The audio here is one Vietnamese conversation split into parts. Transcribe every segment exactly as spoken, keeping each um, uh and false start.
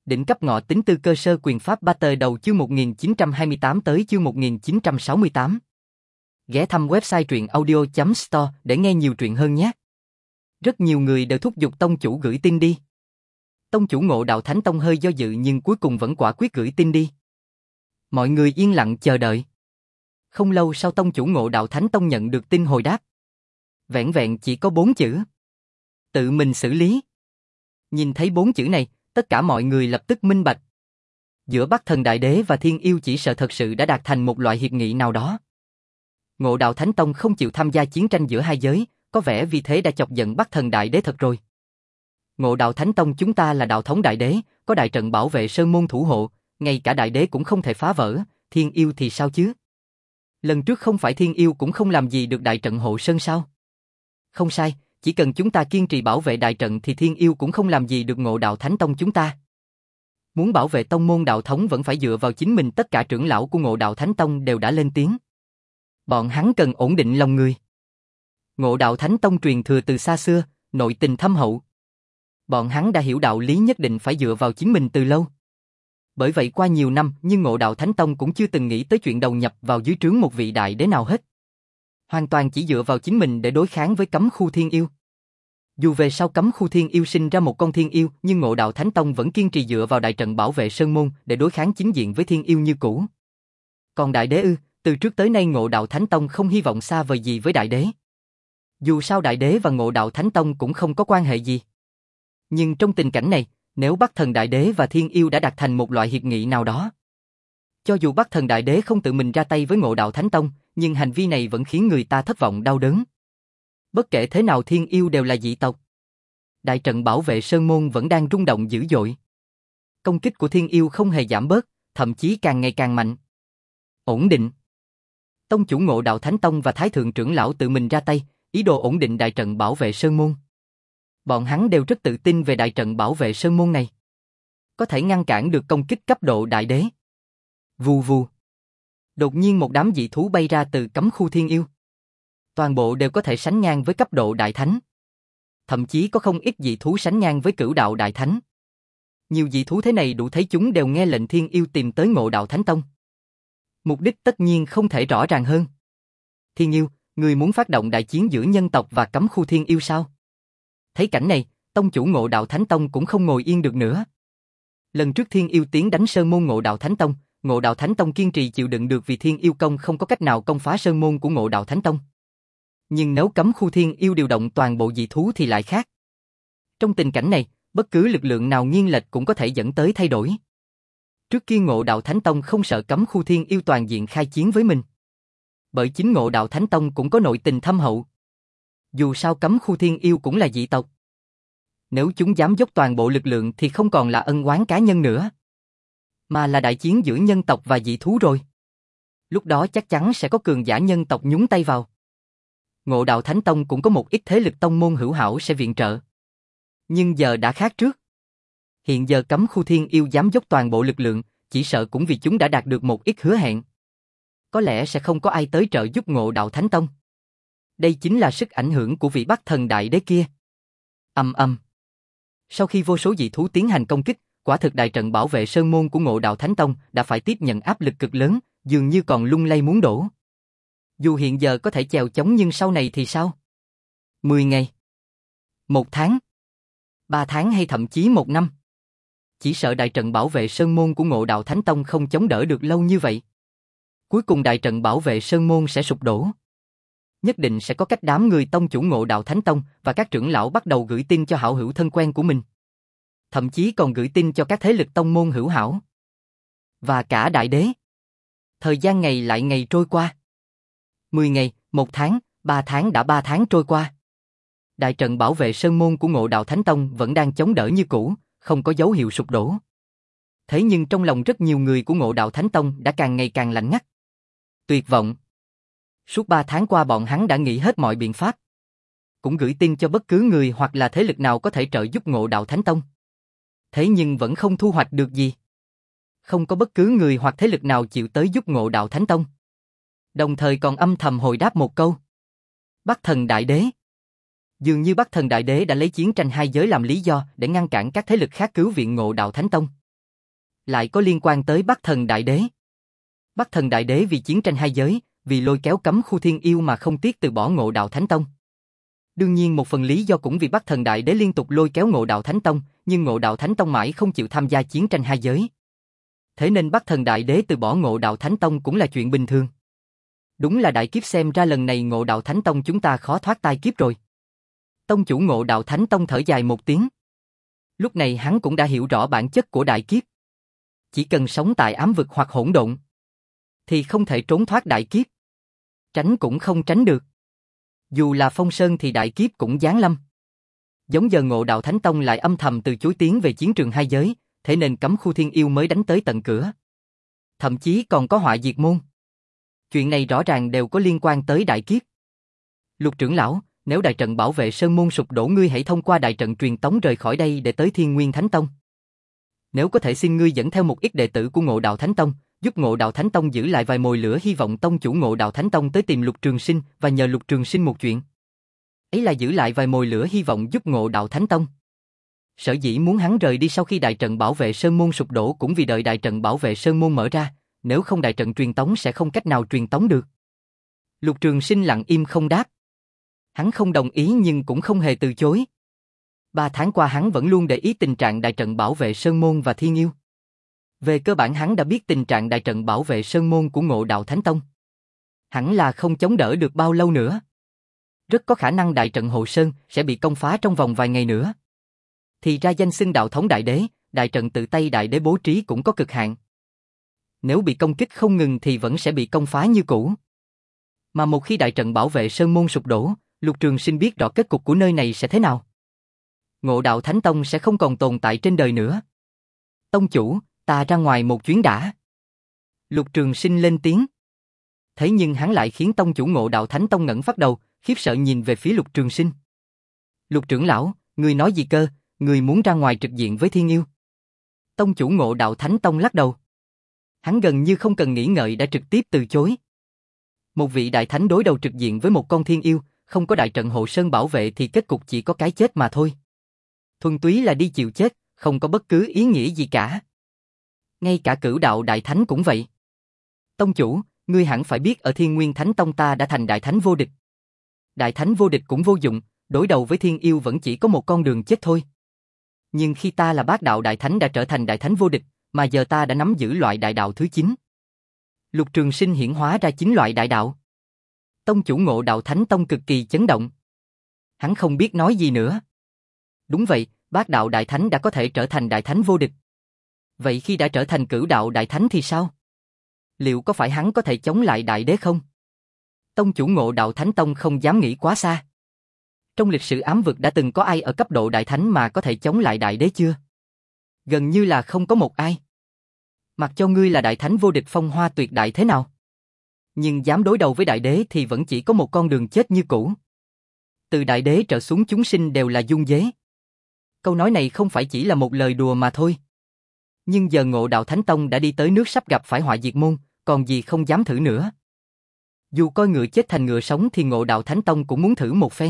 Đỉnh cấp ngọ tính từ cơ sơ quyền pháp Battle đầu chương một nghìn chín trăm hai mươi tám tới chương một nghìn chín trăm sáu mươi tám. Ghé thăm website truyện audio chấm store để nghe nhiều truyện hơn nhé. Rất nhiều người đều thúc giục tông chủ gửi tin đi. Tông chủ Ngộ Đạo Thánh Tông hơi do dự nhưng cuối cùng vẫn quả quyết gửi tin đi. Mọi người yên lặng chờ đợi. Không lâu sau tông chủ Ngộ Đạo Thánh Tông nhận được tin hồi đáp. Vẻn vẹn chỉ có bốn chữ. Tự mình xử lý. Nhìn thấy bốn chữ này, tất cả mọi người lập tức minh bạch. Giữa Bắc Thần Đại Đế và Thiên Yêu chỉ sợ thật sự đã đạt thành một loại hiệp nghị nào đó. Ngộ Đạo Thánh Tông không chịu tham gia chiến tranh giữa hai giới, có vẻ vì thế đã chọc giận Bắc Thần Đại Đế thật rồi. Ngộ Đạo Thánh Tông chúng ta là đạo thống Đại Đế, có đại trận bảo vệ sơn môn thủ hộ, ngay cả Đại Đế cũng không thể phá vỡ, Thiên Yêu thì sao chứ? Lần trước không phải Thiên Yêu cũng không làm gì được đại trận hộ sơn sao? Không sai, chỉ cần chúng ta kiên trì bảo vệ đại trận thì Thiên Yêu cũng không làm gì được Ngộ Đạo Thánh Tông chúng ta. Muốn bảo vệ tông môn đạo thống vẫn phải dựa vào chính mình, tất cả trưởng lão của Ngộ Đạo Thánh Tông đều đã lên tiếng. Bọn hắn cần ổn định lòng người. Ngộ Đạo Thánh Tông truyền thừa từ xa xưa, nội tình thâm hậu. Bọn hắn đã hiểu đạo lý nhất định phải dựa vào chính mình từ lâu. Bởi vậy qua nhiều năm nhưng Ngộ Đạo Thánh Tông cũng chưa từng nghĩ tới chuyện đầu nhập vào dưới trướng một vị đại đế nào hết. Hoàn toàn chỉ dựa vào chính mình để đối kháng với cấm khu Thiên Yêu. Dù về sau cấm khu Thiên Yêu sinh ra một con Thiên Yêu, nhưng Ngộ Đạo Thánh Tông vẫn kiên trì dựa vào đại trận bảo vệ sơn môn để đối kháng chính diện với Thiên Yêu như cũ. Còn Đại Đế ư, từ trước tới nay Ngộ Đạo Thánh Tông không hy vọng xa vời gì với Đại Đế. Dù sao Đại Đế và Ngộ Đạo Thánh Tông cũng không có quan hệ gì. Nhưng trong tình cảnh này, nếu Bắc Thần Đại Đế và Thiên Yêu đã đạt thành một loại hiệp nghị nào đó, cho dù Bắc Thần Đại Đế không tự mình ra tay với Ngộ Đạo Thánh Tông, nhưng hành vi này vẫn khiến người ta thất vọng đau đớn. Bất kể thế nào Thiên Yêu đều là dị tộc. Đại trận bảo vệ sơn môn vẫn đang rung động dữ dội. Công kích của Thiên Yêu không hề giảm bớt, thậm chí càng ngày càng mạnh. Ổn định. Tông chủ Ngộ Đạo Thánh Tông và Thái Thượng trưởng lão tự mình ra tay, ý đồ ổn định đại trận bảo vệ sơn môn. Bọn hắn đều rất tự tin về đại trận bảo vệ sơn môn này. Có thể ngăn cản được công kích cấp độ đại đế. Vù vù. Đột nhiên một đám dị thú bay ra từ cấm khu Thiên Yêu. Toàn bộ đều có thể sánh ngang với cấp độ đại thánh. Thậm chí có không ít dị thú sánh ngang với cửu đạo đại thánh. Nhiều dị thú thế này đủ thấy chúng đều nghe lệnh Thiên Yêu tìm tới Ngộ Đạo Thánh Tông. Mục đích tất nhiên không thể rõ ràng hơn. Thiên Yêu, người muốn phát động đại chiến giữa nhân tộc và cấm khu Thiên Yêu sao? Thấy cảnh này, tông chủ Ngộ Đạo Thánh Tông cũng không ngồi yên được nữa. Lần trước Thiên Yêu tiến đánh sơn môn Ngộ Đạo Thánh Tông, Ngộ Đạo Thánh Tông kiên trì chịu đựng được vì Thiên Yêu công không có cách nào công phá sơn môn của Ngộ Đạo Thánh Tông. Nhưng nếu cấm khu Thiên Yêu điều động toàn bộ dị thú thì lại khác. Trong tình cảnh này, bất cứ lực lượng nào nghiêng lệch cũng có thể dẫn tới thay đổi. Trước kia Ngộ Đạo Thánh Tông không sợ cấm khu Thiên Yêu toàn diện khai chiến với mình. Bởi chính Ngộ Đạo Thánh Tông cũng có nội tình thâm hậu. Dù sao cấm khu Thiên Yêu cũng là dị tộc. Nếu chúng dám dốc toàn bộ lực lượng thì không còn là ân oán cá nhân nữa, mà là đại chiến giữa nhân tộc và dị thú rồi. Lúc đó chắc chắn sẽ có cường giả nhân tộc nhúng tay vào. Ngộ Đạo Thánh Tông cũng có một ít thế lực tông môn hữu hảo sẽ viện trợ. Nhưng giờ đã khác trước. Hiện giờ cấm khu Thiên Yêu dám dốc toàn bộ lực lượng, chỉ sợ cũng vì chúng đã đạt được một ít hứa hẹn. Có lẽ sẽ không có ai tới trợ giúp Ngộ Đạo Thánh Tông. Đây chính là sức ảnh hưởng của vị Bắc Thần Đại Đế kia. Ầm ầm. Sau khi vô số dị thú tiến hành công kích, quả thực đại trận bảo vệ sơn môn của Ngộ Đạo Thánh Tông đã phải tiếp nhận áp lực cực lớn, dường như còn lung lay muốn đổ. Dù hiện giờ có thể chèo chống nhưng sau này thì sao? Mười ngày, một tháng, ba tháng hay thậm chí một năm. Chỉ sợ đại trận bảo vệ sơn môn của Ngộ Đạo Thánh Tông không chống đỡ được lâu như vậy. Cuối cùng đại trận bảo vệ sơn môn sẽ sụp đổ. Nhất định sẽ có cách đám người tông chủ Ngộ Đạo Thánh Tông và các trưởng lão bắt đầu gửi tin cho hảo hữu thân quen của mình. Thậm chí còn gửi tin cho các thế lực tông môn hữu hảo. Và cả đại đế. Thời gian ngày lại ngày trôi qua. Mười ngày, một tháng, ba tháng đã ba tháng trôi qua. Đại trận bảo vệ sơn môn của Ngộ Đạo Thánh Tông vẫn đang chống đỡ như cũ, không có dấu hiệu sụp đổ. Thế nhưng trong lòng rất nhiều người của Ngộ Đạo Thánh Tông đã càng ngày càng lạnh ngắt. Tuyệt vọng. Suốt ba tháng qua bọn hắn đã nghĩ hết mọi biện pháp. Cũng gửi tin cho bất cứ người hoặc là thế lực nào có thể trợ giúp Ngộ Đạo Thánh Tông. Thế nhưng vẫn không thu hoạch được gì. Không có bất cứ người hoặc thế lực nào chịu tới giúp Ngộ Đạo Thánh Tông. Đồng thời còn âm thầm hồi đáp một câu. Bắc Thần Đại Đế. Dường như Bắc Thần Đại Đế đã lấy chiến tranh hai giới làm lý do để ngăn cản các thế lực khác cứu viện Ngộ Đạo Thánh Tông. lại có liên quan tới Bắc Thần Đại Đế. Bắc Thần Đại Đế vì chiến tranh hai giới, vì lôi kéo cấm khu thiên yêu mà không tiếc từ bỏ Ngộ Đạo Thánh Tông. Đương nhiên một phần lý do cũng vì Bắc Thần Đại Đế liên tục lôi kéo Ngộ Đạo Thánh Tông, nhưng Ngộ Đạo Thánh Tông mãi không chịu tham gia chiến tranh hai giới. Thế nên Bắc Thần Đại Đế từ bỏ Ngộ Đạo Thánh Tông cũng là chuyện bình thường. Đúng là đại kiếp, xem ra lần này Ngộ Đạo Thánh Tông chúng ta khó thoát tai kiếp rồi. Tông chủ Ngộ Đạo Thánh Tông thở dài một tiếng. Lúc này hắn cũng đã hiểu rõ bản chất của đại kiếp. Chỉ cần sống tại ám vực hoặc hỗn độn, thì không thể trốn thoát đại kiếp. Tránh cũng không tránh được. Dù là phong sơn thì đại kiếp cũng giáng lâm. Giống giờ Ngộ Đạo Thánh Tông lại âm thầm từ chối tiến về chiến trường hai giới, thế nên cấm khu thiên yêu mới đánh tới tận cửa. Thậm chí còn có họa diệt môn. Chuyện này rõ ràng đều có liên quan tới đại kiếp. Lục trưởng lão, nếu đại trận bảo vệ sơn môn sụp đổ, ngươi hãy thông qua đại trận truyền tống rời khỏi đây để tới Thiên Nguyên Thánh Tông. Nếu có thể xin ngươi dẫn theo một ít đệ tử của Ngộ Đạo Thánh Tông, giúp Ngộ Đạo Thánh Tông giữ lại vài mồi lửa, hy vọng tông chủ Ngộ Đạo Thánh Tông tới tìm Lục Trường Sinh và nhờ Lục Trường Sinh một chuyện. Ấy là giữ lại vài mồi lửa, hy vọng giúp Ngộ Đạo Thánh Tông. Sở dĩ muốn hắn rời đi sau khi đại trận bảo vệ sơn môn sụp đổ cũng vì đợi đại trận bảo vệ sơn môn mở ra, nếu không đại trận truyền tống sẽ không cách nào truyền tống được. Lục Trường Sinh lặng im không đáp. Hắn không đồng ý nhưng cũng không hề từ chối. Ba tháng qua hắn vẫn luôn để ý tình trạng đại trận bảo vệ sơn môn và thiên yêu. Về cơ bản hắn đã biết tình trạng đại trận bảo vệ sơn môn của Ngộ Đạo Thánh Tông. Hẳn là không chống đỡ được bao lâu nữa. Rất có khả năng đại trận hộ sơn sẽ bị công phá trong vòng vài ngày nữa. Thì ra danh xưng đạo thống đại đế, đại trận tự tay đại đế bố trí cũng có cực hạn. Nếu bị công kích không ngừng thì vẫn sẽ bị công phá như cũ. Mà một khi đại trận bảo vệ sơn môn sụp đổ, Lục Trường Sinh biết rõ kết cục của nơi này sẽ thế nào. Ngộ Đạo Thánh Tông sẽ không còn tồn tại trên đời nữa. Tông chủ, ta ra ngoài một chuyến đã. Lục Trường Sinh lên tiếng. Thế nhưng hắn lại khiến tông chủ Ngộ Đạo Thánh Tông ngẩng phát đầu, khiếp sợ nhìn về phía Lục Trường Sinh. Lục trưởng lão, người nói gì cơ, người muốn ra ngoài trực diện với thiên yêu? Tông chủ Ngộ Đạo Thánh Tông lắc đầu. Hắn gần như không cần nghĩ ngợi đã trực tiếp từ chối. Một vị đại thánh đối đầu trực diện với một con thiên yêu, không có đại trận hộ sơn bảo vệ thì kết cục chỉ có cái chết mà thôi. Thuần túy là đi chịu chết, không có bất cứ ý nghĩa gì cả. Ngay cả Cửu Đạo Đại Thánh cũng vậy. Tông chủ, ngươi hẳn phải biết ở Thiên Nguyên Thánh Tông ta đã thành đại thánh vô địch. Đại thánh vô địch cũng vô dụng, đối đầu với thiên yêu vẫn chỉ có một con đường chết thôi. Nhưng khi ta là Bát Đạo Đại Thánh đã trở thành đại thánh vô địch, mà giờ ta đã nắm giữ loại đại đạo thứ chín. Lục Trường Sinh hiển hóa ra chín loại đại đạo. Tông chủ Ngộ Đạo Thánh Tông cực kỳ chấn động. Hắn không biết nói gì nữa. Đúng vậy, Bát Đạo Đại Thánh đã có thể trở thành đại thánh vô địch. Vậy khi đã trở thành Cửu Đạo Đại Thánh thì sao? Liệu có phải hắn có thể chống lại đại đế không? Tông chủ Ngộ Đạo Thánh Tông không dám nghĩ quá xa. Trong lịch sử ám vực đã từng có ai ở cấp độ đại thánh mà có thể chống lại đại đế chưa? Gần như là không có một ai. Mặc cho ngươi là đại thánh vô địch phong hoa tuyệt đại thế nào, nhưng dám đối đầu với đại đế thì vẫn chỉ có một con đường chết như cũ. Từ đại đế trở xuống chúng sinh đều là dung dế. Câu nói này không phải chỉ là một lời đùa mà thôi. Nhưng giờ Ngộ Đạo Thánh Tông đã đi tới nước sắp gặp phải họa diệt môn, còn gì không dám thử nữa. Dù coi ngựa chết thành ngựa sống thì Ngộ Đạo Thánh Tông cũng muốn thử một phen.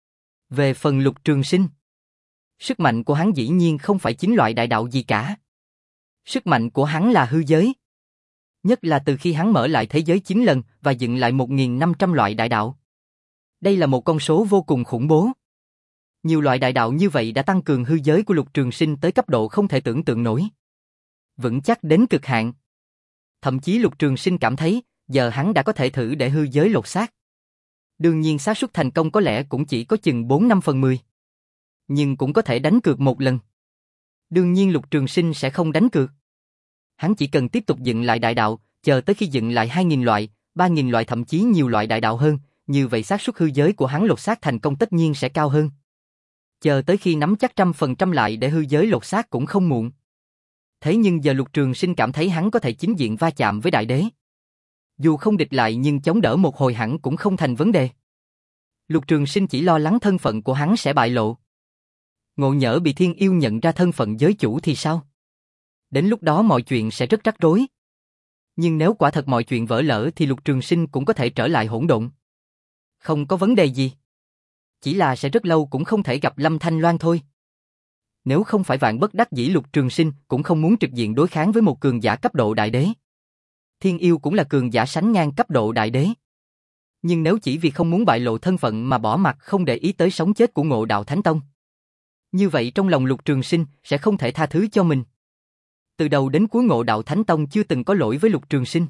Về phần Lục Trường Sinh, sức mạnh của hắn dĩ nhiên không phải chính loại đại đạo gì cả. Sức mạnh của hắn là hư giới. Nhất là từ khi hắn mở lại thế giới chín lần và dựng lại một nghìn năm trăm loại đại đạo. Đây là một con số vô cùng khủng bố. Nhiều loại đại đạo như vậy đã tăng cường hư giới của Lục Trường Sinh tới cấp độ không thể tưởng tượng nổi. Vững chắc đến cực hạn. Thậm chí Lục Trường Sinh cảm thấy, giờ hắn đã có thể thử để hư giới lột xác. Đương nhiên xác suất thành công có lẽ cũng chỉ có chừng bốn năm phần mười. Nhưng cũng có thể đánh cược một lần. Đương nhiên Lục Trường Sinh sẽ không đánh cược. Hắn chỉ cần tiếp tục dựng lại đại đạo, chờ tới khi dựng lại hai nghìn loại, ba nghìn loại thậm chí nhiều loại đại đạo hơn, như vậy xác suất hư giới của hắn lột xác thành công tất nhiên sẽ cao hơn. Chờ tới khi nắm chắc trăm phần trăm lại để hư giới lột xác cũng không muộn. Thế nhưng giờ Lục Trường Sinh cảm thấy hắn có thể chính diện va chạm với đại đế. Dù không địch lại nhưng chống đỡ một hồi hẳn cũng không thành vấn đề. Lục Trường Sinh chỉ lo lắng thân phận của hắn sẽ bại lộ. Ngộ nhỡ bị thiên yêu nhận ra thân phận giới chủ thì sao? Đến lúc đó mọi chuyện sẽ rất rắc rối. Nhưng nếu quả thật mọi chuyện vỡ lỡ thì Lục Trường Sinh cũng có thể trở lại hỗn độn. Không có vấn đề gì. Chỉ là sẽ rất lâu cũng không thể gặp Lâm Thanh Loan thôi. Nếu không phải vạn bất đắc dĩ Lục Trường Sinh cũng không muốn trực diện đối kháng với một cường giả cấp độ đại đế. Thiên yêu cũng là cường giả sánh ngang cấp độ đại đế. Nhưng nếu chỉ vì không muốn bại lộ thân phận mà bỏ mặc không để ý tới sống chết của Ngộ Đạo Thánh Tông, như vậy trong lòng Lục Trường Sinh sẽ không thể tha thứ cho mình. Từ đầu đến cuối Ngộ Đạo Thánh Tông chưa từng có lỗi với Lục Trường Sinh.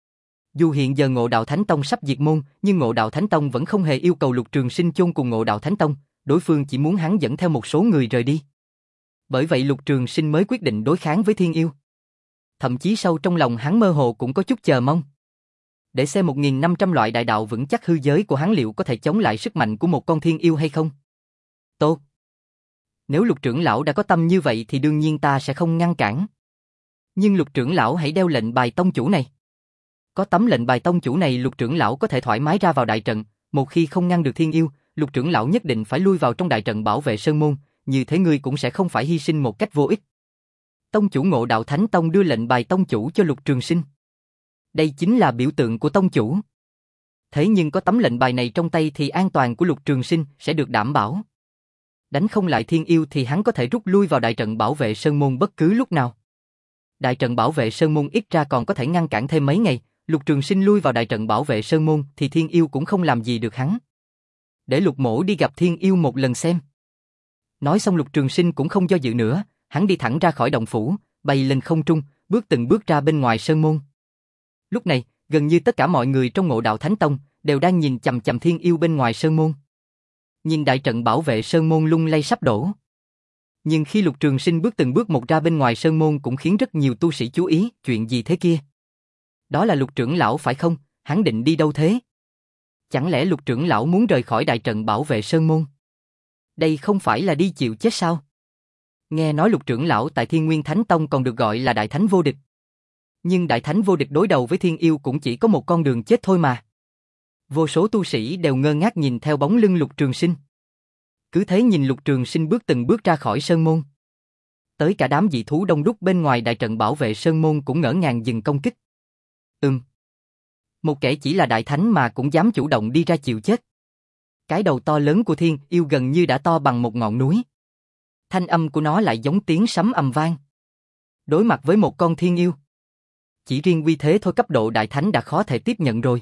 Dù hiện giờ Ngộ Đạo Thánh Tông sắp diệt môn, nhưng Ngộ Đạo Thánh Tông vẫn không hề yêu cầu Lục Trường Sinh chôn cùng Ngộ Đạo Thánh Tông, đối phương chỉ muốn hắn dẫn theo một số người rời đi. Bởi vậy Lục Trường Sinh mới quyết định đối kháng với Thiên Yêu. Thậm chí sâu trong lòng hắn mơ hồ cũng có chút chờ mong. Để xem một nghìn năm trăm loại đại đạo vững chắc hư giới của hắn liệu có thể chống lại sức mạnh của một con Thiên Yêu hay không. Tốt. Nếu Lục trưởng lão đã có tâm như vậy thì đương nhiên ta sẽ không ngăn cản. Nhưng Lục trưởng lão hãy đeo lệnh bài tông chủ này. Có tấm lệnh bài tông chủ này Lục trưởng lão có thể thoải mái ra vào đại trận, một khi không ngăn được Thiên Yêu, Lục trưởng lão nhất định phải lui vào trong đại trận bảo vệ sơn môn, như thế ngươi cũng sẽ không phải hy sinh một cách vô ích. Tông chủ Ngộ Đạo Thánh Tông đưa lệnh bài tông chủ cho Lục Trường Sinh. Đây chính là biểu tượng của tông chủ. Thế nhưng có tấm lệnh bài này trong tay thì an toàn của Lục Trường Sinh sẽ được đảm bảo. Đánh không lại Thiên Yêu thì hắn có thể rút lui vào đại trận bảo vệ sơn môn bất cứ lúc nào. Đại trận bảo vệ sơn môn ít ra còn có thể ngăn cản thêm mấy ngày, Lục Trường Sinh lui vào đại trận bảo vệ sơn môn thì Thiên Yêu cũng không làm gì được hắn. Để Lục Mỗ đi gặp Thiên Yêu một lần xem. Nói xong Lục Trường Sinh cũng không do dự nữa, hắn đi thẳng ra khỏi động phủ, bay lên không trung, bước từng bước ra bên ngoài sơn môn. Lúc này, gần như tất cả mọi người trong Ngộ Đạo Thánh Tông đều đang nhìn chằm chằm Thiên Yêu bên ngoài sơn môn. Nhìn đại trận bảo vệ sơn môn lung lay sắp đổ. Nhưng khi Lục Trường Sinh bước từng bước một ra bên ngoài sơn môn cũng khiến rất nhiều tu sĩ chú ý, chuyện gì thế kia? Đó là Lục trưởng lão phải không? Hắn định đi đâu thế? Chẳng lẽ Lục trưởng lão muốn rời khỏi đại trận bảo vệ sơn môn? Đây không phải là đi chịu chết sao? Nghe nói Lục trưởng lão tại Thiên Nguyên Thánh Tông còn được gọi là Đại Thánh vô địch. Nhưng Đại Thánh vô địch đối đầu với Thiên Yêu cũng chỉ có một con đường chết thôi mà. Vô số tu sĩ đều ngơ ngác nhìn theo bóng lưng Lục Trường Sinh. Cứ thế nhìn Lục Trường Sinh bước từng bước ra khỏi sơn môn. Tới cả đám dị thú đông đúc bên ngoài đại trận bảo vệ sơn môn cũng ngỡ ngàng dừng công kích. Ừm. Một kẻ chỉ là Đại Thánh mà cũng dám chủ động đi ra chịu chết. Cái đầu to lớn của Thiên Yêu gần như đã to bằng một ngọn núi. Thanh âm của nó lại giống tiếng sấm ầm vang. Đối mặt với một con Thiên Yêu, chỉ riêng uy thế thôi cấp độ Đại Thánh đã khó thể tiếp nhận rồi.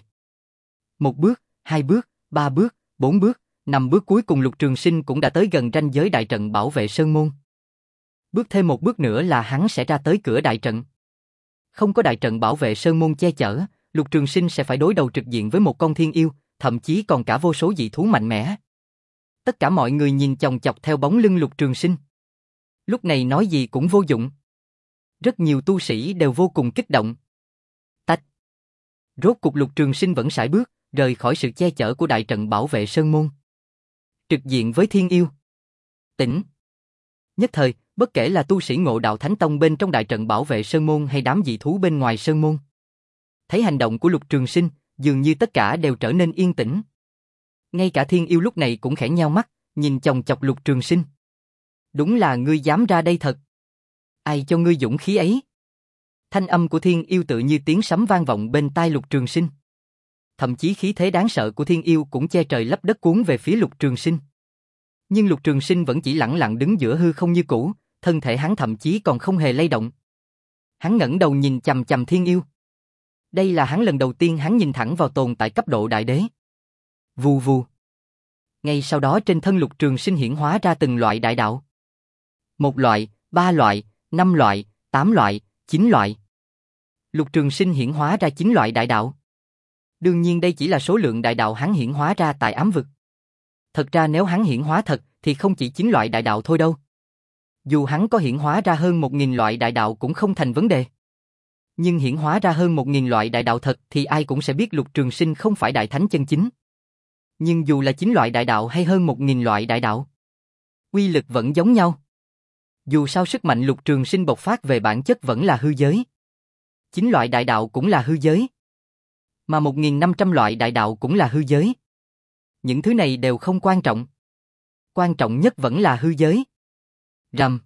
Một bước, hai bước, ba bước, bốn bước, năm bước cuối cùng Lục Trường Sinh cũng đã tới gần ranh giới đại trận bảo vệ sơn môn. Bước thêm một bước nữa là hắn sẽ ra tới cửa đại trận. Không có đại trận bảo vệ sơn môn che chở, Lục Trường Sinh sẽ phải đối đầu trực diện với một con Thiên Yêu, thậm chí còn cả vô số dị thú mạnh mẽ. Tất cả mọi người nhìn chòng chọc theo bóng lưng Lục Trường Sinh. Lúc này nói gì cũng vô dụng. Rất nhiều tu sĩ đều vô cùng kích động. Tách. Rốt cục Lục Trường Sinh vẫn sải bước, rời khỏi sự che chở của đại trận bảo vệ sơn môn. Trực diện với Thiên Yêu. Tỉnh. Nhất thời, bất kể là tu sĩ Ngộ Đạo Thánh Tông bên trong đại trận bảo vệ sơn môn hay đám dị thú bên ngoài sơn môn, thấy hành động của Lục Trường Sinh, dường như tất cả đều trở nên yên tĩnh. Ngay cả Thiên Yêu lúc này cũng khẽ nheo mắt, nhìn chòng chọc Lục Trường Sinh. Đúng là ngươi dám ra đây thật. Ai cho ngươi dũng khí ấy? Thanh âm của Thiên Yêu tự như tiếng sấm vang vọng bên tai Lục Trường Sinh. Thậm chí khí thế đáng sợ của Thiên Yêu cũng che trời lấp đất cuốn về phía Lục Trường Sinh. Nhưng Lục Trường Sinh vẫn chỉ lẳng lặng đứng giữa hư không như cũ, thân thể hắn thậm chí còn không hề lay động. Hắn ngẩng đầu nhìn chằm chằm Thiên Yêu. Đây là hắn lần đầu tiên hắn nhìn thẳng vào tồn tại cấp độ đại đế. Vù vù. Ngay sau đó trên thân Lục Trường Sinh hiển hóa ra từng loại đại đạo. Một loại, ba loại, năm loại, tám loại, chín loại. Lục Trường Sinh hiển hóa ra chín loại đại đạo. Đương nhiên đây chỉ là số lượng đại đạo hắn hiển hóa ra tại ám vực. Thật ra nếu hắn hiển hóa thật thì không chỉ chín loại đại đạo thôi đâu. Dù hắn có hiển hóa ra hơn một nghìn loại đại đạo cũng không thành vấn đề. Nhưng hiển hóa ra hơn một nghìn loại đại đạo thật thì ai cũng sẽ biết Lục Trường Sinh không phải đại thánh chân chính. Nhưng dù là chín loại đại đạo hay hơn một nghìn loại đại đạo, uy lực vẫn giống nhau. Dù sao sức mạnh Lục Trường Sinh bộc phát về bản chất vẫn là hư giới. Chín loại đại đạo cũng là hư giới. Mà một nghìn năm trăm loại đại đạo cũng là hư giới. Những thứ này đều không quan trọng. Quan trọng nhất vẫn là hư giới. Rầm.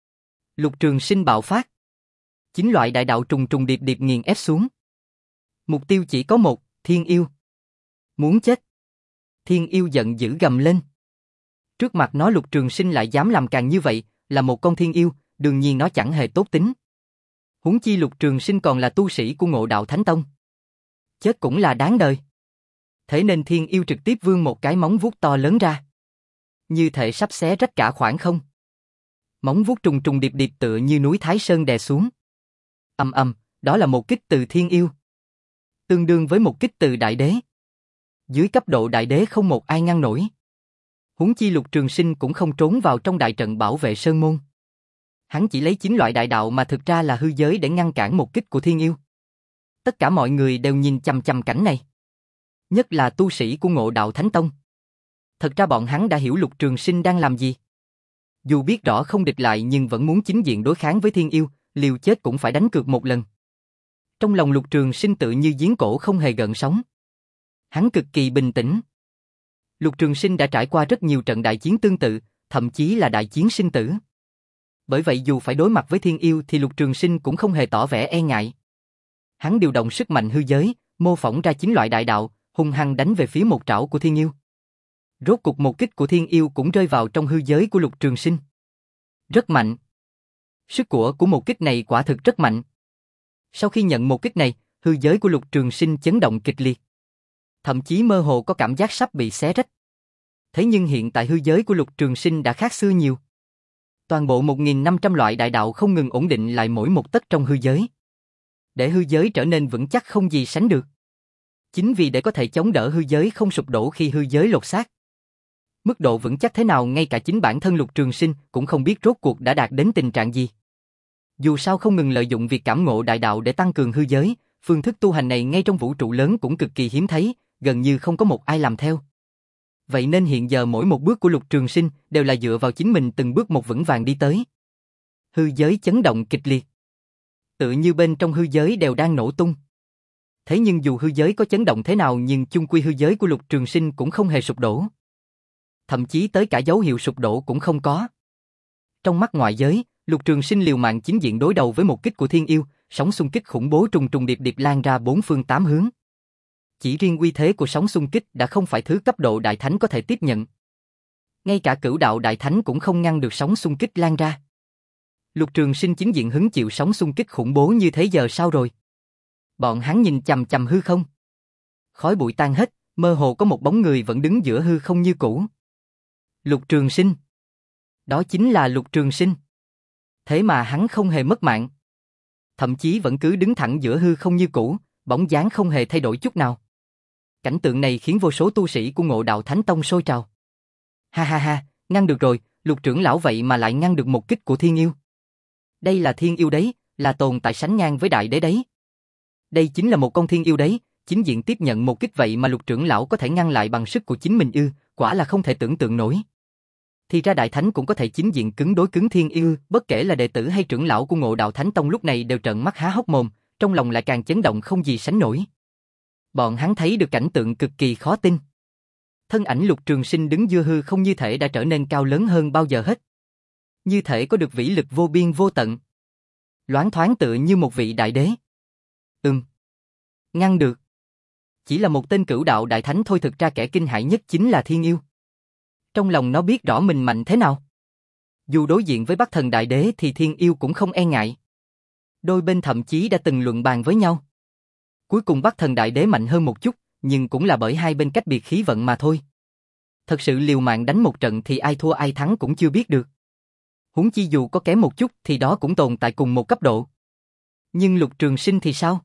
Lục Trường Sinh bạo phát. Chín loại đại đạo trùng trùng điệp điệp nghiền ép xuống. Mục tiêu chỉ có một, Thiên Yêu. Muốn chết. Thiên Yêu giận dữ gầm lên. Trước mặt nó Lục Trường Sinh lại dám làm càng như vậy, là một con thiên yêu, đương nhiên nó chẳng hề tốt tính. Huống chi Lục Trường Sinh còn là tu sĩ của Ngộ Đạo Thánh Tông. Chết cũng là đáng đời. Thế nên thiên yêu trực tiếp vươn một cái móng vuốt to lớn ra. Như thể sắp xé rách cả khoảng không. Móng vuốt trùng trùng điệp điệp tựa như núi Thái Sơn đè xuống. Ầm ầm, đó là một kích từ thiên yêu. Tương đương với một kích từ đại đế. Dưới cấp độ đại đế không một ai ngăn nổi. Huống chi Lục Trường Sinh cũng không trốn vào trong đại trận bảo vệ sơn môn. Hắn chỉ lấy chín loại đại đạo mà thực ra là hư giới để ngăn cản một kích của thiên yêu. Tất cả mọi người đều nhìn chằm chằm cảnh này. Nhất là tu sĩ của Ngộ Đạo Thánh Tông. Thật ra bọn hắn đã hiểu Lục Trường Sinh đang làm gì. Dù biết rõ không địch lại nhưng vẫn muốn chính diện đối kháng với thiên yêu, liều chết cũng phải đánh cược một lần. Trong lòng Lục Trường Sinh tự như giếng cổ không hề gợn sóng. Hắn cực kỳ bình tĩnh. Lục Trường Sinh đã trải qua rất nhiều trận đại chiến tương tự, thậm chí là đại chiến sinh tử. Bởi vậy dù phải đối mặt với thiên yêu thì Lục Trường Sinh cũng không hề tỏ vẻ e ngại. Hắn điều động sức mạnh hư giới, mô phỏng ra chín loại đại đạo, hung hăng đánh về phía một trảo của thiên yêu. Rốt cục một kích của thiên yêu cũng rơi vào trong hư giới của Lục Trường Sinh. Rất mạnh. Sức của của một kích này quả thực rất mạnh. Sau khi nhận một kích này, hư giới của Lục Trường Sinh chấn động kịch liệt. Thậm chí mơ hồ có cảm giác sắp bị xé rách. Thế nhưng hiện tại hư giới của Lục Trường Sinh đã khác xưa nhiều. Toàn bộ một nghìn năm trăm loại đại đạo không ngừng ổn định lại mỗi một tấc trong hư giới. Để hư giới trở nên vững chắc không gì sánh được. Chính vì để có thể chống đỡ hư giới không sụp đổ khi hư giới lột xác. Mức độ vững chắc thế nào ngay cả chính bản thân Lục Trường Sinh cũng không biết rốt cuộc đã đạt đến tình trạng gì. Dù sao không ngừng lợi dụng việc cảm ngộ đại đạo để tăng cường hư giới, phương thức tu hành này ngay trong vũ trụ lớn cũng cực kỳ hiếm thấy, gần như không có một ai làm theo. Vậy nên hiện giờ mỗi một bước của Lục Trường Sinh đều là dựa vào chính mình từng bước một vững vàng đi tới. Hư giới chấn động kịch liệt. Tự như bên trong hư giới đều đang nổ tung. Thế nhưng dù hư giới có chấn động thế nào nhưng chung quy hư giới của Lục Trường Sinh cũng không hề sụp đổ. Thậm chí tới cả dấu hiệu sụp đổ cũng không có. Trong mắt ngoại giới, Lục Trường Sinh liều mạng chính diện đối đầu với một kích của thiên yêu, sóng xung kích khủng bố trùng trùng điệp điệp lan ra bốn phương tám hướng. Chỉ riêng uy thế của sóng xung kích đã không phải thứ cấp độ đại thánh có thể tiếp nhận. Ngay cả cửu đạo đại thánh cũng không ngăn được sóng xung kích lan ra. Lục Trường Sinh chính diện hứng chịu sóng xung kích khủng bố như thế giờ sao rồi? Bọn hắn nhìn chằm chằm hư không. Khói bụi tan hết, mơ hồ có một bóng người vẫn đứng giữa hư không như cũ. Lục Trường Sinh. Đó chính là Lục Trường Sinh. Thế mà hắn không hề mất mạng. Thậm chí vẫn cứ đứng thẳng giữa hư không như cũ, bóng dáng không hề thay đổi chút nào. Cảnh tượng này khiến vô số tu sĩ của Ngộ Đạo Thánh Tông sôi trào. Ha ha ha, ngăn được rồi, Lục trưởng lão vậy mà lại ngăn được một kích của thiên yêu. Đây là thiên yêu đấy, là tồn tại sánh ngang với đại đế đấy. Đây chính là một con thiên yêu đấy, chính diện tiếp nhận một kích vậy mà Lục trưởng lão có thể ngăn lại bằng sức của chính mình ư, quả là không thể tưởng tượng nổi. Thì ra đại thánh cũng có thể chính diện cứng đối cứng thiên yêu, bất kể là đệ tử hay trưởng lão của Ngộ Đạo Thánh Tông lúc này đều trợn mắt há hốc mồm, trong lòng lại càng chấn động không gì sánh nổi. Bọn hắn thấy được cảnh tượng cực kỳ khó tin. Thân ảnh Lục Trường Sinh đứng giữa hư không như thể đã trở nên cao lớn hơn bao giờ hết. Như thể có được vĩ lực vô biên vô tận. Loáng thoáng tựa như một vị đại đế. Ừm. Ngăn được. Chỉ là một tên cửu đạo đại thánh thôi, thực ra kẻ kinh hãi nhất chính là thiên yêu. Trong lòng nó biết rõ mình mạnh thế nào. Dù đối diện với Bắc Thần Đại Đế thì thiên yêu cũng không e ngại. Đôi bên thậm chí đã từng luận bàn với nhau. Cuối cùng Bắc Thần Đại Đế mạnh hơn một chút, nhưng cũng là bởi hai bên cách biệt khí vận mà thôi. Thật sự liều mạng đánh một trận thì ai thua ai thắng cũng chưa biết được. Huống chi dù có kém một chút thì đó cũng tồn tại cùng một cấp độ. Nhưng Lục Trường Sinh thì sao?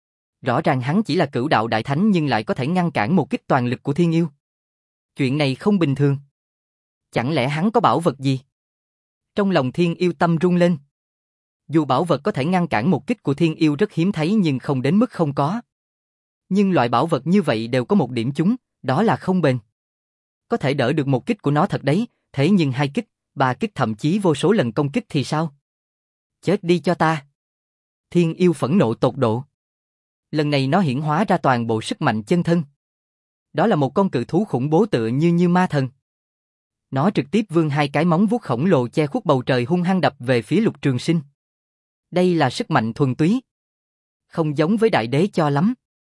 Rõ ràng hắn chỉ là cửu đạo đại thánh nhưng lại có thể ngăn cản một kích toàn lực của thiên yêu. Chuyện này không bình thường. Chẳng lẽ hắn có bảo vật gì? Trong lòng thiên yêu tâm rung lên. Dù bảo vật có thể ngăn cản một kích của thiên yêu rất hiếm thấy nhưng không đến mức không có. Nhưng loại bảo vật như vậy đều có một điểm chung, đó là không bền. Có thể đỡ được một kích của nó thật đấy, thế nhưng hai kích, ba kích thậm chí vô số lần công kích thì sao? Chết đi cho ta! Thiên yêu phẫn nộ tột độ. Lần này nó hiển hóa ra toàn bộ sức mạnh chân thân. Đó là một con cự thú khủng bố tựa như như ma thần. Nó trực tiếp vươn hai cái móng vuốt khổng lồ che khuất bầu trời hung hăng đập về phía Lục Trường Sinh. Đây là sức mạnh thuần túy. Không giống với đại đế cho lắm.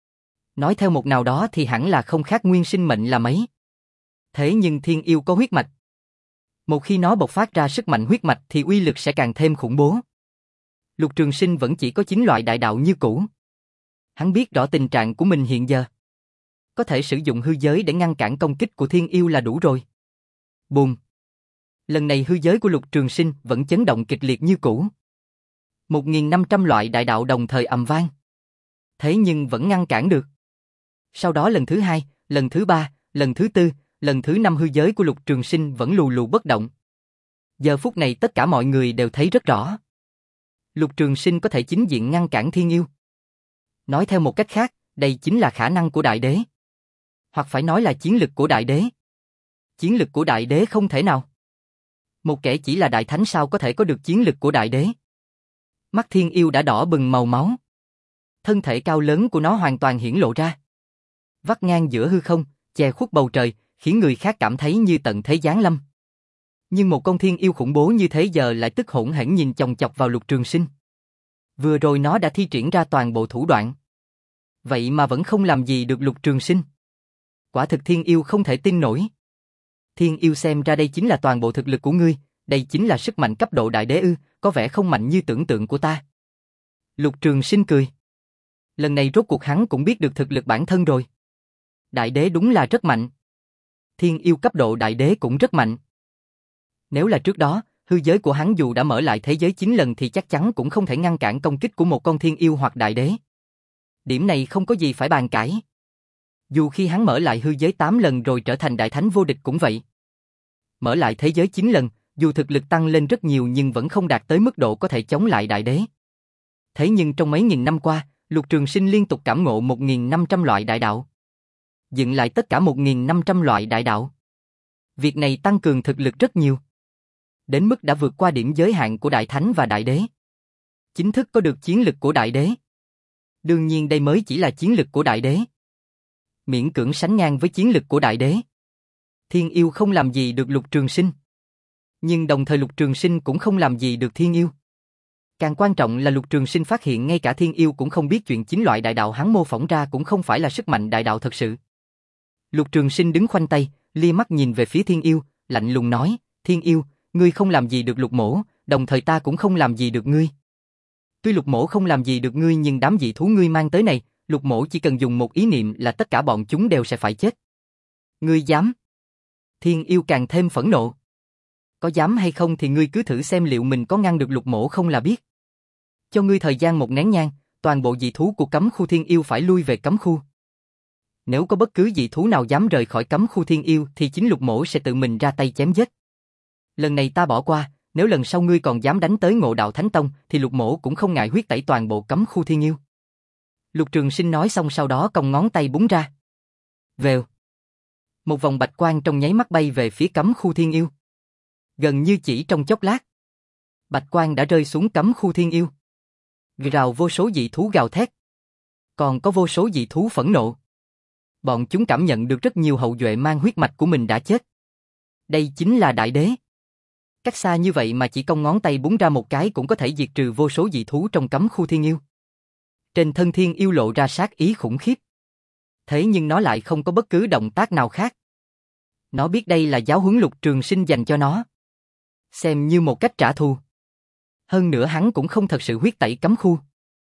Nói theo một nào đó thì hẳn là không khác nguyên sinh mệnh là mấy. Thế nhưng thiên yêu có huyết mạch. Một khi nó bộc phát ra sức mạnh huyết mạch thì uy lực sẽ càng thêm khủng bố. Lục Trường Sinh vẫn chỉ có chín loại đại đạo như cũ. Hắn biết rõ tình trạng của mình hiện giờ. Có thể sử dụng hư giới để ngăn cản công kích của thiên yêu là đủ rồi. Bùm! Lần này hư giới của Lục Trường Sinh vẫn chấn động kịch liệt như cũ. một nghìn năm trăm loại đại đạo đồng thời ầm vang. Thế nhưng vẫn ngăn cản được. Sau đó lần thứ hai, lần thứ ba, lần thứ tư, lần thứ năm hư giới của Lục Trường Sinh vẫn lù lù bất động. Giờ phút này tất cả mọi người đều thấy rất rõ. Lục Trường Sinh có thể chính diện ngăn cản thiên yêu. Nói theo một cách khác, đây chính là khả năng của đại đế. Hoặc phải nói là chiến lực của đại đế. Chiến lực của đại đế không thể nào. Một kẻ chỉ là đại thánh sao có thể có được chiến lực của đại đế. Mắt thiên yêu đã đỏ bừng màu máu. Thân thể cao lớn của nó hoàn toàn hiển lộ ra. Vắt ngang giữa hư không, che khuất bầu trời, khiến người khác cảm thấy như tận thế giáng lâm. Nhưng một con thiên yêu khủng bố như thế giờ lại tức hổn hển nhìn chòng chọc vào Lục Trường Sinh. Vừa rồi nó đã thi triển ra toàn bộ thủ đoạn. Vậy mà vẫn không làm gì được Lục Trường Sinh. Quả thực thiên yêu không thể tin nổi. Thiên yêu xem ra đây chính là toàn bộ thực lực của ngươi, đây chính là sức mạnh cấp độ đại đế ư, có vẻ không mạnh như tưởng tượng của ta. Lục Trường Sinh cười. Lần này rốt cuộc hắn cũng biết được thực lực bản thân rồi. Đại đế đúng là rất mạnh. Thiên yêu cấp độ đại đế cũng rất mạnh. Nếu là trước đó, hư giới của hắn dù đã mở lại thế giới chín lần thì chắc chắn cũng không thể ngăn cản công kích của một con thiên yêu hoặc đại đế. Điểm này không có gì phải bàn cãi. Dù khi hắn mở lại hư giới tám lần rồi trở thành đại thánh vô địch cũng vậy. Mở lại thế giới chín lần, dù thực lực tăng lên rất nhiều nhưng vẫn không đạt tới mức độ có thể chống lại đại đế. Thế nhưng trong mấy nghìn năm qua, Lục Trường Sinh liên tục cảm ngộ một nghìn năm trăm loại đại đạo. Dựng lại tất cả một nghìn năm trăm loại đại đạo. Việc này tăng cường thực lực rất nhiều. Đến mức đã vượt qua điểm giới hạn của đại thánh và đại đế. Chính thức có được chiến lực của đại đế. Đương nhiên đây mới chỉ là chiến lực của đại đế. Miễn cưỡng sánh ngang với chiến lực của đại đế. Thiên yêu không làm gì được Lục Trường Sinh. Nhưng đồng thời Lục Trường Sinh cũng không làm gì được thiên yêu. Càng quan trọng là Lục Trường Sinh phát hiện ngay cả thiên yêu cũng không biết chuyện chín loại đại đạo hắn mô phỏng ra cũng không phải là sức mạnh đại đạo thật sự. Lục Trường Sinh đứng khoanh tay, lia mắt nhìn về phía thiên yêu, lạnh lùng nói, thiên yêu, ngươi không làm gì được Lục mỗ, đồng thời ta cũng không làm gì được ngươi. Tuy Lục mỗ không làm gì được ngươi nhưng đám dị thú ngươi mang tới này, Lục mỗ chỉ cần dùng một ý niệm là tất cả bọn chúng đều sẽ phải chết. Ngươi dám? Thiên yêu càng thêm phẫn nộ. Có dám hay không thì ngươi cứ thử xem liệu mình có ngăn được Lục mỗ không là biết. Cho ngươi thời gian một nén nhang, toàn bộ dị thú của cấm khu thiên yêu phải lui về cấm khu. Nếu có bất cứ dị thú nào dám rời khỏi cấm khu thiên yêu thì chính Lục mỗ sẽ tự mình ra tay chém giết. Lần này ta bỏ qua, nếu lần sau ngươi còn dám đánh tới Ngộ Đạo Thánh Tông thì Lục mỗ cũng không ngại huyết tẩy toàn bộ cấm khu thiên yêu. Lục Trường Sinh nói xong sau đó cong ngón tay búng ra. Vèo. Một vòng bạch quang trong nháy mắt bay về phía cấm khu thiên yêu. Gần như chỉ trong chốc lát, bạch quang đã rơi xuống cấm khu thiên yêu. Rào vô số dị thú gào thét. Còn có vô số dị thú phẫn nộ. Bọn chúng cảm nhận được rất nhiều hậu duệ mang huyết mạch của mình đã chết. Đây chính là đại đế. Cách xa như vậy mà chỉ cong ngón tay búng ra một cái cũng có thể diệt trừ vô số dị thú trong cấm khu thiên yêu. Trên thân thiên yêu lộ ra sát ý khủng khiếp. Thế nhưng nó lại không có bất cứ động tác nào khác. Nó biết đây là giáo huấn Lục Trường Sinh dành cho nó. Xem như một cách trả thù. Hơn nữa hắn cũng không thật sự huyết tẩy cấm khu.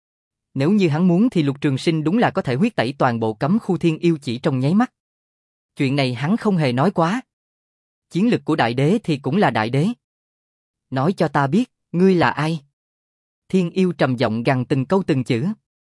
Nếu như hắn muốn thì Lục Trường Sinh đúng là có thể huyết tẩy toàn bộ cấm khu thiên yêu chỉ trong nháy mắt. Chuyện này hắn không hề nói quá. Chiến lực của đại đế thì cũng là đại đế. Nói cho ta biết, ngươi là ai? Thiên yêu trầm giọng gằn từng câu từng chữ.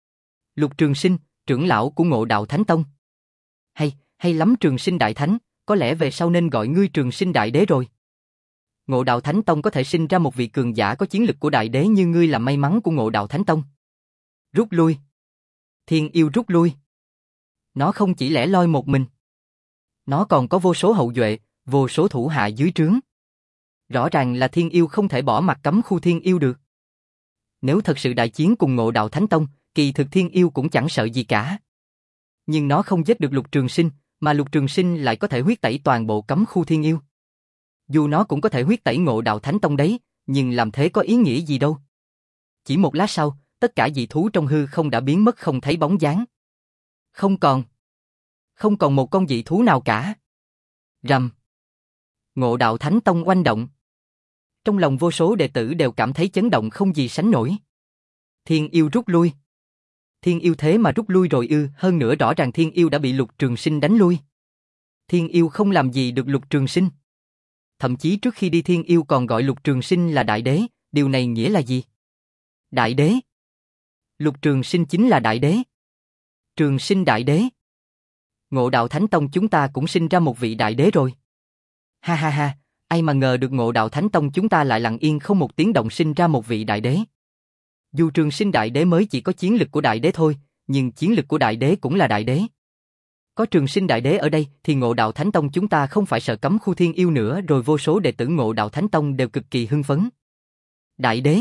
Lục Trường Sinh, trưởng lão của Ngộ Đạo Thánh Tông. Hay, hay lắm Trường Sinh Đại Thánh, có lẽ về sau nên gọi ngươi Trường Sinh Đại Đế rồi. Ngộ Đạo Thánh Tông có thể sinh ra một vị cường giả có chiến lực của đại đế như ngươi là may mắn của Ngộ Đạo Thánh Tông. Rút lui. Thiên yêu rút lui. Nó không chỉ lẻ loi một mình. Nó còn có vô số hậu duệ, vô số thủ hạ dưới trướng. Rõ ràng là thiên yêu không thể bỏ mặt cấm khu thiên yêu được. Nếu thật sự đại chiến cùng Ngộ Đạo Thánh Tông, kỳ thực thiên yêu cũng chẳng sợ gì cả. Nhưng nó không giết được Lục Trường Sinh, mà Lục Trường Sinh lại có thể huyết tẩy toàn bộ cấm khu thiên yêu. Dù nó cũng có thể huyết tẩy Ngộ Đạo Thánh Tông đấy, nhưng làm thế có ý nghĩa gì đâu. Chỉ một lát sau, tất cả dị thú trong hư không đã biến mất không thấy bóng dáng. Không còn. Không còn một con dị thú nào cả. Rầm. Ngộ Đạo Thánh Tông oanh động. Trong lòng vô số đệ tử đều cảm thấy chấn động không gì sánh nổi. Thiên Yêu rút lui. Thiên Yêu thế mà rút lui rồi ư? Hơn nữa rõ ràng Thiên Yêu đã bị Lục Trường Sinh đánh lui. Thiên Yêu không làm gì được Lục Trường Sinh. Thậm chí trước khi đi Thiên Yêu còn gọi Lục Trường Sinh là Đại Đế, điều này nghĩa là gì? Đại Đế. Lục Trường Sinh chính là Đại Đế. Trường Sinh Đại Đế. Ngộ Đạo Thánh Tông chúng ta cũng sinh ra một vị Đại Đế rồi. Ha ha ha, ai mà ngờ được Ngộ Đạo Thánh Tông chúng ta lại lặng yên không một tiếng động sinh ra một vị Đại Đế. Dù Trường Sinh Đại Đế mới chỉ có chiến lực của Đại Đế thôi, nhưng chiến lực của Đại Đế cũng là Đại Đế. Có Trường Sinh Đại Đế ở đây thì Ngộ Đạo Thánh Tông chúng ta không phải sợ cấm khu Thiên Yêu nữa. Rồi vô số đệ tử Ngộ Đạo Thánh Tông đều cực kỳ hưng phấn. Đại Đế.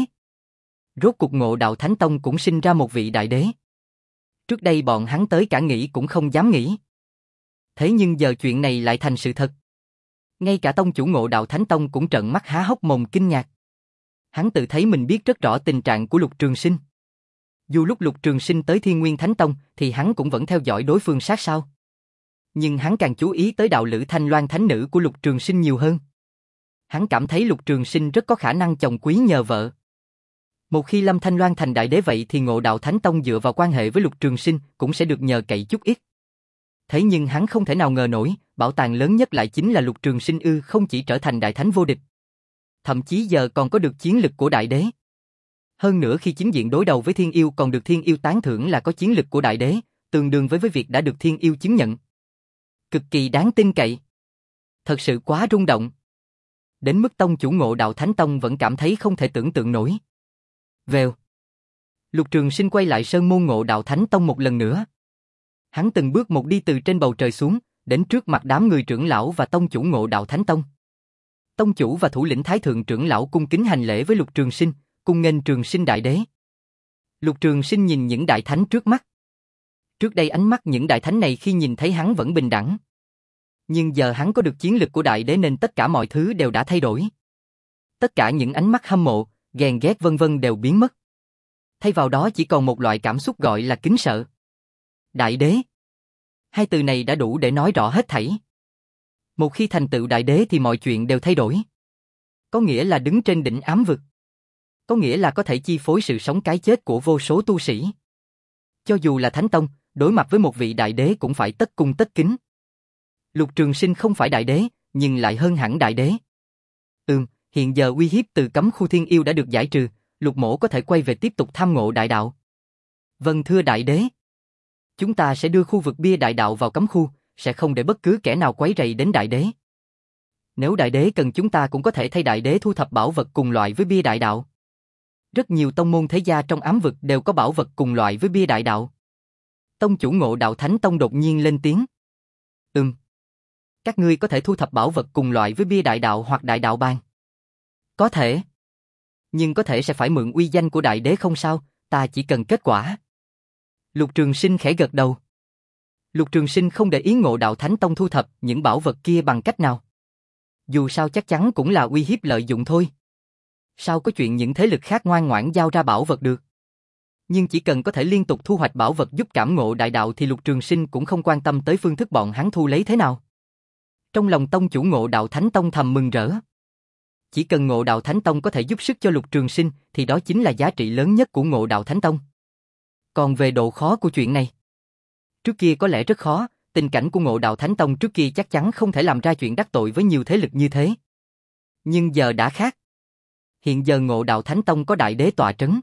Rốt cuộc Ngộ Đạo Thánh Tông cũng sinh ra một vị Đại Đế. Trước đây bọn hắn tới cả nghĩ cũng không dám nghĩ. Thế nhưng giờ chuyện này lại thành sự thật. Ngay cả tông chủ Ngộ Đạo Thánh Tông cũng trợn mắt há hốc mồm kinh ngạc. Hắn tự thấy mình biết rất rõ tình trạng của Lục Trường Sinh. Dù lúc Lục Trường Sinh tới Thiên Nguyên Thánh Tông thì hắn cũng vẫn theo dõi đối phương sát sao. Nhưng hắn càng chú ý tới đạo lữ Thanh Loan Thánh Nữ của Lục Trường Sinh nhiều hơn. Hắn cảm thấy Lục Trường Sinh rất có khả năng chồng quý nhờ vợ. Một khi Lâm Thanh Loan thành Đại Đế vậy thì Ngộ Đạo Thánh Tông dựa vào quan hệ với Lục Trường Sinh cũng sẽ được nhờ cậy chút ít. Thế nhưng hắn không thể nào ngờ nổi, bảo tàng lớn nhất lại chính là Lục Trường Sinh ư, không chỉ trở thành đại thánh vô địch. Thậm chí giờ còn có được chiến lực của Đại Đế. Hơn nữa khi chính diện đối đầu với Thiên Yêu còn được Thiên Yêu tán thưởng là có chiến lực của Đại Đế, tương đương với với việc đã được Thiên Yêu chứng nhận. Cực kỳ đáng tin cậy. Thật sự quá rung động. Đến mức tông chủ Ngộ Đạo Thánh Tông vẫn cảm thấy không thể tưởng tượng nổi. Vèo. Lục Trường Sinh quay lại sơn môn Ngộ Đạo Thánh Tông một lần nữa. Hắn từng bước một đi từ trên bầu trời xuống, đến trước mặt đám người trưởng lão và tông chủ Ngộ Đạo Thánh Tông. Tông chủ và thủ lĩnh Thái Thượng trưởng lão cung kính hành lễ với Lục Trường Sinh, cung nghênh Trường Sinh Đại Đế. Lục Trường Sinh nhìn những đại thánh trước mắt. Trước đây ánh mắt những đại thánh này khi nhìn thấy hắn vẫn bình đẳng. Nhưng giờ hắn có được chiến lực của Đại Đế nên tất cả mọi thứ đều đã thay đổi. Tất cả những ánh mắt hâm mộ, ghen ghét vân vân đều biến mất. Thay vào đó chỉ còn một loại cảm xúc gọi là kính sợ. Đại Đế. Hai từ này đã đủ để nói rõ hết thảy. Một khi thành tựu Đại Đế thì mọi chuyện đều thay đổi. Có nghĩa là đứng trên đỉnh ám vực. Có nghĩa là có thể chi phối sự sống cái chết của vô số tu sĩ. Cho dù là Thánh Tông, đối mặt với một vị Đại Đế cũng phải tất cung tất kính. Lục Trường Sinh không phải Đại Đế, nhưng lại hơn hẳn Đại Đế. Ừm, hiện giờ uy hiếp từ cấm khu Thiên Yêu đã được giải trừ, Lục Mỗ có thể quay về tiếp tục tham ngộ đại đạo. Vâng thưa Đại Đế. Chúng ta sẽ đưa khu vực bia đại đạo vào cấm khu, sẽ không để bất cứ kẻ nào quấy rầy đến Đại Đế. Nếu Đại Đế cần chúng ta cũng có thể thay Đại Đế thu thập bảo vật cùng loại với bia đại đạo. Rất nhiều tông môn thế gia trong ám vực đều có bảo vật cùng loại với bia đại đạo. Tông chủ Ngộ Đạo Thánh Tông đột nhiên lên tiếng. Ừm. Các ngươi có thể thu thập bảo vật cùng loại với bia đại đạo hoặc đại đạo bàn. Có thể. Nhưng có thể sẽ phải mượn uy danh của Đại Đế không sao, ta chỉ cần kết quả. Lục Trường Sinh khẽ gật đầu. Lục Trường Sinh không để ý Ngộ Đạo Thánh Tông thu thập những bảo vật kia bằng cách nào. Dù sao chắc chắn cũng là uy hiếp lợi dụng thôi. Sao có chuyện những thế lực khác ngoan ngoãn giao ra bảo vật được. Nhưng chỉ cần có thể liên tục thu hoạch bảo vật giúp cảm ngộ đại đạo thì Lục Trường Sinh cũng không quan tâm tới phương thức bọn hắn thu lấy thế nào. Trong lòng tông chủ Ngộ Đạo Thánh Tông thầm mừng rỡ. Chỉ cần Ngộ Đạo Thánh Tông có thể giúp sức cho Lục Trường Sinh thì đó chính là giá trị lớn nhất của Ngộ Đạo Thánh Tông. Còn về độ khó của chuyện này, trước kia có lẽ rất khó, tình cảnh của Ngộ Đạo Thánh Tông trước kia chắc chắn không thể làm ra chuyện đắc tội với nhiều thế lực như thế. Nhưng giờ đã khác. Hiện giờ Ngộ Đạo Thánh Tông có Đại Đế tọa trấn.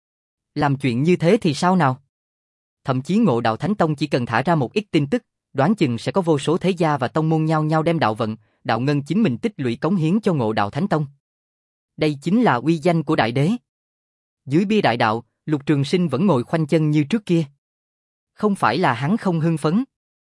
Làm chuyện như thế thì sao nào? Thậm chí Ngộ Đạo Thánh Tông chỉ cần thả ra một ít tin tức, đoán chừng sẽ có vô số thế gia và tông môn nhau nhau đem đạo vận, đạo ngân chính mình tích lũy cống hiến cho Ngộ Đạo Thánh Tông. Đây chính là uy danh của Đại Đế. Dưới bia đại đạo, Lục Trường Sinh vẫn ngồi khoanh chân như trước kia. Không phải là hắn không hưng phấn,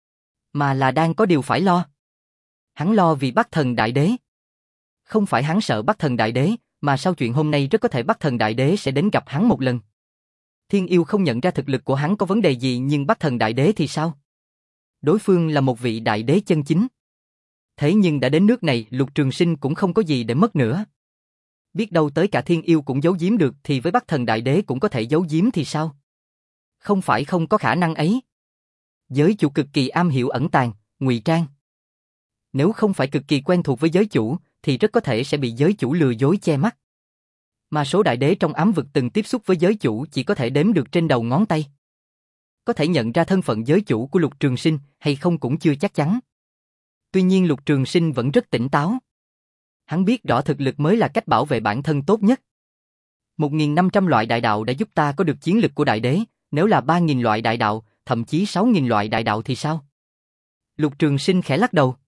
mà là đang có điều phải lo. Hắn lo vì Bắc Thần Đại Đế. Không phải hắn sợ Bắc Thần Đại Đế, mà sau chuyện hôm nay rất có thể Bắc Thần Đại Đế sẽ đến gặp hắn một lần. Thiên Yêu không nhận ra thực lực của hắn có vấn đề gì, nhưng Bắc Thần Đại Đế thì sao? Đối phương là một vị Đại Đế chân chính. Thế nhưng đã đến nước này, Lục Trường Sinh cũng không có gì để mất nữa. Biết đâu tới cả Thiên Yêu cũng giấu giếm được thì với Bắc Thần Đại Đế cũng có thể giấu giếm thì sao? Không phải không có khả năng ấy. Giới chủ cực kỳ am hiểu ẩn tàng, ngụy trang. Nếu không phải cực kỳ quen thuộc với giới chủ, thì rất có thể sẽ bị giới chủ lừa dối che mắt. Mà số đại đế trong ám vực từng tiếp xúc với giới chủ chỉ có thể đếm được trên đầu ngón tay. Có thể nhận ra thân phận giới chủ của Lục Trường Sinh hay không cũng chưa chắc chắn. Tuy nhiên Lục Trường Sinh vẫn rất tỉnh táo. Hắn biết rõ thực lực mới là cách bảo vệ bản thân tốt nhất. một nghìn năm trăm loại đại đạo đã giúp ta có được chiến lực của đại đế, nếu là ba nghìn loại đại đạo, thậm chí sáu nghìn loại đại đạo thì sao? Lục Trường Sinh khẽ lắc đầu.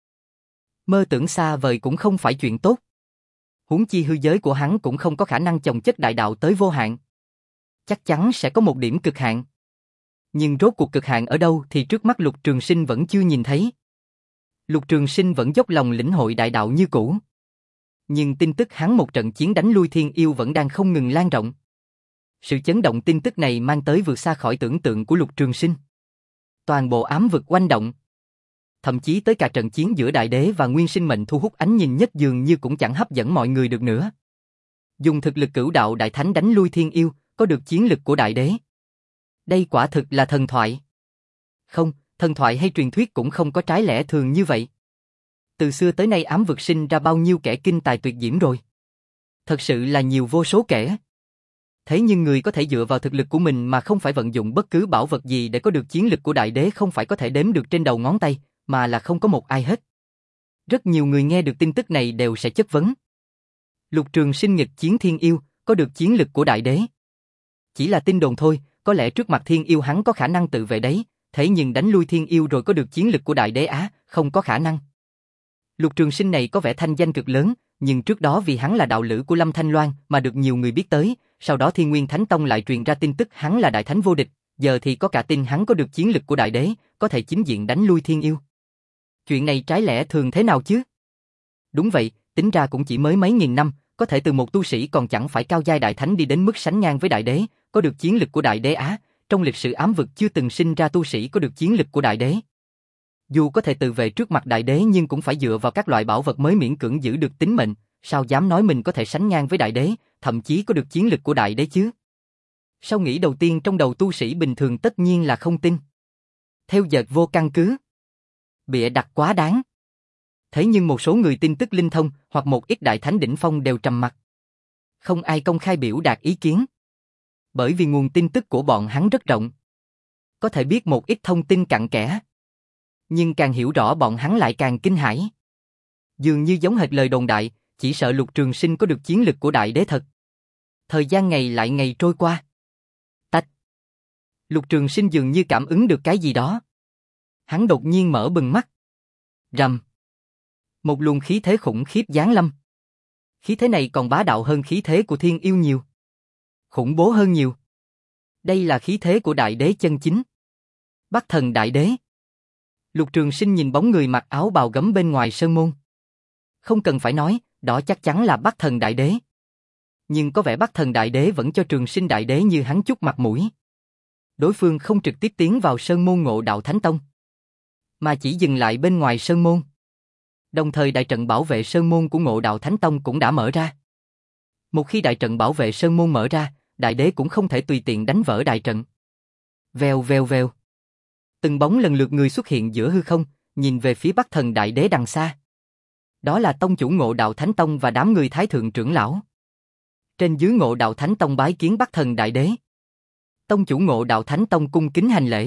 Mơ tưởng xa vời cũng không phải chuyện tốt. Huống chi hư giới của hắn cũng không có khả năng chồng chất đại đạo tới vô hạn. Chắc chắn sẽ có một điểm cực hạn. Nhưng rốt cuộc cực hạn ở đâu thì trước mắt Lục Trường Sinh vẫn chưa nhìn thấy. Lục Trường Sinh vẫn dốc lòng lĩnh hội đại đạo như cũ. Nhưng tin tức hắn một trận chiến đánh lui thiên yêu vẫn đang không ngừng lan rộng. Sự chấn động tin tức này mang tới vượt xa khỏi tưởng tượng của Lục Trường Sinh. Toàn bộ ám vực oanh động. Thậm chí tới cả trận chiến giữa đại đế và nguyên sinh mệnh thu hút ánh nhìn nhất dường như cũng chẳng hấp dẫn mọi người được nữa. Dùng thực lực cửu đạo đại thánh đánh lui thiên yêu, có được chiến lực của đại đế. Đây quả thực là thần thoại. Không, thần thoại hay truyền thuyết cũng không có trái lẽ thường như vậy. Từ xưa tới nay ám vực sinh ra bao nhiêu kẻ kinh tài tuyệt diễm rồi. Thật sự là nhiều vô số kẻ. Thế nhưng người có thể dựa vào thực lực của mình mà không phải vận dụng bất cứ bảo vật gì để có được chiến lực của đại đế không phải có thể đếm được trên đầu ngón tay, mà là không có một ai hết. Rất nhiều người nghe được tin tức này đều sẽ chất vấn. Lục Trường Sinh nghịch chiến thiên yêu, có được chiến lực của đại đế. Chỉ là tin đồn thôi, có lẽ trước mặt thiên yêu hắn có khả năng tự vệ đấy, thế nhưng đánh lui thiên yêu rồi có được chiến lực của đại đế á, không có khả năng. Lục Trường Sinh này có vẻ thanh danh cực lớn, nhưng trước đó vì hắn là đạo lữ của Lâm Thanh Loan mà được nhiều người biết tới, sau đó Thiên Nguyên Thánh Tông lại truyền ra tin tức hắn là đại thánh vô địch, giờ thì có cả tin hắn có được chiến lực của đại đế, có thể chính diện đánh lui thiên yêu. Chuyện này trái lẽ thường thế nào chứ? Đúng vậy, tính ra cũng chỉ mới mấy nghìn năm, có thể từ một tu sĩ còn chẳng phải cao giai đại thánh đi đến mức sánh ngang với đại đế, có được chiến lực của đại đế á, trong lịch sử ám vực chưa từng sinh ra tu sĩ có được chiến lực của đại đế. Dù có thể tự vệ trước mặt đại đế nhưng cũng phải dựa vào các loại bảo vật mới miễn cưỡng giữ được tính mệnh, sao dám nói mình có thể sánh ngang với đại đế, thậm chí có được chiến lực của đại đế chứ? Sau nghĩ đầu tiên trong đầu tu sĩ bình thường tất nhiên là không tin. Theo dệt vô căn cứ. Bịa đặt quá đáng. Thế nhưng một số người tin tức linh thông hoặc một ít đại thánh đỉnh phong đều trầm mặc. Không ai công khai biểu đạt ý kiến. Bởi vì nguồn tin tức của bọn hắn rất rộng. Có thể biết một ít thông tin cặn kẽ. Nhưng càng hiểu rõ bọn hắn lại càng kinh hãi. Dường như giống hệt lời đồn đại, chỉ sợ Lục Trường Sinh có được chiến lực của đại đế thật. Thời gian ngày lại ngày trôi qua. Tách. Lục Trường Sinh dường như cảm ứng được cái gì đó. Hắn đột nhiên mở bừng mắt. Rầm. Một luồng khí thế khủng khiếp giáng lâm. Khí thế này còn bá đạo hơn khí thế của thiên yêu nhiều. Khủng bố hơn nhiều. Đây là khí thế của đại đế chân chính. Bắc Thần Đại Đế. Lục Trường Sinh nhìn bóng người mặc áo bào gấm bên ngoài sơn môn. Không cần phải nói, đó chắc chắn là Bắc Thần Đại Đế. Nhưng có vẻ Bắc Thần Đại Đế vẫn cho Trường Sinh Đại Đế như hắn chút mặt mũi. Đối phương không trực tiếp tiến vào sơn môn Ngộ Đạo Thánh Tông, mà chỉ dừng lại bên ngoài sơn môn. Đồng thời đại trận bảo vệ sơn môn của Ngộ Đạo Thánh Tông cũng đã mở ra. Một khi đại trận bảo vệ sơn môn mở ra, đại đế cũng không thể tùy tiện đánh vỡ đại trận. Vèo vèo vèo. Từng bóng lần lượt người xuất hiện giữa hư không, nhìn về phía Bắc Thần Đại Đế đằng xa. Đó là tông chủ Ngộ Đạo Thánh Tông và đám người thái thượng trưởng lão. Trên dưới Ngộ Đạo Thánh Tông bái kiến Bắc Thần Đại Đế. Tông chủ Ngộ Đạo Thánh Tông cung kính hành lễ.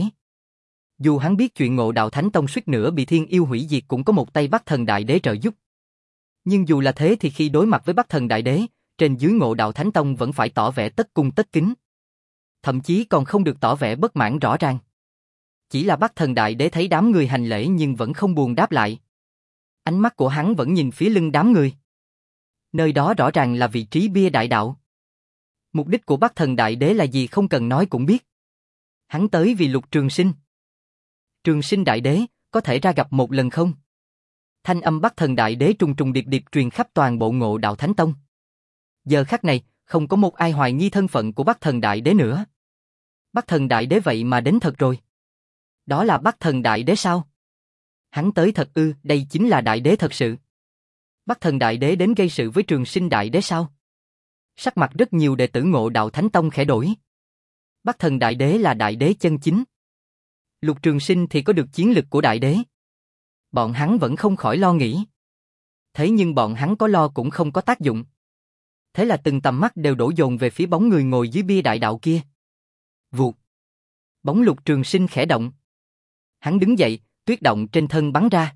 Dù hắn biết chuyện Ngộ Đạo Thánh Tông suýt nữa bị thiên yêu hủy diệt cũng có một tay Bắc Thần Đại Đế trợ giúp. Nhưng dù là thế thì khi đối mặt với Bắc Thần Đại Đế, trên dưới Ngộ Đạo Thánh Tông vẫn phải tỏ vẻ tất cung tất kính. Thậm chí còn không được tỏ vẻ bất mãn rõ ràng. Chỉ là Bắc Thần Đại Đế thấy đám người hành lễ nhưng vẫn không buồn đáp lại. Ánh mắt của hắn vẫn nhìn phía lưng đám người. Nơi đó rõ ràng là vị trí bia đại đạo. Mục đích của Bắc Thần Đại Đế là gì không cần nói cũng biết. Hắn tới vì Lục Trường Sinh. Trường Sinh Đại Đế, có thể ra gặp một lần không? Thanh âm Bắc Thần Đại Đế trùng trùng điệp điệp truyền khắp toàn bộ Ngộ Đạo Thánh Tông. Giờ khắc này, không có một ai hoài nghi thân phận của Bắc Thần Đại Đế nữa. Bắc Thần Đại Đế vậy mà đến thật rồi. Đó là Bắc Thần Đại Đế sao? Hắn tới thật ư, đây chính là Đại Đế thật sự. Bắc Thần Đại Đế đến gây sự với Trường Sinh Đại Đế sao? Sắc mặt rất nhiều đệ tử Ngộ Đạo Thánh Tông khẽ đổi. Bắc Thần Đại Đế là Đại Đế chân chính. Lục Trường Sinh thì có được chiến lực của Đại Đế. Bọn hắn vẫn không khỏi lo nghĩ. Thế nhưng bọn hắn có lo cũng không có tác dụng. Thế là từng tầm mắt đều đổ dồn về phía bóng người ngồi dưới bia đại đạo kia. Vụt. Bóng Lục Trường Sinh khẽ động. Hắn đứng dậy, tuyết động trên thân bắn ra.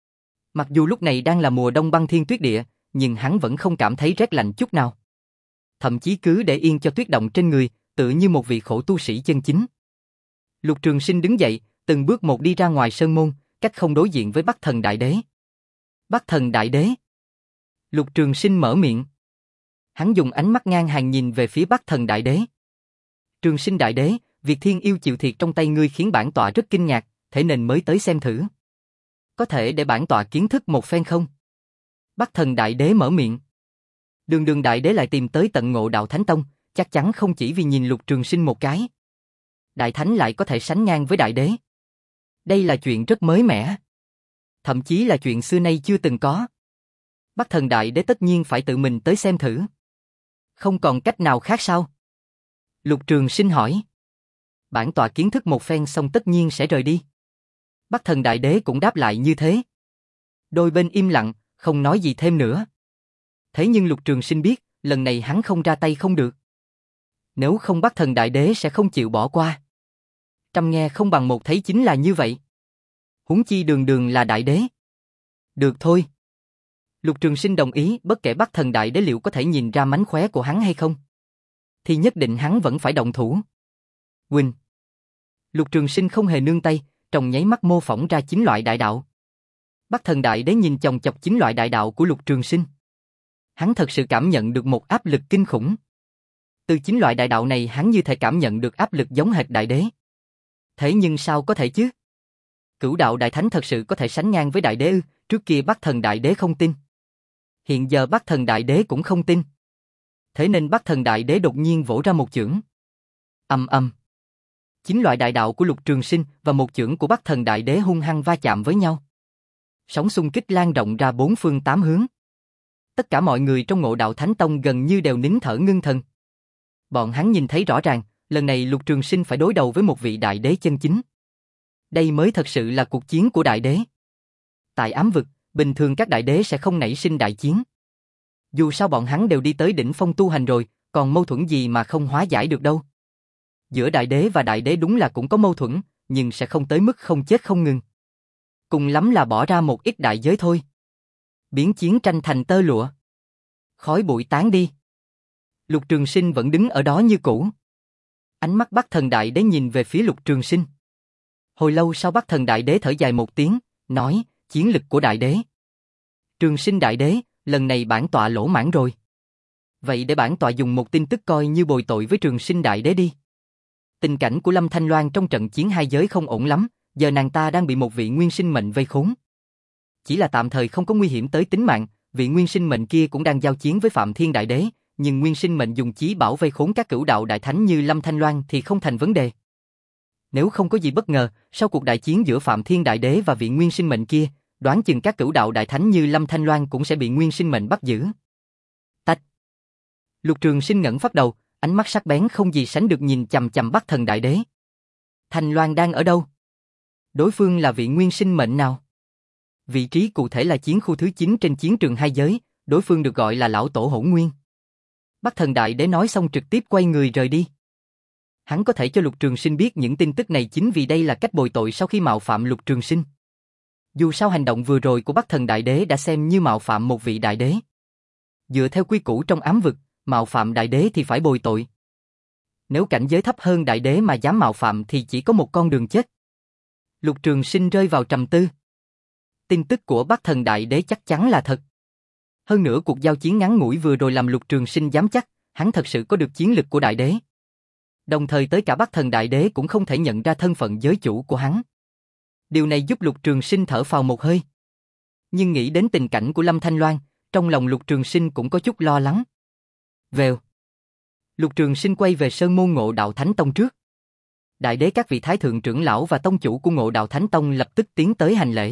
Mặc dù lúc này đang là mùa đông băng thiên tuyết địa, nhưng hắn vẫn không cảm thấy rét lạnh chút nào. Thậm chí cứ để yên cho tuyết động trên người, tựa như một vị khổ tu sĩ chân chính. Lục Trường Sinh đứng dậy, từng bước một đi ra ngoài sơn môn, cách không đối diện với Bắc Thần Đại Đế. Bắc Thần Đại Đế. Lục Trường Sinh mở miệng. Hắn dùng ánh mắt ngang hàng nhìn về phía Bắc Thần Đại Đế. Trường Sinh Đại Đế, việc thiên yêu chịu thiệt trong tay ngươi khiến bản tọa rất kinh ngạc, thế nên mới tới xem thử. Có thể để bản tọa kiến thức một phen không? Bắc Thần Đại Đế mở miệng. Đường Đường Đại Đế lại tìm tới tận Ngộ Đạo Thánh Tông, chắc chắn không chỉ vì nhìn Lục Trường Sinh một cái. Đại Thánh lại có thể sánh ngang với Đại Đế. Đây là chuyện rất mới mẻ. Thậm chí là chuyện xưa nay chưa từng có. Bắc Thần Đại Đế tất nhiên phải tự mình tới xem thử. Không còn cách nào khác sao? Lục Trường Sinh hỏi. Bản tọa kiến thức một phen xong tất nhiên sẽ rời đi. Bắc Thần Đại Đế cũng đáp lại như thế. Đôi bên im lặng, không nói gì thêm nữa. Thế nhưng Lục Trường Sinh biết, lần này hắn không ra tay không được. Nếu không Bắc Thần Đại Đế sẽ không chịu bỏ qua. Trăm nghe không bằng một thấy chính là như vậy. Huống chi Đường Đường là Đại Đế. Được thôi. Lục Trường Sinh đồng ý, bất kể Bắc Thần Đại Đế liệu có thể nhìn ra mánh khóe của hắn hay không, thì nhất định hắn vẫn phải động thủ. Huynh. Lục Trường Sinh không hề nương tay, trong nháy mắt mô phỏng ra chín loại đại đạo. Bắc Thần Đại Đế nhìn chòng chọc chín loại đại đạo của Lục Trường Sinh. Hắn thật sự cảm nhận được một áp lực kinh khủng. Từ chín loại đại đạo này hắn như thể cảm nhận được áp lực giống hệt Đại Đế. Thế nhưng sao có thể chứ? Cửu đạo Đại Thánh thật sự có thể sánh ngang với Đại Đế ư? Trước kia Bắc Thần Đại Đế không tin. Hiện giờ Bắc Thần Đại Đế cũng không tin. Thế nên Bắc Thần Đại Đế đột nhiên vỗ ra một chưởng. Ầm ầm. Chín loại đại đạo của Lục Trường Sinh và một chưởng của Bắc Thần Đại Đế hung hăng va chạm với nhau. Sóng xung kích lan rộng ra bốn phương tám hướng. Tất cả mọi người trong Ngộ Đạo Thánh Tông gần như đều nín thở ngưng thần. Bọn hắn nhìn thấy rõ ràng, lần này Lục Trường Sinh phải đối đầu với một vị Đại Đế chân chính. Đây mới thật sự là cuộc chiến của Đại Đế. Tại ám vực, bình thường các Đại Đế sẽ không nảy sinh đại chiến. Dù sao bọn hắn đều đi tới đỉnh phong tu hành rồi, còn mâu thuẫn gì mà không hóa giải được đâu. Giữa Đại Đế và Đại Đế đúng là cũng có mâu thuẫn, nhưng sẽ không tới mức không chết không ngừng. Cùng lắm là bỏ ra một ít đại giới thôi. Biến chiến tranh thành tơ lụa. Khói bụi tán đi. Lục Trường Sinh vẫn đứng ở đó như cũ. Ánh mắt Bắc Thần Đại Đế nhìn về phía Lục Trường Sinh. Hồi lâu sau Bắc Thần Đại Đế thở dài một tiếng, nói, chiến lực của Đại Đế. Trường Sinh Đại Đế, lần này bản tọa lỗ mãn rồi. Vậy để bản tọa dùng một tin tức coi như bồi tội với Trường Sinh Đại Đế đi. Tình cảnh của Lâm Thanh Loan trong trận chiến hai giới không ổn lắm, giờ nàng ta đang bị một vị nguyên sinh mệnh vây khốn. Chỉ là tạm thời không có nguy hiểm tới tính mạng, vị nguyên sinh mệnh kia cũng đang giao chiến với Phạm Thiên Đại Đế, nhưng nguyên sinh mệnh dùng chí bảo vây khốn các cửu đạo đại thánh như Lâm Thanh Loan thì không thành vấn đề. Nếu không có gì bất ngờ, sau cuộc đại chiến giữa Phạm Thiên Đại Đế và vị nguyên sinh mệnh kia, đoán chừng các cửu đạo đại thánh như Lâm Thanh Loan cũng sẽ bị nguyên sinh mệnh bắt giữ. Tách. Lục Trường Sinh ngẩng phát đầu, ánh mắt sắc bén không gì sánh được nhìn chằm chằm Bắc Thần Đại Đế. Thanh Loan đang ở đâu? Đối phương là vị nguyên sinh mệnh nào? Vị trí cụ thể là chiến khu thứ chín trên chiến trường hai giới, đối phương được gọi là Lão Tổ Hỗn Nguyên. Bắc Thần Đại Đế nói xong trực tiếp quay người rời đi. Hắn có thể cho Lục Trường Sinh biết những tin tức này chính vì đây là cách bồi tội sau khi mạo phạm Lục Trường Sinh. Dù sao hành động vừa rồi của Bắc Thần Đại Đế đã xem như mạo phạm một vị Đại Đế. Dựa theo quy củ trong ám vực, mạo phạm Đại Đế thì phải bồi tội. Nếu cảnh giới thấp hơn Đại Đế mà dám mạo phạm thì chỉ có một con đường chết. Lục Trường Sinh rơi vào trầm tư. Tin tức của Bắc Thần Đại Đế chắc chắn là thật. Hơn nữa cuộc giao chiến ngắn ngủi vừa rồi làm Lục Trường Sinh dám chắc, hắn thật sự có được chiến lực của Đại Đế. Đồng thời tới cả Bắc Thần Đại Đế cũng không thể nhận ra thân phận giới chủ của hắn. Điều này giúp Lục Trường Sinh thở phào một hơi. Nhưng nghĩ đến tình cảnh của Lâm Thanh Loan, trong lòng Lục Trường Sinh cũng có chút lo lắng. Vèo. Lục Trường Sinh quay về sơn môn Ngộ Đạo Thánh Tông trước. Đại Đế các vị thái thượng trưởng lão và tông chủ của Ngộ Đạo Thánh Tông lập tức tiến tới hành lễ.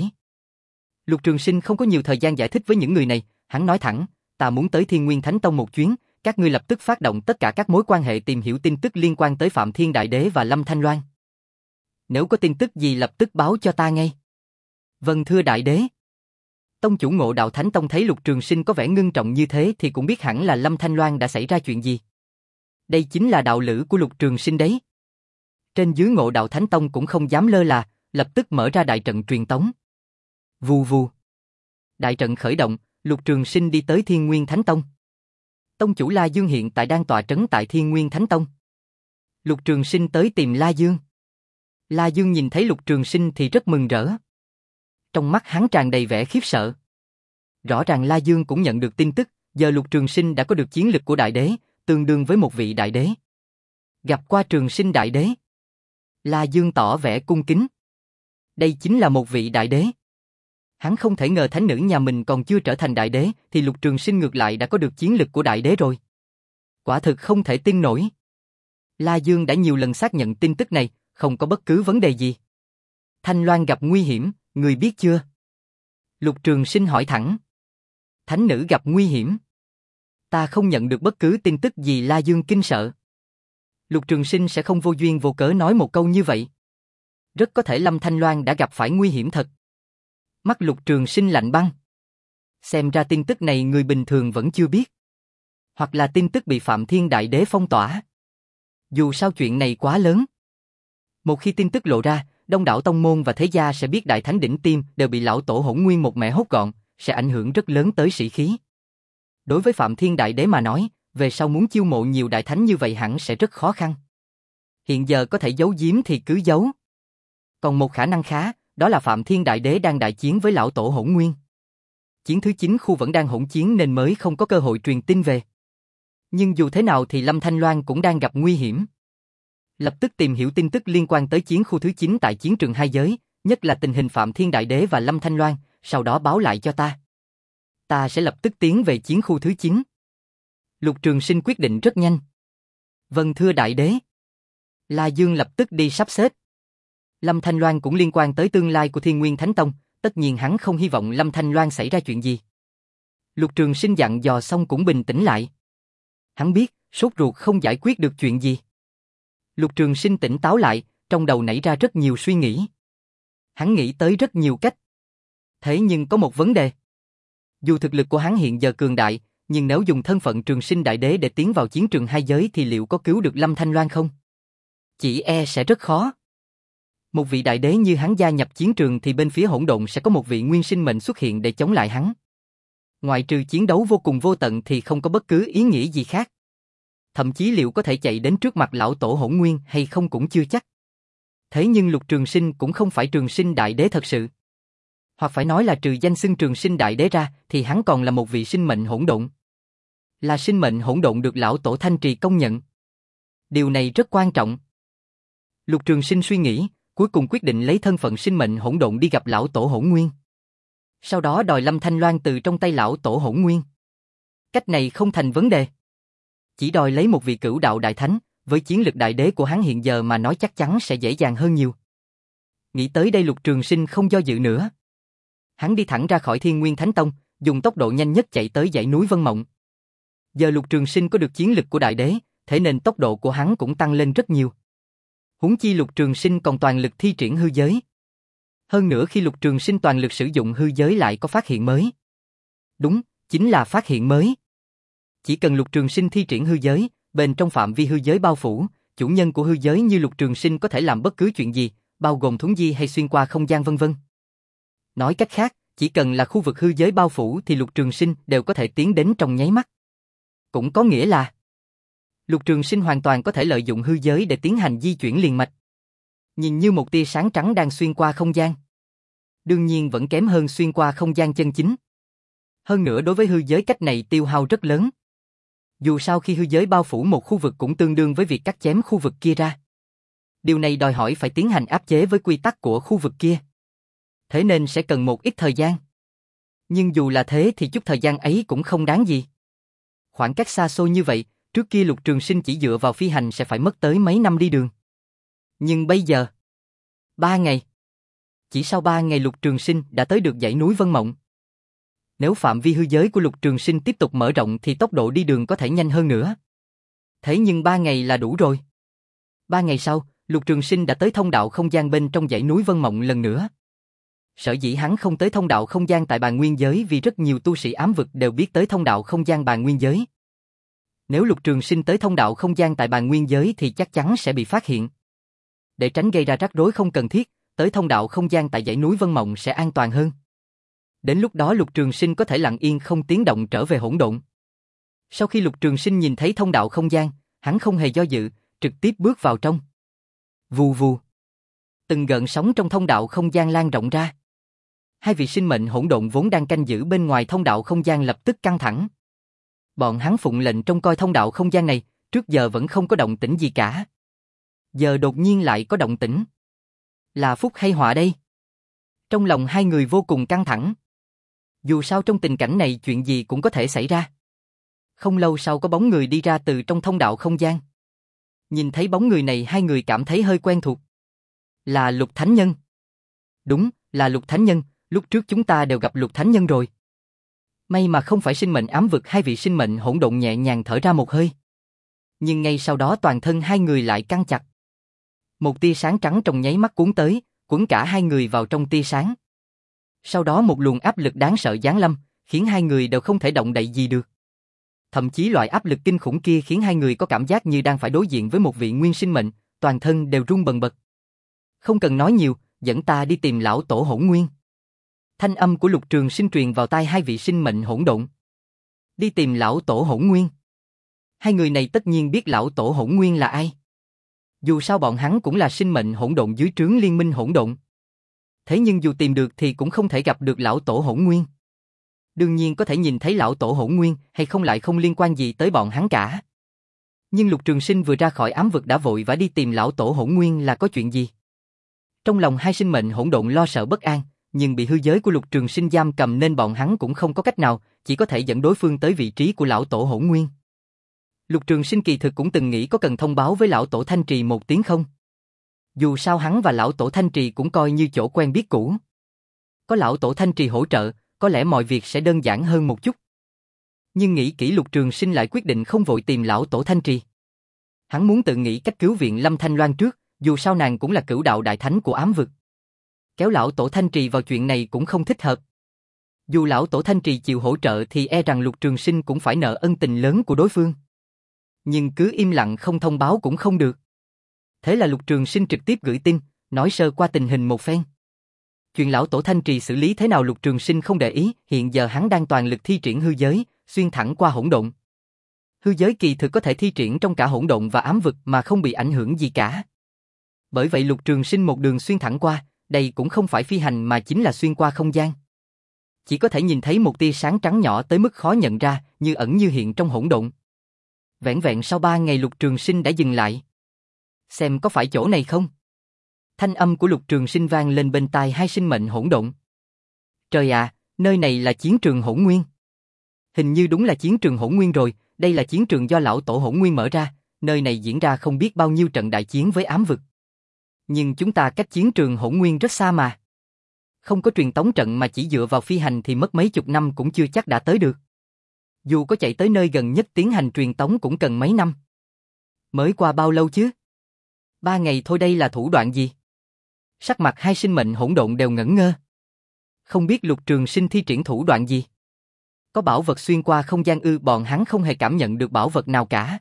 Lục Trường Sinh không có nhiều thời gian giải thích với những người này, hắn nói thẳng, ta muốn tới Thiên Nguyên Thánh Tông một chuyến, các ngươi lập tức phát động tất cả các mối quan hệ tìm hiểu tin tức liên quan tới Phạm Thiên Đại Đế và Lâm Thanh Loan. Nếu có tin tức gì lập tức báo cho ta ngay. Vâng thưa đại đế. Tông chủ Ngộ Đạo Thánh Tông thấy Lục Trường Sinh có vẻ ngưng trọng như thế thì cũng biết hẳn là Lâm Thanh Loan đã xảy ra chuyện gì. Đây chính là đạo lữ của Lục Trường Sinh đấy. Trên dưới Ngộ Đạo Thánh Tông cũng không dám lơ là, lập tức mở ra đại trận truyền tống. Vù vù. Đại trận khởi động, Lục Trường Sinh đi tới Thiên Nguyên Thánh Tông. Tông chủ La Dương hiện tại đang tọa trấn tại Thiên Nguyên Thánh Tông. Lục Trường Sinh tới tìm La Dương. La Dương nhìn thấy Lục Trường Sinh thì rất mừng rỡ. Trong mắt hắn tràn đầy vẻ khiếp sợ. Rõ ràng La Dương cũng nhận được tin tức, giờ Lục Trường Sinh đã có được chiến lực của đại đế, tương đương với một vị đại đế. Gặp qua Trường Sinh đại đế. La Dương tỏ vẻ cung kính. Đây chính là một vị đại đế. Hắn không thể ngờ thánh nữ nhà mình còn chưa trở thành đại đế, thì Lục Trường Sinh ngược lại đã có được chiến lực của đại đế rồi. Quả thực không thể tin nổi. La Dương đã nhiều lần xác nhận tin tức này, không có bất cứ vấn đề gì. Thanh Loan gặp nguy hiểm, người biết chưa? Lục Trường Sinh hỏi thẳng. Thánh nữ gặp nguy hiểm. Ta không nhận được bất cứ tin tức gì. La Dương kinh sợ. Lục Trường Sinh sẽ không vô duyên vô cớ nói một câu như vậy. Rất có thể Lâm Thanh Loan đã gặp phải nguy hiểm thật. Mắt Lục Trường Sinh lạnh băng. Xem ra tin tức này người bình thường vẫn chưa biết. Hoặc là tin tức bị Phạm Thiên Đại Đế phong tỏa. Dù sao chuyện này quá lớn. Một khi tin tức lộ ra, đông đảo tông môn và thế gia sẽ biết Đại Thánh đỉnh tiêm đều bị lão tổ Hỗn Nguyên một mẹ hốt gọn, sẽ ảnh hưởng rất lớn tới sĩ khí. Đối với Phạm Thiên Đại Đế mà nói, về sau muốn chiêu mộ nhiều đại thánh như vậy hẳn sẽ rất khó khăn. Hiện giờ có thể giấu giếm thì cứ giấu. Còn một khả năng khá, đó là Phạm Thiên Đại Đế đang đại chiến với lão tổ Hỗn Nguyên. Chiến thứ chín khu vẫn đang hỗn chiến nên mới không có cơ hội truyền tin về. Nhưng dù thế nào thì Lâm Thanh Loan cũng đang gặp nguy hiểm. Lập tức tìm hiểu tin tức liên quan tới chiến khu thứ chín tại chiến trường hai giới, nhất là tình hình Phạm Thiên Đại Đế và Lâm Thanh Loan, sau đó báo lại cho ta. Ta sẽ lập tức tiến về chiến khu thứ chín. Lục Trường Sinh quyết định rất nhanh. Vâng thưa đại đế. La Dương lập tức đi sắp xếp. Lâm Thanh Loan cũng liên quan tới tương lai của Thiên Nguyên Thánh Tông, tất nhiên hắn không hy vọng Lâm Thanh Loan xảy ra chuyện gì. Lục Trường Sinh dặn dò xong cũng bình tĩnh lại. Hắn biết, sốt ruột không giải quyết được chuyện gì. Lục Trường Sinh tỉnh táo lại, trong đầu nảy ra rất nhiều suy nghĩ. Hắn nghĩ tới rất nhiều cách. Thế nhưng có một vấn đề. Dù thực lực của hắn hiện giờ cường đại, nhưng nếu dùng thân phận Trường Sinh Đại Đế để tiến vào chiến trường hai giới thì liệu có cứu được Lâm Thanh Loan không? Chỉ e sẽ rất khó. Một vị đại đế như hắn gia nhập chiến trường thì bên phía hỗn độn sẽ có một vị nguyên sinh mệnh xuất hiện để chống lại hắn. Ngoại trừ chiến đấu vô cùng vô tận thì không có bất cứ ý nghĩa gì khác. Thậm chí liệu có thể chạy đến trước mặt lão tổ Hỗn Nguyên hay không cũng chưa chắc. Thế nhưng Lục Trường Sinh cũng không phải Trường Sinh Đại Đế thật sự. Hoặc phải nói là trừ danh xưng Trường Sinh Đại Đế ra thì hắn còn là một vị sinh mệnh hỗn độn. Là sinh mệnh hỗn độn được lão tổ Thanh Trì công nhận. Điều này rất quan trọng. Lục Trường Sinh suy nghĩ, cuối cùng quyết định lấy thân phận sinh mệnh hỗn độn đi gặp lão tổ Hỗn Nguyên. Sau đó đòi Lâm Thanh Loan từ trong tay lão tổ Hỗn Nguyên. Cách này không thành vấn đề. Chỉ đòi lấy một vị cửu đạo đại thánh, với chiến lực đại đế của hắn hiện giờ mà nói chắc chắn sẽ dễ dàng hơn nhiều. Nghĩ tới đây Lục Trường Sinh không do dự nữa. Hắn đi thẳng ra khỏi Thiên Nguyên Thánh Tông, dùng tốc độ nhanh nhất chạy tới dãy núi Vân Mộng. Giờ Lục Trường Sinh có được chiến lực của đại đế, thế nên tốc độ của hắn cũng tăng lên rất nhiều. Huống chi Lục Trường Sinh còn toàn lực thi triển hư giới. Hơn nữa khi Lục Trường Sinh toàn lực sử dụng hư giới lại có phát hiện mới. Đúng, chính là phát hiện mới. Chỉ cần Lục Trường Sinh thi triển hư giới, bên trong phạm vi hư giới bao phủ, chủ nhân của hư giới như Lục Trường Sinh có thể làm bất cứ chuyện gì, bao gồm thuấn di hay xuyên qua không gian vân vân. Nói cách khác, chỉ cần là khu vực hư giới bao phủ thì Lục Trường Sinh đều có thể tiến đến trong nháy mắt. Cũng có nghĩa là Lục Trường Sinh hoàn toàn có thể lợi dụng hư giới để tiến hành di chuyển liền mạch. Nhìn như một tia sáng trắng đang xuyên qua không gian. Đương nhiên vẫn kém hơn xuyên qua không gian chân chính. Hơn nữa đối với hư giới cách này tiêu hao rất lớn. Dù sao khi hư giới bao phủ một khu vực cũng tương đương với việc cắt chém khu vực kia ra. Điều này đòi hỏi phải tiến hành áp chế với quy tắc của khu vực kia. Thế nên sẽ cần một ít thời gian. Nhưng dù là thế thì chút thời gian ấy cũng không đáng gì. Khoảng cách xa xôi như vậy, trước kia Lục Trường Sinh chỉ dựa vào phi hành sẽ phải mất tới mấy năm đi đường. Nhưng bây giờ, ba ngày. Chỉ sau ba ngày Lục Trường Sinh đã tới được dãy núi Vân Mộng. Nếu phạm vi hư giới của Lục Trường Sinh tiếp tục mở rộng thì tốc độ đi đường có thể nhanh hơn nữa. Thế nhưng ba ngày là đủ rồi. Ba ngày sau, Lục Trường Sinh đã tới thông đạo không gian bên trong dãy núi Vân Mộng lần nữa. Sở dĩ hắn không tới thông đạo không gian tại bàn nguyên giới vì rất nhiều tu sĩ ám vực đều biết tới thông đạo không gian bàn nguyên giới. Nếu Lục Trường Sinh tới thông đạo không gian tại bàn nguyên giới thì chắc chắn sẽ bị phát hiện. Để tránh gây ra rắc rối không cần thiết, tới thông đạo không gian tại dãy núi Vân Mộng sẽ an toàn hơn. Đến lúc đó Lục Trường Sinh có thể lặng yên không tiếng động trở về hỗn độn. Sau khi Lục Trường Sinh nhìn thấy thông đạo không gian, hắn không hề do dự, trực tiếp bước vào trong. Vù vù. Từng gợn sóng trong thông đạo không gian lan rộng ra. Hai vị sinh mệnh hỗn độn vốn đang canh giữ bên ngoài thông đạo không gian lập tức căng thẳng. Bọn hắn phụng lệnh trông coi thông đạo không gian này, trước giờ vẫn không có động tĩnh gì cả. Giờ đột nhiên lại có động tĩnh. Là phúc hay họa đây? Trong lòng hai người vô cùng căng thẳng. Dù sao trong tình cảnh này chuyện gì cũng có thể xảy ra. Không lâu sau có bóng người đi ra từ trong thông đạo không gian. Nhìn thấy bóng người này hai người cảm thấy hơi quen thuộc. Là Lục Thánh Nhân. Đúng, là Lục Thánh Nhân, lúc trước chúng ta đều gặp Lục Thánh Nhân rồi. May mà không phải sinh mệnh ám vực, hai vị sinh mệnh hỗn độn nhẹ nhàng thở ra một hơi. Nhưng ngay sau đó toàn thân hai người lại căng chặt. Một tia sáng trắng trong nháy mắt cuốn tới, cuốn cả hai người vào trong tia sáng. Sau đó một luồng áp lực đáng sợ giáng lâm, khiến hai người đều không thể động đậy gì được. Thậm chí loại áp lực kinh khủng kia khiến hai người có cảm giác như đang phải đối diện với một vị nguyên sinh mệnh, toàn thân đều run bần bật. Không cần nói nhiều, dẫn ta đi tìm lão tổ Hỗn Nguyên. Thanh âm của Lục Trường Sinh truyền vào tai hai vị sinh mệnh hỗn độn. Đi tìm lão tổ Hỗn Nguyên. Hai người này tất nhiên biết lão tổ Hỗn Nguyên là ai. Dù sao bọn hắn cũng là sinh mệnh hỗn độn dưới trướng liên minh hỗn độn. Thế nhưng dù tìm được thì cũng không thể gặp được lão tổ Hỗn Nguyên. Đương nhiên có thể nhìn thấy lão tổ Hỗn Nguyên hay không lại không liên quan gì tới bọn hắn cả. Nhưng Lục Trường Sinh vừa ra khỏi ám vực đã vội vã đi tìm lão tổ Hỗn Nguyên là có chuyện gì? Trong lòng hai sinh mệnh hỗn độn lo sợ bất an, nhưng bị hư giới của Lục Trường Sinh giam cầm nên bọn hắn cũng không có cách nào, chỉ có thể dẫn đối phương tới vị trí của lão tổ Hỗn Nguyên. Lục Trường Sinh kỳ thực cũng từng nghĩ có cần thông báo với lão tổ Thanh Trì một tiếng không? Dù sao hắn và lão tổ Thanh Trì cũng coi như chỗ quen biết cũ. Có lão tổ Thanh Trì hỗ trợ, có lẽ mọi việc sẽ đơn giản hơn một chút. Nhưng nghĩ kỹ Lục Trường Sinh lại quyết định không vội tìm lão tổ Thanh Trì. Hắn muốn tự nghĩ cách cứu viện Lâm Thanh Loan trước, dù sao nàng cũng là cửu đạo đại thánh của ám vực. Kéo lão tổ Thanh Trì vào chuyện này cũng không thích hợp. Dù lão tổ Thanh Trì chịu hỗ trợ thì e rằng Lục Trường Sinh cũng phải nợ ân tình lớn của đối phương. Nhưng cứ im lặng không thông báo cũng không được. Thế là Lục Trường Sinh trực tiếp gửi tin, nói sơ qua tình hình một phen. Chuyện lão tổ Thanh Trì xử lý thế nào Lục Trường Sinh không để ý, hiện giờ hắn đang toàn lực thi triển hư giới, xuyên thẳng qua hỗn độn. Hư giới kỳ thực có thể thi triển trong cả hỗn độn và ám vực mà không bị ảnh hưởng gì cả. Bởi vậy Lục Trường Sinh một đường xuyên thẳng qua, đây cũng không phải phi hành mà chính là xuyên qua không gian. Chỉ có thể nhìn thấy một tia sáng trắng nhỏ tới mức khó nhận ra, như ẩn như hiện trong hỗn độn. Vẻn vẹn sau ba ngày Lục Trường Sinh đã dừng lại. Xem có phải chỗ này không? Thanh âm của Lục Trường Sinh vang lên bên tai hai sinh mệnh hỗn độn. Trời ạ, nơi này là chiến trường Hỗn Nguyên. Hình như đúng là chiến trường Hỗn Nguyên rồi, đây là chiến trường do lão tổ Hỗn Nguyên mở ra, nơi này diễn ra không biết bao nhiêu trận đại chiến với ám vực. Nhưng chúng ta cách chiến trường Hỗn Nguyên rất xa mà. Không có truyền tống trận mà chỉ dựa vào phi hành thì mất mấy chục năm cũng chưa chắc đã tới được. Dù có chạy tới nơi gần nhất tiến hành truyền tống cũng cần mấy năm. Mới qua bao lâu chứ? Ba ngày thôi, đây là thủ đoạn gì? Sắc mặt hai sinh mệnh hỗn độn đều ngẩn ngơ. Không biết Lục Trường Sinh thi triển thủ đoạn gì? Có bảo vật xuyên qua không gian ư? Bọn hắn không hề cảm nhận được bảo vật nào cả.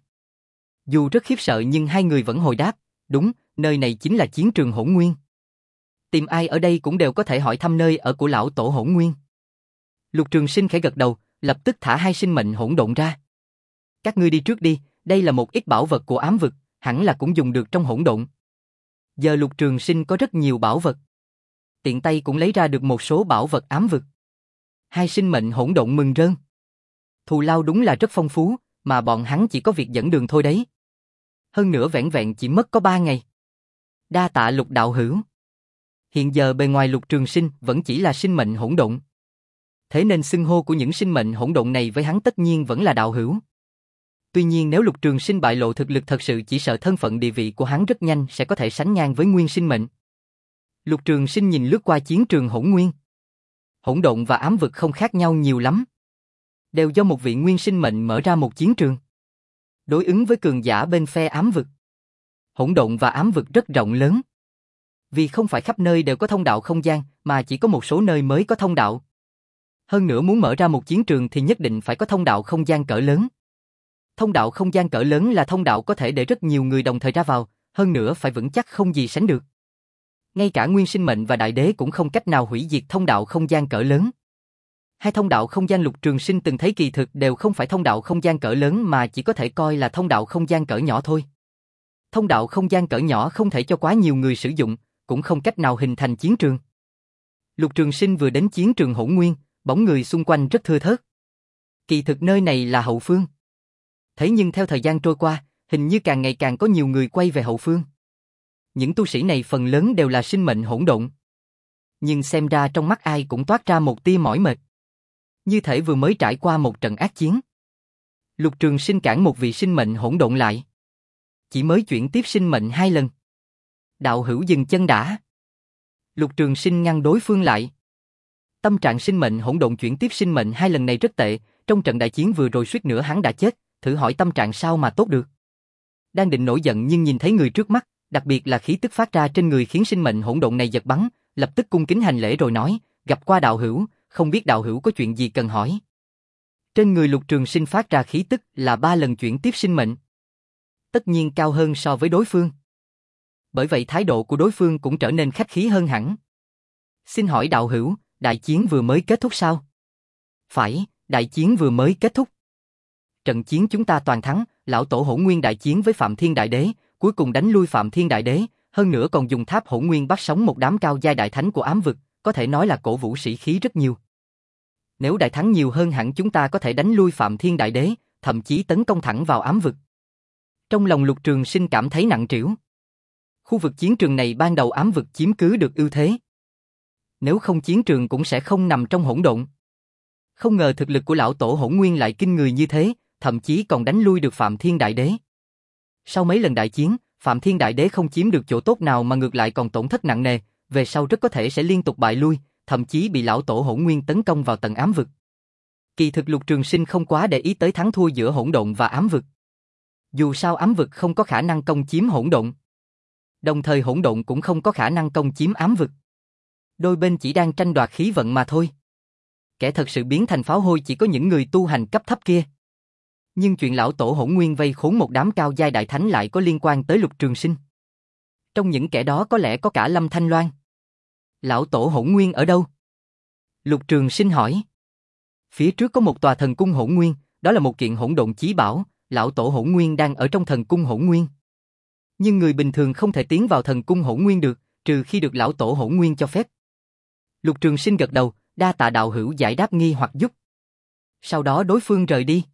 Dù rất khiếp sợ nhưng hai người vẫn hồi đáp, đúng, nơi này chính là chiến trường Hỗn Nguyên. Tìm ai ở đây cũng đều có thể hỏi thăm nơi ở của lão tổ Hỗn Nguyên. Lục Trường Sinh khẽ gật đầu, lập tức thả hai sinh mệnh hỗn độn ra. Các ngươi đi trước đi, đây là một ít bảo vật của ám vực, hẳn là cũng dùng được trong hỗn độn. Giờ Lục Trường Sinh có rất nhiều bảo vật. Tiện tay cũng lấy ra được một số bảo vật ám vực. Hai sinh mệnh hỗn độn mừng rơn. Thù lao đúng là rất phong phú, mà bọn hắn chỉ có việc dẫn đường thôi đấy. Hơn nữa vẻn vẹn chỉ mất có ba ngày. Đa tạ Lục đạo hữu. Hiện giờ bề ngoài Lục Trường Sinh vẫn chỉ là sinh mệnh hỗn độn. Thế nên xưng hô của những sinh mệnh hỗn độn này với hắn tất nhiên vẫn là đạo hữu. Tuy nhiên nếu Lục Trường Sinh bại lộ thực lực thật sự, chỉ sợ thân phận địa vị của hắn rất nhanh sẽ có thể sánh ngang với nguyên sinh mệnh. Lục Trường Sinh nhìn lướt qua chiến trường Hỗn Nguyên. Hỗn độn và ám vực không khác nhau nhiều lắm. Đều do một vị nguyên sinh mệnh mở ra một chiến trường. Đối ứng với cường giả bên phe ám vực. Hỗn độn và ám vực rất rộng lớn. Vì không phải khắp nơi đều có thông đạo không gian, mà chỉ có một số nơi mới có thông đạo. Hơn nữa muốn mở ra một chiến trường thì nhất định phải có thông đạo không gian cỡ lớn. Thông đạo không gian cỡ lớn là thông đạo có thể để rất nhiều người đồng thời ra vào, hơn nữa phải vững chắc không gì sánh được. Ngay cả Nguyên Sinh Mệnh và Đại Đế cũng không cách nào hủy diệt thông đạo không gian cỡ lớn. Hai thông đạo không gian Lục Trường Sinh từng thấy kỳ thực đều không phải thông đạo không gian cỡ lớn mà chỉ có thể coi là thông đạo không gian cỡ nhỏ thôi. Thông đạo không gian cỡ nhỏ không thể cho quá nhiều người sử dụng, cũng không cách nào hình thành chiến trường. Lục Trường Sinh vừa đến chiến trường Hỗn Nguyên, bóng người xung quanh rất thưa thớt. Kỳ thực nơi này là hậu phương. Thế nhưng theo thời gian trôi qua, hình như càng ngày càng có nhiều người quay về hậu phương. Những tu sĩ này phần lớn đều là sinh mệnh hỗn độn. Nhưng xem ra trong mắt ai cũng toát ra một tia mỏi mệt. Như thể vừa mới trải qua một trận ác chiến. Lục Trường Sinh cản một vị sinh mệnh hỗn độn lại. Chỉ mới chuyển tiếp sinh mệnh hai lần. Đạo hữu dừng chân đã. Lục Trường Sinh ngăn đối phương lại. Tâm trạng sinh mệnh hỗn độn chuyển tiếp sinh mệnh hai lần này rất tệ, trong trận đại chiến vừa rồi suýt nữa hắn đã chết, thử hỏi tâm trạng sao mà tốt được. Đang định nổi giận nhưng nhìn thấy người trước mắt, đặc biệt là khí tức phát ra trên người khiến sinh mệnh hỗn độn này giật bắn, lập tức cung kính hành lễ rồi nói, gặp qua đạo hữu, không biết đạo hữu có chuyện gì cần hỏi. Trên người Lục Trường Sinh phát ra khí tức là ba lần chuyển tiếp sinh mệnh. Tất nhiên cao hơn so với đối phương. Bởi vậy thái độ của đối phương cũng trở nên khách khí hơn hẳn. Xin hỏi đạo hữu, đại chiến vừa mới kết thúc sao? Phải, đại chiến vừa mới kết thúc. Trận chiến chúng ta toàn thắng, lão tổ Hỗn Nguyên đại chiến với Phạm Thiên Đại Đế, cuối cùng đánh lui Phạm Thiên Đại Đế, hơn nữa còn dùng tháp Hỗn Nguyên bắt sống một đám cao giai đại thánh của ám vực, có thể nói là cổ vũ sĩ khí rất nhiều. Nếu đại thắng nhiều hơn hẳn chúng ta có thể đánh lui Phạm Thiên Đại Đế, thậm chí tấn công thẳng vào ám vực. Trong lòng Lục Trường Sinh cảm thấy nặng trĩu. Khu vực chiến trường này ban đầu ám vực chiếm cứ được ưu thế. Nếu không chiến trường cũng sẽ không nằm trong hỗn độn. Không ngờ thực lực của lão tổ Hỗn Nguyên lại kinh người như thế, thậm chí còn đánh lui được Phạm Thiên Đại Đế. Sau mấy lần đại chiến, Phạm Thiên Đại Đế không chiếm được chỗ tốt nào mà ngược lại còn tổn thất nặng nề, về sau rất có thể sẽ liên tục bại lui, thậm chí bị lão tổ Hỗn Nguyên tấn công vào tầng ám vực. Kỳ thực Lục Trường Sinh không quá để ý tới thắng thua giữa hỗn độn và ám vực. Dù sao ám vực không có khả năng công chiếm hỗn độn. Đồng thời hỗn độn cũng không có khả năng công chiếm ám vực. Đôi bên chỉ đang tranh đoạt khí vận mà thôi. Kẻ thật sự biến thành pháo hôi chỉ có những người tu hành cấp thấp kia. Nhưng chuyện lão tổ Hỗn Nguyên vây khốn một đám cao giai đại thánh lại có liên quan tới Lục Trường Sinh. Trong những kẻ đó có lẽ có cả Lâm Thanh Loan. Lão tổ Hỗn Nguyên ở đâu? Lục Trường Sinh hỏi. Phía trước có một tòa thần cung Hỗn Nguyên, đó là một kiện hỗn độn chí bảo, lão tổ Hỗn Nguyên đang ở trong thần cung Hỗn Nguyên. Nhưng người bình thường không thể tiến vào thần cung Hỗn Nguyên được, trừ khi được lão tổ Hỗn Nguyên cho phép. Lục Trường Sinh gật đầu, đa tạ đạo hữu giải đáp nghi hoặc giúp. Sau đó đối phương rời đi.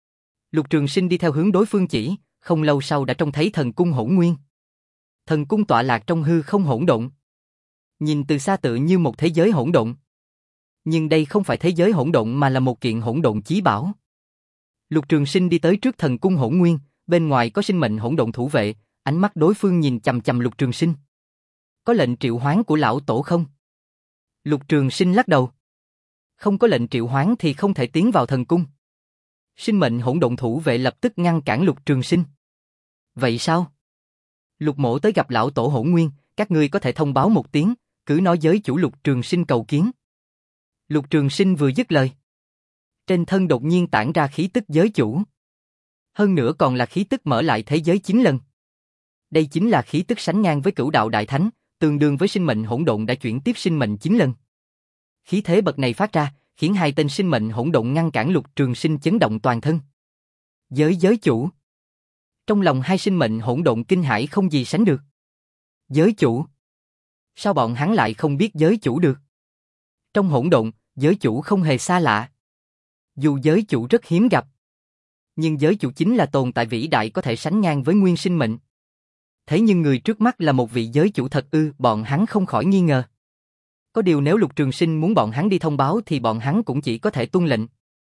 Lục Trường Sinh đi theo hướng đối phương chỉ, không lâu sau đã trông thấy thần cung Hỗn Nguyên. Thần cung tọa lạc trong hư không hỗn độn. Nhìn từ xa tự như một thế giới hỗn độn. Nhưng đây không phải thế giới hỗn độn mà là một kiện hỗn độn chí bảo. Lục Trường Sinh đi tới trước thần cung Hỗn Nguyên, bên ngoài có sinh mệnh hỗn độn thủ vệ, ánh mắt đối phương nhìn chằm chằm Lục Trường Sinh. Có lệnh triệu hoán của lão tổ không? Lục Trường Sinh lắc đầu. Không có lệnh triệu hoán thì không thể tiến vào thần cung. Sinh mệnh hỗn độn thủ vệ lập tức ngăn cản Lục Trường Sinh. Vậy sao? Lục mỗ tới gặp lão tổ Hỗn Nguyên, các ngươi có thể thông báo một tiếng, cứ nói giới chủ Lục Trường Sinh cầu kiến. Lục Trường Sinh vừa dứt lời. Trên thân đột nhiên tản ra khí tức giới chủ. Hơn nữa còn là khí tức mở lại thế giới chín lần. Đây chính là khí tức sánh ngang với Cửu Đạo Đại Thánh, tương đương với sinh mệnh hỗn độn đã chuyển tiếp sinh mệnh chín lần. Khí thế bậc này phát ra, khiến hai tên sinh mệnh hỗn độn ngăn cản Lục Trường Sinh chấn động toàn thân. Giới giới chủ. Trong lòng hai sinh mệnh hỗn độn kinh hãi không gì sánh được. Giới chủ. Sao bọn hắn lại không biết giới chủ được? Trong hỗn độn, giới chủ không hề xa lạ. Dù giới chủ rất hiếm gặp, nhưng giới chủ chính là tồn tại vĩ đại có thể sánh ngang với nguyên sinh mệnh. Thế nhưng người trước mắt là một vị giới chủ thật ư, bọn hắn không khỏi nghi ngờ. Có điều nếu Lục Trường Sinh muốn bọn hắn đi thông báo thì bọn hắn cũng chỉ có thể tuân lệnh.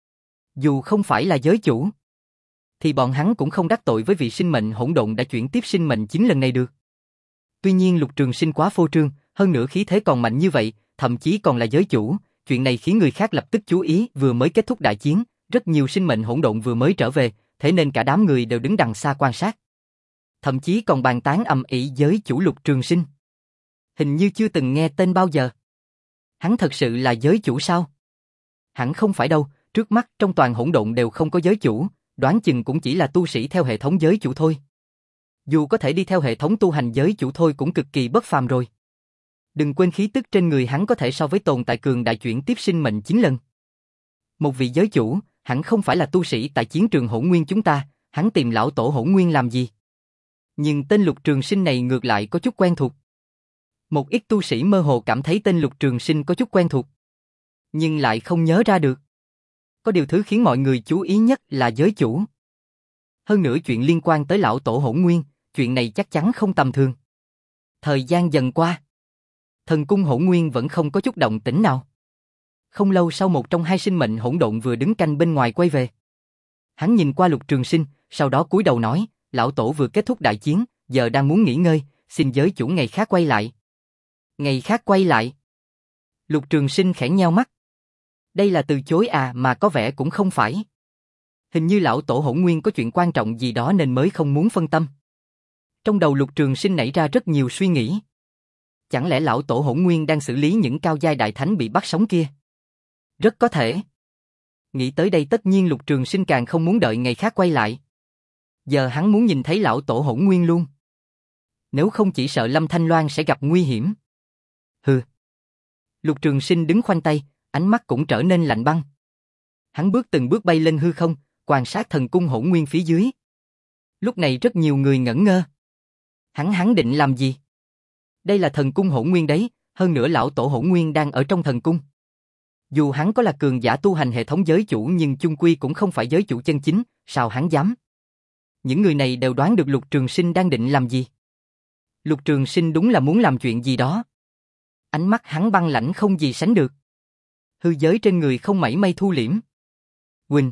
Dù không phải là giới chủ, thì bọn hắn cũng không đắc tội với vị sinh mệnh hỗn độn đã chuyển tiếp sinh mệnh chín lần này được. Tuy nhiên Lục Trường Sinh quá phô trương, hơn nữa khí thế còn mạnh như vậy, thậm chí còn là giới chủ, chuyện này khiến người khác lập tức chú ý. Vừa mới kết thúc đại chiến, rất nhiều sinh mệnh hỗn độn vừa mới trở về, thế nên cả đám người đều đứng đằng xa quan sát. Thậm chí còn bàn tán ầm ĩ giới chủ Lục Trường Sinh. Hình như chưa từng nghe tên bao giờ. Hắn thật sự là giới chủ sao? Hẳn không phải đâu, trước mắt trong toàn hỗn độn đều không có giới chủ, đoán chừng cũng chỉ là tu sĩ theo hệ thống giới chủ thôi. Dù có thể đi theo hệ thống tu hành giới chủ thôi cũng cực kỳ bất phàm rồi. Đừng quên khí tức trên người hắn có thể so với tồn tại cường đại chuyển tiếp sinh mệnh chín lần. Một vị giới chủ, hẳn không phải là tu sĩ tại chiến trường hỗn nguyên chúng ta, hắn tìm lão tổ hỗn nguyên làm gì? Nhưng tên Lục Trường Sinh này ngược lại có chút quen thuộc. Một ít tu sĩ mơ hồ cảm thấy tên Lục Trường Sinh có chút quen thuộc, nhưng lại không nhớ ra được. Có điều thứ khiến mọi người chú ý nhất là giới chủ. Hơn nữa chuyện liên quan tới lão tổ hỗn nguyên, chuyện này chắc chắn không tầm thường. Thời gian dần qua, thần cung hỗn nguyên vẫn không có chút động tĩnh nào. Không lâu sau một trong hai sinh mệnh hỗn độn vừa đứng canh bên ngoài quay về. Hắn nhìn qua Lục Trường Sinh, sau đó cúi đầu nói, lão tổ vừa kết thúc đại chiến, giờ đang muốn nghỉ ngơi, xin giới chủ ngày khác quay lại. Ngày khác quay lại. Lục Trường Sinh khẽ nheo mắt. Đây là từ chối à, mà có vẻ cũng không phải. Hình như lão tổ hỗn nguyên có chuyện quan trọng gì đó nên mới không muốn phân tâm. Trong đầu Lục Trường Sinh nảy ra rất nhiều suy nghĩ. Chẳng lẽ lão tổ hỗn nguyên đang xử lý những cao giai đại thánh bị bắt sống kia? Rất có thể. Nghĩ tới đây tất nhiên Lục Trường Sinh càng không muốn đợi ngày khác quay lại. Giờ hắn muốn nhìn thấy lão tổ hỗn nguyên luôn. Nếu không chỉ sợ Lâm Thanh Loan sẽ gặp nguy hiểm. Hừ. Lục Trường Sinh đứng khoanh tay, ánh mắt cũng trở nên lạnh băng. Hắn bước từng bước bay lên hư không, quan sát thần cung hỗn nguyên phía dưới. Lúc này rất nhiều người ngẩn ngơ. Hắn hắn định làm gì? Đây là thần cung hỗn nguyên đấy, hơn nữa lão tổ hỗn nguyên đang ở trong thần cung. Dù hắn có là cường giả tu hành hệ thống giới chủ nhưng chung quy cũng không phải giới chủ chân chính, sao hắn dám? Những người này đều đoán được Lục Trường Sinh đang định làm gì. Lục Trường Sinh đúng là muốn làm chuyện gì đó. Ánh mắt hắn băng lãnh không gì sánh được. Hư giới trên người không mảy may thu liễm. Huỳnh.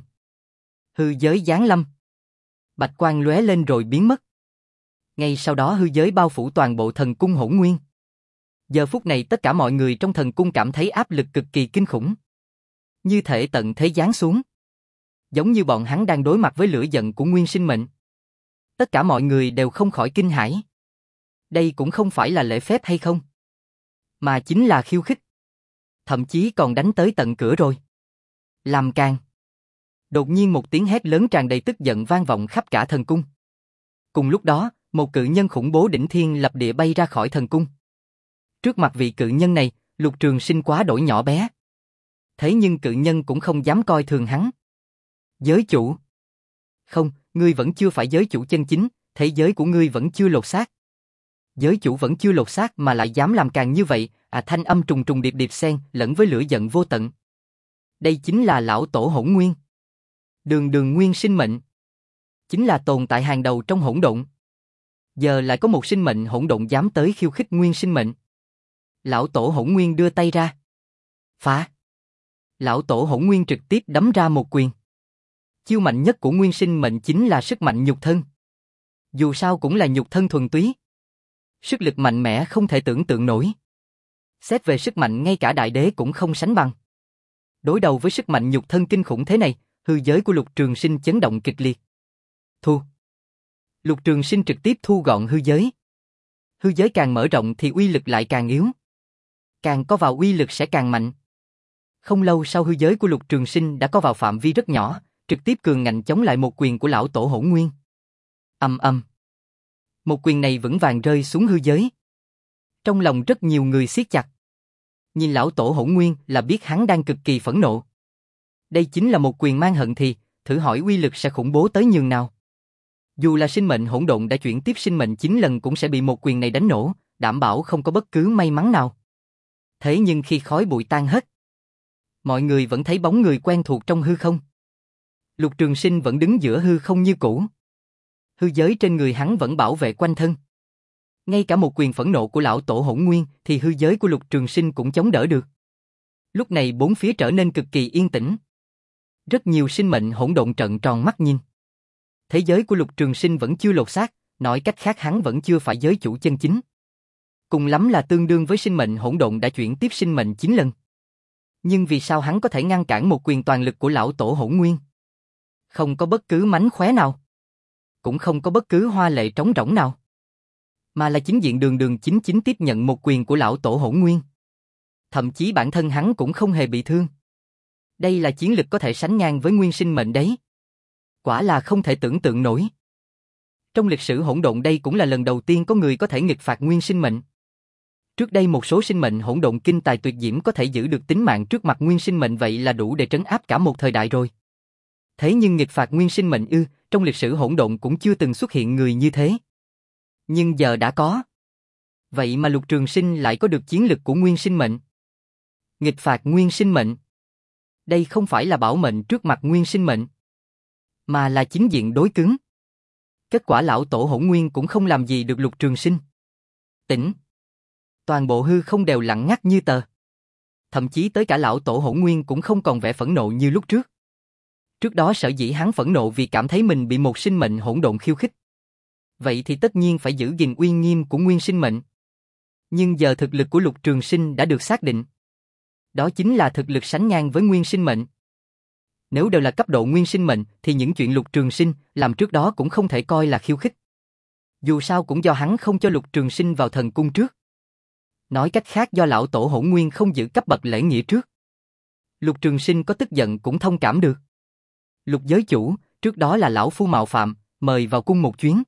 Hư giới giáng lâm. Bạch quang lóe lên rồi biến mất. Ngay sau đó hư giới bao phủ toàn bộ thần cung hỗn nguyên. Giờ phút này tất cả mọi người trong thần cung cảm thấy áp lực cực kỳ kinh khủng. Như thể tận thế giáng xuống. Giống như bọn hắn đang đối mặt với lửa giận của nguyên sinh mệnh. Tất cả mọi người đều không khỏi kinh hãi. Đây cũng không phải là lễ phép hay không? Mà chính là khiêu khích. Thậm chí còn đánh tới tận cửa rồi. Làm càng. Đột nhiên một tiếng hét lớn tràn đầy tức giận vang vọng khắp cả thần cung. Cùng lúc đó, một cự nhân khủng bố đỉnh thiên lập địa bay ra khỏi thần cung. Trước mặt vị cự nhân này, Lục Trường Sinh quá đổi nhỏ bé. Thế nhưng cự nhân cũng không dám coi thường hắn. Giới chủ. Không, ngươi vẫn chưa phải giới chủ chân chính, thế giới của ngươi vẫn chưa lột xác. Giới chủ vẫn chưa lột xác mà lại dám làm càng như vậy, à thanh âm trùng trùng điệp điệp xen lẫn với lửa giận vô tận. Đây chính là lão tổ hỗn nguyên. Đường đường nguyên sinh mệnh. Chính là tồn tại hàng đầu trong hỗn độn. Giờ lại có một sinh mệnh hỗn độn dám tới khiêu khích nguyên sinh mệnh. Lão tổ hỗn nguyên đưa tay ra. Phá. Lão tổ hỗn nguyên trực tiếp đấm ra một quyền. Chiêu mạnh nhất của nguyên sinh mệnh chính là sức mạnh nhục thân. Dù sao cũng là nhục thân thuần túy. Sức lực mạnh mẽ không thể tưởng tượng nổi. Xét về sức mạnh ngay cả đại đế cũng không sánh bằng. Đối đầu với sức mạnh nhục thân kinh khủng thế này, hư giới của Lục Trường Sinh chấn động kịch liệt. Thu. Lục Trường Sinh trực tiếp thu gọn hư giới. Hư giới càng mở rộng thì uy lực lại càng yếu. Càng có vào uy lực sẽ càng mạnh. Không lâu sau hư giới của Lục Trường Sinh đã có vào phạm vi rất nhỏ, trực tiếp cường ngạnh chống lại một quyền của lão tổ hỗn nguyên. Ầm ầm. Một quyền này vững vàng rơi xuống hư giới. Trong lòng rất nhiều người siết chặt. Nhìn lão tổ hỗn nguyên là biết hắn đang cực kỳ phẫn nộ. Đây chính là một quyền mang hận thì, thử hỏi uy lực sẽ khủng bố tới nhường nào. Dù là sinh mệnh hỗn độn đã chuyển tiếp sinh mệnh chín lần cũng sẽ bị một quyền này đánh nổ, đảm bảo không có bất cứ may mắn nào. Thế nhưng khi khói bụi tan hết, mọi người vẫn thấy bóng người quen thuộc trong hư không. Lục Trường Sinh vẫn đứng giữa hư không như cũ. Hư giới trên người hắn vẫn bảo vệ quanh thân. Ngay cả một quyền phẫn nộ của lão tổ hỗn nguyên thì hư giới của Lục Trường Sinh cũng chống đỡ được. Lúc này bốn phía trở nên cực kỳ yên tĩnh. Rất nhiều sinh mệnh hỗn độn trợn tròn mắt nhìn. Thế giới của Lục Trường Sinh vẫn chưa lột xác, nói cách khác hắn vẫn chưa phải giới chủ chân chính. Cùng lắm là tương đương với sinh mệnh hỗn độn đã chuyển tiếp sinh mệnh chín lần. Nhưng vì sao hắn có thể ngăn cản một quyền toàn lực của lão tổ hỗn nguyên? Không có bất cứ mánh khóe nào. Cũng không có bất cứ hoa lệ trống rỗng nào. mà là chính diện đường đường chính chính tiếp nhận một quyền của lão tổ Hỗn Nguyên. Thậm chí bản thân hắn cũng không hề bị thương. Đây là chiến lực có thể sánh ngang với nguyên sinh mệnh đấy. Quả là không thể tưởng tượng nổi. Trong lịch sử hỗn độn đây cũng là lần đầu tiên có người có thể nghịch phạt nguyên sinh mệnh. Trước đây một số sinh mệnh hỗn độn kinh tài tuyệt diễm có thể giữ được tính mạng trước mặt nguyên sinh mệnh vậy là đủ để trấn áp cả một thời đại rồi. Thế nhưng nghịch phạt nguyên sinh mệnh ư, trong lịch sử hỗn độn cũng chưa từng xuất hiện người như thế. Nhưng giờ đã có. Vậy mà Lục Trường Sinh lại có được chiến lực của nguyên sinh mệnh. Nghịch phạt nguyên sinh mệnh. Đây không phải là bảo mệnh trước mặt nguyên sinh mệnh, mà là chính diện đối cứng. Kết quả lão tổ Hỗn Nguyên cũng không làm gì được Lục Trường Sinh. Tỉnh. Toàn bộ hư không đều lặng ngắt như tờ. Thậm chí tới cả lão tổ Hỗn Nguyên cũng không còn vẻ phẫn nộ như lúc trước. Trước đó sở dĩ hắn phẫn nộ vì cảm thấy mình bị một sinh mệnh hỗn độn khiêu khích. Vậy thì tất nhiên phải giữ gìn uy nghiêm của nguyên sinh mệnh. Nhưng giờ thực lực của Lục Trường Sinh đã được xác định. Đó chính là thực lực sánh ngang với nguyên sinh mệnh. Nếu đều là cấp độ nguyên sinh mệnh thì những chuyện Lục Trường Sinh làm trước đó cũng không thể coi là khiêu khích. Dù sao cũng do hắn không cho Lục Trường Sinh vào thần cung trước. Nói cách khác do lão tổ Hỗn Nguyên không giữ cấp bậc lễ nghĩa trước. Lục Trường Sinh có tức giận cũng thông cảm được. Lục giới chủ, trước đó là lão phu mạo phạm, mời vào cung một chuyến.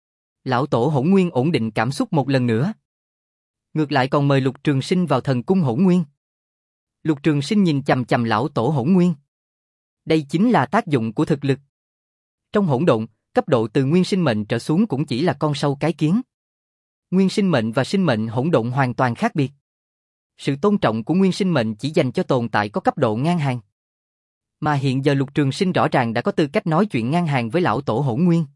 Lão tổ Hỗn Nguyên ổn định cảm xúc một lần nữa. Ngược lại còn mời Lục Trường Sinh vào thần cung Hỗn Nguyên. Lục Trường Sinh nhìn chằm chằm lão tổ Hỗn Nguyên. Đây chính là tác dụng của thực lực. Trong hỗn độn, cấp độ từ nguyên sinh mệnh trở xuống cũng chỉ là con sâu cái kiến. Nguyên sinh mệnh và sinh mệnh hỗn độn hoàn toàn khác biệt. Sự tôn trọng của nguyên sinh mệnh chỉ dành cho tồn tại có cấp độ ngang hàng. Mà hiện giờ Lục Trường Sinh rõ ràng đã có tư cách nói chuyện ngang hàng với lão tổ Hỗn Nguyên.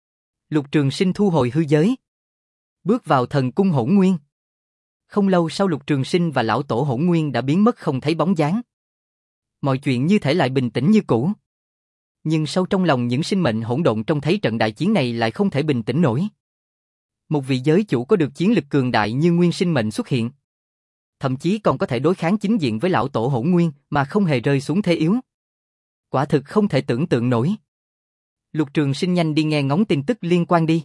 Lục Trường Sinh thu hồi hư giới, bước vào thần cung Hỗn Nguyên. Không lâu sau Lục Trường Sinh và lão tổ Hỗn Nguyên đã biến mất không thấy bóng dáng. Mọi chuyện như thể lại bình tĩnh như cũ. Nhưng sâu trong lòng những sinh mệnh hỗn độn trông thấy trận đại chiến này lại không thể bình tĩnh nổi. Một vị giới chủ có được chiến lực cường đại như nguyên sinh mệnh xuất hiện. Thậm chí còn có thể đối kháng chính diện với lão tổ Hỗn Nguyên mà không hề rơi xuống thế yếu. Quả thực không thể tưởng tượng nổi. Lục Trường Sinh nhanh đi nghe ngóng tin tức liên quan đi.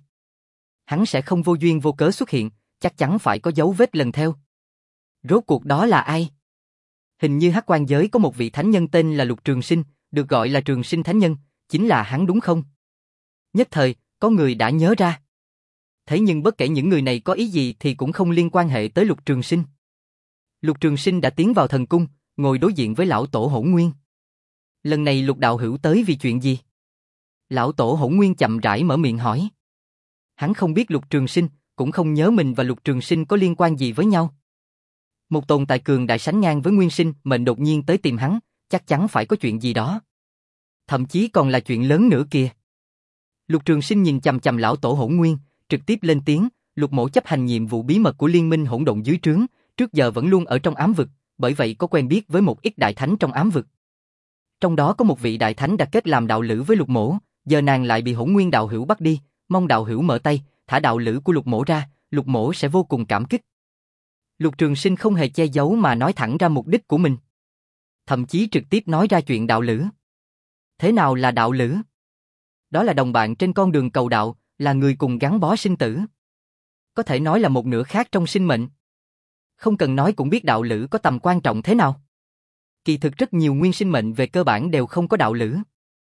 Hắn sẽ không vô duyên vô cớ xuất hiện, chắc chắn phải có dấu vết lần theo. Rốt cuộc đó là ai? Hình như Hắc Quan giới có một vị thánh nhân tên là Lục Trường Sinh, được gọi là Trường Sinh Thánh Nhân, chính là hắn đúng không? Nhất thời, có người đã nhớ ra. Thế nhưng bất kể những người này có ý gì thì cũng không liên quan hệ tới Lục Trường Sinh. Lục Trường Sinh đã tiến vào thần cung, ngồi đối diện với lão tổ Hỗn Nguyên. Lần này Lục đạo hữu tới vì chuyện gì? Lão tổ Hỗn Nguyên chậm rãi mở miệng hỏi. Hắn không biết Lục Trường Sinh, cũng không nhớ mình và Lục Trường Sinh có liên quan gì với nhau. Một tồn tại cường đại sánh ngang với nguyên sinh mệnh đột nhiên tới tìm hắn, chắc chắn phải có chuyện gì đó. Thậm chí còn là chuyện lớn nữa kìa. Lục Trường Sinh nhìn chằm chằm lão tổ Hỗn Nguyên, trực tiếp lên tiếng, Lục mỗ chấp hành nhiệm vụ bí mật của liên minh hỗn độn dưới trướng, trước giờ vẫn luôn ở trong ám vực, bởi vậy có quen biết với một ít đại thánh trong ám vực. Trong đó có một vị đại thánh đã kết làm đạo lữ với Lục mỗ, giờ nàng lại bị Hỗn Nguyên đạo hữu bắt đi, mong đạo hữu mở tay, thả đạo lữ của Lục mỗ ra, Lục mỗ sẽ vô cùng cảm kích. Lục Trường Sinh không hề che giấu mà nói thẳng ra mục đích của mình. Thậm chí trực tiếp nói ra chuyện đạo lữ. Thế nào là đạo lữ? Đó là đồng bạn trên con đường cầu đạo, là người cùng gắn bó sinh tử. Có thể nói là một nửa khác trong sinh mệnh. Không cần nói cũng biết đạo lữ có tầm quan trọng thế nào. Kỳ thực rất nhiều nguyên sinh mệnh về cơ bản đều không có đạo lữ.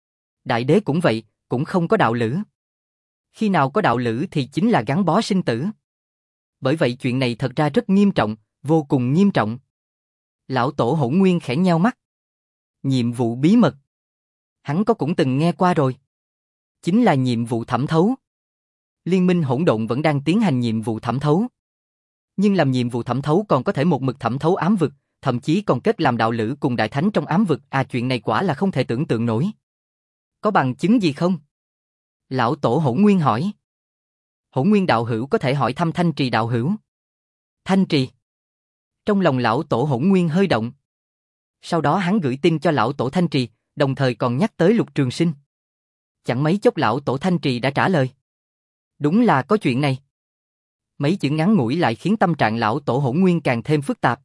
Đại đế cũng vậy, cũng không có đạo lữ. Khi nào có đạo lữ thì chính là gắn bó sinh tử. Bởi vậy chuyện này thật ra rất nghiêm trọng, vô cùng nghiêm trọng. Lão tổ Hỗn Nguyên khẽ nheo mắt. Nhiệm vụ bí mật. Hắn có cũng từng nghe qua rồi. Chính là nhiệm vụ thẩm thấu. Liên minh hỗn độn vẫn đang tiến hành nhiệm vụ thẩm thấu. Nhưng làm nhiệm vụ thẩm thấu còn có thể một mực thẩm thấu ám vực, thậm chí còn kết làm đạo lữ cùng đại thánh trong ám vực. À, chuyện này quả là không thể tưởng tượng nổi. Có bằng chứng gì không? Lão tổ Hỗn Nguyên hỏi. Hỗn Nguyên đạo hữu có thể hỏi thăm Thanh Trì đạo hữu. Thanh Trì. Trong lòng lão tổ Hỗn Nguyên hơi động. Sau đó hắn gửi tin cho lão tổ Thanh Trì, đồng thời còn nhắc tới Lục Trường Sinh. Chẳng mấy chốc lão tổ Thanh Trì đã trả lời. Đúng là có chuyện này. Mấy chữ ngắn ngủi lại khiến tâm trạng lão tổ Hỗn Nguyên càng thêm phức tạp.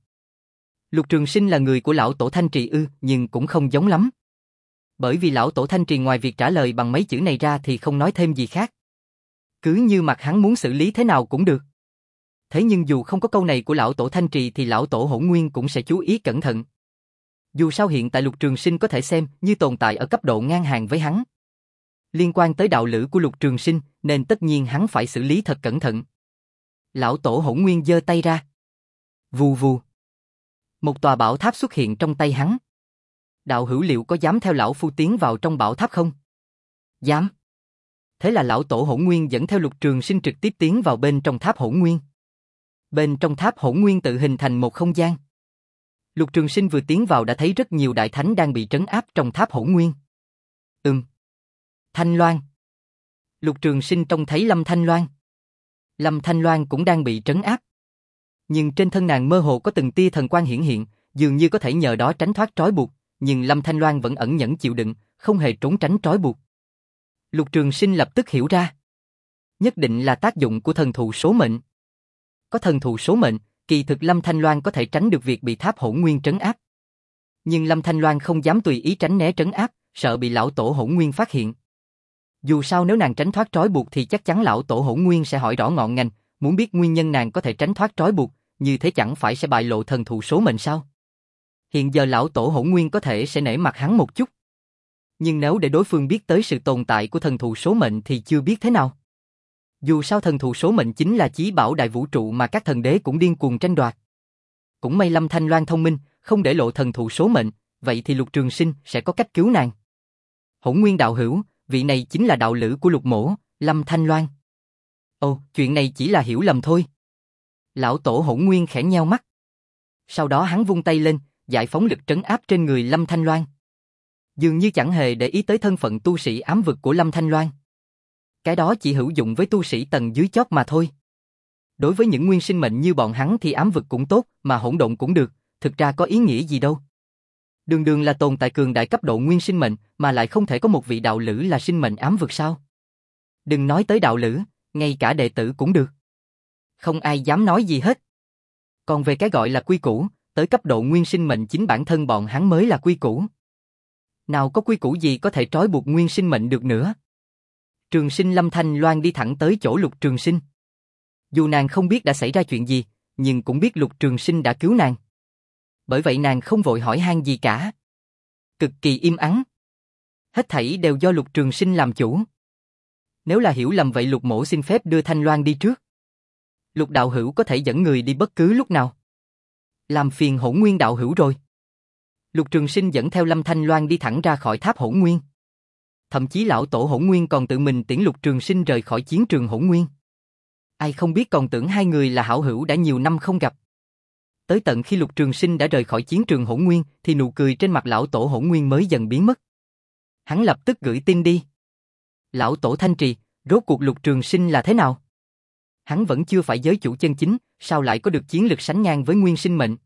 Lục Trường Sinh là người của lão tổ Thanh Trì ư, nhưng cũng không giống lắm. Bởi vì lão tổ Thanh Trì ngoài việc trả lời bằng mấy chữ này ra thì không nói thêm gì khác. Cứ như mặt hắn muốn xử lý thế nào cũng được. Thế nhưng dù không có câu này của lão tổ Thanh Trì thì lão tổ Hỗn Nguyên cũng sẽ chú ý cẩn thận. Dù sao hiện tại Lục Trường Sinh có thể xem như tồn tại ở cấp độ ngang hàng với hắn. Liên quan tới đạo lữ của Lục Trường Sinh nên tất nhiên hắn phải xử lý thật cẩn thận. Lão tổ Hỗn Nguyên giơ tay ra. Vù vù. Một tòa bảo tháp xuất hiện trong tay hắn. Đạo hữu liệu có dám theo lão phu tiến vào trong bảo tháp không? Dám. Thế là lão tổ Hỗn Nguyên dẫn theo Lục Trường Sinh trực tiếp tiến vào bên trong tháp Hỗn Nguyên. Bên trong tháp Hỗn Nguyên tự hình thành một không gian. Lục Trường Sinh vừa tiến vào đã thấy rất nhiều đại thánh đang bị trấn áp trong tháp Hỗn Nguyên. Ừm. Thanh Loan. Lục Trường Sinh trông thấy Lâm Thanh Loan. Lâm Thanh Loan cũng đang bị trấn áp. Nhưng trên thân nàng mơ hồ có từng tia thần quang hiển hiện, dường như có thể nhờ đó tránh thoát trói buộc, nhưng Lâm Thanh Loan vẫn ẩn nhẫn chịu đựng, không hề trốn tránh trói buộc. Lục Trường Sinh lập tức hiểu ra. Nhất định là tác dụng của thần thụ số mệnh. Có thần thụ số mệnh, kỳ thực Lâm Thanh Loan có thể tránh được việc bị tháp Hỗn Nguyên trấn áp. Nhưng Lâm Thanh Loan không dám tùy ý tránh né trấn áp, sợ bị lão tổ Hỗn Nguyên phát hiện. Dù sao nếu nàng tránh thoát trói buộc thì chắc chắn lão tổ Hỗn Nguyên sẽ hỏi rõ ngọn ngành, muốn biết nguyên nhân nàng có thể tránh thoát trói buộc, như thế chẳng phải sẽ bại lộ thần thụ số mệnh sao? Hiện giờ lão tổ Hỗn Nguyên có thể sẽ nể mặt hắn một chút. Nhưng nếu để đối phương biết tới sự tồn tại của thần thụ số mệnh thì chưa biết thế nào. Dù sao thần thụ số mệnh chính là chí bảo đại vũ trụ mà các thần đế cũng điên cuồng tranh đoạt. Cũng may Lâm Thanh Loan thông minh, không để lộ thần thụ số mệnh, vậy thì Lục Trường Sinh sẽ có cách cứu nàng. Hỗn Nguyên đạo hữu, vị này chính là đạo lữ của Lục Mỗ, Lâm Thanh Loan. Ồ, chuyện này chỉ là hiểu lầm thôi. Lão tổ Hỗn Nguyên khẽ nheo mắt. Sau đó hắn vung tay lên, giải phóng lực trấn áp trên người Lâm Thanh Loan. Dường như chẳng hề để ý tới thân phận tu sĩ ám vực của Lâm Thanh Loan. Cái đó chỉ hữu dụng với tu sĩ tầng dưới chót mà thôi. Đối với những nguyên sinh mệnh như bọn hắn thì ám vực cũng tốt, mà hỗn độn cũng được, thực ra có ý nghĩa gì đâu. Đường đường là tồn tại cường đại cấp độ nguyên sinh mệnh, mà lại không thể có một vị đạo lữ là sinh mệnh ám vực sao? Đừng nói tới đạo lữ, ngay cả đệ tử cũng được. Không ai dám nói gì hết. Còn về cái gọi là quy củ, tới cấp độ nguyên sinh mệnh chính bản thân bọn hắn mới là quy củ. Nào có quy củ gì có thể trói buộc nguyên sinh mệnh được nữa. Trường Sinh Lâm Thanh Loan đi thẳng tới chỗ Lục Trường Sinh. Dù nàng không biết đã xảy ra chuyện gì, nhưng cũng biết Lục Trường Sinh đã cứu nàng. Bởi vậy nàng không vội hỏi han gì cả. Cực kỳ im ắng. Hết thảy đều do Lục Trường Sinh làm chủ. Nếu là hiểu lầm vậy Lục Mỗ xin phép đưa Thanh Loan đi trước. Lục đạo hữu có thể dẫn người đi bất cứ lúc nào. Làm phiền Hỗn Nguyên đạo hữu rồi. Lục Trường Sinh dẫn theo Lâm Thanh Loan đi thẳng ra khỏi tháp Hỗn Nguyên. Thậm chí lão tổ Hỗn Nguyên còn tự mình tiễn Lục Trường Sinh rời khỏi chiến trường Hỗn Nguyên. Ai không biết còn tưởng hai người là hảo hữu đã nhiều năm không gặp. Tới tận khi Lục Trường Sinh đã rời khỏi chiến trường Hỗn Nguyên thì nụ cười trên mặt lão tổ Hỗn Nguyên mới dần biến mất. Hắn lập tức gửi tin đi. Lão tổ Thanh Trì, rốt cuộc Lục Trường Sinh là thế nào? Hắn vẫn chưa phải giới chủ chân chính, sao lại có được chiến lực sánh ngang với nguyên sinh mệnh?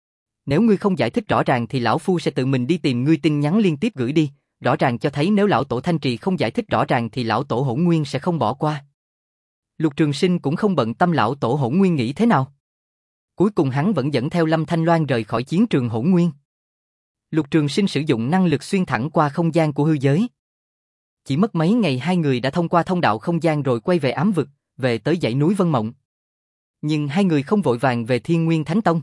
Nếu ngươi không giải thích rõ ràng thì lão phu sẽ tự mình đi tìm ngươi. Tin nhắn liên tiếp gửi đi, rõ ràng cho thấy nếu lão tổ Thanh Trì không giải thích rõ ràng thì lão tổ Hỗn Nguyên sẽ không bỏ qua. Lục Trường Sinh cũng không bận tâm lão tổ Hỗn Nguyên nghĩ thế nào. Cuối cùng hắn vẫn dẫn theo Lâm Thanh Loan rời khỏi chiến trường Hỗn Nguyên. Lục Trường Sinh sử dụng năng lực xuyên thẳng qua không gian của hư giới. Chỉ mất mấy ngày hai người đã thông qua thông đạo không gian rồi quay về ám vực, về tới dãy núi Vân Mộng. Nhưng hai người không vội vàng về Thiên Nguyên Thánh Tông.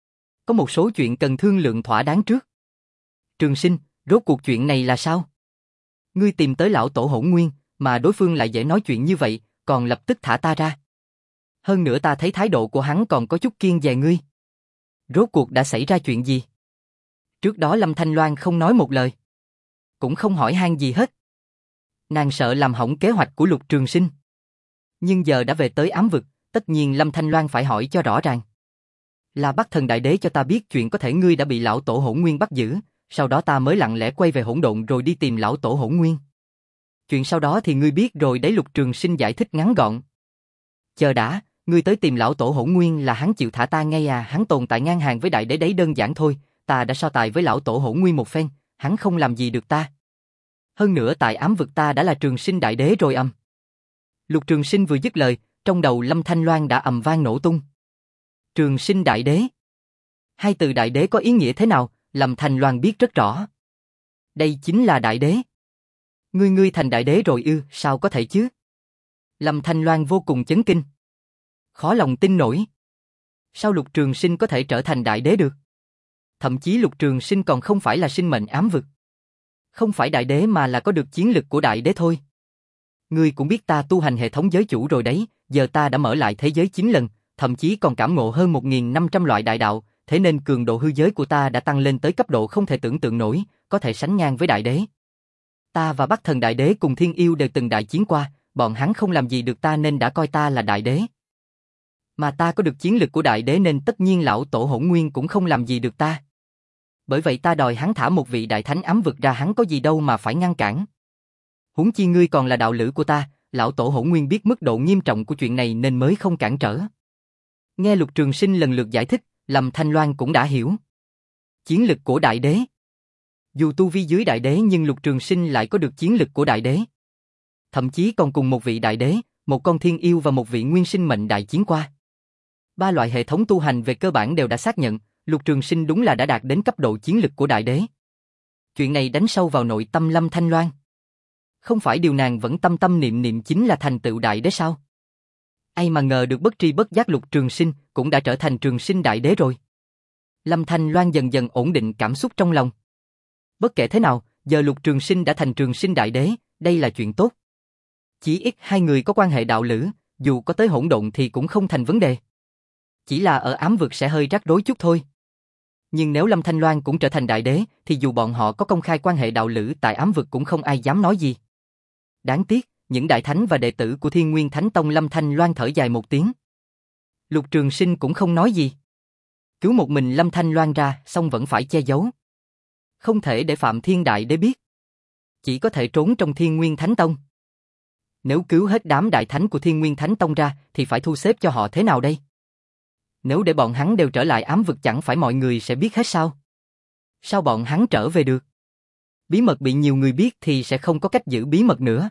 Có một số chuyện cần thương lượng thỏa đáng trước. Trường Sinh, rốt cuộc chuyện này là sao? Ngươi tìm tới lão tổ Hỗn Nguyên, mà đối phương lại dễ nói chuyện như vậy, còn lập tức thả ta ra. Hơn nữa ta thấy thái độ của hắn còn có chút kiêng dè ngươi. Rốt cuộc đã xảy ra chuyện gì? Trước đó Lâm Thanh Loan không nói một lời. Cũng không hỏi han gì hết. Nàng sợ làm hỏng kế hoạch của Lục Trường Sinh. Nhưng giờ đã về tới ám vực, tất nhiên Lâm Thanh Loan phải hỏi cho rõ ràng. Là Bắc Thần Đại Đế cho ta biết chuyện có thể ngươi đã bị lão tổ Hỗn Nguyên bắt giữ, sau đó ta mới lặng lẽ quay về hỗn độn rồi đi tìm lão tổ Hỗn Nguyên. Chuyện sau đó thì ngươi biết rồi đấy. Lục Trường Sinh giải thích ngắn gọn. Chờ đã, ngươi tới tìm lão tổ Hỗn Nguyên là hắn chịu thả ta ngay à? Hắn tồn tại ngang hàng với Đại Đế đấy, đơn giản thôi, ta đã so tài với lão tổ Hỗn Nguyên một phen, hắn không làm gì được ta. Hơn nữa tại ám vực ta đã là Trường Sinh Đại Đế rồi ầm. Lục Trường Sinh vừa dứt lời, trong đầu Lâm Thanh Loan đã ầm vang nổ tung. Trường Sinh Đại Đế. Hai từ Đại Đế có ý nghĩa thế nào, Lâm Thanh Loan biết rất rõ. Đây chính là Đại Đế. Ngươi ngươi thành Đại Đế rồi ư? Sao có thể chứ? Lâm Thanh Loan vô cùng chấn kinh. Khó lòng tin nổi. Sao Lục Trường Sinh có thể trở thành đại đế được? Thậm chí Lục Trường Sinh còn không phải là sinh mệnh ám vực. Không phải đại đế mà là có được chiến lực của đại đế thôi. Ngươi cũng biết ta tu hành hệ thống giới chủ rồi đấy, giờ ta đã mở lại thế giới chín lần, thậm chí còn cảm ngộ hơn một nghìn năm trăm loại đại đạo, thế nên cường độ hư giới của ta đã tăng lên tới cấp độ không thể tưởng tượng nổi, có thể sánh ngang với đại đế. Ta và Bắc Thần đại đế cùng Thiên Yêu đều từng đại chiến qua, bọn hắn không làm gì được ta nên đã coi ta là đại đế. Mà ta có được chiến lực của đại đế nên tất nhiên lão tổ Hỗn Nguyên cũng không làm gì được ta. Bởi vậy ta đòi hắn thả một vị đại thánh ám vực ra, hắn có gì đâu mà phải ngăn cản. Huống chi ngươi còn là đạo lữ của ta, lão tổ Hỗn Nguyên biết mức độ nghiêm trọng của chuyện này nên mới không cản trở. Nghe Lục Trường Sinh lần lượt giải thích, Lâm Thanh Loan cũng đã hiểu. Chiến lực của đại đế. Dù tu vi dưới đại đế nhưng Lục Trường Sinh lại có được chiến lực của đại đế. Thậm chí còn cùng một vị đại đế, một con thiên yêu và một vị nguyên sinh mệnh đại chiến qua. Ba loại hệ thống tu hành về cơ bản đều đã xác nhận, Lục Trường Sinh đúng là đã đạt đến cấp độ chiến lực của đại đế. Chuyện này đánh sâu vào nội tâm Lâm Thanh Loan. Không phải điều nàng vẫn tâm tâm niệm niệm chính là thành tựu đại đế sao? Ai mà ngờ được bất tri bất giác Lục Trường Sinh cũng đã trở thành Trường Sinh đại đế rồi. Lâm Thanh Loan dần dần ổn định cảm xúc trong lòng. Bất kể thế nào, giờ Lục Trường Sinh đã thành Trường Sinh đại đế, đây là chuyện tốt. Chỉ ít hai người có quan hệ đạo lữ, dù có tới hỗn độn thì cũng không thành vấn đề. Chỉ là ở ám vực sẽ hơi rắc rối chút thôi. Nhưng nếu Lâm Thanh Loan cũng trở thành đại đế, thì dù bọn họ có công khai quan hệ đạo lữ tại ám vực cũng không ai dám nói gì. Đáng tiếc, những đại thánh và đệ tử của Thiên Nguyên Thánh Tông Lâm Thanh Loan thở dài một tiếng. Lục Trường Sinh cũng không nói gì. Cứu một mình Lâm Thanh Loan ra, xong vẫn phải che giấu. Không thể để Phạm Thiên Đại Đế biết. Chỉ có thể trốn trong Thiên Nguyên Thánh Tông. Nếu cứu hết đám đại thánh của Thiên Nguyên Thánh Tông ra, thì phải thu xếp cho họ thế nào đây? Nếu để bọn hắn đều trở lại ám vực chẳng phải mọi người sẽ biết hết sao? Sao bọn hắn trở về được? Bí mật bị nhiều người biết thì sẽ không có cách giữ bí mật nữa.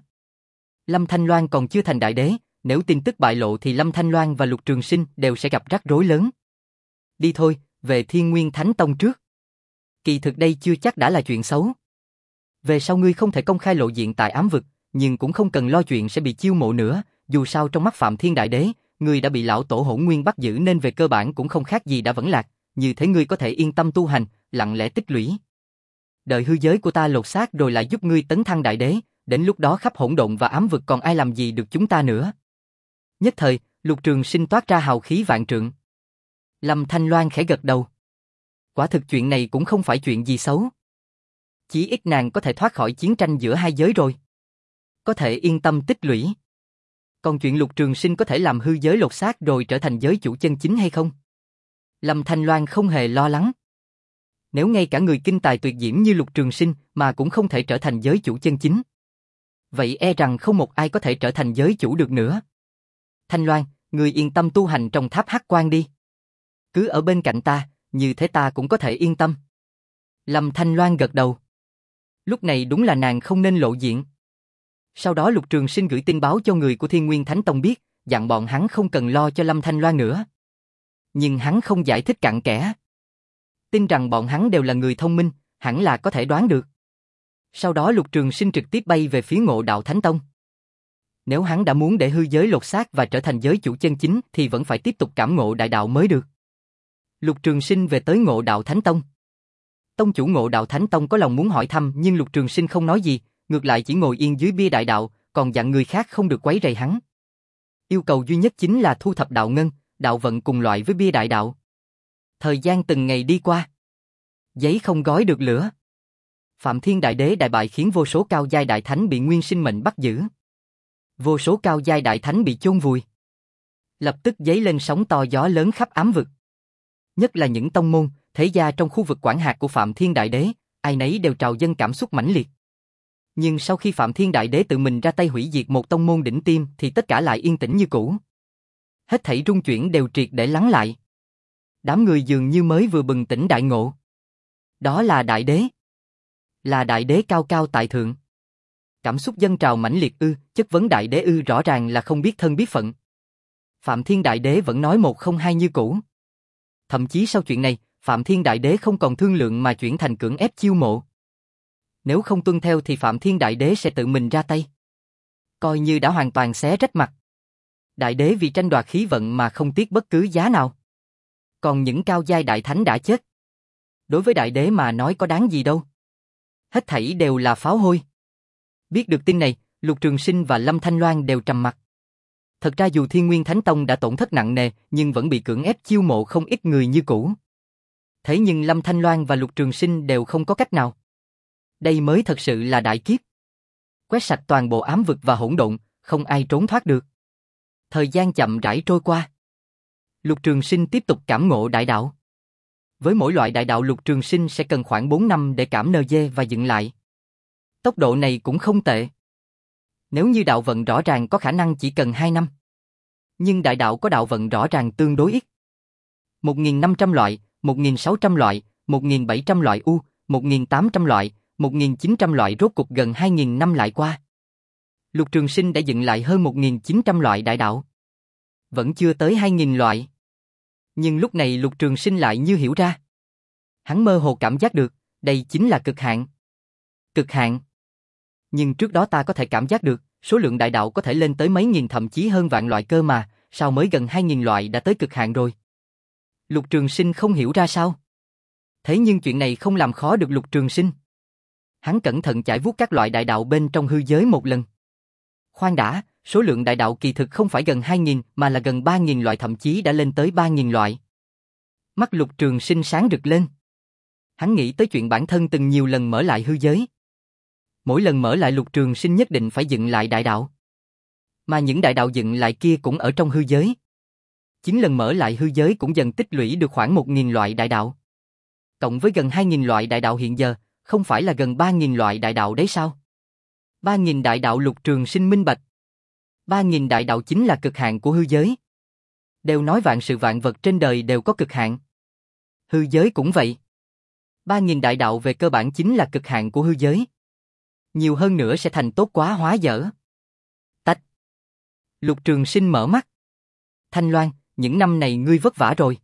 Lâm Thanh Loan còn chưa thành đại đế, nếu tin tức bại lộ thì Lâm Thanh Loan và Lục Trường Sinh đều sẽ gặp rắc rối lớn. Đi thôi, về Thiên Nguyên Thánh Tông trước. Kỳ thực đây chưa chắc đã là chuyện xấu. Về sau ngươi không thể công khai lộ diện tại ám vực, nhưng cũng không cần lo chuyện sẽ bị chiêu mộ nữa, dù sao trong mắt Phạm Thiên Đại Đế, ngươi đã bị lão tổ Hỗn Nguyên bắt giữ nên về cơ bản cũng không khác gì đã vẫn lạc, như thế ngươi có thể yên tâm tu hành, lặng lẽ tích lũy. Đợi hư giới của ta lột xác rồi lại giúp ngươi tấn thăng đại đế, đến lúc đó khắp hỗn độn và ám vực còn ai làm gì được chúng ta nữa. Nhất thời, Lục Trường Sinh toát ra hào khí vạn trượng. Lâm Thanh Loan khẽ gật đầu. Quả thực chuyện này cũng không phải chuyện gì xấu. Chỉ ít nàng có thể thoát khỏi chiến tranh giữa hai giới rồi. Có thể yên tâm tích lũy. Còn chuyện Lục Trường Sinh có thể làm hư giới lột xác rồi trở thành giới chủ chân chính hay không? Lâm Thanh Loan không hề lo lắng. Nếu ngay cả người kinh tài tuyệt diễm như Lục Trường Sinh mà cũng không thể trở thành giới chủ chân chính, vậy e rằng không một ai có thể trở thành giới chủ được nữa. Thanh Loan, người yên tâm tu hành trong tháp Hắc Quan đi. Cứ ở bên cạnh ta, như thế ta cũng có thể yên tâm. Lâm Thanh Loan gật đầu. Lúc này đúng là nàng không nên lộ diện. Sau đó Lục Trường Sinh gửi tin báo cho người của Thiên Nguyên Thánh Tông biết, dặn bọn hắn không cần lo cho Lâm Thanh Loan nữa. Nhưng hắn không giải thích cặn kẽ. Tin rằng bọn hắn đều là người thông minh, hẳn là có thể đoán được. Sau đó Lục Trường Sinh trực tiếp bay về phía Ngộ Đạo Thánh Tông. Nếu hắn đã muốn để hư giới lột xác và trở thành giới chủ chân chính thì vẫn phải tiếp tục cảm ngộ đại đạo mới được. Lục Trường Sinh về tới Ngộ Đạo Thánh Tông. Tông chủ Ngộ Đạo Thánh Tông có lòng muốn hỏi thăm nhưng Lục Trường Sinh không nói gì, ngược lại chỉ ngồi yên dưới bia đại đạo, còn dặn người khác không được quấy rầy hắn. Yêu cầu duy nhất chính là thu thập đạo ngân, đạo vận cùng loại với bia đại đạo. Thời gian từng ngày đi qua. Giấy không gói được lửa. Phạm Thiên Đại Đế đại bại khiến vô số cao giai đại thánh bị nguyên sinh mệnh bắt giữ. Vô số cao giai đại thánh bị chôn vùi. Lập tức dấy lên sóng to gió lớn khắp ám vực. Nhất là những tông môn, thế gia trong khu vực quản hạt của Phạm Thiên Đại Đế, ai nấy đều trào dâng cảm xúc mãnh liệt. Nhưng sau khi Phạm Thiên Đại Đế tự mình ra tay hủy diệt một tông môn đỉnh tiêm thì tất cả lại yên tĩnh như cũ. Hết thảy rung chuyển đều triệt để lắng lại. Đám người dường như mới vừa bừng tỉnh đại ngộ. Đó là Đại Đế. Là Đại Đế cao cao tại thượng. Cảm xúc dâng trào mãnh liệt ư, chất vấn Đại Đế ư, rõ ràng là không biết thân biết phận. Phạm Thiên Đại Đế vẫn nói một không hai như cũ. Thậm chí sau chuyện này, Phạm Thiên Đại Đế không còn thương lượng mà chuyển thành cưỡng ép chiêu mộ. Nếu không tuân theo thì Phạm Thiên Đại Đế sẽ tự mình ra tay. coi như đã hoàn toàn xé rách mặt. Đại đế vì tranh đoạt khí vận mà không tiếc bất cứ giá nào. Còn những cao giai đại thánh đã chết. Đối với đại đế mà nói có đáng gì đâu. Hết thảy đều là pháo hôi. Biết được tin này, Lục Trường Sinh và Lâm Thanh Loan đều trầm mặt. Thật ra dù Thiên Nguyên Thánh Tông đã tổn thất nặng nề, nhưng vẫn bị cưỡng ép chiêu mộ không ít người như cũ. Thế nhưng Lâm Thanh Loan và Lục Trường Sinh đều không có cách nào. Đây mới thật sự là đại kiếp. Quét sạch toàn bộ ám vực và hỗn độn, không ai trốn thoát được. Thời gian chậm rãi trôi qua. Lục Trường Sinh tiếp tục cảm ngộ đại đạo. Với mỗi loại đại đạo Lục Trường Sinh sẽ cần khoảng bốn năm để cảm nờ dê và dựng lại. Tốc độ này cũng không tệ. Nếu như đạo vận rõ ràng có khả năng chỉ cần hai năm. Nhưng đại đạo có đạo vận rõ ràng tương đối ít. một nghìn năm trăm loại, một nghìn sáu trăm loại, một nghìn bảy trăm loại U, một nghìn tám trăm loại, một nghìn chín trăm loại rốt cục gần hai nghìn năm lại qua. Lục Trường Sinh đã dựng lại hơn một nghìn chín trăm loại đại đạo. Vẫn chưa tới hai nghìn loại. Nhưng lúc này Lục Trường Sinh lại như hiểu ra. Hắn mơ hồ cảm giác được, đây chính là cực hạn. Cực hạn. Nhưng trước đó ta có thể cảm giác được, số lượng đại đạo có thể lên tới mấy nghìn thậm chí hơn vạn loại cơ mà, sao mới gần hai nghìn loại đã tới cực hạn rồi. Lục Trường Sinh không hiểu ra sao. Thế nhưng chuyện này không làm khó được Lục Trường Sinh. Hắn cẩn thận chải vuốt các loại đại đạo bên trong hư giới một lần. Khoan đã, số lượng đại đạo kỳ thực không phải gần hai nghìn mà là gần ba nghìn loại, thậm chí đã lên tới ba nghìn loại. Mắt Lục Trường Sinh sáng rực lên. Hắn nghĩ tới chuyện bản thân từng nhiều lần mở lại hư giới. Mỗi lần mở lại Lục Trường Sinh nhất định phải dựng lại đại đạo. Mà những đại đạo dựng lại kia cũng ở trong hư giới. Chín lần mở lại hư giới cũng dần tích lũy được khoảng một nghìn loại đại đạo. Cộng với gần hai nghìn loại đại đạo hiện giờ, không phải là gần ba nghìn loại đại đạo đấy sao? ba nghìn đại đạo Lục Trường Sinh minh bạch. ba nghìn đại đạo chính là cực hạn của hư giới. Đều nói vạn sự vạn vật trên đời đều có cực hạn. Hư giới cũng vậy. ba nghìn đại đạo về cơ bản chính là cực hạn của hư giới. Nhiều hơn nữa sẽ thành tốt quá hóa dở. Tách. Lục Trường Sinh mở mắt. Thanh Loan, những năm này ngươi vất vả rồi.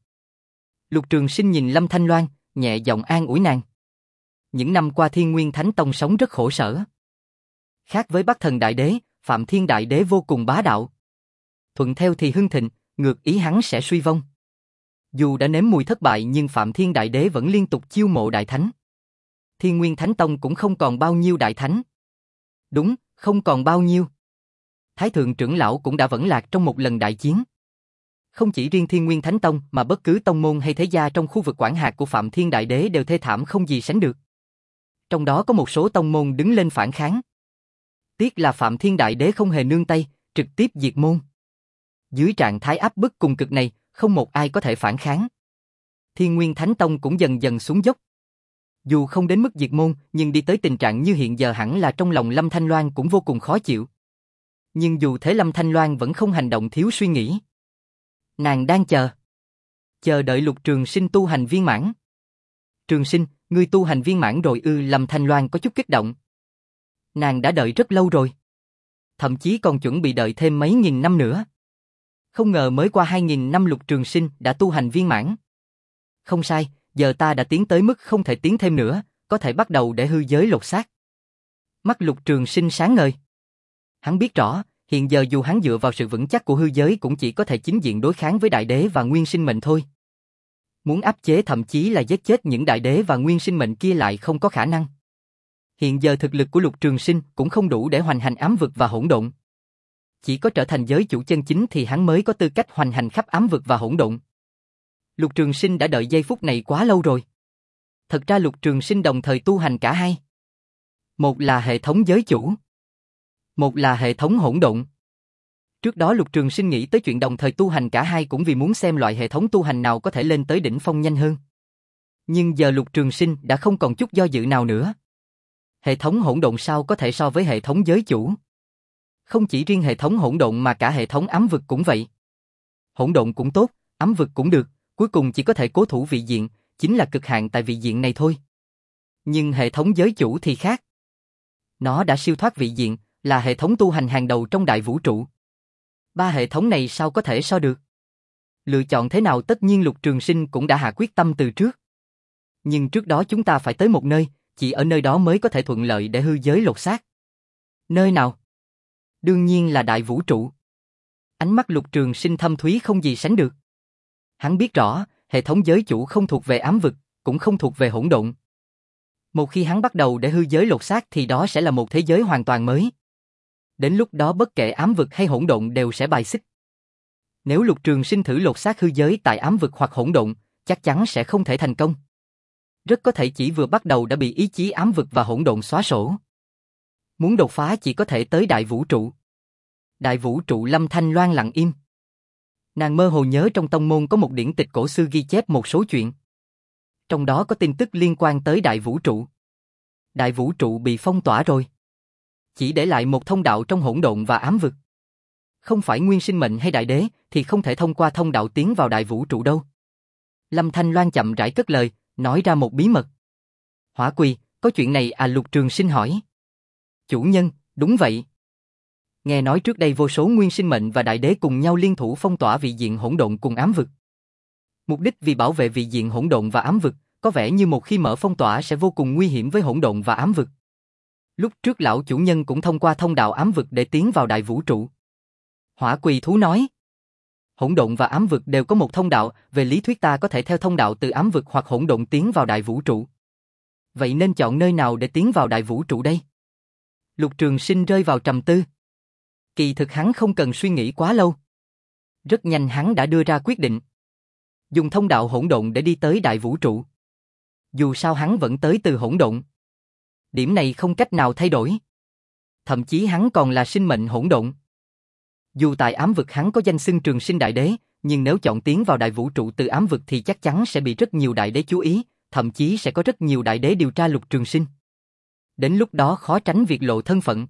Lục Trường Sinh nhìn Lâm Thanh Loan, nhẹ giọng an ủi nàng. Những năm qua Thiên Nguyên Thánh Tông sống rất khổ sở. Khác với Bắc Thần Đại Đế, Phạm Thiên Đại Đế vô cùng bá đạo. Thuận theo thì hưng thịnh, ngược ý hắn sẽ suy vong. Dù đã nếm mùi thất bại nhưng Phạm Thiên Đại Đế vẫn liên tục chiêu mộ đại thánh. Thiên Nguyên Thánh Tông cũng không còn bao nhiêu đại thánh. Đúng, không còn bao nhiêu. Thái Thượng trưởng lão cũng đã vẫn lạc trong một lần đại chiến. Không chỉ riêng Thiên Nguyên Thánh Tông mà bất cứ tông môn hay thế gia trong khu vực quản hạt của Phạm Thiên Đại Đế đều thê thảm không gì sánh được. Trong đó có một số tông môn đứng lên phản kháng. Tiếc là Phạm Thiên Đại Đế không hề nương tay, trực tiếp diệt môn. Dưới trạng thái áp bức cùng cực này, không một ai có thể phản kháng. Thiên Nguyên Thánh Tông cũng dần dần xuống dốc. Dù không đến mức diệt môn, nhưng đi tới tình trạng như hiện giờ hẳn là trong lòng Lâm Thanh Loan cũng vô cùng khó chịu. Nhưng dù thế Lâm Thanh Loan vẫn không hành động thiếu suy nghĩ. Nàng đang chờ. Chờ đợi Lục Trường Sinh tu hành viên mãn. Trường Sinh, ngươi tu hành viên mãn rồi ư? Lâm Thanh Loan có chút kích động. Nàng đã đợi rất lâu rồi. Thậm chí còn chuẩn bị đợi thêm mấy nghìn năm nữa. Không ngờ mới qua hai nghìn năm Lục Trường Sinh đã tu hành viên mãn. Không sai, giờ ta đã tiến tới mức không thể tiến thêm nữa, có thể bắt đầu để hư giới lột xác. Mắt Lục Trường Sinh sáng ngời. Hắn biết rõ, hiện giờ dù hắn dựa vào sự vững chắc của hư giới cũng chỉ có thể chính diện đối kháng với đại đế và nguyên sinh mệnh thôi. Muốn áp chế thậm chí là giết chết những đại đế và nguyên sinh mệnh kia lại không có khả năng. Hiện giờ thực lực của Lục Trường Sinh cũng không đủ để hoành hành ám vực và hỗn độn. Chỉ có trở thành giới chủ chân chính thì hắn mới có tư cách hoành hành khắp ám vực và hỗn độn. Lục Trường Sinh đã đợi giây phút này quá lâu rồi. Thật ra Lục Trường Sinh đồng thời tu hành cả hai. Một là hệ thống giới chủ. Một là hệ thống hỗn độn. Trước đó Lục Trường Sinh nghĩ tới chuyện đồng thời tu hành cả hai cũng vì muốn xem loại hệ thống tu hành nào có thể lên tới đỉnh phong nhanh hơn. Nhưng giờ Lục Trường Sinh đã không còn chút do dự nào nữa. Hệ thống hỗn độn sao có thể so với hệ thống giới chủ? Không chỉ riêng hệ thống hỗn độn mà cả hệ thống ám vực cũng vậy. Hỗn độn cũng tốt, ám vực cũng được, cuối cùng chỉ có thể cố thủ vị diện, chính là cực hạn tại vị diện này thôi. Nhưng hệ thống giới chủ thì khác. Nó đã siêu thoát vị diện, là hệ thống tu hành hàng đầu trong đại vũ trụ. Ba hệ thống này sao có thể so được? Lựa chọn thế nào tất nhiên Lục Trường Sinh cũng đã hạ quyết tâm từ trước. Nhưng trước đó chúng ta phải tới một nơi, chỉ ở nơi đó mới có thể thuận lợi để hư giới lột xác. Nơi nào? Đương nhiên là đại vũ trụ. Ánh mắt Lục Trường Sinh thâm thúy không gì sánh được. Hắn biết rõ, hệ thống giới chủ không thuộc về ám vực, cũng không thuộc về hỗn độn. Một khi hắn bắt đầu để hư giới lột xác thì đó sẽ là một thế giới hoàn toàn mới. Đến lúc đó bất kể ám vực hay hỗn độn đều sẽ bài xích. Nếu Lục Trường Sinh thử lột xác hư giới tại ám vực hoặc hỗn độn, chắc chắn sẽ không thể thành công. Rất có thể chỉ vừa bắt đầu đã bị ý chí ám vực và hỗn độn xóa sổ. Muốn đột phá chỉ có thể tới đại vũ trụ. Đại vũ trụ Lâm Thanh Loan lặng im. Nàng mơ hồ nhớ trong tông môn có một điển tịch cổ xưa ghi chép một số chuyện. Trong đó có tin tức liên quan tới đại vũ trụ. Đại vũ trụ bị phong tỏa rồi. Chỉ để lại một thông đạo trong hỗn độn và ám vực. Không phải nguyên sinh mệnh hay đại đế thì không thể thông qua thông đạo tiến vào đại vũ trụ đâu. Lâm Thanh Loan chậm rãi cất lời, nói ra một bí mật. Hỏa Quỳ, có chuyện này à? Lục Trường Sinh hỏi. Chủ nhân, đúng vậy. Nghe nói trước đây vô số nguyên sinh mệnh và đại đế cùng nhau liên thủ phong tỏa vị diện hỗn độn cùng ám vực. Mục đích vì bảo vệ vị diện hỗn độn và ám vực, có vẻ như một khi mở phong tỏa sẽ vô cùng nguy hiểm với hỗn độn và ám vực. Lúc trước lão chủ nhân cũng thông qua thông đạo ám vực để tiến vào đại vũ trụ. Hỏa Quỳ thú nói. Hỗn độn và ám vực đều có một thông đạo, về lý thuyết ta có thể theo thông đạo từ ám vực hoặc hỗn độn tiến vào đại vũ trụ. Vậy nên chọn nơi nào để tiến vào đại vũ trụ đây? Lục Trường Sinh rơi vào trầm tư. Kỳ thực hắn không cần suy nghĩ quá lâu. Rất nhanh hắn đã đưa ra quyết định. Dùng thông đạo hỗn độn để đi tới đại vũ trụ. Dù sao hắn vẫn tới từ hỗn độn. Điểm này không cách nào thay đổi. Thậm chí hắn còn là sinh mệnh hỗn độn. Dù tại ám vực hắn có danh xưng Trường Sinh Đại Đế, nhưng nếu chọn tiến vào đại vũ trụ từ ám vực thì chắc chắn sẽ bị rất nhiều đại đế chú ý, thậm chí sẽ có rất nhiều đại đế điều tra Lục Trường Sinh. Đến lúc đó khó tránh việc lộ thân phận.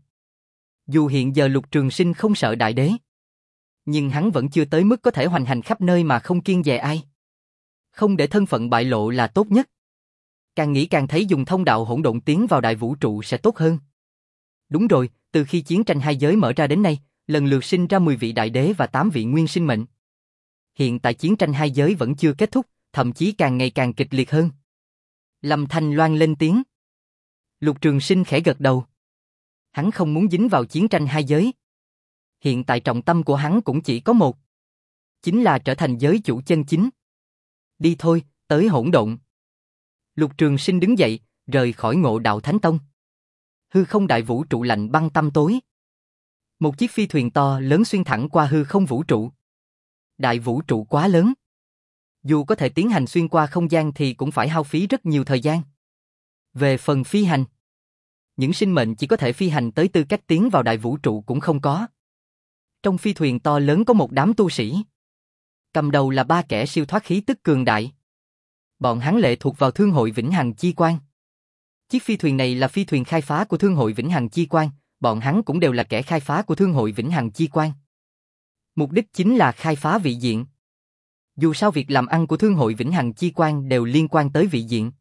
Dù hiện giờ Lục Trường Sinh không sợ đại đế, nhưng hắn vẫn chưa tới mức có thể hoành hành khắp nơi mà không kiêng dè ai. Không để thân phận bại lộ là tốt nhất. Càng nghĩ càng thấy dùng thông đạo hỗn độn tiến vào đại vũ trụ sẽ tốt hơn. Đúng rồi, từ khi chiến tranh hai giới mở ra đến nay, lần lượt sinh ra mười vị đại đế và tám vị nguyên sinh mệnh. Hiện tại chiến tranh hai giới vẫn chưa kết thúc, thậm chí càng ngày càng kịch liệt hơn. Lâm Thanh Loan lên tiếng. Lục Trường Sinh khẽ gật đầu. Hắn không muốn dính vào chiến tranh hai giới. Hiện tại trọng tâm của hắn cũng chỉ có một. Chính là trở thành giới chủ chân chính. Đi thôi, tới hỗn độn. Lục Trường Sinh đứng dậy, rời khỏi Ngộ Đạo Thánh Tông. Hư không đại vũ trụ lạnh băng tăm tối. Một chiếc phi thuyền to lớn xuyên thẳng qua hư không vũ trụ. Đại vũ trụ quá lớn. Dù có thể tiến hành xuyên qua không gian thì cũng phải hao phí rất nhiều thời gian. Về phần phi hành, những sinh mệnh chỉ có thể phi hành tới tư cách tiến vào đại vũ trụ cũng không có. Trong phi thuyền to lớn có một đám tu sĩ. Cầm đầu là ba kẻ siêu thoát khí tức cường đại. Bọn hắn lệ thuộc vào Thương hội Vĩnh Hằng Chi Quan. Chiếc phi thuyền này là phi thuyền khai phá của Thương hội Vĩnh Hằng Chi Quan, bọn hắn cũng đều là kẻ khai phá của Thương hội Vĩnh Hằng Chi Quan. Mục đích chính là khai phá vị diện. Dù sao việc làm ăn của Thương hội Vĩnh Hằng Chi Quan đều liên quan tới vị diện.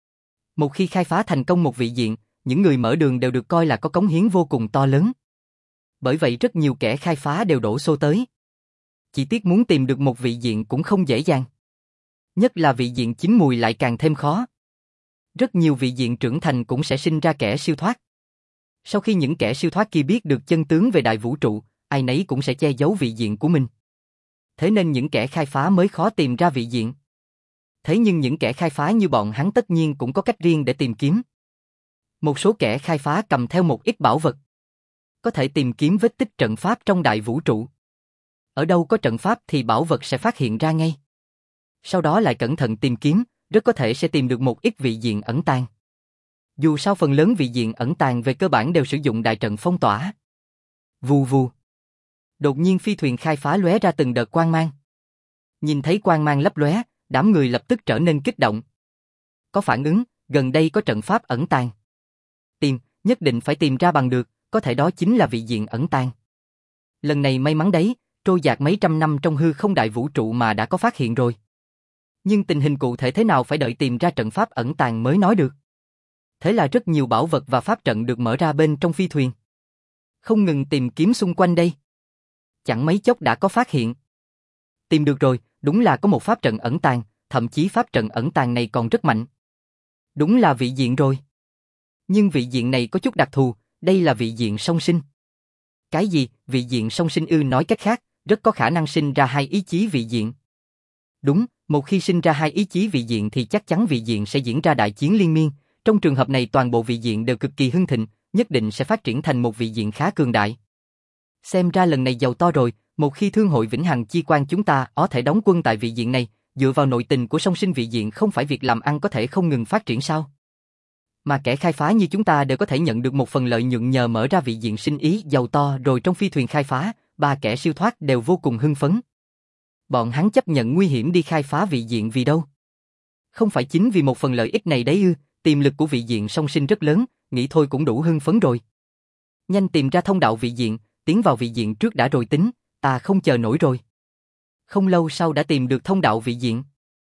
Một khi khai phá thành công một vị diện, những người mở đường đều được coi là có cống hiến vô cùng to lớn. Bởi vậy rất nhiều kẻ khai phá đều đổ xô tới. Chỉ tiếc muốn tìm được một vị diện cũng không dễ dàng. Nhất là vị diện chín mùi lại càng thêm khó. Rất nhiều vị diện trưởng thành cũng sẽ sinh ra kẻ siêu thoát. Sau khi những kẻ siêu thoát kia biết được chân tướng về đại vũ trụ, ai nấy cũng sẽ che giấu vị diện của mình. Thế nên những kẻ khai phá mới khó tìm ra vị diện. Thế nhưng những kẻ khai phá như bọn hắn tất nhiên cũng có cách riêng để tìm kiếm. Một số kẻ khai phá cầm theo một ít bảo vật. Có thể tìm kiếm vết tích trận pháp trong đại vũ trụ. Ở đâu có trận pháp thì bảo vật sẽ phát hiện ra ngay. Sau đó lại cẩn thận tìm kiếm, rất có thể sẽ tìm được một ít vị diện ẩn tàng. Dù sao phần lớn vị diện ẩn tàng về cơ bản đều sử dụng đại trận phong tỏa. Vù vù. Đột nhiên phi thuyền khai phá lóe ra từng đợt quang mang. Nhìn thấy quang mang lấp lóe, đám người lập tức trở nên kích động. Có phản ứng, gần đây có trận pháp ẩn tàng. Tìm, nhất định phải tìm ra bằng được, có thể đó chính là vị diện ẩn tàng. Lần này may mắn đấy, trôi dạt mấy trăm năm trong hư không đại vũ trụ mà đã có phát hiện rồi. Nhưng tình hình cụ thể thế nào phải đợi tìm ra trận pháp ẩn tàng mới nói được. Thế là rất nhiều bảo vật và pháp trận được mở ra bên trong phi thuyền. Không ngừng tìm kiếm xung quanh đây. Chẳng mấy chốc đã có phát hiện. Tìm được rồi, đúng là có một pháp trận ẩn tàng, thậm chí pháp trận ẩn tàng này còn rất mạnh. Đúng là vị diện rồi. Nhưng vị diện này có chút đặc thù, đây là vị diện song sinh. Cái gì, vị diện song sinh ư? Nói cách khác, rất có khả năng sinh ra hai ý chí vị diện. Đúng, một khi sinh ra hai ý chí vị diện thì chắc chắn vị diện sẽ diễn ra đại chiến liên miên, trong trường hợp này toàn bộ vị diện đều cực kỳ hưng thịnh, nhất định sẽ phát triển thành một vị diện khá cường đại. Xem ra lần này giàu to rồi, một khi Thương hội Vĩnh Hằng Chi Quan chúng ta có thể đóng quân tại vị diện này, dựa vào nội tình của song sinh vị diện không phải việc làm ăn có thể không ngừng phát triển sao? Mà kẻ khai phá như chúng ta đều có thể nhận được một phần lợi nhuận nhờ mở ra vị diện sinh ý giàu to rồi trong phi thuyền khai phá, ba kẻ siêu thoát đều vô cùng hưng phấn. Bọn hắn chấp nhận nguy hiểm đi khai phá vị diện vì đâu? Không phải chính vì một phần lợi ích này đấy ư? Tiềm lực của vị diện song sinh rất lớn, nghĩ thôi cũng đủ hưng phấn rồi. Nhanh tìm ra thông đạo vị diện, tiến vào vị diện trước đã rồi tính, ta không chờ nổi rồi. Không lâu sau đã tìm được thông đạo vị diện.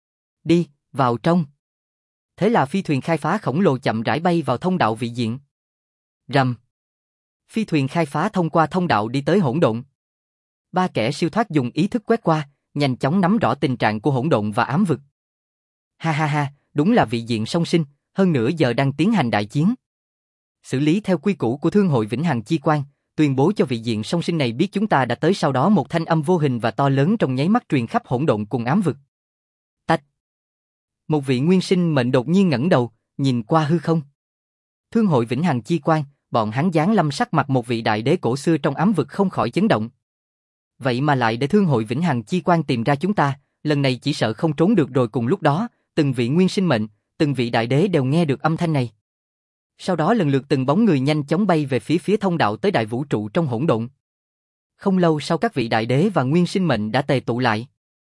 Đi, vào trong. Thế là phi thuyền khai phá khổng lồ chậm rãi bay vào thông đạo vị diện. Rầm. Phi thuyền khai phá thông qua thông đạo đi tới hỗn độn. Ba kẻ siêu thoát dùng ý thức quét qua, nhanh chóng nắm rõ tình trạng của hỗn độn và ám vực. Ha ha ha, đúng là vị diện song sinh, hơn nửa giờ đang tiến hành đại chiến. Xử lý theo quy củ của Thương hội Vĩnh Hằng Chi Quan, tuyên bố cho vị diện song sinh này biết chúng ta đã tới. Sau đó một thanh âm vô hình và to lớn trong nháy mắt truyền khắp hỗn độn cùng ám vực. Tạch. Một vị nguyên sinh mệnh đột nhiên ngẩng đầu, nhìn qua hư không. Thương hội Vĩnh Hằng Chi Quan, bọn hắn giáng lâm sắc mặt một vị đại đế cổ xưa trong ám vực không khỏi chấn động. Vậy mà lại để Thương hội Vĩnh Hằng Chi Quan tìm ra chúng ta, lần này chỉ sợ không trốn được rồi. Cùng lúc đó, từng vị nguyên sinh mệnh, từng vị đại đế đều nghe được âm thanh này. Sau đó lần lượt từng bóng người nhanh chóng bay về phía phía thông đạo tới đại vũ trụ trong hỗn độn. Không lâu sau các vị đại đế và nguyên sinh mệnh đã tề tụ lại.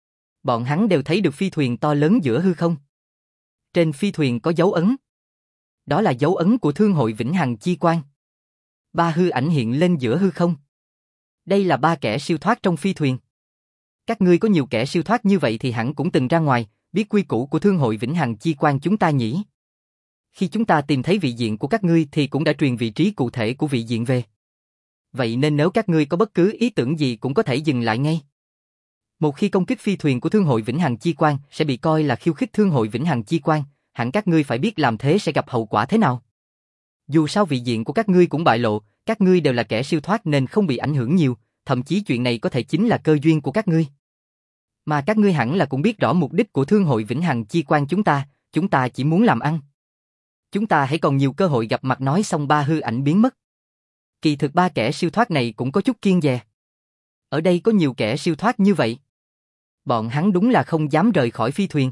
Bọn hắn đều thấy được phi thuyền to lớn giữa hư không. Trên phi thuyền có dấu ấn. Đó là dấu ấn của Thương hội Vĩnh Hằng Chi Quan. Ba hư ảnh hiện lên giữa hư không. Đây là ba kẻ siêu thoát trong phi thuyền. Các ngươi có nhiều kẻ siêu thoát như vậy thì hẳn cũng từng ra ngoài, biết quy củ của Thương hội Vĩnh Hằng Chi Quan chúng ta nhỉ? Khi chúng ta tìm thấy vị diện của các ngươi thì cũng đã truyền vị trí cụ thể của vị diện về. Vậy nên nếu các ngươi có bất cứ ý tưởng gì cũng có thể dừng lại ngay. Một khi công kích phi thuyền của Thương hội Vĩnh Hằng Chi Quan sẽ bị coi là khiêu khích Thương hội Vĩnh Hằng Chi Quan, hẳn các ngươi phải biết làm thế sẽ gặp hậu quả thế nào. Dù sao vị diện của các ngươi cũng bại lộ, các ngươi đều là kẻ siêu thoát nên không bị ảnh hưởng nhiều, thậm chí chuyện này có thể chính là cơ duyên của các ngươi. Mà các ngươi hẳn là cũng biết rõ mục đích của Thương hội Vĩnh Hằng Chi Quan chúng ta, chúng ta chỉ muốn làm ăn. Chúng ta hãy còn nhiều cơ hội gặp mặt. Nói xong ba hư ảnh biến mất. Kỳ thực ba kẻ siêu thoát này cũng có chút kiêng dè. Ở đây có nhiều kẻ siêu thoát như vậy. Bọn hắn đúng là không dám rời khỏi phi thuyền.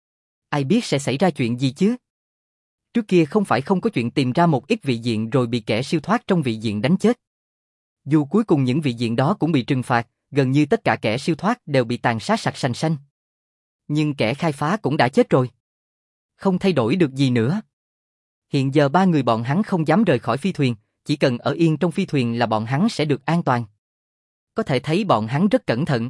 Ai biết sẽ xảy ra chuyện gì chứ? Trước kia không phải không có chuyện tìm ra một ít vị diện rồi bị kẻ siêu thoát trong vị diện đánh chết. Dù cuối cùng những vị diện đó cũng bị trừng phạt, gần như tất cả kẻ siêu thoát đều bị tàn sát sạch sành xanh. Nhưng kẻ khai phá cũng đã chết rồi. Không thay đổi được gì nữa. Hiện giờ ba người bọn hắn không dám rời khỏi phi thuyền, chỉ cần ở yên trong phi thuyền là bọn hắn sẽ được an toàn. Có thể thấy bọn hắn rất cẩn thận.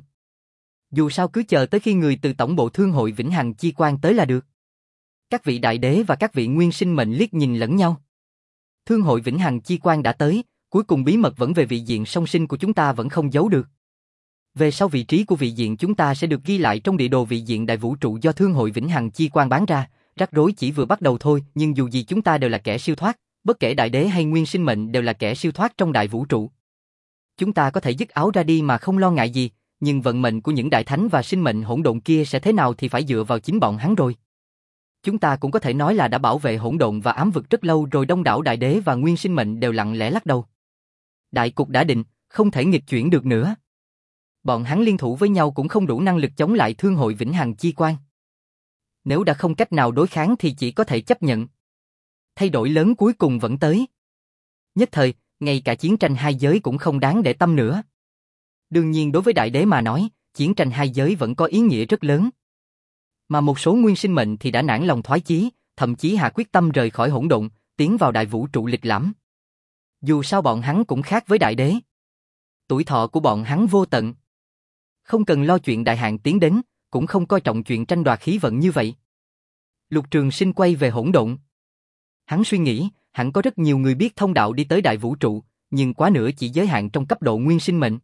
Dù sao cứ chờ tới khi người từ tổng bộ Thương hội Vĩnh Hằng Chi Quan tới là được. Các vị đại đế và các vị nguyên sinh mệnh liếc nhìn lẫn nhau. Thương hội Vĩnh Hằng Chi Quan đã tới, cuối cùng bí mật vẫn về vị diện song sinh của chúng ta vẫn không giấu được. Về sau vị trí của vị diện chúng ta sẽ được ghi lại trong địa đồ vị diện đại vũ trụ do Thương hội Vĩnh Hằng Chi Quan bán ra. Rắc rối chỉ vừa bắt đầu thôi, nhưng dù gì chúng ta đều là kẻ siêu thoát, bất kể đại đế hay nguyên sinh mệnh đều là kẻ siêu thoát trong đại vũ trụ. Chúng ta có thể dứt áo ra đi mà không lo ngại gì, nhưng vận mệnh của những đại thánh và sinh mệnh hỗn độn kia sẽ thế nào thì phải dựa vào chính bọn hắn rồi. Chúng ta cũng có thể nói là đã bảo vệ hỗn độn và ám vực rất lâu rồi. Đông đảo đại đế và nguyên sinh mệnh đều lặng lẽ lắc đầu. Đại cục đã định, không thể nghịch chuyển được nữa. Bọn hắn liên thủ với nhau cũng không đủ năng lực chống lại Thương hội Vĩnh Hằng Chi Quan. Nếu đã không cách nào đối kháng thì chỉ có thể chấp nhận. Thay đổi lớn cuối cùng vẫn tới. Nhất thời, ngay cả chiến tranh hai giới cũng không đáng để tâm nữa. Đương nhiên đối với đại đế mà nói, chiến tranh hai giới vẫn có ý nghĩa rất lớn. Mà một số nguyên sinh mệnh thì đã nản lòng thoái chí, thậm chí hạ quyết tâm rời khỏi hỗn độn, tiến vào đại vũ trụ lịch lãm. Dù sao bọn hắn cũng khác với đại đế. Tuổi thọ của bọn hắn vô tận. Không cần lo chuyện đại hạn tiến đến, cũng không coi trọng chuyện tranh đoạt khí vận như vậy. Lục Trường Sinh quay về hỗn độn. Hắn suy nghĩ, hẳn có rất nhiều người biết thông đạo đi tới đại vũ trụ, nhưng quá nữa chỉ giới hạn trong cấp độ nguyên sinh mệnh.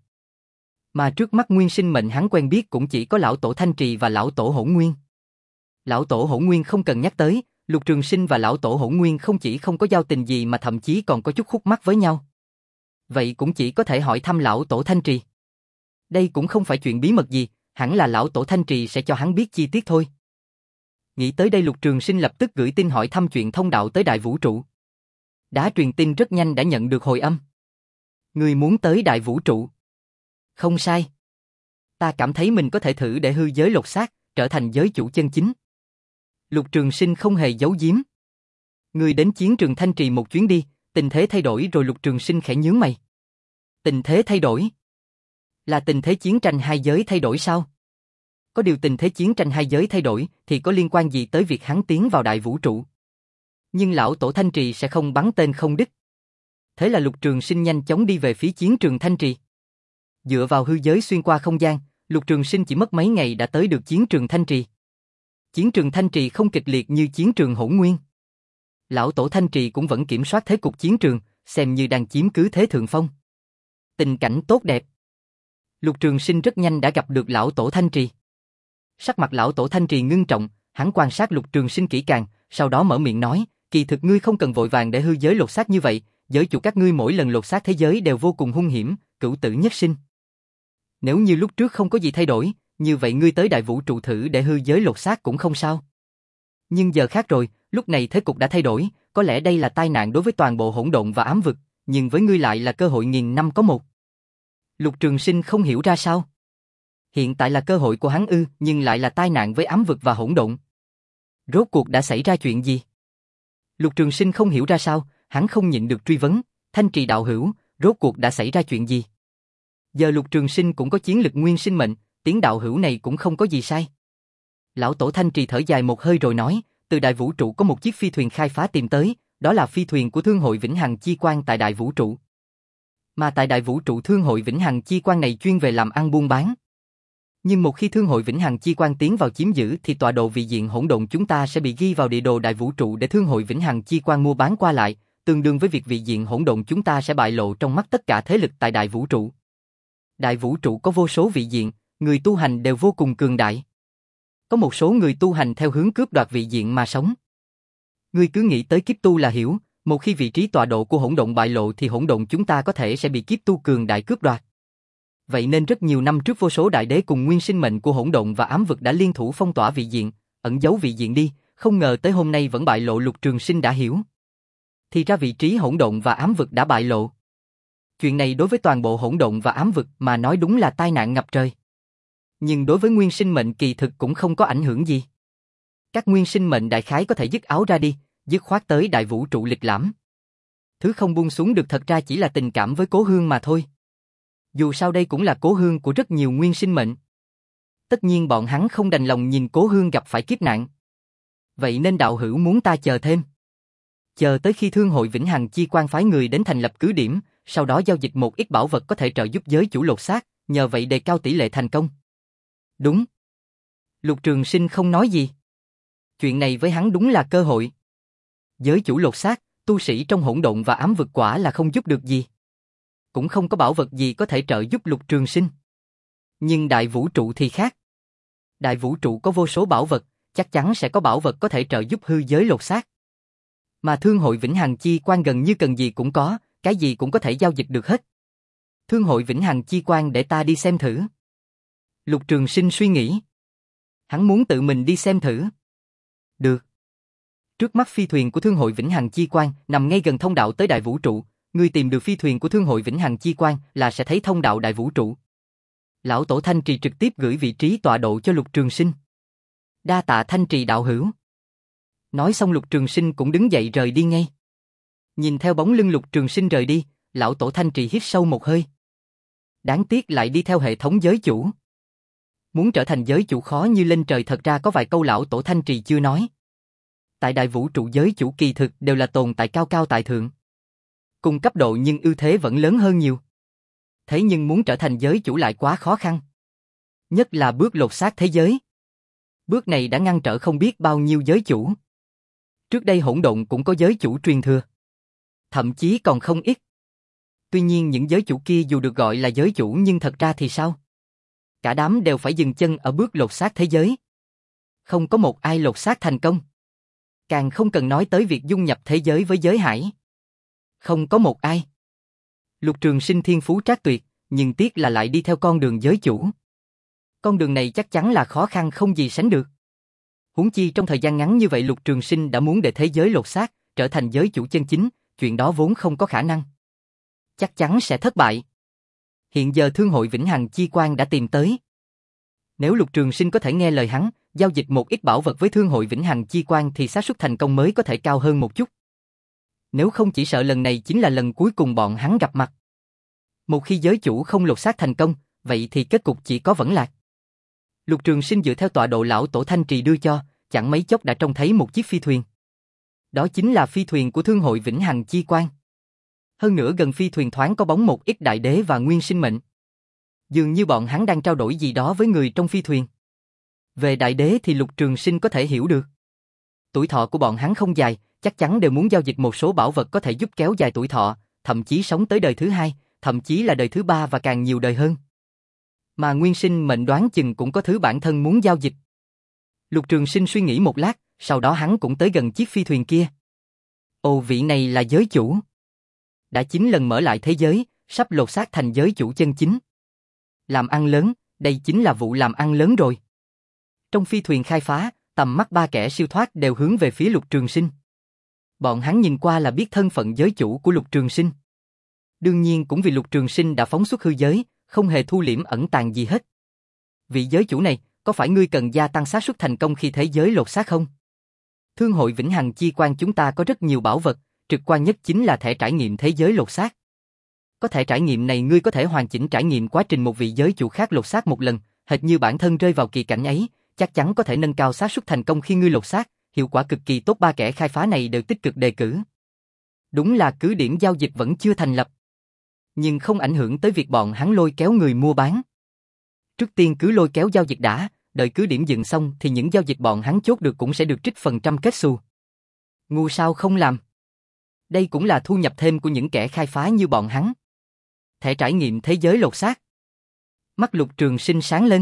Mà trước mắt nguyên sinh mệnh hắn quen biết cũng chỉ có lão tổ Thanh Trì và lão tổ Hỗn Nguyên. Lão tổ Hỗn Nguyên không cần nhắc tới, Lục Trường Sinh và lão tổ Hỗn Nguyên không chỉ không có giao tình gì mà thậm chí còn có chút khúc mắc với nhau. Vậy cũng chỉ có thể hỏi thăm lão tổ Thanh Trì. Đây cũng không phải chuyện bí mật gì, hẳn là lão tổ Thanh Trì sẽ cho hắn biết chi tiết thôi. Nghĩ tới đây Lục Trường Sinh lập tức gửi tin hỏi thăm chuyện thông đạo tới đại vũ trụ. Đá truyền tin rất nhanh đã nhận được hồi âm. Người muốn tới đại vũ trụ. Không sai. Ta cảm thấy mình có thể thử để hư giới lột xác, trở thành giới chủ chân chính. Lục Trường Sinh không hề giấu giếm. Người đến chiến trường Thanh Trì một chuyến đi, tình thế thay đổi rồi. Lục Trường Sinh khẽ nhướng mày. Tình thế thay đổi? Là tình thế chiến tranh hai giới thay đổi sao? Có điều tình thế chiến tranh hai giới thay đổi thì có liên quan gì tới việc hắn tiến vào đại vũ trụ? Nhưng lão tổ Thanh Trì sẽ không bắn tên không đích. Thế là Lục Trường Sinh nhanh chóng đi về phía chiến trường Thanh Trì. Dựa vào hư giới xuyên qua không gian, Lục Trường Sinh chỉ mất mấy ngày đã tới được chiến trường Thanh Trì. Chiến trường Thanh Trì không kịch liệt như chiến trường Hỗn Nguyên. Lão tổ Thanh Trì cũng vẫn kiểm soát thế cục chiến trường, xem như đang chiếm cứ thế thượng phong. Tình cảnh tốt đẹp. Lục Trường Sinh rất nhanh đã gặp được lão tổ Thanh Trì. Sắc mặt lão tổ Thanh Trì ngưng trọng, hắn quan sát Lục Trường Sinh kỹ càng, sau đó mở miệng nói, kỳ thực ngươi không cần vội vàng để hư giới lột xác như vậy, giới chủ các ngươi mỗi lần lột xác thế giới đều vô cùng hung hiểm, cửu tử nhất sinh. Nếu như lúc trước không có gì thay đổi, như vậy ngươi tới đại vũ trụ thử để hư giới lột xác cũng không sao. Nhưng giờ khác rồi, lúc này thế cục đã thay đổi, có lẽ đây là tai nạn đối với toàn bộ hỗn độn và ám vực, nhưng với ngươi lại là cơ hội nghìn năm có một. Lục Trường Sinh không hiểu ra sao. Hiện tại là cơ hội của hắn ư, nhưng lại là tai nạn với ám vực và hỗn độn. Rốt cuộc đã xảy ra chuyện gì? Lục Trường Sinh không hiểu ra sao, hắn không nhịn được truy vấn, Thanh Trì đạo hữu, rốt cuộc đã xảy ra chuyện gì? Giờ Lục Trường Sinh cũng có chiến lực nguyên sinh mệnh, tiếng đạo hữu này cũng không có gì sai. Lão tổ Thanh Trì thở dài một hơi rồi nói, từ đại vũ trụ có một chiếc phi thuyền khai phá tìm tới, đó là phi thuyền của Thương hội Vĩnh Hằng Chi Quan tại đại vũ trụ. Mà tại đại vũ trụ Thương hội Vĩnh Hằng Chi Quan này chuyên về làm ăn buôn bán. Nhưng một khi Thương hội Vĩnh Hằng Chi Quan tiến vào chiếm giữ thì tọa độ vị diện hỗn độn chúng ta sẽ bị ghi vào địa đồ đại vũ trụ để Thương hội Vĩnh Hằng Chi Quan mua bán qua lại, tương đương với việc vị diện hỗn độn chúng ta sẽ bại lộ trong mắt tất cả thế lực tại đại vũ trụ. Đại vũ trụ có vô số vị diện, người tu hành đều vô cùng cường đại. Có một số người tu hành theo hướng cướp đoạt vị diện mà sống. Ngươi cứ nghĩ tới kiếp tu là hiểu, một khi vị trí tọa độ của hỗn độn bại lộ thì hỗn độn chúng ta có thể sẽ bị kiếp tu cường đại cướp đoạt. Vậy nên rất nhiều năm trước vô số đại đế cùng nguyên sinh mệnh của hỗn độn và ám vực đã liên thủ phong tỏa vị diện, ẩn giấu vị diện đi, không ngờ tới hôm nay vẫn bại lộ. Lục Trường Sinh đã hiểu. Thì ra vị trí hỗn độn và ám vực đã bại lộ. Chuyện này đối với toàn bộ hỗn độn và ám vực mà nói đúng là tai nạn ngập trời. Nhưng đối với nguyên sinh mệnh kỳ thực cũng không có ảnh hưởng gì. Các nguyên sinh mệnh đại khái có thể dứt áo ra đi, dứt khoát tới đại vũ trụ lịch lãm. Thứ không buông xuống được thật ra chỉ là tình cảm với cố hương mà thôi. Dù sao đây cũng là cố hương của rất nhiều nguyên sinh mệnh. Tất nhiên bọn hắn không đành lòng nhìn cố hương gặp phải kiếp nạn. Vậy nên đạo hữu muốn ta chờ thêm. Chờ tới khi Thương hội Vĩnh Hằng Chi Quan phái người đến thành lập cứ điểm, sau đó giao dịch một ít bảo vật có thể trợ giúp giới chủ lột xác, nhờ vậy đề cao tỷ lệ thành công. Đúng. Lục Trường Sinh không nói gì. Chuyện này với hắn đúng là cơ hội. Giới chủ lột xác, tu sĩ trong hỗn độn và ám vực quả là không giúp được gì. Cũng không có bảo vật gì có thể trợ giúp Lục Trường Sinh. Nhưng đại vũ trụ thì khác. Đại vũ trụ có vô số bảo vật, chắc chắn sẽ có bảo vật có thể trợ giúp hư giới lột xác. Mà Thương hội Vĩnh Hằng Chi Quan gần như cần gì cũng có, cái gì cũng có thể giao dịch được hết. Thương hội Vĩnh Hằng Chi Quan để ta đi xem thử. Lục Trường Sinh suy nghĩ. Hắn muốn tự mình đi xem thử. Được. Trước mắt phi thuyền của Thương hội Vĩnh Hằng Chi Quan nằm ngay gần thông đạo tới đại vũ trụ. Ngươi tìm được phi thuyền của Thương hội Vĩnh Hằng Chi Quan là sẽ thấy thông đạo đại vũ trụ. Lão tổ Thanh Trì trực tiếp gửi vị trí tọa độ cho Lục Trường Sinh. Đa tạ Thanh Trì đạo hữu. Nói xong Lục Trường Sinh cũng đứng dậy rời đi ngay. Nhìn theo bóng lưng Lục Trường Sinh rời đi, lão tổ Thanh Trì hít sâu một hơi. Đáng tiếc lại đi theo hệ thống giới chủ. Muốn trở thành giới chủ khó như lên trời, thật ra có vài câu lão tổ Thanh Trì chưa nói. Tại đại vũ trụ giới chủ kỳ thực đều là tồn tại cao cao tại thượng. Cùng cấp độ nhưng ưu thế vẫn lớn hơn nhiều. Thế nhưng muốn trở thành giới chủ lại quá khó khăn. Nhất là bước lột xác thế giới. Bước này đã ngăn trở không biết bao nhiêu giới chủ. Trước đây hỗn độn cũng có giới chủ truyền thừa. Thậm chí còn không ít. Tuy nhiên những giới chủ kia dù được gọi là giới chủ nhưng thật ra thì sao? Cả đám đều phải dừng chân ở bước lột xác thế giới. Không có một ai lột xác thành công. Càng không cần nói tới việc dung nhập thế giới với giới hải. Không có một ai. Lục Trường Sinh thiên phú trác tuyệt, nhưng tiếc là lại đi theo con đường giới chủ. Con đường này chắc chắn là khó khăn không gì sánh được. Huống chi trong thời gian ngắn như vậy Lục Trường Sinh đã muốn để thế giới lột xác, trở thành giới chủ chân chính, chuyện đó vốn không có khả năng. Chắc chắn sẽ thất bại. Hiện giờ Thương hội Vĩnh Hằng Chi Quan đã tìm tới. Nếu Lục Trường Sinh có thể nghe lời hắn, giao dịch một ít bảo vật với Thương hội Vĩnh Hằng Chi Quan thì xác suất thành công mới có thể cao hơn một chút. Nếu không chỉ sợ lần này chính là lần cuối cùng bọn hắn gặp mặt. Một khi giới chủ không lột xác thành công, vậy thì kết cục chỉ có vẫn lạc. Lục Trường Sinh dựa theo tọa độ lão tổ Thanh Trì đưa cho, chẳng mấy chốc đã trông thấy một chiếc phi thuyền. Đó chính là phi thuyền của Thương hội Vĩnh Hằng Chi Quan. Hơn nữa gần phi thuyền thoáng có bóng một ít đại đế và nguyên sinh mệnh. Dường như bọn hắn đang trao đổi gì đó với người trong phi thuyền. Về đại đế thì Lục Trường Sinh có thể hiểu được. Tuổi thọ của bọn hắn không dài, chắc chắn đều muốn giao dịch một số bảo vật có thể giúp kéo dài tuổi thọ, thậm chí sống tới đời thứ hai, thậm chí là đời thứ ba và càng nhiều đời hơn. Mà nguyên sinh mệnh đoán chừng cũng có thứ bản thân muốn giao dịch. Lục Trường Sinh suy nghĩ một lát, sau đó hắn cũng tới gần chiếc phi thuyền kia. Ồ, vị này là giới chủ. Đã chín lần mở lại thế giới, sắp lột xác thành giới chủ chân chính. Làm ăn lớn, đây chính là vụ làm ăn lớn rồi. Trong phi thuyền khai phá, tầm mắt ba kẻ siêu thoát đều hướng về phía Lục Trường Sinh. Bọn hắn nhìn qua là biết thân phận giới chủ của Lục Trường Sinh. Đương nhiên cũng vì Lục Trường Sinh đã phóng xuất hư giới, không hề thu liễm ẩn tàng gì hết. Vị giới chủ này, có phải ngươi cần gia tăng xác suất thành công khi thế giới lột xác không? Thương hội Vĩnh Hằng Chi Quan chúng ta có rất nhiều bảo vật, trực quan nhất chính là thẻ trải nghiệm thế giới lột xác. Có thẻ trải nghiệm này ngươi có thể hoàn chỉnh trải nghiệm quá trình một vị giới chủ khác lột xác một lần, hệt như bản thân rơi vào kỳ cảnh ấy, chắc chắn có thể nâng cao xác suất thành công khi ngươi lột xác, hiệu quả cực kỳ tốt. Ba kẻ khai phá này đều tích cực đề cử. Đúng là cứ điểm giao dịch vẫn chưa thành lập, nhưng không ảnh hưởng tới việc bọn hắn lôi kéo người mua bán. Trước tiên cứ lôi kéo giao dịch đã, đợi cứ điểm dựng xong thì những giao dịch bọn hắn chốt được cũng sẽ được trích phần trăm kết xu. Ngu sao không làm? Đây cũng là thu nhập thêm của những kẻ khai phá như bọn hắn. Thẻ trải nghiệm thế giới lột xác. Mắt Lục Trường Sinh sáng lên.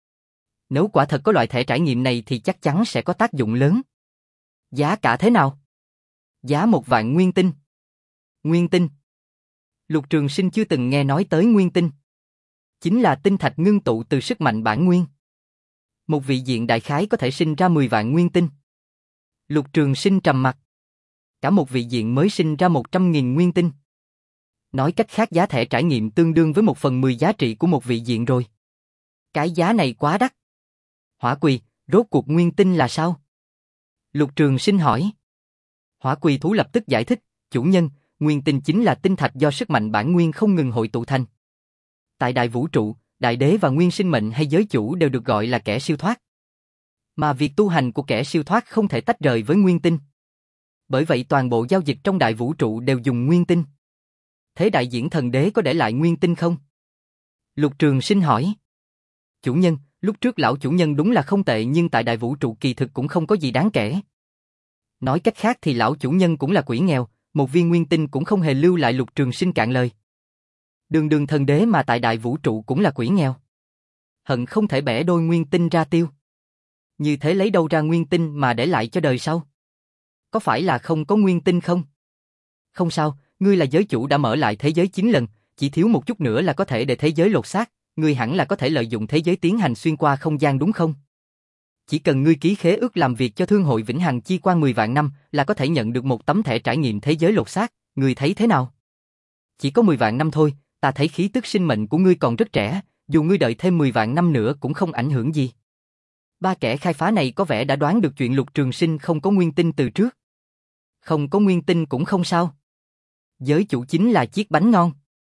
Nếu quả thật có loại thẻ trải nghiệm này thì chắc chắn sẽ có tác dụng lớn. Giá cả thế nào? Giá một vạn nguyên tinh. Nguyên tinh. Lục Trường Sinh chưa từng nghe nói tới nguyên tinh. Chính là tinh thạch ngưng tụ từ sức mạnh bản nguyên. Một vị diện đại khái có thể sinh ra mười vạn nguyên tinh. Lục Trường Sinh trầm mặt. Cả một vị diện mới sinh ra một trăm nghìn nguyên tinh. Nói cách khác giá thẻ trải nghiệm tương đương với một phần mười giá trị của một vị diện rồi. Cái giá này quá đắt. Hỏa Quỳ, rốt cuộc nguyên tinh là sao? Lục Trường Sinh hỏi. Hỏa Quỳ thú lập tức giải thích, chủ nhân, nguyên tinh chính là tinh thạch do sức mạnh bản nguyên không ngừng hội tụ thành. Tại đại vũ trụ, đại đế và nguyên sinh mệnh hay giới chủ đều được gọi là kẻ siêu thoát. Mà việc tu hành của kẻ siêu thoát không thể tách rời với nguyên tinh. Bởi vậy toàn bộ giao dịch trong đại vũ trụ đều dùng nguyên tinh. Thế đại diễn thần đế có để lại nguyên tinh không? Lục Trường Sinh hỏi. Chủ nhân, lúc trước lão chủ nhân đúng là không tệ nhưng tại đại vũ trụ kỳ thực cũng không có gì đáng kể. Nói cách khác thì lão chủ nhân cũng là quỷ nghèo, một viên nguyên tinh cũng không hề lưu lại. Lục Trường Sinh cạn lời. Đường đường thần đế mà tại đại vũ trụ cũng là quỷ nghèo. Hận không thể bẻ đôi nguyên tinh ra tiêu. Như thế lấy đâu ra nguyên tinh mà để lại cho đời sau? Có phải là không có nguyên tinh không? Không sao, ngươi là giới chủ đã mở lại thế giới chín lần, chỉ thiếu một chút nữa là có thể để thế giới lột xác, ngươi hẳn là có thể lợi dụng thế giới tiến hành xuyên qua không gian đúng không? Chỉ cần ngươi ký khế ước làm việc cho Thương hội Vĩnh Hằng Chi Quan mười vạn năm là có thể nhận được một tấm thẻ trải nghiệm thế giới lột xác, ngươi thấy thế nào? Chỉ có mười vạn năm thôi, ta thấy khí tức sinh mệnh của ngươi còn rất trẻ, dù ngươi đợi thêm mười vạn năm nữa cũng không ảnh hưởng gì. Ba kẻ khai phá này có vẻ đã đoán được chuyện Lục Trường Sinh không có nguyên tinh từ trước. Không có nguyên tinh cũng không sao. Giới chủ chính là chiếc bánh ngon.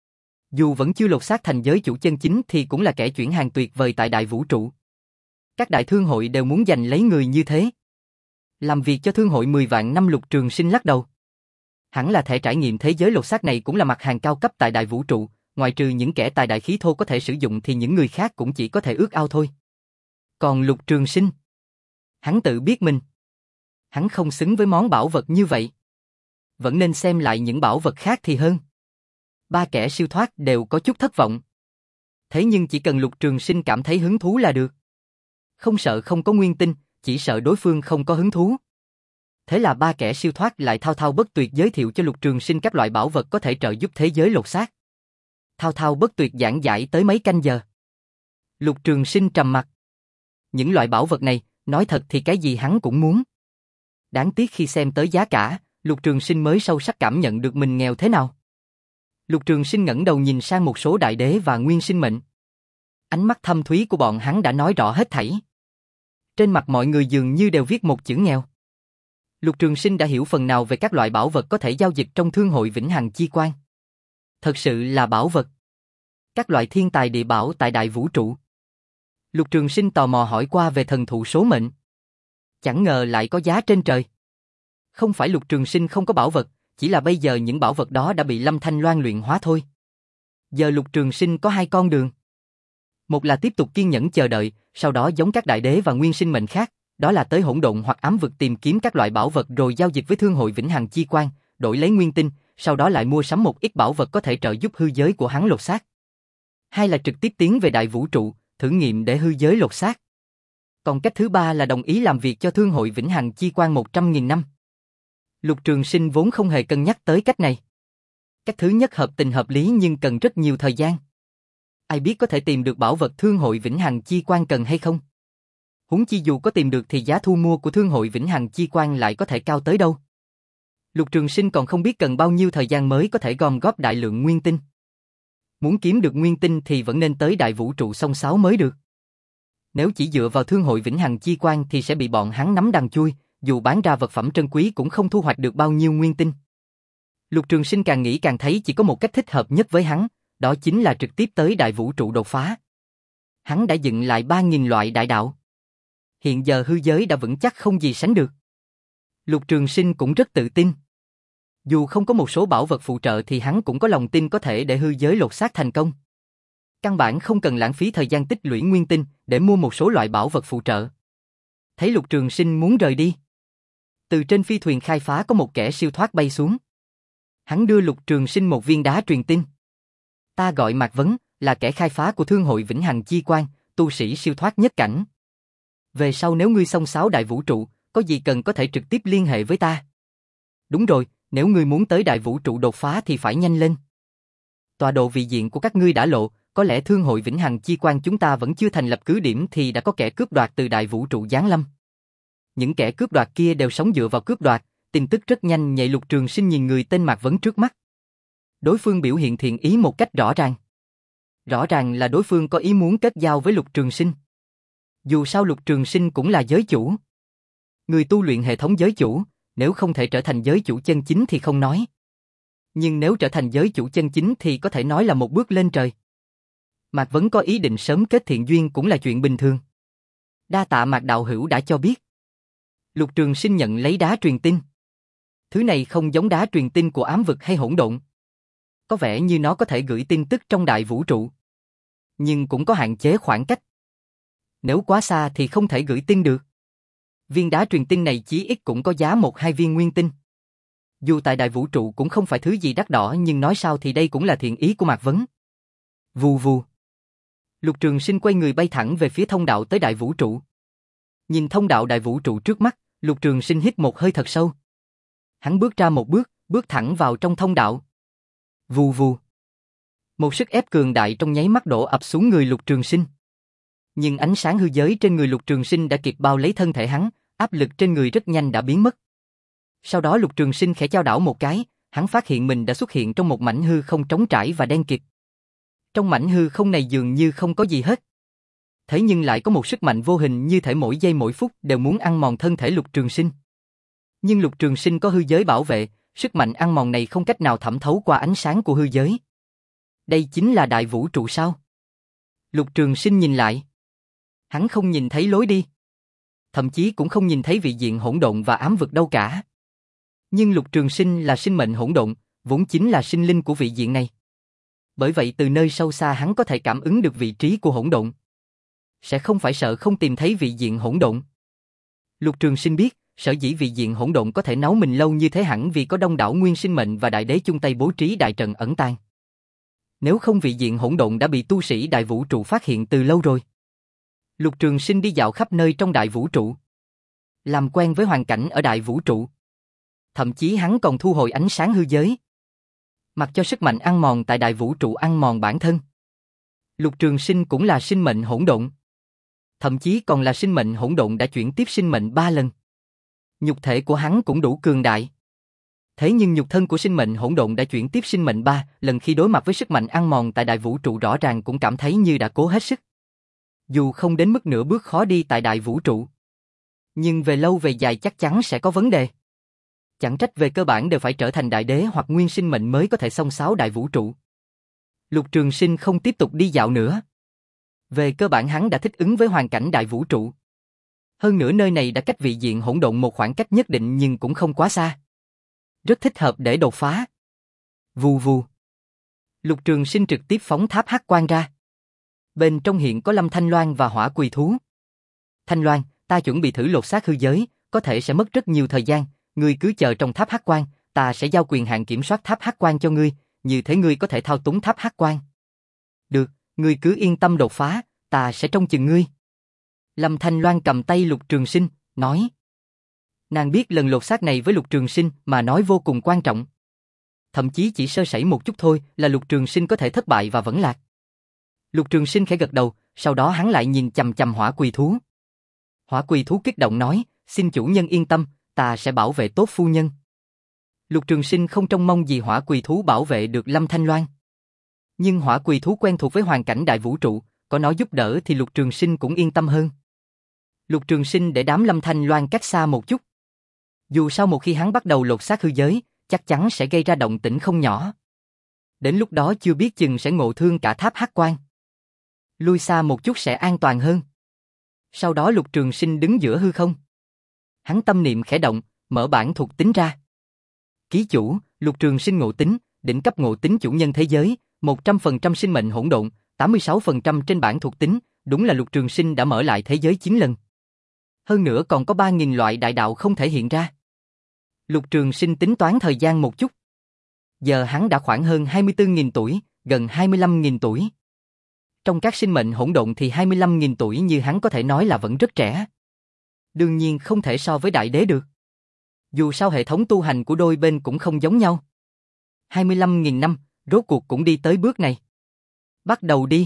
Dù vẫn chưa lột xác thành giới chủ chân chính thì cũng là kẻ chuyển hàng tuyệt vời tại đại vũ trụ. Các đại thương hội đều muốn giành lấy người như thế. Làm việc cho thương hội mười vạn năm. Lục Trường Sinh lắc đầu. Hẳn là thẻ trải nghiệm thế giới lột xác này cũng là mặt hàng cao cấp tại đại vũ trụ, ngoại trừ những kẻ tài đại khí thô có thể sử dụng thì những người khác cũng chỉ có thể ước ao thôi. Còn Lục Trường Sinh, hắn tự biết mình, hắn không xứng với món bảo vật như vậy. Vẫn nên xem lại những bảo vật khác thì hơn. Ba kẻ siêu thoát đều có chút thất vọng. Thế nhưng chỉ cần Lục Trường Sinh cảm thấy hứng thú là được. Không sợ không có nguyên tinh, chỉ sợ đối phương không có hứng thú. Thế là ba kẻ siêu thoát lại thao thao bất tuyệt giới thiệu cho Lục Trường Sinh các loại bảo vật có thể trợ giúp thế giới lột xác. thao thao bất tuyệt giảng giải tới mấy canh giờ. Lục Trường Sinh trầm mặt. Những loại bảo vật này, nói thật thì cái gì hắn cũng muốn. Đáng tiếc khi xem tới giá cả, Lục Trường Sinh mới sâu sắc cảm nhận được mình nghèo thế nào. Lục Trường Sinh ngẩng đầu nhìn sang một số đại đế và nguyên sinh mệnh. Ánh mắt thâm thúy của bọn hắn đã nói rõ hết thảy. Trên mặt mọi người dường như đều viết một chữ nghèo. Lục Trường Sinh đã hiểu phần nào về các loại bảo vật có thể giao dịch trong thương hội Vĩnh Hằng Chi Quan. Thật sự là bảo vật. Các loại thiên tài địa bảo tại đại vũ trụ. Lục Trường Sinh tò mò hỏi qua về thần thụ số mệnh. Chẳng ngờ lại có giá trên trời. Không phải Lục Trường Sinh không có bảo vật, chỉ là bây giờ những bảo vật đó đã bị Lâm Thanh Loan luyện hóa thôi. Giờ Lục Trường Sinh có hai con đường. Một là tiếp tục kiên nhẫn chờ đợi, sau đó giống các đại đế và nguyên sinh mệnh khác, đó là tới hỗn độn hoặc ám vực tìm kiếm các loại bảo vật rồi giao dịch với thương hội Vĩnh Hằng Chi Quan, đổi lấy nguyên tinh, sau đó lại mua sắm một ít bảo vật có thể trợ giúp hư giới của hắn lột xác. Hai là trực tiếp tiến về đại vũ trụ, thử nghiệm để hư giới lột xác. Còn cách thứ ba là đồng ý làm việc cho thương hội Vĩnh Hằng Chi Quan một trăm nghìn năm. Lục Trường Sinh vốn không hề cân nhắc tới cách này. Cách thứ nhất hợp tình hợp lý nhưng cần rất nhiều thời gian. Ai biết có thể tìm được bảo vật thương hội Vĩnh Hằng Chi Quan cần hay không? Huống chi dù có tìm được thì giá thu mua của thương hội Vĩnh Hằng Chi Quan lại có thể cao tới đâu. Lục Trường Sinh còn không biết cần bao nhiêu thời gian mới có thể gom góp đại lượng nguyên tinh. Muốn kiếm được nguyên tinh thì vẫn nên tới đại vũ trụ song sáo mới được. Nếu chỉ dựa vào thương hội Vĩnh Hằng Chi Quan thì sẽ bị bọn hắn nắm đằng chui, dù bán ra vật phẩm trân quý cũng không thu hoạch được bao nhiêu nguyên tinh. Lục Trường Sinh càng nghĩ càng thấy chỉ có một cách thích hợp nhất với hắn, đó chính là trực tiếp tới đại vũ trụ đột phá. Hắn đã dựng lại ba nghìn loại đại đạo. Hiện giờ hư giới đã vững chắc không gì sánh được. Lục Trường Sinh cũng rất tự tin. Dù không có một số bảo vật phụ trợ thì hắn cũng có lòng tin có thể để hư giới lột xác thành công. Căn bản không cần lãng phí thời gian tích lũy nguyên tinh để mua một số loại bảo vật phụ trợ. Thấy Lục Trường Sinh muốn rời đi. Từ trên phi thuyền khai phá có một kẻ siêu thoát bay xuống. Hắn đưa Lục Trường Sinh một viên đá truyền tin. Ta gọi Mạc Vấn, là kẻ khai phá của thương hội Vĩnh Hằng Chi Quan, tu sĩ siêu thoát nhất cảnh. Về sau nếu ngươi xông xáo đại vũ trụ, có gì cần có thể trực tiếp liên hệ với ta. Đúng rồi, nếu ngươi muốn tới đại vũ trụ đột phá thì phải nhanh lên. Tọa độ vị diện của các ngươi đã lộ, có lẽ thương hội Vĩnh Hằng Chi Quan chúng ta vẫn chưa thành lập cứ điểm thì đã có kẻ cướp đoạt từ đại vũ trụ giáng lâm. Những kẻ cướp đoạt kia đều sống dựa vào cướp đoạt, tin tức rất nhanh nhạy. Lục Trường Sinh nhìn người tên Mạc Vấn trước mắt. Đối phương biểu hiện thiện ý một cách rõ ràng. Rõ ràng là đối phương có ý muốn kết giao với Lục Trường Sinh. Dù sao Lục Trường Sinh cũng là giới chủ. Người tu luyện hệ thống giới chủ, nếu không thể trở thành giới chủ chân chính thì không nói. Nhưng nếu trở thành giới chủ chân chính thì có thể nói là một bước lên trời. Mạc Vấn có ý định sớm kết thiện duyên cũng là chuyện bình thường. Đa tạ Mạc đạo hữu đã cho biết. Lục Trường Sinh nhận lấy đá truyền tin. Thứ này không giống đá truyền tin của ám vực hay hỗn độn. Có vẻ như nó có thể gửi tin tức trong đại vũ trụ. Nhưng cũng có hạn chế khoảng cách. Nếu quá xa thì không thể gửi tin được. Viên đá truyền tin này chí ít cũng có giá một hai viên nguyên tinh. Dù tại đại vũ trụ cũng không phải thứ gì đắt đỏ nhưng nói sao thì đây cũng là thiện ý của Mạc Vấn. Vù vù. Lục Trường Sinh quay người bay thẳng về phía thông đạo tới đại vũ trụ. Nhìn thông đạo đại vũ trụ trước mắt, Lục Trường Sinh hít một hơi thật sâu. Hắn bước ra một bước, bước thẳng vào trong thông đạo. Vù vù. Một sức ép cường đại trong nháy mắt đổ ập xuống người Lục Trường Sinh. Nhưng ánh sáng hư giới trên người Lục Trường Sinh đã kịp bao lấy thân thể hắn, áp lực trên người rất nhanh đã biến mất. Sau đó Lục Trường Sinh khẽ chao đảo một cái, hắn phát hiện mình đã xuất hiện trong một mảnh hư không trống trải và đen kịt. Trong mảnh hư không này dường như không có gì hết. Thế nhưng lại có một sức mạnh vô hình như thể mỗi giây mỗi phút đều muốn ăn mòn thân thể Lục Trường Sinh. Nhưng Lục Trường Sinh có hư giới bảo vệ, sức mạnh ăn mòn này không cách nào thẩm thấu qua ánh sáng của hư giới. Đây chính là đại vũ trụ sao? Lục Trường Sinh nhìn lại. Hắn không nhìn thấy lối đi. Thậm chí cũng không nhìn thấy vị diện hỗn độn và ám vực đâu cả. Nhưng Lục Trường Sinh là sinh mệnh hỗn độn, vốn chính là sinh linh của vị diện này. Bởi vậy từ nơi sâu xa hắn có thể cảm ứng được vị trí của hỗn độn. Sẽ không phải sợ không tìm thấy vị diện hỗn độn. Lục Trường Sinh biết, sở dĩ vị diện hỗn độn có thể náo mình lâu như thế hẳn vì có đông đảo nguyên sinh mệnh và đại đế chung tay bố trí đại trận ẩn tàng. Nếu không vị diện hỗn độn đã bị tu sĩ đại vũ trụ phát hiện từ lâu rồi. Lục Trường Sinh đi dạo khắp nơi trong đại vũ trụ. Làm quen với hoàn cảnh ở đại vũ trụ. Thậm chí hắn còn thu hồi ánh sáng hư giới. Mặc cho sức mạnh ăn mòn tại đại vũ trụ ăn mòn bản thân. Lục Trường Sinh cũng là sinh mệnh hỗn độn. Thậm chí còn là sinh mệnh hỗn độn đã chuyển tiếp sinh mệnh ba lần. Nhục thể của hắn cũng đủ cường đại. Thế nhưng nhục thân của sinh mệnh hỗn độn đã chuyển tiếp sinh mệnh ba lần khi đối mặt với sức mạnh ăn mòn tại đại vũ trụ rõ ràng cũng cảm thấy như đã cố hết sức. Dù không đến mức nửa bước khó đi tại đại vũ trụ. Nhưng về lâu về dài chắc chắn sẽ có vấn đề. Chẳng trách về cơ bản đều phải trở thành đại đế hoặc nguyên sinh mệnh mới có thể xông xáo đại vũ trụ. Lục Trường Sinh không tiếp tục đi dạo nữa. Về cơ bản hắn đã thích ứng với hoàn cảnh đại vũ trụ. Hơn nữa nơi này đã cách vị diện hỗn độn một khoảng cách nhất định nhưng cũng không quá xa. Rất thích hợp để đột phá. Vù vù. Lục Trường Sinh trực tiếp phóng tháp hắc quang ra. Bên trong hiện có Lâm Thanh Loan và Hỏa Quỳ Thú. Thanh Loan, ta chuẩn bị thử lột xác hư giới, có thể sẽ mất rất nhiều thời gian, ngươi cứ chờ trong tháp hắc quang, ta sẽ giao quyền hạn kiểm soát tháp hắc quang cho ngươi, như thế ngươi có thể thao túng tháp hắc quang. Được, ngươi cứ yên tâm đột phá, ta sẽ trông chừng ngươi. Lâm Thanh Loan cầm tay Lục Trường Sinh, nói. Nàng biết lần lột xác này với Lục Trường Sinh mà nói vô cùng quan trọng. Thậm chí chỉ sơ sẩy một chút thôi là Lục Trường Sinh có thể thất bại và vẫn lạc. Lục Trường Sinh khẽ gật đầu, sau đó hắn lại nhìn chằm chằm Hỏa Quỳ Thú. Hỏa Quỳ Thú kích động nói, xin chủ nhân yên tâm, ta sẽ bảo vệ tốt phu nhân. Lục Trường Sinh không trông mong gì Hỏa Quỳ Thú bảo vệ được Lâm Thanh Loan. Nhưng Hỏa Quỳ Thú quen thuộc với hoàn cảnh đại vũ trụ, có nó giúp đỡ thì Lục Trường Sinh cũng yên tâm hơn. Lục Trường Sinh để đám Lâm Thanh Loan cách xa một chút. Dù sao một khi hắn bắt đầu lột xác hư giới, chắc chắn sẽ gây ra động tĩnh không nhỏ. Đến lúc đó chưa biết chừng sẽ ngộ thương cả tháp hắc quang. Lui xa một chút sẽ an toàn hơn. Sau đó Lục Trường Sinh đứng giữa hư không. Hắn tâm niệm khẽ động, mở bản thuộc tính ra. Ký chủ, Lục Trường Sinh ngộ tính, đỉnh cấp ngộ tính chủ nhân thế giới, một trăm phần trăm sinh mệnh hỗn độn, tám mươi sáu phần trăm trên bản thuộc tính, đúng là Lục Trường Sinh đã mở lại thế giới chín lần. Hơn nữa còn có ba nghìn loại đại đạo không thể hiện ra. Lục Trường Sinh tính toán thời gian một chút. Giờ hắn đã khoảng hơn hai mươi tư nghìn tuổi, gần hai mươi lăm nghìn tuổi. Trong các sinh mệnh hỗn độn thì hai mươi lăm nghìn tuổi như hắn có thể nói là vẫn rất trẻ. Đương nhiên không thể so với đại đế được. Dù sao hệ thống tu hành của đôi bên cũng không giống nhau. hai mươi lăm nghìn năm, rốt cuộc cũng đi tới bước này. Bắt đầu đi.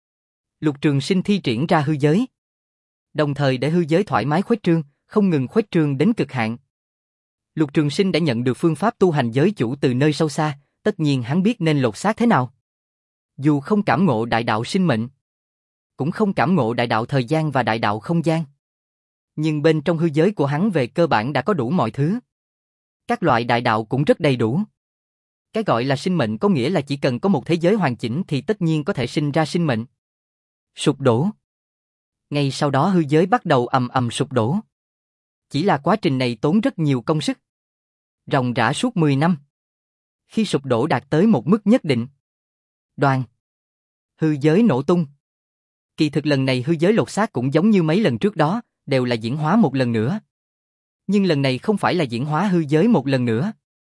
Lục Trường Sinh thi triển ra hư giới. Đồng thời để hư giới thoải mái khuếch trương, không ngừng khuếch trương đến cực hạn. Lục Trường Sinh đã nhận được phương pháp tu hành giới chủ từ nơi sâu xa, tất nhiên hắn biết nên lột xác thế nào. Dù không cảm ngộ đại đạo sinh mệnh, cũng không cảm ngộ đại đạo thời gian và đại đạo không gian. Nhưng bên trong hư giới của hắn về cơ bản đã có đủ mọi thứ. Các loại đại đạo cũng rất đầy đủ. Cái gọi là sinh mệnh có nghĩa là chỉ cần có một thế giới hoàn chỉnh thì tất nhiên có thể sinh ra sinh mệnh. Sụp đổ. Ngay sau đó hư giới bắt đầu ầm ầm sụp đổ. Chỉ là quá trình này tốn rất nhiều công sức. Ròng rã suốt mười năm. Khi sụp đổ đạt tới một mức nhất định. Đoàn. Hư giới nổ tung. Kỳ thực lần này hư giới lột xác cũng giống như mấy lần trước đó, đều là diễn hóa một lần nữa. Nhưng lần này không phải là diễn hóa hư giới một lần nữa,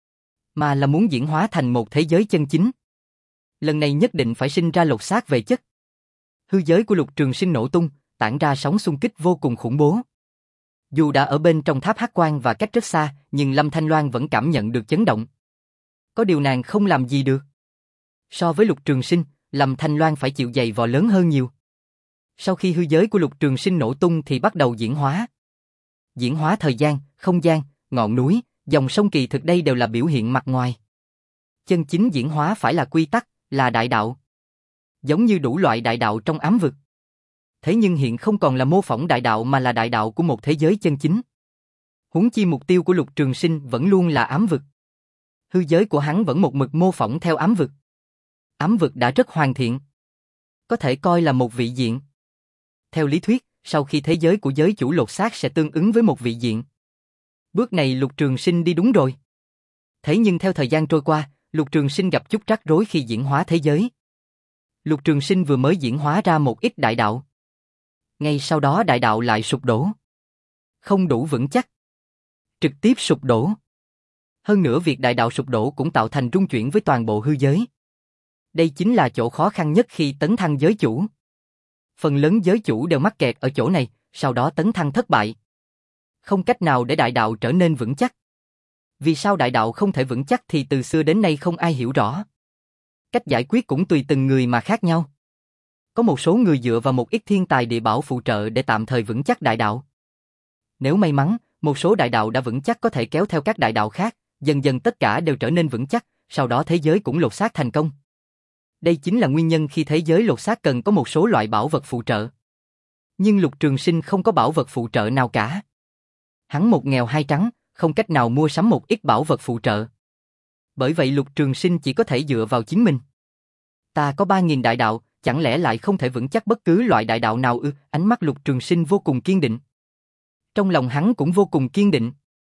mà là muốn diễn hóa thành một thế giới chân chính. Lần này nhất định phải sinh ra lột xác về chất. Hư giới của Lục Trường Sinh nổ tung, tản ra sóng xung kích vô cùng khủng bố. Dù đã ở bên trong tháp hắc quang và cách rất xa, nhưng Lâm Thanh Loan vẫn cảm nhận được chấn động. Có điều nàng không làm gì được. So với Lục Trường Sinh, Lâm Thanh Loan phải chịu dày vò lớn hơn nhiều. Sau khi hư giới của Lục Trường Sinh nổ tung thì bắt đầu diễn hóa. Diễn hóa thời gian, không gian, ngọn núi, dòng sông kỳ thực đây đều là biểu hiện mặt ngoài. Chân chính diễn hóa phải là quy tắc, là đại đạo. Giống như đủ loại đại đạo trong ám vực. Thế nhưng hiện không còn là mô phỏng đại đạo mà là đại đạo của một thế giới chân chính. Huống chi mục tiêu của Lục Trường Sinh vẫn luôn là ám vực. Hư giới của hắn vẫn một mực mô phỏng theo ám vực. Ám vực đã rất hoàn thiện. Có thể coi là một vị diện. Theo lý thuyết, sau khi thế giới của giới chủ lột xác sẽ tương ứng với một vị diện. Bước này Lục Trường Sinh đi đúng rồi. Thế nhưng theo thời gian trôi qua, Lục Trường Sinh gặp chút rắc rối khi diễn hóa thế giới. Lục Trường Sinh vừa mới diễn hóa ra một ít đại đạo. Ngay sau đó đại đạo lại sụp đổ. Không đủ vững chắc. Trực tiếp sụp đổ. Hơn nữa việc đại đạo sụp đổ cũng tạo thành rung chuyển với toàn bộ hư giới. Đây chính là chỗ khó khăn nhất khi tấn thăng giới chủ. Phần lớn giới chủ đều mắc kẹt ở chỗ này, sau đó tấn thăng thất bại. Không cách nào để đại đạo trở nên vững chắc. Vì sao đại đạo không thể vững chắc thì từ xưa đến nay không ai hiểu rõ. Cách giải quyết cũng tùy từng người mà khác nhau. Có một số người dựa vào một ít thiên tài địa bảo phụ trợ để tạm thời vững chắc đại đạo. Nếu may mắn, một số đại đạo đã vững chắc có thể kéo theo các đại đạo khác, dần dần tất cả đều trở nên vững chắc, sau đó thế giới cũng lột xác thành công. Đây chính là nguyên nhân khi thế giới lột xác cần có một số loại bảo vật phụ trợ. Nhưng Lục Trường Sinh không có bảo vật phụ trợ nào cả. Hắn một nghèo hai trắng, không cách nào mua sắm một ít bảo vật phụ trợ. Bởi vậy Lục Trường Sinh chỉ có thể dựa vào chính mình. Ta có ba nghìn đại đạo, chẳng lẽ lại không thể vững chắc bất cứ loại đại đạo nào ư? Ánh mắt Lục Trường Sinh vô cùng kiên định. Trong lòng hắn cũng vô cùng kiên định.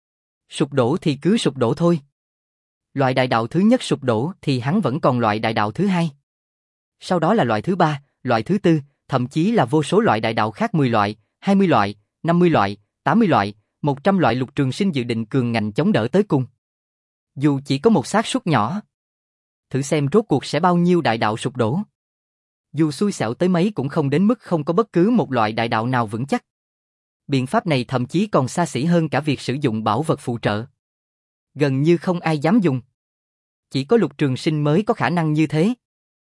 Sụp đổ thì cứ sụp đổ thôi. Loại đại đạo thứ nhất sụp đổ thì hắn vẫn còn loại đại đạo thứ hai. Sau đó là loại thứ ba, loại thứ tư, thậm chí là vô số loại đại đạo khác mười loại, hai mươi loại, năm mươi loại, tám mươi loại, một trăm loại. Lục Trường Sinh dự định cường ngạnh chống đỡ tới cùng. Dù chỉ có một xác suất nhỏ. Thử xem rốt cuộc sẽ bao nhiêu đại đạo sụp đổ. Dù xui xẻo tới mấy cũng không đến mức không có bất cứ một loại đại đạo nào vững chắc. Biện pháp này thậm chí còn xa xỉ hơn cả việc sử dụng bảo vật phụ trợ. Gần như không ai dám dùng. Chỉ có Lục Trường Sinh mới có khả năng như thế.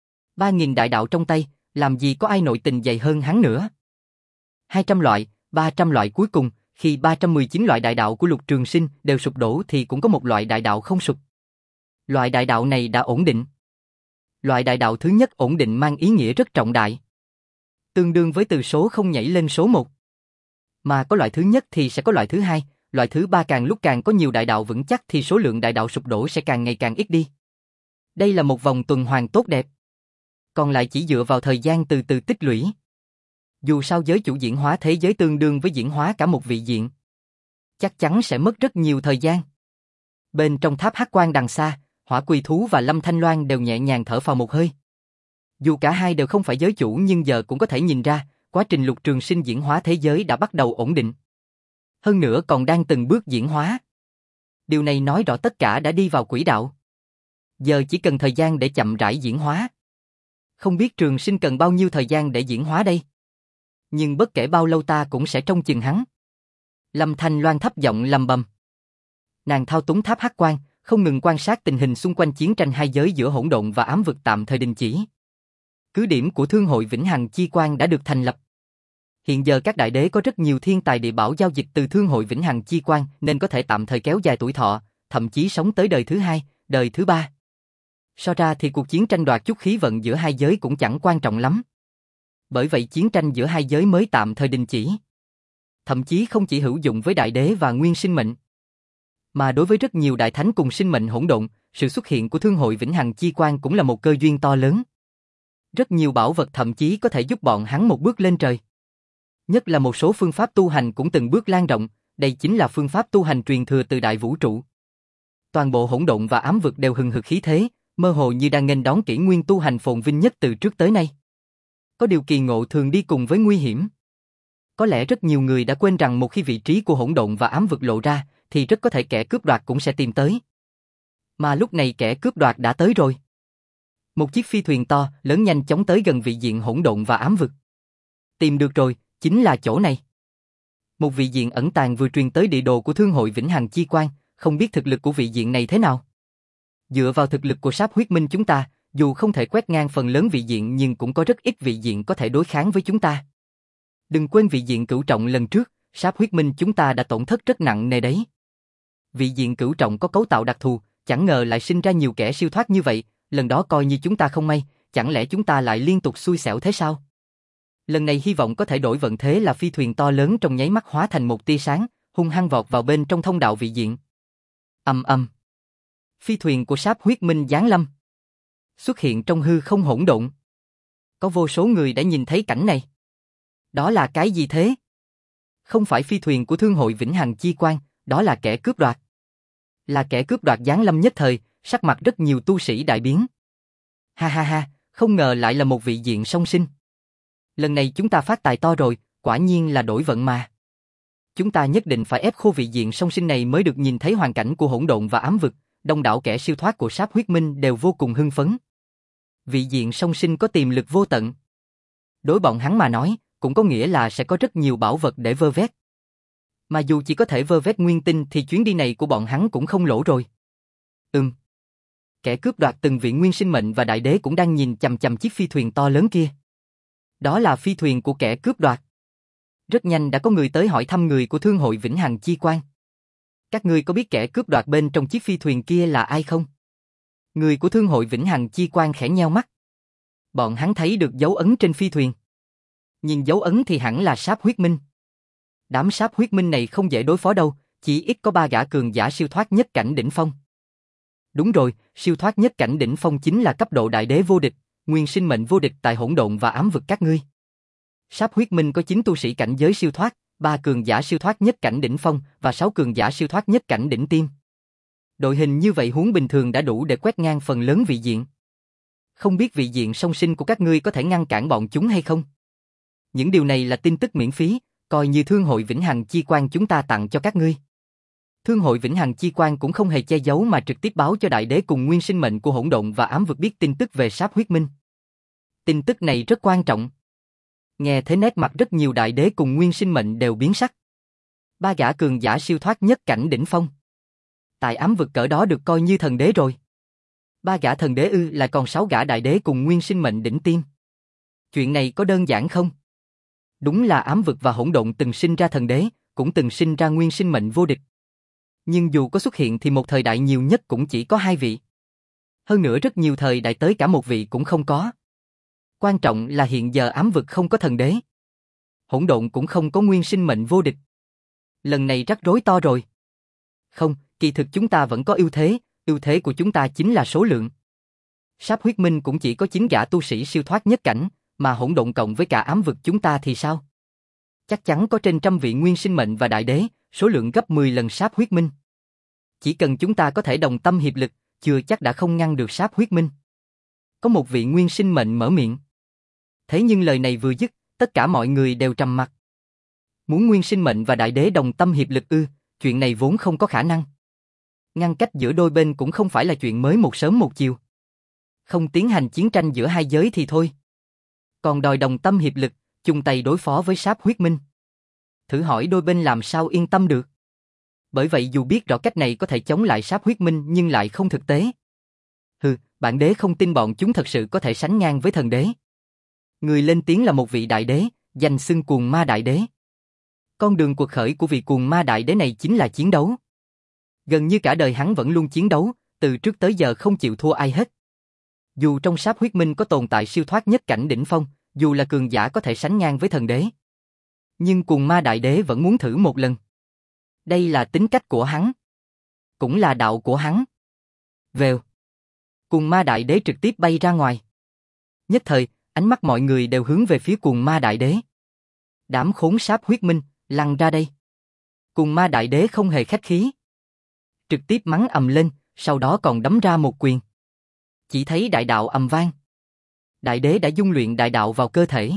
Ba nghìn đại đạo trong tay, làm gì có ai nội tình dày hơn hắn nữa. Hai trăm loại, ba trăm loại cuối cùng, khi ba trăm mười chín loại đại đạo của Lục Trường Sinh đều sụp đổ thì cũng có một loại đại đạo không sụp. Loại đại đạo này đã ổn định. Loại đại đạo thứ nhất ổn định mang ý nghĩa rất trọng đại. Tương đương với từ số không nhảy lên số một. Mà có loại thứ nhất thì sẽ có loại thứ hai, loại thứ ba. Càng lúc càng có nhiều đại đạo vững chắc thì số lượng đại đạo sụp đổ sẽ càng ngày càng ít đi. Đây là một vòng tuần hoàn tốt đẹp. Còn lại chỉ dựa vào thời gian từ từ tích lũy. Dù sao giới chủ diễn hóa thế giới tương đương với diễn hóa cả một vị diện. Chắc chắn sẽ mất rất nhiều thời gian. Bên trong tháp Hắc Quan đằng xa, Hỏa Quỳ Thú và Lâm Thanh Loan đều nhẹ nhàng thở phào một hơi. Dù cả hai đều không phải giới chủ nhưng giờ cũng có thể nhìn ra, quá trình Lục Trường Sinh diễn hóa thế giới đã bắt đầu ổn định. Hơn nữa còn đang từng bước diễn hóa. Điều này nói rõ tất cả đã đi vào quỹ đạo. Giờ chỉ cần thời gian để chậm rãi diễn hóa. Không biết Trường Sinh cần bao nhiêu thời gian để diễn hóa đây? Nhưng bất kể bao lâu ta cũng sẽ trông chừng hắn. Lâm Thanh Loan thấp giọng lầm bầm. Nàng thao túng tháp Hắc Quan, không ngừng quan sát tình hình xung quanh. Chiến tranh hai giới giữa hỗn độn và ám vực tạm thời đình chỉ. Cứ điểm của Thương hội Vĩnh Hằng Chi Quan đã được thành lập. Hiện giờ các đại đế có rất nhiều thiên tài địa bảo giao dịch từ Thương hội Vĩnh Hằng Chi Quan nên có thể tạm thời kéo dài tuổi thọ, thậm chí sống tới đời thứ hai, đời thứ ba. So ra thì cuộc chiến tranh đoạt chút khí vận giữa hai giới cũng chẳng quan trọng lắm. Bởi vậy chiến tranh giữa hai giới mới tạm thời đình chỉ. Thậm chí không chỉ hữu dụng với đại đế và nguyên sinh mệnh, mà đối với rất nhiều đại thánh cùng sinh mệnh hỗn độn, sự xuất hiện của Thương hội Vĩnh Hằng Chi Quan cũng là một cơ duyên to lớn. Rất nhiều bảo vật thậm chí có thể giúp bọn hắn một bước lên trời. Nhất là một số phương pháp tu hành cũng từng bước lan rộng, đây chính là phương pháp tu hành truyền thừa từ đại vũ trụ. Toàn bộ hỗn độn và ám vực đều hừng hực khí thế, mơ hồ như đang nghênh đón kỷ nguyên tu hành phồn vinh nhất từ trước tới nay. Có điều kỳ ngộ thường đi cùng với nguy hiểm. Có lẽ rất nhiều người đã quên rằng một khi vị trí của hỗn độn và ám vực lộ ra, thì rất có thể kẻ cướp đoạt cũng sẽ tìm tới. Mà lúc này kẻ cướp đoạt đã tới rồi. Một chiếc phi thuyền to, lớn nhanh chóng tới gần vị diện hỗn độn và ám vực. Tìm được rồi, chính là chỗ này. Một vị diện ẩn tàng vừa truyền tới địa đồ của Thương hội Vĩnh Hằng Chi Quan, không biết thực lực của vị diện này thế nào. Dựa vào thực lực của Sáp Huyết Minh chúng ta, dù không thể quét ngang phần lớn vị diện nhưng cũng có rất ít vị diện có thể đối kháng với chúng ta. Đừng quên vị diện cửu trọng lần trước, Sáp Huyết Minh chúng ta đã tổn thất rất nặng nề đấy. Vị diện cửu trọng có cấu tạo đặc thù, chẳng ngờ lại sinh ra nhiều kẻ siêu thoát như vậy, lần đó coi như chúng ta không may, chẳng lẽ chúng ta lại liên tục xui xẻo thế sao? Lần này hy vọng có thể đổi vận thế là phi thuyền to lớn trong nháy mắt hóa thành một tia sáng, hung hăng vọt vào bên trong thông đạo vị diện. Ầm ầm. Phi thuyền của Sáp Huyết Minh giáng lâm, xuất hiện trong hư không hỗn độn. Có vô số người đã nhìn thấy cảnh này. Đó là cái gì thế? Không phải phi thuyền của Thương hội Vĩnh Hằng Chi Quan, đó là kẻ cướp đoạt. Là kẻ cướp đoạt giáng lâm nhất thời, sắc mặt rất nhiều tu sĩ đại biến. Ha ha ha, không ngờ lại là một vị diện song sinh. Lần này chúng ta phát tài to rồi, quả nhiên là đổi vận mà. Chúng ta nhất định phải ép khô vị diện song sinh này mới được nhìn thấy hoàn cảnh của hỗn độn và ám vực. Đông đảo kẻ siêu thoát của Sáp Huyết Minh đều vô cùng hưng phấn. Vị diện song sinh có tiềm lực vô tận. Đối bọn hắn mà nói, cũng có nghĩa là sẽ có rất nhiều bảo vật để vơ vét. Mà dù chỉ có thể vơ vét nguyên tinh thì chuyến đi này của bọn hắn cũng không lỗ rồi. Ừm. Kẻ cướp đoạt từng vị nguyên sinh mệnh và đại đế cũng đang nhìn chằm chằm chiếc phi thuyền to lớn kia. Đó là phi thuyền của kẻ cướp đoạt. Rất nhanh đã có người tới hỏi thăm người của Thương hội Vĩnh Hằng Chi Quan. Các ngươi có biết kẻ cướp đoạt bên trong chiếc phi thuyền kia là ai không? Người của Thương hội Vĩnh Hằng Chi Quan khẽ nheo mắt. Bọn hắn thấy được dấu ấn trên phi thuyền. Nhìn dấu ấn thì hẳn là Sáp Huyết Minh. Đám Sáp Huyết Minh này không dễ đối phó đâu, chỉ ít có ba gã cường giả siêu thoát nhất cảnh đỉnh phong. Đúng rồi, siêu thoát nhất cảnh đỉnh phong chính là cấp độ đại đế vô địch, nguyên sinh mệnh vô địch tại hỗn độn và ám vực các ngươi. Sáp Huyết Minh có chín tu sĩ cảnh giới siêu thoát, ba cường giả siêu thoát nhất cảnh đỉnh phong và sáu cường giả siêu thoát nhất cảnh đỉnh tiêm. Đội hình như vậy huống bình thường đã đủ để quét ngang phần lớn vị diện. Không biết vị diện song sinh của các ngươi có thể ngăn cản bọn chúng hay không? Những điều này là tin tức miễn phí, coi như Thương hội Vĩnh Hằng Chi Quan chúng ta tặng cho các ngươi. Thương hội Vĩnh Hằng Chi Quan cũng không hề che giấu mà trực tiếp báo cho đại đế cùng nguyên sinh mệnh của hỗn độn và ám vực biết tin tức về Sáp Huyết Minh. Tin tức này rất quan trọng. Nghe thế nét mặt rất nhiều đại đế cùng nguyên sinh mệnh đều biến sắc. Ba gã cường giả siêu thoát nhất cảnh đỉnh phong. Tại ám vực cỡ đó được coi như thần đế rồi. Ba gã thần đế ư lại còn sáu gã đại đế cùng nguyên sinh mệnh đỉnh tiêm. Chuyện này có đơn giản không? Đúng là ám vực và hỗn độn từng sinh ra thần đế, cũng từng sinh ra nguyên sinh mệnh vô địch. Nhưng dù có xuất hiện thì một thời đại nhiều nhất cũng chỉ có hai vị. Hơn nữa rất nhiều thời đại tới cả một vị cũng không có. Quan trọng là hiện giờ ám vực không có thần đế. Hỗn độn cũng không có nguyên sinh mệnh vô địch. Lần này rắc rối to rồi. Không, kỳ thực chúng ta vẫn có ưu thế, ưu thế của chúng ta chính là số lượng. Sáp Huyết Minh cũng chỉ có chín gã tu sĩ siêu thoát nhất cảnh, mà hỗn độn cộng với cả ám vực chúng ta thì sao? Chắc chắn có trên trăm vị nguyên sinh mệnh và đại đế, số lượng gấp mười lần Sáp Huyết Minh. Chỉ cần chúng ta có thể đồng tâm hiệp lực, chưa chắc đã không ngăn được Sáp Huyết Minh. Có một vị nguyên sinh mệnh mở miệng. Thế nhưng lời này vừa dứt, tất cả mọi người đều trầm mặc. Muốn nguyên sinh mệnh và đại đế đồng tâm hiệp lực ư, chuyện này vốn không có khả năng. Ngăn cách giữa đôi bên cũng không phải là chuyện mới một sớm một chiều. Không tiến hành chiến tranh giữa hai giới thì thôi. Còn đòi đồng tâm hiệp lực, chung tay đối phó với Sáp Huyết Minh. Thử hỏi đôi bên làm sao yên tâm được. Bởi vậy dù biết rõ cách này có thể chống lại Sáp Huyết Minh nhưng lại không thực tế. Hừ, bản đế không tin bọn chúng thật sự có thể sánh ngang với thần đế. Người lên tiếng là một vị đại đế, danh xưng Cuồng Ma Đại Đế. Con đường cuộc khởi của vị Cuồng Ma Đại Đế này chính là chiến đấu. Gần như cả đời hắn vẫn luôn chiến đấu, từ trước tới giờ không chịu thua ai hết. Dù trong Sáp Huyết Minh có tồn tại siêu thoát nhất cảnh đỉnh phong, dù là cường giả có thể sánh ngang với thần đế. Nhưng Cuồng Ma Đại Đế vẫn muốn thử một lần. Đây là tính cách của hắn. Cũng là đạo của hắn. Vèo. Cuồng Ma Đại Đế trực tiếp bay ra ngoài. Nhất thời, ánh mắt mọi người đều hướng về phía Cuồng Ma Đại Đế. Đám khốn Sáp Huyết Minh, lăn ra đây. Cuồng Ma Đại Đế không hề khách khí. Trực tiếp mắng ầm lên, sau đó còn đấm ra một quyền. Chỉ thấy đại đạo ầm vang. Đại đế đã dung luyện đại đạo vào cơ thể.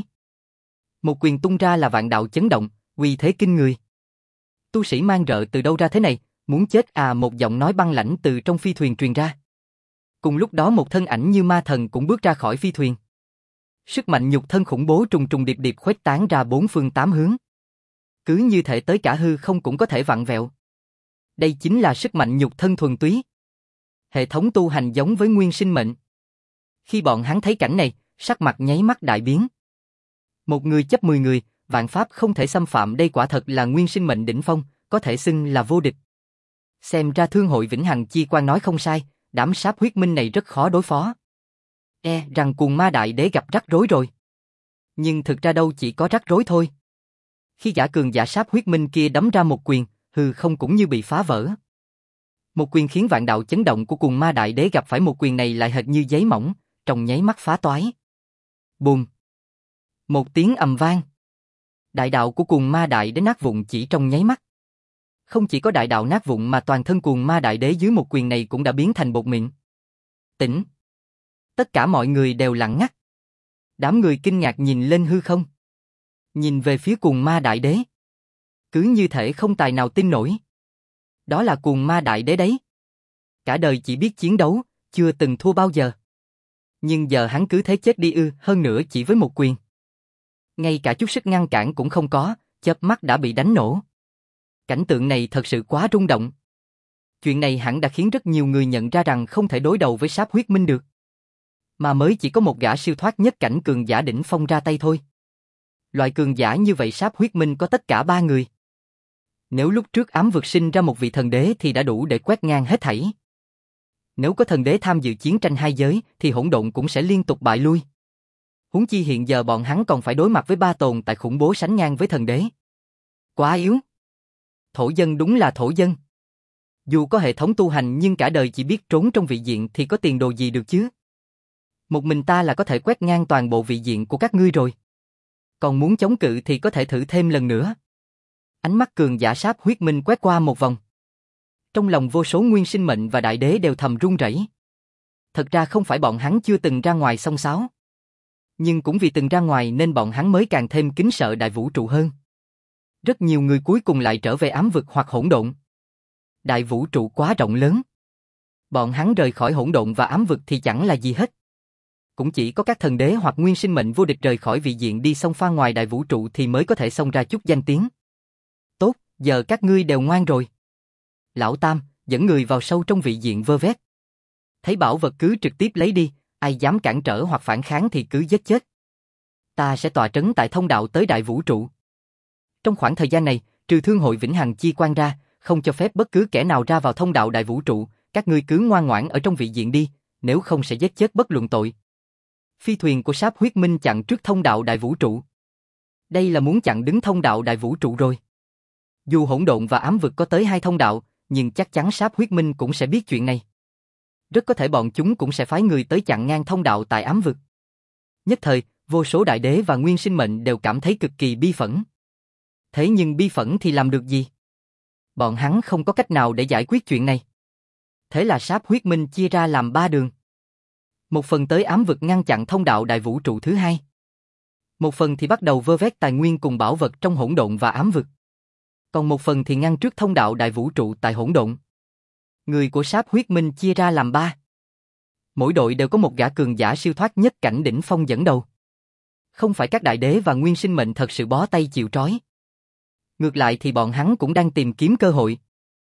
Một quyền tung ra là vạn đạo chấn động, uy thế kinh người. Tu sĩ mang rợ từ đâu ra thế này, muốn chết à, một giọng nói băng lãnh từ trong phi thuyền truyền ra. Cùng lúc đó một thân ảnh như ma thần cũng bước ra khỏi phi thuyền. Sức mạnh nhục thân khủng bố trùng trùng điệp điệp khuếch tán ra bốn phương tám hướng. Cứ như thể tới cả hư không cũng có thể vặn vẹo. Đây chính là sức mạnh nhục thân thuần túy. Hệ thống tu hành giống với nguyên sinh mệnh. Khi bọn hắn thấy cảnh này, sắc mặt nháy mắt đại biến. Một người chấp mười người, vạn pháp không thể xâm phạm, đây quả thật là nguyên sinh mệnh đỉnh phong, có thể xưng là vô địch. Xem ra Thương hội Vĩnh Hằng Chi Quan nói không sai, đám Sáp Huyết Minh này rất khó đối phó. E rằng Cuồng Ma Đại Đế gặp rắc rối rồi. Nhưng thực ra đâu chỉ có rắc rối thôi. Khi gã cường giả Sáp Huyết Minh kia đấm ra một quyền, hư không cũng như bị phá vỡ. Một quyền khiến vạn đạo chấn động của Cuồng Ma Đại Đế gặp phải một quyền này lại hệt như giấy mỏng, trong nháy mắt phá toái. Bùm! Một tiếng ầm vang. Đại đạo của Cuồng Ma Đại Đế nát vụn chỉ trong nháy mắt. Không chỉ có đại đạo nát vụn mà toàn thân Cuồng Ma Đại Đế dưới một quyền này cũng đã biến thành bột mịn. Tỉnh! Tất cả mọi người đều lặng ngắt. Đám người kinh ngạc nhìn lên hư không. Nhìn về phía Cuồng Ma Đại Đế. Cứ như thể không tài nào tin nổi. Đó là Cuồng Ma Đại Đế đấy. Cả đời chỉ biết chiến đấu, chưa từng thua bao giờ. Nhưng giờ hắn cứ thế chết đi ư, hơn nữa chỉ với một quyền. Ngay cả chút sức ngăn cản cũng không có, chớp mắt đã bị đánh nổ. Cảnh tượng này thật sự quá rung động. Chuyện này hẳn đã khiến rất nhiều người nhận ra rằng không thể đối đầu với Sáp Huyết Minh được. Mà mới chỉ có một gã siêu thoát nhất cảnh cường giả đỉnh phong ra tay thôi. Loại cường giả như vậy Sáp Huyết Minh có tất cả ba người. Nếu lúc trước ám vực sinh ra một vị thần đế thì đã đủ để quét ngang hết thảy. Nếu có thần đế tham dự chiến tranh hai giới thì hỗn độn cũng sẽ liên tục bại lui. Huống chi hiện giờ bọn hắn còn phải đối mặt với ba tồn tại khủng bố sánh ngang với thần đế. Quá yếu. Thổ dân đúng là thổ dân. Dù có hệ thống tu hành nhưng cả đời chỉ biết trốn trong vị diện thì có tiền đồ gì được chứ? Một mình ta là có thể quét ngang toàn bộ vị diện của các ngươi rồi. Còn muốn chống cự thì có thể thử thêm lần nữa. Ánh mắt cường giả Sáp Huyết Minh quét qua một vòng. Trong lòng vô số nguyên sinh mệnh và đại đế đều thầm run rẩy. Thật ra không phải bọn hắn chưa từng ra ngoài xông xáo. Nhưng cũng vì từng ra ngoài nên bọn hắn mới càng thêm kính sợ đại vũ trụ hơn. Rất nhiều người cuối cùng lại trở về ám vực hoặc hỗn độn. Đại vũ trụ quá rộng lớn. Bọn hắn rời khỏi hỗn độn và ám vực thì chẳng là gì hết. Cũng chỉ có các thần đế hoặc nguyên sinh mệnh vô địch rời khỏi vị diện đi xông pha ngoài đại vũ trụ thì mới có thể xông ra chút danh tiếng. Tốt, giờ các ngươi đều ngoan rồi. Lão Tam, dẫn người vào sâu trong vị diện vơ vét. Thấy bảo vật cứ trực tiếp lấy đi, ai dám cản trở hoặc phản kháng thì cứ giết chết. Ta sẽ tọa trấn tại thông đạo tới đại vũ trụ. Trong khoảng thời gian này, trừ thương hội Vĩnh Hằng Chi Quan ra, không cho phép bất cứ kẻ nào ra vào thông đạo đại vũ trụ, các ngươi cứ ngoan ngoãn ở trong vị diện đi, nếu không sẽ giết chết bất luận tội. Phi thuyền của Sáp Huyết Minh chặn trước thông đạo đại vũ trụ. Đây là muốn chặn đứng thông đạo đại vũ trụ rồi. Dù hỗn độn và ám vực có tới hai thông đạo, nhưng chắc chắn Sáp Huyết Minh cũng sẽ biết chuyện này. Rất có thể bọn chúng cũng sẽ phái người tới chặn ngang thông đạo tại ám vực. Nhất thời, vô số đại đế và nguyên sinh mệnh đều cảm thấy cực kỳ bi phẫn. Thế nhưng bi phẫn thì làm được gì? Bọn hắn không có cách nào để giải quyết chuyện này. Thế là Sáp Huyết Minh chia ra làm ba đường. Một phần tới ám vực ngăn chặn thông đạo đại vũ trụ thứ hai. Một phần thì bắt đầu vơ vét tài nguyên cùng bảo vật trong hỗn độn và ám vực. Còn một phần thì ngăn trước thông đạo đại vũ trụ tại hỗn độn. Người của Sáp Huyết Minh chia ra làm ba. Mỗi đội đều có một gã cường giả siêu thoát nhất cảnh đỉnh phong dẫn đầu. Không phải các đại đế và nguyên sinh mệnh thật sự bó tay chịu trói. Ngược lại thì bọn hắn cũng đang tìm kiếm cơ hội.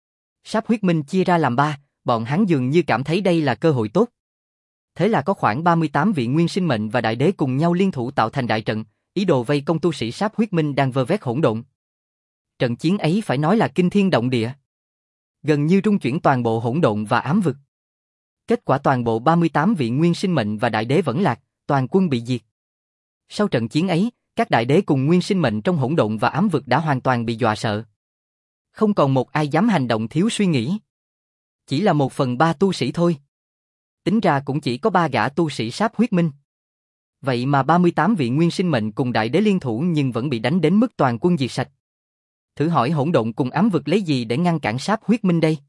Sáp Huyết Minh chia ra làm ba, bọn hắn dường như cảm thấy đây là cơ hội tốt. Thế là có khoảng ba mươi tám vị nguyên sinh mệnh và đại đế cùng nhau liên thủ tạo thành đại trận, ý đồ vây công tu sĩ Sáp Huyết Minh đang vơ vét hỗn độn. Trận chiến ấy phải nói là kinh thiên động địa. Gần như rung chuyển toàn bộ hỗn độn và ám vực. Kết quả toàn bộ ba mươi tám vị nguyên sinh mệnh và đại đế vẫn lạc, toàn quân bị diệt. Sau trận chiến ấy, các đại đế cùng nguyên sinh mệnh trong hỗn độn và ám vực đã hoàn toàn bị dọa sợ. Không còn một ai dám hành động thiếu suy nghĩ. Chỉ là một phần ba tu sĩ thôi. Tính ra cũng chỉ có ba gã tu sĩ Sáp Huyết Minh. Vậy mà ba mươi tám vị nguyên sinh mệnh cùng đại đế liên thủ nhưng vẫn bị đánh đến mức toàn quân diệt sạch. Thử hỏi hỗn độn cùng ám vực lấy gì để ngăn cản Sáp Huyết Minh đây?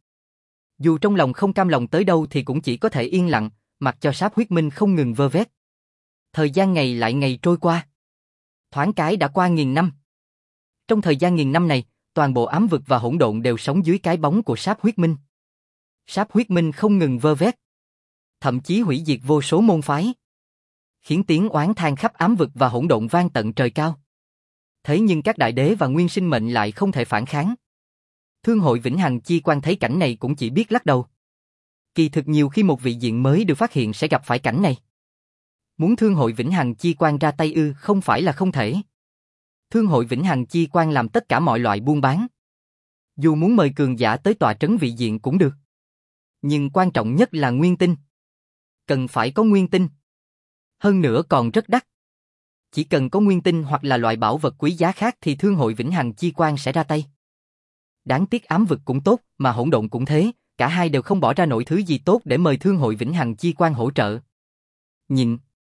Dù trong lòng không cam lòng tới đâu thì cũng chỉ có thể yên lặng, mặc cho Sáp Huyết Minh không ngừng vơ vét. Thời gian ngày lại ngày trôi qua. Thoáng cái đã qua nghìn năm. Trong thời gian nghìn năm này, toàn bộ ám vực và hỗn độn đều sống dưới cái bóng của Sáp Huyết Minh. Sáp Huyết Minh không ngừng vơ vét, thậm chí hủy diệt vô số môn phái, khiến tiếng oán than khắp ám vực và hỗn độn vang tận trời cao. Thế nhưng các đại đế và nguyên sinh mệnh lại không thể phản kháng. Thương hội Vĩnh Hằng Chi Quan thấy cảnh này cũng chỉ biết lắc đầu. Kỳ thực nhiều khi một vị diện mới được phát hiện sẽ gặp phải cảnh này. Muốn Thương hội Vĩnh Hằng Chi Quan ra tay ư không phải là không thể. Thương hội Vĩnh Hằng Chi Quan làm tất cả mọi loại buôn bán. Dù muốn mời cường giả tới tọa trấn vị diện cũng được. Nhưng quan trọng nhất là nguyên tinh. Cần phải có nguyên tinh. Hơn nữa còn rất đắt. Chỉ cần có nguyên tinh hoặc là loại bảo vật quý giá khác thì Thương hội Vĩnh Hằng Chi Quan sẽ ra tay. Đáng tiếc ám vực cũng tốt, mà hỗn độn cũng thế, cả hai đều không bỏ ra nổi thứ gì tốt để mời Thương hội Vĩnh Hằng Chi Quan hỗ trợ. Nhịn.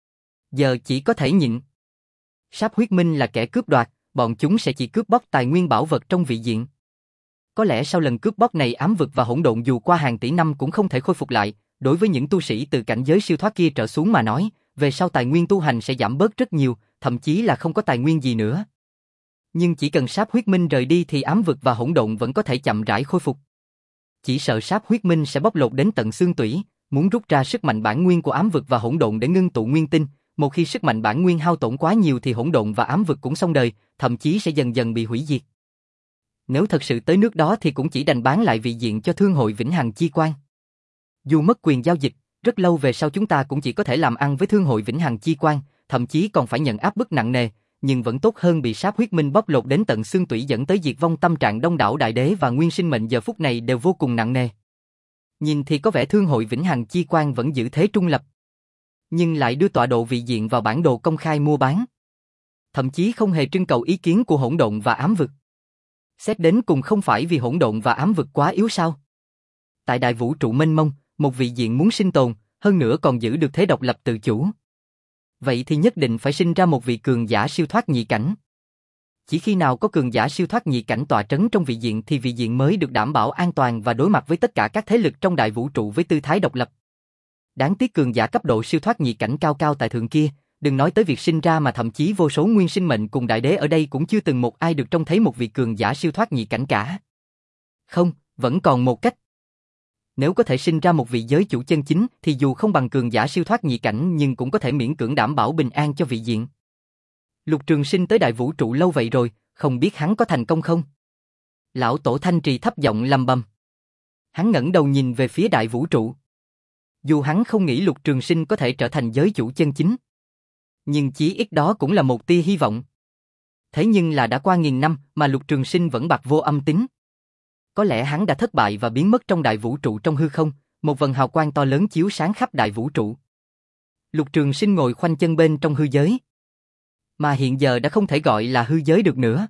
Giờ chỉ có thể nhịn. Sáp Huyết Minh là kẻ cướp đoạt, bọn chúng sẽ chỉ cướp bóc tài nguyên bảo vật trong vị diện. Có lẽ sau lần cướp bóc này ám vực và hỗn độn dù qua hàng tỷ năm cũng không thể khôi phục lại, đối với những tu sĩ từ cảnh giới siêu thoát kia trở xuống mà nói, về sau tài nguyên tu hành sẽ giảm bớt rất nhiều, thậm chí là không có tài nguyên gì nữa. Nhưng chỉ cần Sáp Huyết Minh rời đi thì ám vực và hỗn độn vẫn có thể chậm rãi khôi phục. Chỉ sợ Sáp Huyết Minh sẽ bóc lột đến tận xương tủy, muốn rút ra sức mạnh bản nguyên của ám vực và hỗn độn để ngưng tụ nguyên tinh, một khi sức mạnh bản nguyên hao tổn quá nhiều thì hỗn độn và ám vực cũng xong đời, thậm chí sẽ dần dần bị hủy diệt. Nếu thật sự tới nước đó thì cũng chỉ đành bán lại vị diện cho Thương hội Vĩnh Hằng Chi Quan. Dù mất quyền giao dịch, rất lâu về sau chúng ta cũng chỉ có thể làm ăn với Thương hội Vĩnh Hằng Chi Quan, thậm chí còn phải nhận áp bức nặng nề, nhưng vẫn tốt hơn bị Sáp Huyết Minh bóc lột đến tận xương tủy dẫn tới diệt vong. Tâm trạng đông đảo đại đế và nguyên sinh mệnh giờ phút này đều vô cùng nặng nề. Nhìn thì có vẻ Thương hội Vĩnh Hằng Chi Quan vẫn giữ thế trung lập, nhưng lại đưa tọa độ vị diện vào bản đồ công khai mua bán. Thậm chí không hề trưng cầu ý kiến của hỗn độn và ám vực. Xét đến cùng không phải vì hỗn độn và ám vực quá yếu sao? Tại đại vũ trụ mênh mông, một vị diện muốn sinh tồn, hơn nữa còn giữ được thế độc lập tự chủ. Vậy thì nhất định phải sinh ra một vị cường giả siêu thoát nhị cảnh. Chỉ khi nào có cường giả siêu thoát nhị cảnh tọa trấn trong vị diện thì vị diện mới được đảm bảo an toàn và đối mặt với tất cả các thế lực trong đại vũ trụ với tư thái độc lập. Đáng tiếc cường giả cấp độ siêu thoát nhị cảnh cao cao tại thượng kia, đừng nói tới việc sinh ra mà thậm chí vô số nguyên sinh mệnh cùng đại đế ở đây cũng chưa từng một ai được trông thấy một vị cường giả siêu thoát nhị cảnh cả. Không, vẫn còn một cách. Nếu có thể sinh ra một vị giới chủ chân chính thì dù không bằng cường giả siêu thoát nhị cảnh nhưng cũng có thể miễn cưỡng đảm bảo bình an cho vị diện. Lục Trường Sinh tới đại vũ trụ lâu vậy rồi, không biết hắn có thành công không? Lão tổ Thanh Trì thấp giọng lầm bầm. Hắn ngẩng đầu nhìn về phía đại vũ trụ. Dù hắn không nghĩ Lục Trường Sinh có thể trở thành giới chủ chân chính, nhưng chí ít đó cũng là một tia hy vọng. Thế nhưng là đã qua nghìn năm mà Lục Trường Sinh vẫn bạc vô âm tín. Có lẽ hắn đã thất bại và biến mất trong đại vũ trụ trong hư không, một vầng hào quang to lớn chiếu sáng khắp đại vũ trụ. Lục Trường Sinh ngồi khoanh chân bên trong hư giới. Mà hiện giờ đã không thể gọi là hư giới được nữa,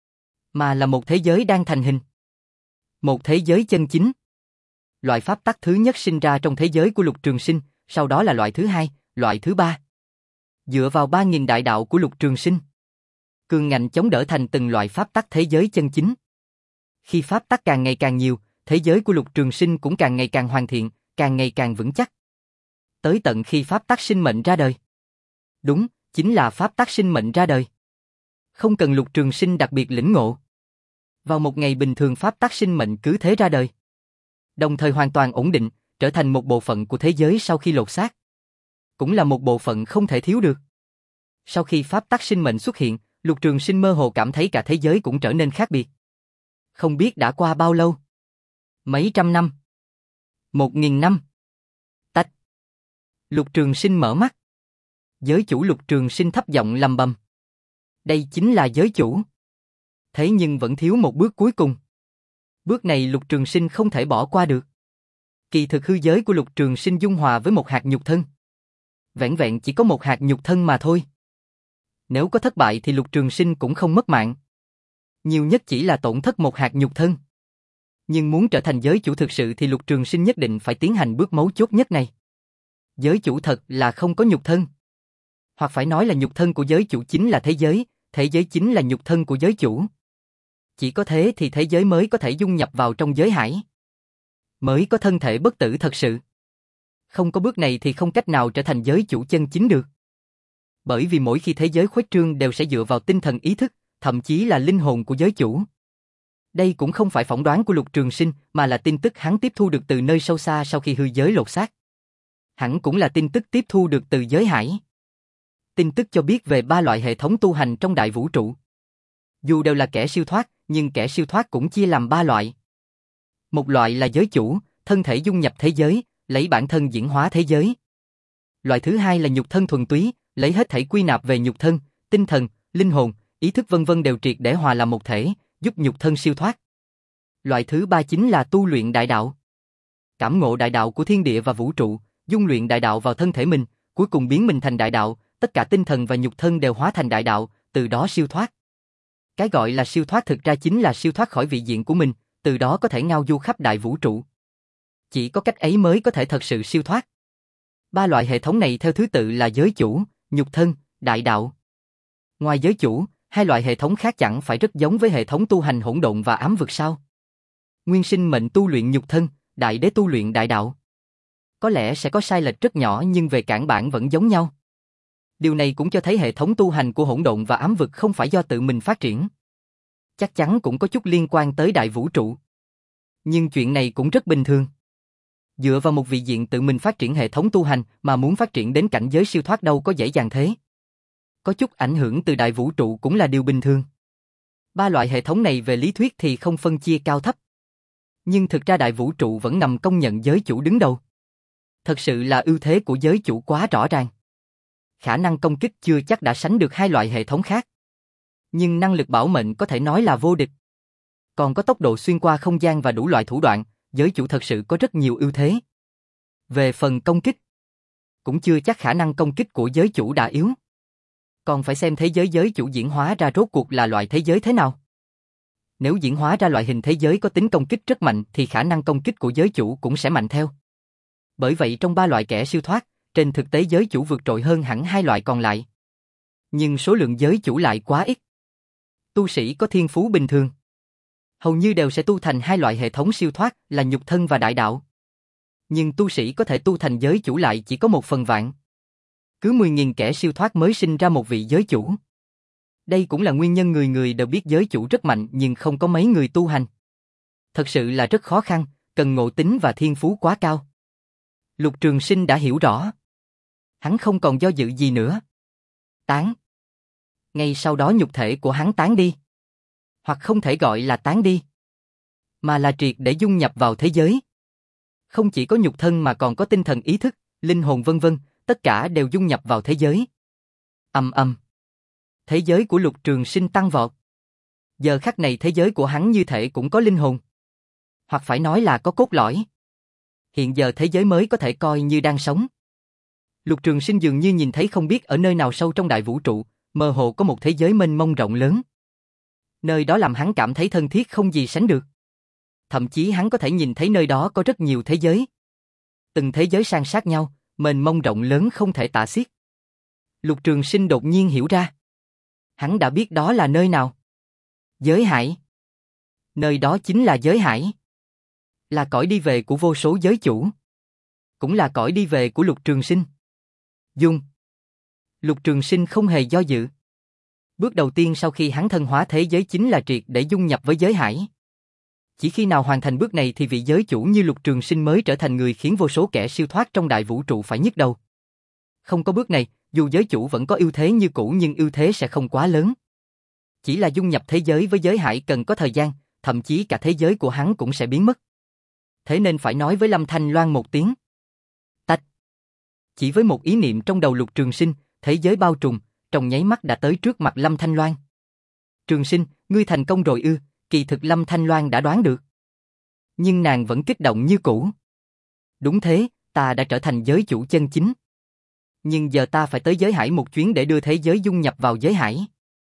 mà là một thế giới đang thành hình. Một thế giới chân chính. Loại pháp tắc thứ nhất sinh ra trong thế giới của Lục Trường Sinh, sau đó là loại thứ hai, loại thứ ba. Dựa vào ba nghìn đại đạo của Lục Trường Sinh, cường ngạnh chống đỡ thành từng loại pháp tắc thế giới chân chính. Khi pháp tắc càng ngày càng nhiều, thế giới của Lục Trường Sinh cũng càng ngày càng hoàn thiện, càng ngày càng vững chắc. Tới tận khi pháp tắc sinh mệnh ra đời. Đúng, chính là pháp tắc sinh mệnh ra đời. Không cần Lục Trường Sinh đặc biệt lĩnh ngộ. Vào một ngày bình thường pháp tắc sinh mệnh cứ thế ra đời. Đồng thời hoàn toàn ổn định, trở thành một bộ phận của thế giới sau khi lột xác. Cũng là một bộ phận không thể thiếu được. Sau khi pháp tắc sinh mệnh xuất hiện, Lục Trường Sinh mơ hồ cảm thấy cả thế giới cũng trở nên khác biệt. Không biết đã qua bao lâu? Mấy trăm năm? Một nghìn năm? Tách. Lục Trường Sinh mở mắt. Giới chủ Lục Trường Sinh thấp giọng lầm bầm. Đây chính là giới chủ. Thế nhưng vẫn thiếu một bước cuối cùng. Bước này Lục Trường Sinh không thể bỏ qua được. Kỳ thực hư giới của Lục Trường Sinh dung hòa với một hạt nhục thân. Vẹn vẹn chỉ có một hạt nhục thân mà thôi. Nếu có thất bại thì Lục Trường Sinh cũng không mất mạng. Nhiều nhất chỉ là tổn thất một hạt nhục thân. Nhưng muốn trở thành giới chủ thực sự thì Lục Trường Sinh nhất định phải tiến hành bước mấu chốt nhất này. Giới chủ thật là không có nhục thân. Hoặc phải nói là nhục thân của giới chủ chính là thế giới, thế giới chính là nhục thân của giới chủ. Chỉ có thế thì thế giới mới có thể dung nhập vào trong giới hải. Mới có thân thể bất tử thật sự. Không có bước này thì không cách nào trở thành giới chủ chân chính được. Bởi vì mỗi khi thế giới khuếch trương đều sẽ dựa vào tinh thần ý thức, thậm chí là linh hồn của giới chủ. Đây cũng không phải phỏng đoán của Lục Trường Sinh, mà là tin tức hắn tiếp thu được từ nơi sâu xa sau khi hư giới lột xác. Hẳn cũng là tin tức tiếp thu được từ giới hải. Tin tức cho biết về ba loại hệ thống tu hành trong đại vũ trụ. Dù đều là kẻ siêu thoát, nhưng kẻ siêu thoát cũng chia làm ba loại. Một loại là giới chủ, thân thể dung nhập thế giới, lấy bản thân diễn hóa thế giới. Loại thứ hai là nhục thân thuần túy, lấy hết thảy quy nạp về nhục thân, tinh thần, linh hồn, ý thức vân vân đều triệt để hòa làm một thể, giúp nhục thân siêu thoát. Loại thứ ba chính là tu luyện đại đạo. Cảm ngộ đại đạo của thiên địa và vũ trụ, dung luyện đại đạo vào thân thể mình, cuối cùng biến mình thành đại đạo, tất cả tinh thần và nhục thân đều hóa thành đại đạo, từ đó siêu thoát. Cái gọi là siêu thoát thực ra chính là siêu thoát khỏi vị diện của mình, từ đó có thể ngao du khắp đại vũ trụ. Chỉ có cách ấy mới có thể thật sự siêu thoát. Ba loại hệ thống này theo thứ tự là giới chủ, nhục thân, đại đạo. Ngoài giới chủ, hai loại hệ thống khác chẳng phải rất giống với hệ thống tu hành hỗn độn và ám vực sao? Nguyên sinh mệnh tu luyện nhục thân, đại đế tu luyện đại đạo. Có lẽ sẽ có sai lệch rất nhỏ nhưng về căn bản vẫn giống nhau. Điều này cũng cho thấy hệ thống tu hành của hỗn độn và ám vực không phải do tự mình phát triển. Chắc chắn cũng có chút liên quan tới đại vũ trụ. Nhưng chuyện này cũng rất bình thường. Dựa vào một vị diện tự mình phát triển hệ thống tu hành mà muốn phát triển đến cảnh giới siêu thoát đâu có dễ dàng thế. Có chút ảnh hưởng từ đại vũ trụ cũng là điều bình thường. Ba loại hệ thống này về lý thuyết thì không phân chia cao thấp. Nhưng thực ra đại vũ trụ vẫn ngầm công nhận giới chủ đứng đầu. Thật sự là ưu thế của giới chủ quá rõ ràng. Khả năng công kích chưa chắc đã sánh được hai loại hệ thống khác. Nhưng năng lực bảo mệnh có thể nói là vô địch. Còn có tốc độ xuyên qua không gian và đủ loại thủ đoạn, giới chủ thật sự có rất nhiều ưu thế. Về phần công kích, cũng chưa chắc khả năng công kích của giới chủ đã yếu. Còn phải xem thế giới giới chủ diễn hóa ra rốt cuộc là loại thế giới thế nào. Nếu diễn hóa ra loại hình thế giới có tính công kích rất mạnh thì khả năng công kích của giới chủ cũng sẽ mạnh theo. Bởi vậy trong ba loại kẻ siêu thoát, trên thực tế giới chủ vượt trội hơn hẳn hai loại còn lại. Nhưng số lượng giới chủ lại quá ít. Tu sĩ có thiên phú bình thường hầu như đều sẽ tu thành hai loại hệ thống siêu thoát là nhục thân và đại đạo. Nhưng tu sĩ có thể tu thành giới chủ lại chỉ có một phần vạn. Cứ mười nghìn kẻ siêu thoát mới sinh ra một vị giới chủ. Đây cũng là nguyên nhân người người đều biết giới chủ rất mạnh nhưng không có mấy người tu hành. Thật sự là rất khó khăn, cần ngộ tính và thiên phú quá cao. Lục Trường Sinh đã hiểu rõ. Hắn không còn do dự gì nữa. Tán. Ngay sau đó nhục thể của hắn tán đi. Hoặc không thể gọi là tán đi, mà là triệt để dung nhập vào thế giới. Không chỉ có nhục thân mà còn có tinh thần ý thức, linh hồn vân vân, tất cả đều dung nhập vào thế giới. Ầm ầm. Thế giới của Lục Trường Sinh tăng vọt. Giờ khắc này thế giới của hắn như thể cũng có linh hồn. Hoặc phải nói là có cốt lõi. Hiện giờ thế giới mới có thể coi như đang sống. Lục Trường Sinh dường như nhìn thấy không biết ở nơi nào sâu trong đại vũ trụ, mơ hồ có một thế giới mênh mông rộng lớn. Nơi đó làm hắn cảm thấy thân thiết không gì sánh được. Thậm chí hắn có thể nhìn thấy nơi đó có rất nhiều thế giới. Từng thế giới san sát nhau, mênh mông rộng lớn không thể tả xiết. Lục Trường Sinh đột nhiên hiểu ra. Hắn đã biết đó là nơi nào. Giới hải. Nơi đó chính là giới hải. Là cõi đi về của vô số giới chủ. Cũng là cõi đi về của Lục Trường Sinh. Dung. Lục Trường Sinh không hề do dự. Bước đầu tiên sau khi hắn thân hóa thế giới chính là triệt để dung nhập với giới hải. Chỉ khi nào hoàn thành bước này thì vị giới chủ như Lục Trường Sinh mới trở thành người khiến vô số kẻ siêu thoát trong đại vũ trụ phải nhức đầu. Không có bước này, dù giới chủ vẫn có ưu thế như cũ nhưng ưu thế sẽ không quá lớn. Chỉ là dung nhập thế giới với giới hải cần có thời gian, thậm chí cả thế giới của hắn cũng sẽ biến mất. Thế nên phải nói với Lâm Thanh Loan một tiếng. Tách. Chỉ với một ý niệm trong đầu Lục Trường Sinh, thế giới bao trùm, trong nháy mắt đã tới trước mặt Lâm Thanh Loan. Trường Sinh, ngươi thành công rồi ư? Kỳ thực Lâm Thanh Loan đã đoán được. Nhưng nàng vẫn kích động như cũ. Đúng thế, ta đã trở thành giới chủ chân chính. Nhưng giờ ta phải tới giới hải một chuyến để đưa thế giới dung nhập vào giới hải.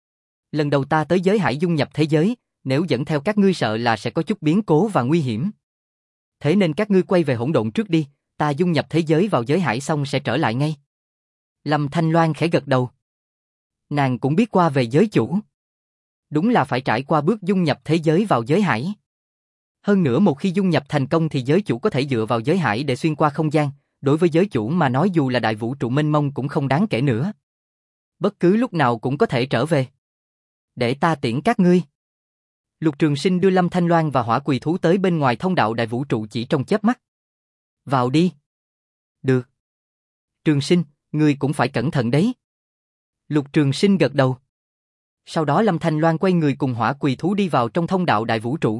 Lần đầu ta tới giới hải dung nhập thế giới, nếu dẫn theo các ngươi sợ là sẽ có chút biến cố và nguy hiểm. Thế nên các ngươi quay về hỗn độn trước đi, ta dung nhập thế giới vào giới hải xong sẽ trở lại ngay. Lâm Thanh Loan khẽ gật đầu. Nàng cũng biết qua về giới chủ. Đúng là phải trải qua bước dung nhập thế giới vào giới hải. Hơn nữa một khi dung nhập thành công thì giới chủ có thể dựa vào giới hải để xuyên qua không gian, đối với giới chủ mà nói dù là đại vũ trụ mênh mông cũng không đáng kể nữa. Bất cứ lúc nào cũng có thể trở về. Để ta tiễn các ngươi. Lục Trường Sinh đưa Lâm Thanh Loan và Hỏa Quỳ Thú tới bên ngoài thông đạo đại vũ trụ chỉ trong chớp mắt. Vào đi. Được. Trường Sinh, ngươi cũng phải cẩn thận đấy. Lục Trường Sinh gật đầu. Sau đó Lâm Thanh Loan quay người cùng Hỏa Quỳ Thú đi vào trong thông đạo đại vũ trụ.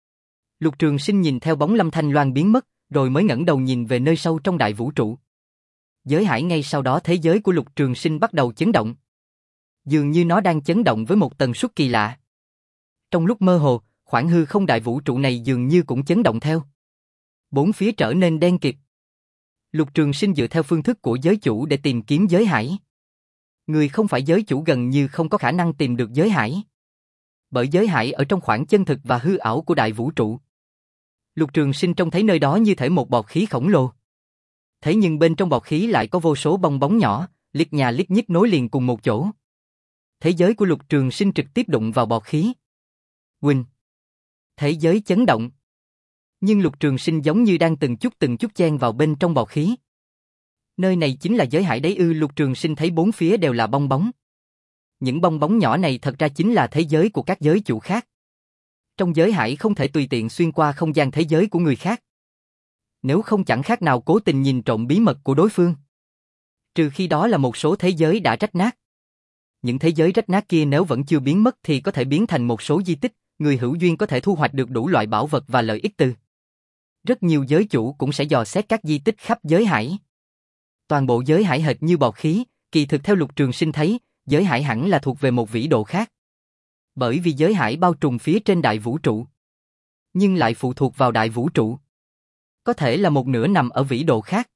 Lục Trường Sinh nhìn theo bóng Lâm Thanh Loan biến mất, rồi mới ngẩng đầu nhìn về nơi sâu trong đại vũ trụ. Giới hải ngay sau đó thế giới của Lục Trường Sinh bắt đầu chấn động. Dường như nó đang chấn động với một tần suất kỳ lạ. Trong lúc mơ hồ, khoảng hư không đại vũ trụ này dường như cũng chấn động theo. Bốn phía trở nên đen kịt. Lục Trường Sinh dựa theo phương thức của giới chủ để tìm kiếm giới hải. Người không phải giới chủ gần như không có khả năng tìm được giới hải. Bởi giới hải ở trong khoảng chân thực và hư ảo của đại vũ trụ. Lục Trường Sinh trông thấy nơi đó như thể một bọt khí khổng lồ. Thế nhưng bên trong bọt khí lại có vô số bong bóng nhỏ, liếc nhà liếc nhích nối liền cùng một chỗ. Thế giới của Lục Trường Sinh trực tiếp đụng vào bọt khí. Huỳnh. Thế giới chấn động. Nhưng Lục Trường Sinh giống như đang từng chút từng chút chen vào bên trong bọt khí. Nơi này chính là giới hải đấy ư? Lục Trường Sinh thấy bốn phía đều là bong bóng. Những bong bóng nhỏ này thật ra chính là thế giới của các giới chủ khác. Trong giới hải không thể tùy tiện xuyên qua không gian thế giới của người khác. Nếu không chẳng khác nào cố tình nhìn trộm bí mật của đối phương. Trừ khi đó là một số thế giới đã rách nát. những thế giới rách nát kia nếu vẫn chưa biến mất thì có thể biến thành một số di tích, người hữu duyên có thể thu hoạch được đủ loại bảo vật và lợi ích từ. Rất nhiều giới chủ cũng sẽ dò xét các di tích khắp giới hải. Toàn bộ giới hải hệt như bọt khí, kỳ thực theo Lục Trường Sinh thấy, giới hải hẳn là thuộc về một vĩ độ khác. Bởi vì giới hải bao trùm phía trên đại vũ trụ, nhưng lại phụ thuộc vào đại vũ trụ. Có thể là một nửa nằm ở vĩ độ khác.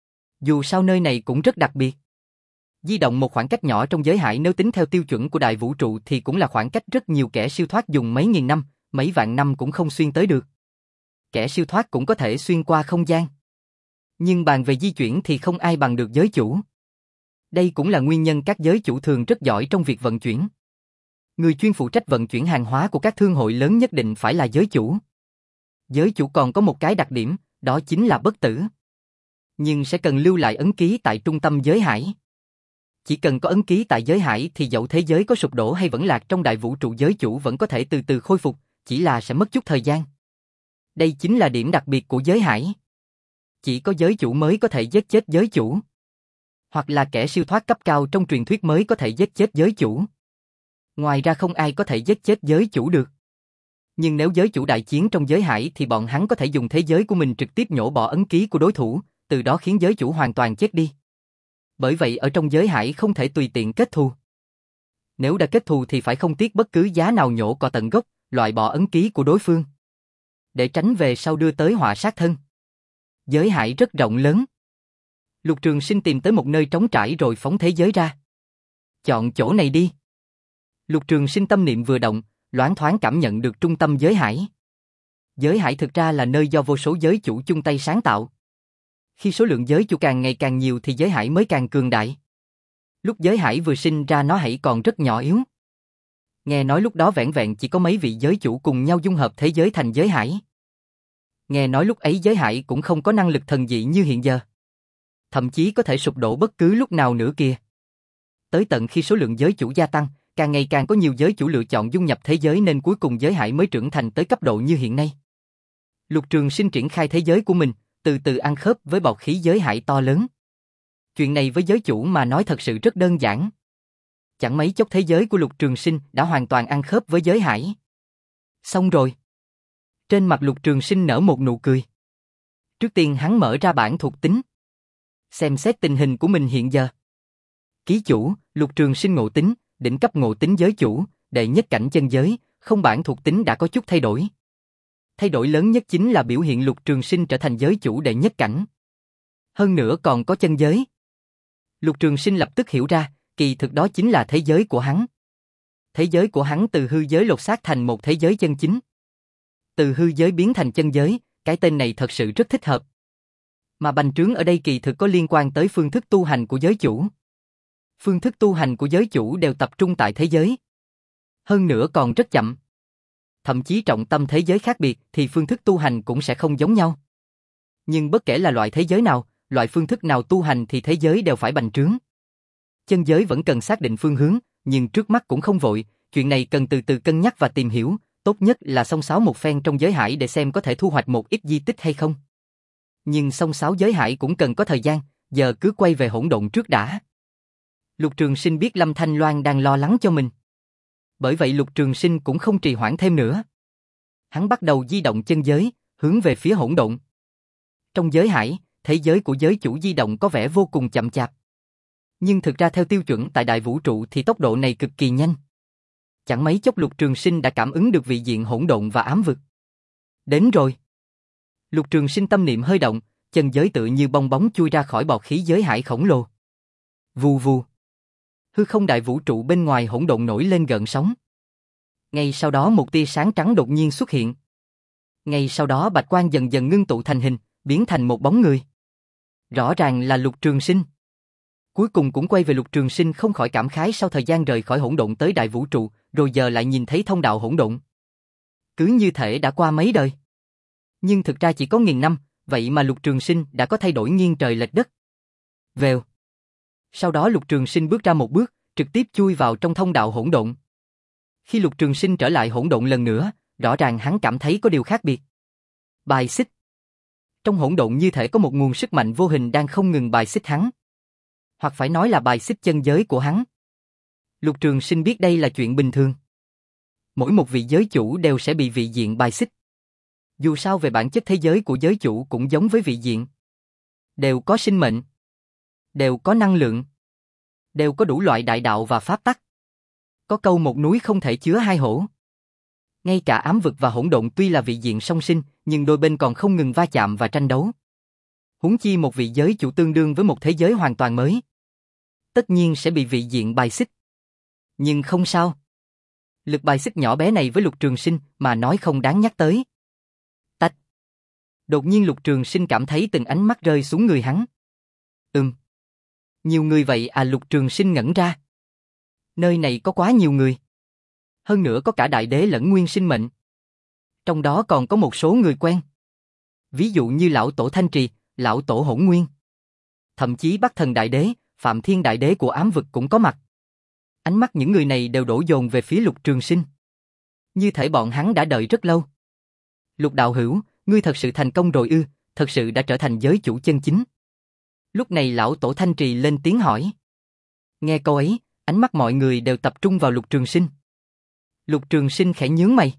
Dù sao nơi này cũng rất đặc biệt. Di động một khoảng cách nhỏ trong giới hải nếu tính theo tiêu chuẩn của đại vũ trụ thì cũng là khoảng cách rất nhiều kẻ siêu thoát dùng mấy nghìn năm, mấy vạn năm cũng không xuyên tới được. Kẻ siêu thoát cũng có thể xuyên qua không gian. Nhưng bàn về di chuyển thì không ai bằng được giới chủ. Đây cũng là nguyên nhân các giới chủ thường rất giỏi trong việc vận chuyển. Người chuyên phụ trách vận chuyển hàng hóa của các thương hội lớn nhất định phải là giới chủ. Giới chủ còn có một cái đặc điểm, đó chính là bất tử. Nhưng sẽ cần lưu lại ấn ký tại trung tâm giới hải. Chỉ cần có ấn ký tại giới hải thì dẫu thế giới có sụp đổ hay vẫn lạc trong đại vũ trụ, giới chủ vẫn có thể từ từ khôi phục, chỉ là sẽ mất chút thời gian. Đây chính là điểm đặc biệt của giới hải. Chỉ có giới chủ mới có thể giết chết giới chủ. Hoặc là kẻ siêu thoát cấp cao trong truyền thuyết mới có thể giết chết giới chủ. Ngoài ra không ai có thể giết chết giới chủ được. Nhưng nếu giới chủ đại chiến trong giới hải thì bọn hắn có thể dùng thế giới của mình trực tiếp nhổ bỏ ấn ký của đối thủ, từ đó khiến giới chủ hoàn toàn chết đi. Bởi vậy ở trong giới hải không thể tùy tiện kết thù. Nếu đã kết thù thì phải không tiếc bất cứ giá nào nhổ cỏ tận gốc, loại bỏ ấn ký của đối phương. Để tránh về sau đưa tới họa sát thân. Giới hải rất rộng lớn. Lục Trường Sinh tìm tới một nơi trống trải rồi phóng thế giới ra. Chọn chỗ này đi. Lục Trường Sinh tâm niệm vừa động, loáng thoáng cảm nhận được trung tâm giới hải. Giới hải thực ra là nơi do vô số giới chủ chung tay sáng tạo. Khi số lượng giới chủ càng ngày càng nhiều thì giới hải mới càng cường đại. Lúc giới hải vừa sinh ra nó hãy còn rất nhỏ yếu. Nghe nói lúc đó vẻn vẹn chỉ có mấy vị giới chủ cùng nhau dung hợp thế giới thành giới hải. Nghe nói lúc ấy giới hải cũng không có năng lực thần dị như hiện giờ. Thậm chí có thể sụp đổ bất cứ lúc nào nữa kìa. Tới tận khi số lượng giới chủ gia tăng, càng ngày càng có nhiều giới chủ lựa chọn dung nhập thế giới nên cuối cùng giới hải mới trưởng thành tới cấp độ như hiện nay. Lục Trường Sinh triển khai thế giới của mình, từ từ ăn khớp với bọc khí giới hải to lớn. Chuyện này với giới chủ mà nói thật sự rất đơn giản. Chẳng mấy chốc thế giới của Lục Trường Sinh đã hoàn toàn ăn khớp với giới hải. Xong rồi. Trên mặt Lục Trường Sinh nở một nụ cười. Trước tiên hắn mở ra bảng thuộc tính. Xem xét tình hình của mình hiện giờ. Ký chủ, Lục Trường Sinh ngộ tính, đỉnh cấp ngộ tính giới chủ, đệ nhất cảnh chân giới, không bảng thuộc tính đã có chút thay đổi. Thay đổi lớn nhất chính là biểu hiện Lục Trường Sinh trở thành giới chủ đệ nhất cảnh. Hơn nữa còn có chân giới. Lục Trường Sinh lập tức hiểu ra, kỳ thực đó chính là thế giới của hắn. Thế giới của hắn từ hư giới lột xác thành một thế giới chân chính. Từ hư giới biến thành chân giới, cái tên này thật sự rất thích hợp. Mà bành trướng ở đây kỳ thực có liên quan tới phương thức tu hành của giới chủ. Phương thức tu hành của giới chủ đều tập trung tại thế giới. Hơn nữa còn rất chậm. Thậm chí trọng tâm thế giới khác biệt thì phương thức tu hành cũng sẽ không giống nhau. Nhưng bất kể là loại thế giới nào, loại phương thức nào tu hành thì thế giới đều phải bành trướng. Chân giới vẫn cần xác định phương hướng, nhưng trước mắt cũng không vội, chuyện này cần từ từ cân nhắc và tìm hiểu, tốt nhất là xông xáo một phen trong giới hải để xem có thể thu hoạch một ít di tích hay không. Nhưng xông xáo giới hải cũng cần có thời gian, giờ cứ quay về hỗn độn trước đã. Lục Trường Sinh biết Lâm Thanh Loan đang lo lắng cho mình. Bởi vậy Lục Trường Sinh cũng không trì hoãn thêm nữa. Hắn bắt đầu di động chân giới, hướng về phía hỗn độn. Trong giới hải, thế giới của giới chủ di động có vẻ vô cùng chậm chạp. Nhưng thực ra theo tiêu chuẩn tại đại vũ trụ thì tốc độ này cực kỳ nhanh. Chẳng mấy chốc Lục Trường Sinh đã cảm ứng được vị diện hỗn độn và ám vực. Đến rồi. Lục Trường Sinh tâm niệm hơi động, chân giới tự như bong bóng chui ra khỏi bọt khí giới hải khổng lồ. Vù vù. Hư không đại vũ trụ bên ngoài hỗn độn nổi lên gợn sóng. Ngay sau đó một tia sáng trắng đột nhiên xuất hiện. Ngay sau đó bạch quang dần dần ngưng tụ thành hình, biến thành một bóng người. Rõ ràng là Lục Trường Sinh. Cuối cùng cũng quay về Lục Trường Sinh không khỏi cảm khái sau thời gian rời khỏi hỗn độn tới đại vũ trụ, rồi giờ lại nhìn thấy thông đạo hỗn độn. Cứ như thể đã qua mấy đời. Nhưng thực ra chỉ có nghìn năm, vậy mà Lục Trường Sinh đã có thay đổi nghiêng trời lệch đất. Vèo. Sau đó Lục Trường Sinh bước ra một bước, trực tiếp chui vào trong thông đạo hỗn độn. Khi Lục Trường Sinh trở lại hỗn độn lần nữa, rõ ràng hắn cảm thấy có điều khác biệt. Bài xích. Trong hỗn độn như thể có một nguồn sức mạnh vô hình đang không ngừng bài xích hắn. Hoặc phải nói là bài xích chân giới của hắn. Lục Trường Sinh biết đây là chuyện bình thường. Mỗi một vị giới chủ đều sẽ bị vị diện bài xích. Dù sao về bản chất thế giới của giới chủ cũng giống với vị diện. Đều có sinh mệnh. Đều có năng lượng. Đều có đủ loại đại đạo và pháp tắc. Có câu một núi không thể chứa hai hổ. Ngay cả ám vực và hỗn độn tuy là vị diện song sinh, nhưng đôi bên còn không ngừng va chạm và tranh đấu. Huống chi một vị giới chủ tương đương với một thế giới hoàn toàn mới. Tất nhiên sẽ bị vị diện bài xích. Nhưng không sao. Lực bài xích nhỏ bé này với Lục Trường Sinh mà nói không đáng nhắc tới. Tách. Đột nhiên Lục Trường Sinh cảm thấy từng ánh mắt rơi xuống người hắn. Ừm. Nhiều người vậy à? Lục Trường Sinh ngẩn ra. Nơi này có quá nhiều người. Hơn nữa có cả đại đế lẫn nguyên sinh mệnh. Trong đó còn có một số người quen. Ví dụ như lão tổ Thanh Trì, lão tổ Hỗn Nguyên. Thậm chí Bắc Thần Đại Đế, Phạm Thiên Đại Đế của ám vực cũng có mặt. Ánh mắt những người này đều đổ dồn về phía Lục Trường Sinh. Như thể bọn hắn đã đợi rất lâu. Lục đạo hữu, ngươi thật sự thành công rồi ư, thật sự đã trở thành giới chủ chân chính. Lúc này lão tổ Thanh Trì lên tiếng hỏi. Nghe câu ấy, ánh mắt mọi người đều tập trung vào Lục Trường Sinh. Lục Trường Sinh khẽ nhướng mày.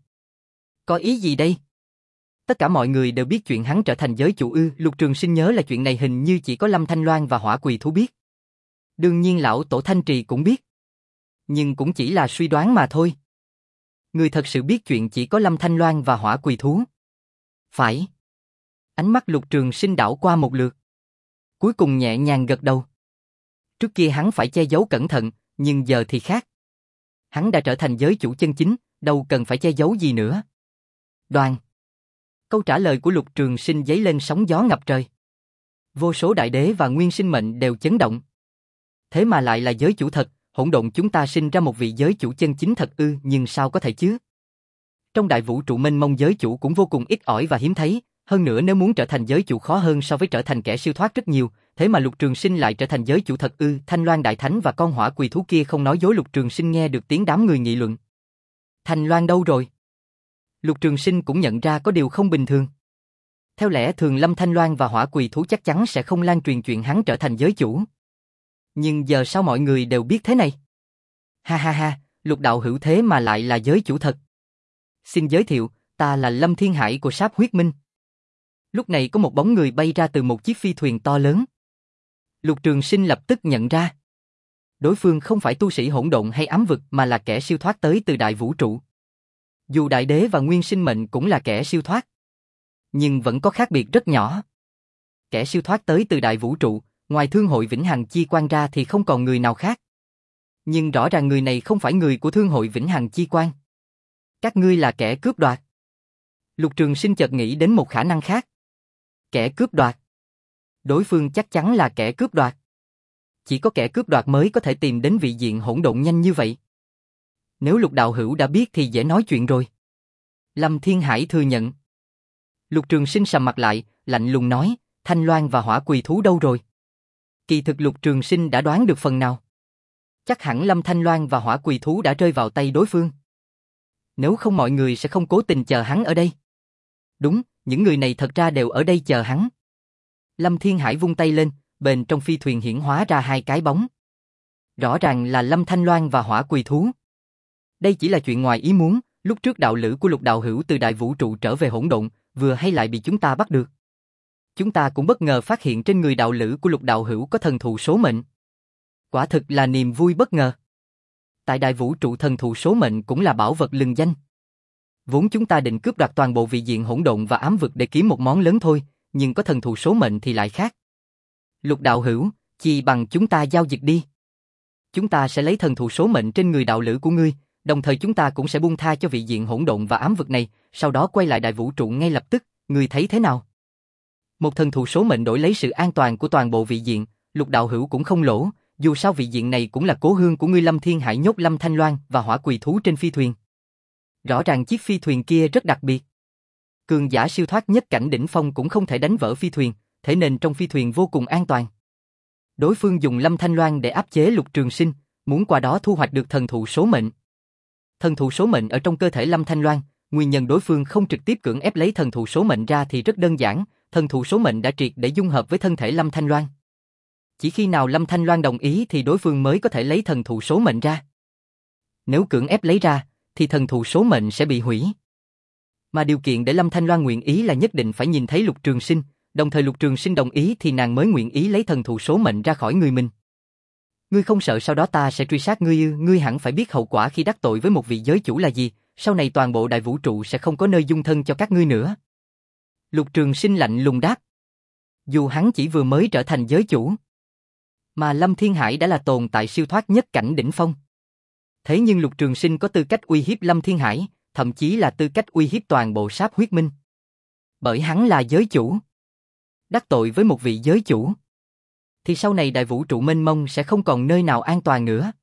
Có ý gì đây? Tất cả mọi người đều biết chuyện hắn trở thành giới chủ ư? Lục Trường Sinh nhớ là chuyện này hình như chỉ có Lâm Thanh Loan và Hỏa Quỳ Thú biết. Đương nhiên lão tổ Thanh Trì cũng biết. Nhưng cũng chỉ là suy đoán mà thôi. Người thật sự biết chuyện chỉ có Lâm Thanh Loan và Hỏa Quỳ Thú. Phải. Ánh mắt Lục Trường Sinh đảo qua một lượt. Cuối cùng nhẹ nhàng gật đầu. Trước kia hắn phải che giấu cẩn thận, nhưng giờ thì khác. Hắn đã trở thành giới chủ chân chính, đâu cần phải che giấu gì nữa. Đoàn. Câu trả lời của Lục Trường Sinh dấy lên sóng gió ngập trời. Vô số đại đế và nguyên sinh mệnh đều chấn động. Thế mà lại là giới chủ thật, hỗn độn chúng ta sinh ra một vị giới chủ chân chính thật ư? Nhưng sao có thể chứ? Trong đại vũ trụ mênh mông giới chủ cũng vô cùng ít ỏi và hiếm thấy, hơn nữa nếu muốn trở thành giới chủ khó hơn so với trở thành kẻ siêu thoát rất nhiều, thế mà Lục Trường Sinh lại trở thành giới chủ thật ư? Thanh Loan Đại Thánh và con Hỏa Quỳ Thú kia không nói dối. Lục Trường Sinh nghe được tiếng đám người nghị luận. Thanh Loan đâu rồi? Lục Trường Sinh cũng nhận ra có điều không bình thường. Theo lẽ thường Lâm Thanh Loan và Hỏa Quỳ Thú chắc chắn sẽ không lan truyền chuyện hắn trở thành giới chủ. Nhưng giờ sao mọi người đều biết thế này? Ha ha ha, Lục đạo hữu thế mà lại là giới chủ thật. Xin giới thiệu, ta là Lâm Thiên Hải của Sáp Huyết Minh. Lúc này có một bóng người bay ra từ một chiếc phi thuyền to lớn. Lục Trường Sinh lập tức nhận ra. Đối phương không phải tu sĩ hỗn độn hay ám vực mà là kẻ siêu thoát tới từ đại vũ trụ. Dù đại đế và nguyên sinh mệnh cũng là kẻ siêu thoát, nhưng vẫn có khác biệt rất nhỏ. Kẻ siêu thoát tới từ đại vũ trụ, ngoài Thương hội Vĩnh Hằng Chi Quan ra thì không còn người nào khác. Nhưng rõ ràng người này không phải người của Thương hội Vĩnh Hằng Chi Quan. Các ngươi là kẻ cướp đoạt. Lục Trường Sinh chợt nghĩ đến một khả năng khác. Kẻ cướp đoạt. Đối phương chắc chắn là kẻ cướp đoạt. Chỉ có kẻ cướp đoạt mới có thể tìm đến vị diện hỗn độn nhanh như vậy. Nếu Lục đạo hữu đã biết thì dễ nói chuyện rồi. Lâm Thiên Hải thừa nhận. Lục Trường Sinh sầm mặt lại, lạnh lùng nói, Thanh Loan và Hỏa Quỳ Thú đâu rồi? Kỳ thực Lục Trường Sinh đã đoán được phần nào. Chắc hẳn Lâm Thanh Loan và Hỏa Quỳ Thú đã rơi vào tay đối phương. Nếu không mọi người sẽ không cố tình chờ hắn ở đây. Đúng, những người này thật ra đều ở đây chờ hắn. Lâm Thiên Hải vung tay lên, bên trong phi thuyền hiển hóa ra hai cái bóng. Rõ ràng là Lâm Thanh Loan và Hỏa Quỳ Thú. Đây chỉ là chuyện ngoài ý muốn, lúc trước đạo lữ của Lục đạo hữu từ đại vũ trụ trở về hỗn độn, vừa hay lại bị chúng ta bắt được. Chúng ta cũng bất ngờ phát hiện trên người đạo lữ của Lục đạo hữu có thần thụ số mệnh. Quả thực là niềm vui bất ngờ. Tại đại vũ trụ thần thụ số mệnh cũng là bảo vật lừng danh. Vốn chúng ta định cướp đoạt toàn bộ vị diện hỗn độn và ám vực để kiếm một món lớn thôi, nhưng có thần thụ số mệnh thì lại khác. Lục đạo hữu, chi bằng chúng ta giao dịch đi. Chúng ta sẽ lấy thần thụ số mệnh trên người đạo lữ của ngươi, đồng thời chúng ta cũng sẽ buông tha cho vị diện hỗn độn và ám vực này, sau đó quay lại đại vũ trụ ngay lập tức, ngươi thấy thế nào? Một thần thụ số mệnh đổi lấy sự an toàn của toàn bộ vị diện, Lục đạo hữu cũng không lỗ, dù sao vị diện này cũng là cố hương của ngươi. Lâm Thiên Hải nhốt Lâm Thanh Loan và Hỏa Quỳ Thú trên phi thuyền. Rõ ràng chiếc phi thuyền kia rất đặc biệt. Cường giả siêu thoát nhất cảnh đỉnh phong cũng không thể đánh vỡ phi thuyền, thế nên trong phi thuyền vô cùng an toàn. Đối phương dùng Lâm Thanh Loan để áp chế Lục Trường Sinh, muốn qua đó thu hoạch được thần thụ số mệnh. Thần thụ số mệnh ở trong cơ thể Lâm Thanh Loan, nguyên nhân đối phương không trực tiếp cưỡng ép lấy thần thụ số mệnh ra thì rất đơn giản, thần thụ số mệnh đã triệt để dung hợp với thân thể Lâm Thanh Loan. Chỉ khi nào Lâm Thanh Loan đồng ý thì đối phương mới có thể lấy thần thụ số mệnh ra. Nếu cưỡng ép lấy ra, thì thần thụ số mệnh sẽ bị hủy. Mà điều kiện để Lâm Thanh Loan nguyện ý là nhất định phải nhìn thấy Lục Trường Sinh, đồng thời Lục Trường Sinh đồng ý thì nàng mới nguyện ý lấy thần thụ số mệnh ra khỏi người mình. Ngươi không sợ sau đó ta sẽ truy sát ngươi ư? Ngươi hẳn phải biết hậu quả khi đắc tội với một vị giới chủ là gì, sau này toàn bộ đại vũ trụ sẽ không có nơi dung thân cho các ngươi nữa. Lục Trường Sinh lạnh lùng đáp. Dù hắn chỉ vừa mới trở thành giới chủ, mà Lâm Thiên Hải đã là tồn tại siêu thoát nhất cảnh đỉnh phong. Thế nhưng Lục Trường Sinh có tư cách uy hiếp Lâm Thiên Hải, thậm chí là tư cách uy hiếp toàn bộ Sáp Huyết Minh. Bởi hắn là giới chủ. Đắc tội với một vị giới chủ, thì sau này đại vũ trụ mênh mông sẽ không còn nơi nào an toàn nữa.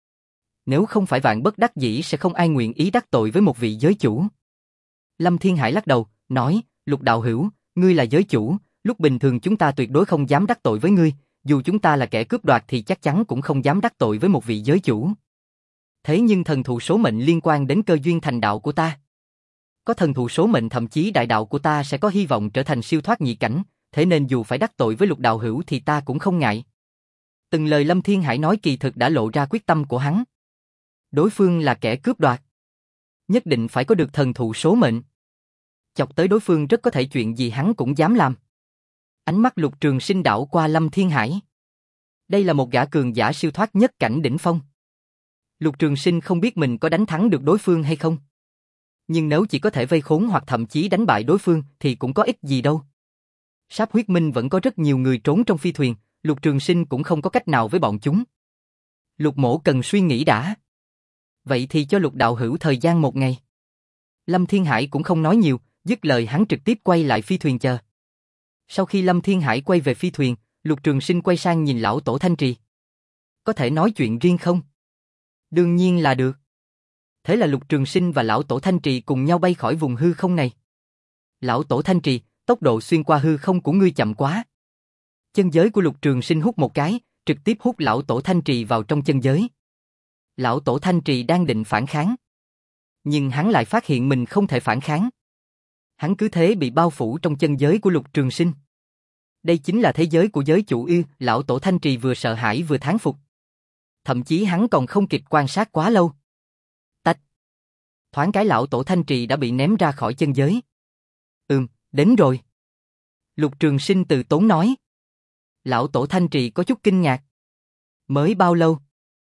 Nếu không phải vạn bất đắc dĩ sẽ không ai nguyện ý đắc tội với một vị giới chủ. Lâm Thiên Hải lắc đầu, nói, Lục đạo hữu, ngươi là giới chủ, lúc bình thường chúng ta tuyệt đối không dám đắc tội với ngươi, dù chúng ta là kẻ cướp đoạt thì chắc chắn cũng không dám đắc tội với một vị giới chủ. Thế nhưng thần thụ số mệnh liên quan đến cơ duyên thành đạo của ta. Có thần thụ số mệnh thậm chí đại đạo của ta sẽ có hy vọng trở thành siêu thoát nhị cảnh, thế nên dù phải đắc tội với Lục đạo hữu thì ta cũng không ngại. Từng lời Lâm Thiên Hải nói kỳ thực đã lộ ra quyết tâm của hắn. Đối phương là kẻ cướp đoạt, nhất định phải có được thần thụ số mệnh. Chọc tới đối phương rất có thể chuyện gì hắn cũng dám làm. Ánh mắt Lục Trường Sinh đảo qua Lâm Thiên Hải. Đây là một gã cường giả siêu thoát nhất cảnh đỉnh phong. Lục Trường Sinh không biết mình có đánh thắng được đối phương hay không. Nhưng nếu chỉ có thể vây khốn hoặc thậm chí đánh bại đối phương thì cũng có ích gì đâu. Sáp Huyết Minh vẫn có rất nhiều người trốn trong phi thuyền, Lục Trường Sinh cũng không có cách nào với bọn chúng. Lục Mỗ cần suy nghĩ đã. Vậy thì cho Lục đạo hữu thời gian một ngày. Lâm Thiên Hải cũng không nói nhiều, dứt lời hắn trực tiếp quay lại phi thuyền chờ. Sau khi Lâm Thiên Hải quay về phi thuyền, Lục Trường Sinh quay sang nhìn lão tổ Thanh Trì. Có thể nói chuyện riêng không? Đương nhiên là được. Thế là Lục Trường Sinh và lão tổ Thanh Trì cùng nhau bay khỏi vùng hư không này. Lão tổ Thanh Trì, tốc độ xuyên qua hư không của ngươi chậm quá. Chân giới của Lục Trường Sinh hút một cái, trực tiếp hút lão tổ Thanh Trì vào trong chân giới. Lão tổ Thanh Trì đang định phản kháng, nhưng hắn lại phát hiện mình không thể phản kháng. Hắn cứ thế bị bao phủ trong chân giới của Lục Trường Sinh. Đây chính là thế giới của giới chủ ư? Lão tổ Thanh Trì vừa sợ hãi vừa thán phục. Thậm chí hắn còn không kịp quan sát quá lâu. Tách. Thoáng cái lão tổ Thanh Trì đã bị ném ra khỏi chân giới. Ừm, đến rồi. Lục Trường Sinh từ tốn nói. Lão tổ Thanh Trì có chút kinh ngạc. Mới bao lâu?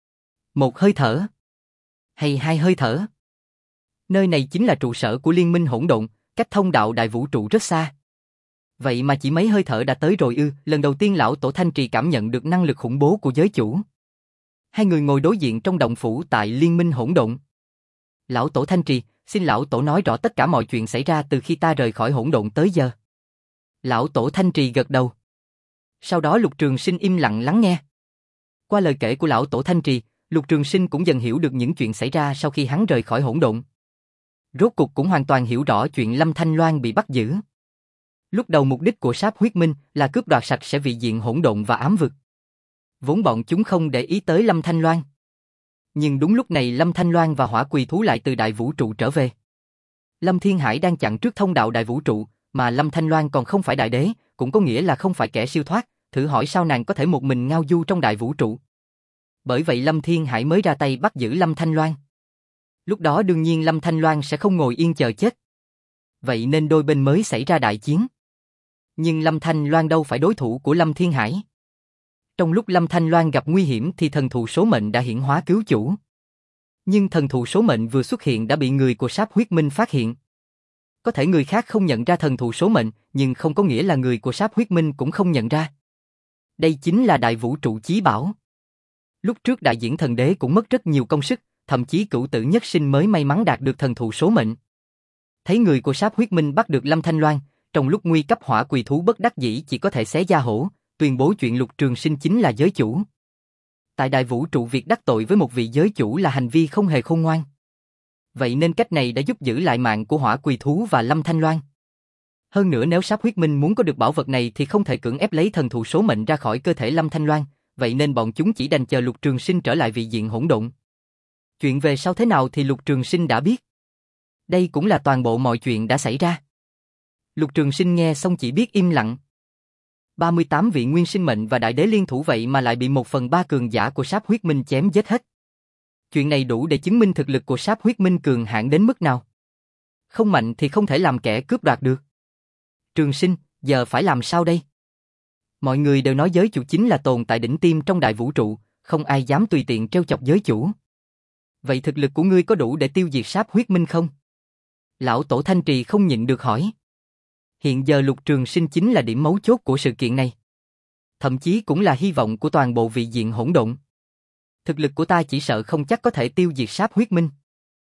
Một hơi thở? Hay hai hơi thở? Nơi này chính là trụ sở của Liên minh hỗn độn, cách thông đạo đại vũ trụ rất xa. Vậy mà chỉ mấy hơi thở đã tới rồi ư? Lần đầu tiên lão tổ Thanh Trì cảm nhận được năng lực khủng bố của giới chủ. Hai người ngồi đối diện trong động phủ tại Liên minh hỗn độn. Lão tổ Thanh Trì, xin lão tổ nói rõ tất cả mọi chuyện xảy ra từ khi ta rời khỏi hỗn độn tới giờ. Lão tổ Thanh Trì gật đầu. Sau đó Lục Trường Sinh im lặng lắng nghe. Qua lời kể của lão tổ Thanh Trì, Lục Trường Sinh cũng dần hiểu được những chuyện xảy ra sau khi hắn rời khỏi hỗn độn. Rốt cuộc cũng hoàn toàn hiểu rõ chuyện Lâm Thanh Loan bị bắt giữ. Lúc đầu mục đích của Sáp Huyết Minh là cướp đoạt sạch sẽ vị diện hỗn độn và ám vực. Vốn bọn chúng không để ý tới Lâm Thanh Loan. Nhưng đúng lúc này Lâm Thanh Loan và Hỏa Quỳ Thú lại từ đại vũ trụ trở về. Lâm Thiên Hải đang chặn trước thông đạo đại vũ trụ, mà Lâm Thanh Loan còn không phải đại đế, cũng có nghĩa là không phải kẻ siêu thoát, thử hỏi sao nàng có thể một mình ngao du trong đại vũ trụ. Bởi vậy Lâm Thiên Hải mới ra tay bắt giữ Lâm Thanh Loan. Lúc đó đương nhiên Lâm Thanh Loan sẽ không ngồi yên chờ chết. Vậy nên đôi bên mới xảy ra đại chiến. Nhưng Lâm Thanh Loan đâu phải đối thủ của Lâm Thiên Hải. Trong lúc Lâm Thanh Loan gặp nguy hiểm thì thần thụ số mệnh đã hiển hóa cứu chủ. Nhưng thần thụ số mệnh vừa xuất hiện đã bị người của Sáp Huyết Minh phát hiện. Có thể người khác không nhận ra thần thụ số mệnh, nhưng không có nghĩa là người của Sáp Huyết Minh cũng không nhận ra. Đây chính là đại vũ trụ chí bảo. Lúc trước đại diễn thần đế cũng mất rất nhiều công sức, thậm chí cửu tử nhất sinh mới may mắn đạt được thần thụ số mệnh. Thấy người của Sáp Huyết Minh bắt được Lâm Thanh Loan, trong lúc nguy cấp Hỏa Quỳ Thú bất đắc dĩ chỉ có thể xé da hổ, tuyên bố chuyện Lục Trường Sinh chính là giới chủ. Tại đại vũ trụ việc đắc tội với một vị giới chủ là hành vi không hề khôn ngoan. Vậy nên cách này đã giúp giữ lại mạng của Hỏa Quỳ Thú và Lâm Thanh Loan. Hơn nữa nếu Sáp Huyết Minh muốn có được bảo vật này thì không thể cưỡng ép lấy thần thụ số mệnh ra khỏi cơ thể Lâm Thanh Loan, vậy nên bọn chúng chỉ đành chờ Lục Trường Sinh trở lại vị diện hỗn độn. Chuyện về sau thế nào thì Lục Trường Sinh đã biết. Đây cũng là toàn bộ mọi chuyện đã xảy ra. Lục Trường Sinh nghe xong chỉ biết im lặng. ba mươi tám vị nguyên sinh mệnh và đại đế liên thủ vậy mà lại bị một phần ba cường giả của Sáp Huyết Minh chém giết hết. Chuyện này đủ để chứng minh thực lực của Sáp Huyết Minh cường hãn đến mức nào. Không mạnh thì không thể làm kẻ cướp đoạt được. Trường Sinh, giờ phải làm sao đây? Mọi người đều nói giới chủ chính là tồn tại đỉnh tiêm trong đại vũ trụ, không ai dám tùy tiện trêu chọc giới chủ. Vậy thực lực của ngươi có đủ để tiêu diệt Sáp Huyết Minh không? Lão Tổ Thanh Trì không nhịn được hỏi. Hiện giờ Lục Trường Sinh chính là điểm mấu chốt của sự kiện này. Thậm chí cũng là hy vọng của toàn bộ vị diện hỗn độn. Thực lực của ta chỉ sợ không chắc có thể tiêu diệt Sáp Huyết Minh.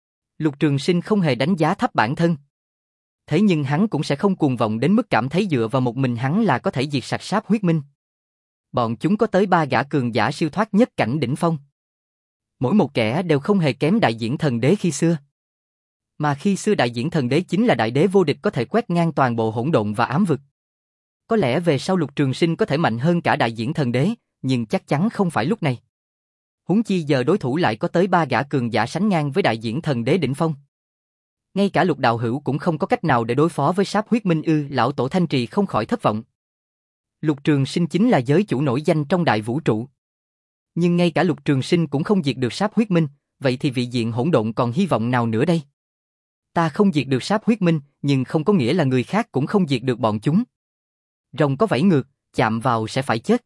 Lục Trường Sinh không hề đánh giá thấp bản thân. Thế nhưng hắn cũng sẽ không cuồng vọng đến mức cảm thấy dựa vào một mình hắn là có thể diệt sạch Sáp Huyết Minh. Bọn chúng có tới ba gã cường giả siêu thoát nhất cảnh đỉnh phong. Mỗi một kẻ đều không hề kém đại diễn thần đế khi xưa. Mà khi xưa đại diễn thần đế chính là đại đế vô địch có thể quét ngang toàn bộ hỗn độn và ám vực. Có lẽ về sau Lục Trường Sinh có thể mạnh hơn cả đại diễn thần đế, nhưng chắc chắn không phải lúc này. Huống chi giờ đối thủ lại có tới ba gã cường giả sánh ngang với đại diễn thần đế đỉnh phong. Ngay cả Lục đạo hữu cũng không có cách nào để đối phó với Sáp Huyết Minh ư? Lão Tổ Thanh Trì không khỏi thất vọng. Lục Trường Sinh chính là giới chủ nổi danh trong đại vũ trụ. Nhưng ngay cả Lục Trường Sinh cũng không diệt được Sáp Huyết Minh, vậy thì vị diện hỗn độn còn hy vọng nào nữa đây? Ta không diệt được Sáp Huyết Minh, nhưng không có nghĩa là người khác cũng không diệt được bọn chúng. Rồng có vảy ngược, chạm vào sẽ phải chết.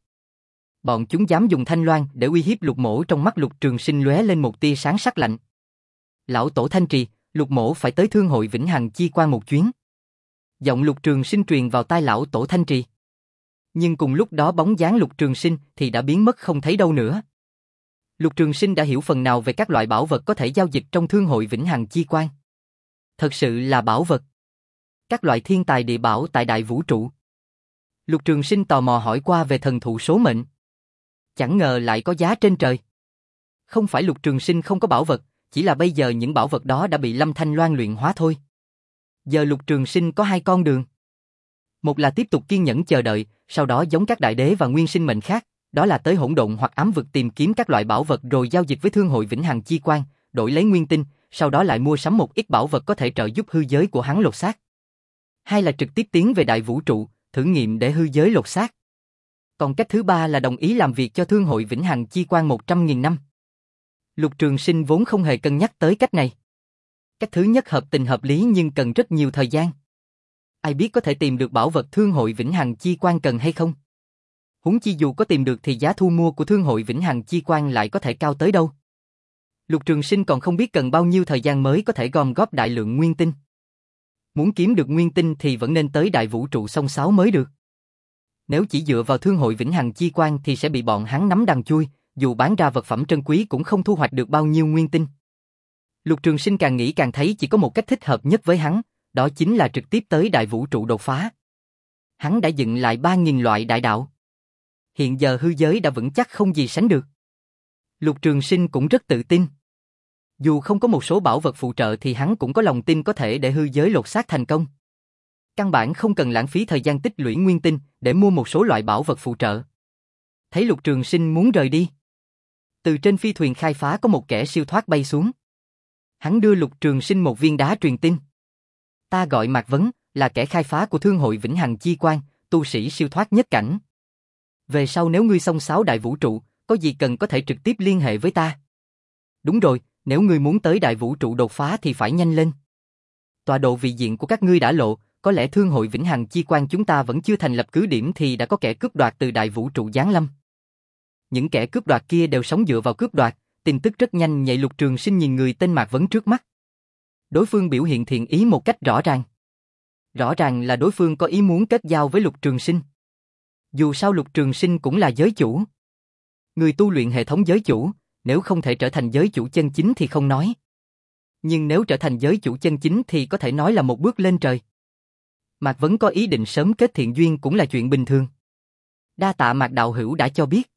Bọn chúng dám dùng thanh loan để uy hiếp Lục Mỗ. Trong mắt Lục Trường Sinh lóe lên một tia sáng sắc lạnh. Lão Tổ Thanh Trì, Lục Mỗ phải tới Thương hội Vĩnh Hằng Chi Quan một chuyến. Giọng Lục Trường Sinh truyền vào tai Lão Tổ Thanh Trì. Nhưng cùng lúc đó bóng dáng Lục Trường Sinh thì đã biến mất không thấy đâu nữa. Lục Trường Sinh đã hiểu phần nào về các loại bảo vật có thể giao dịch trong Thương hội Vĩnh Hằng Chi Quan. Thật sự là bảo vật. Các loại thiên tài địa bảo tại đại vũ trụ. Lục Trường Sinh tò mò hỏi qua về thần thụ số mệnh. Chẳng ngờ lại có giá trên trời. Không phải Lục Trường Sinh không có bảo vật, chỉ là bây giờ những bảo vật đó đã bị Lâm Thanh Loan luyện hóa thôi. Giờ Lục Trường Sinh có hai con đường. Một là tiếp tục kiên nhẫn chờ đợi, sau đó giống các đại đế và nguyên sinh mệnh khác, đó là tới hỗn độn hoặc ám vực tìm kiếm các loại bảo vật rồi giao dịch với Thương hội Vĩnh Hằng Chi Quan, đổi lấy nguyên tinh, sau đó lại mua sắm một ít bảo vật có thể trợ giúp hư giới của hắn lột xác. Hai là trực tiếp tiến về đại vũ trụ, thử nghiệm để hư giới lột xác. Còn cách thứ ba là đồng ý làm việc cho Thương hội Vĩnh Hằng Chi Quan một trăm nghìn năm. Lục Trường Sinh vốn không hề cân nhắc tới cách này. Cách thứ nhất hợp tình hợp lý nhưng cần rất nhiều thời gian. Ai biết có thể tìm được bảo vật Thương hội Vĩnh Hằng Chi Quan cần hay không? Huống chi dù có tìm được thì giá thu mua của Thương hội Vĩnh Hằng Chi Quan lại có thể cao tới đâu. Lục Trường Sinh còn không biết cần bao nhiêu thời gian mới có thể gom góp đại lượng nguyên tinh. Muốn kiếm được nguyên tinh thì vẫn nên tới đại vũ trụ song sáo mới được. Nếu chỉ dựa vào Thương hội Vĩnh Hằng Chi Quan thì sẽ bị bọn hắn nắm đằng chui, dù bán ra vật phẩm trân quý cũng không thu hoạch được bao nhiêu nguyên tinh. Lục Trường Sinh càng nghĩ càng thấy chỉ có một cách thích hợp nhất với hắn, đó chính là trực tiếp tới đại vũ trụ đột phá. Hắn đã dựng lại ba nghìn loại đại đạo. Hiện giờ hư giới đã vững chắc không gì sánh được. Lục Trường Sinh cũng rất tự tin. Dù không có một số bảo vật phụ trợ thì hắn cũng có lòng tin có thể để hư giới lột xác thành công. Căn bản không cần lãng phí thời gian tích lũy nguyên tinh để mua một số loại bảo vật phụ trợ. Thấy Lục Trường Sinh muốn rời đi, từ trên phi thuyền khai phá có một kẻ siêu thoát bay xuống. Hắn đưa Lục Trường Sinh một viên đá truyền tin. Ta gọi Mạc Vấn, là kẻ khai phá của Thương hội Vĩnh Hằng Chi Quan, tu sĩ siêu thoát nhất cảnh. Về sau nếu ngươi xông xáo đại vũ trụ, có gì cần có thể trực tiếp liên hệ với ta. Đúng rồi, nếu ngươi muốn tới đại vũ trụ đột phá thì phải nhanh lên. Tọa độ vị diện của các ngươi đã lộ, có lẽ Thương hội Vĩnh Hằng Chi Quan chúng ta vẫn chưa thành lập cứ điểm thì đã có kẻ cướp đoạt từ đại vũ trụ giáng lâm. Những kẻ cướp đoạt kia đều sống dựa vào cướp đoạt, tin tức rất nhanh nhạy. Lục Trường Sinh nhìn người tên Mạc Vấn trước mắt. Đối phương biểu hiện thiện ý một cách rõ ràng. Rõ ràng là đối phương có ý muốn kết giao với Lục Trường Sinh. Dù sao Lục Trường Sinh cũng là giới chủ. Người tu luyện hệ thống giới chủ, nếu không thể trở thành giới chủ chân chính thì không nói. Nhưng nếu trở thành giới chủ chân chính thì có thể nói là một bước lên trời. Mạc Vấn có ý định sớm kết thiện duyên cũng là chuyện bình thường. Đa tạ Mạc đạo hữu đã cho biết.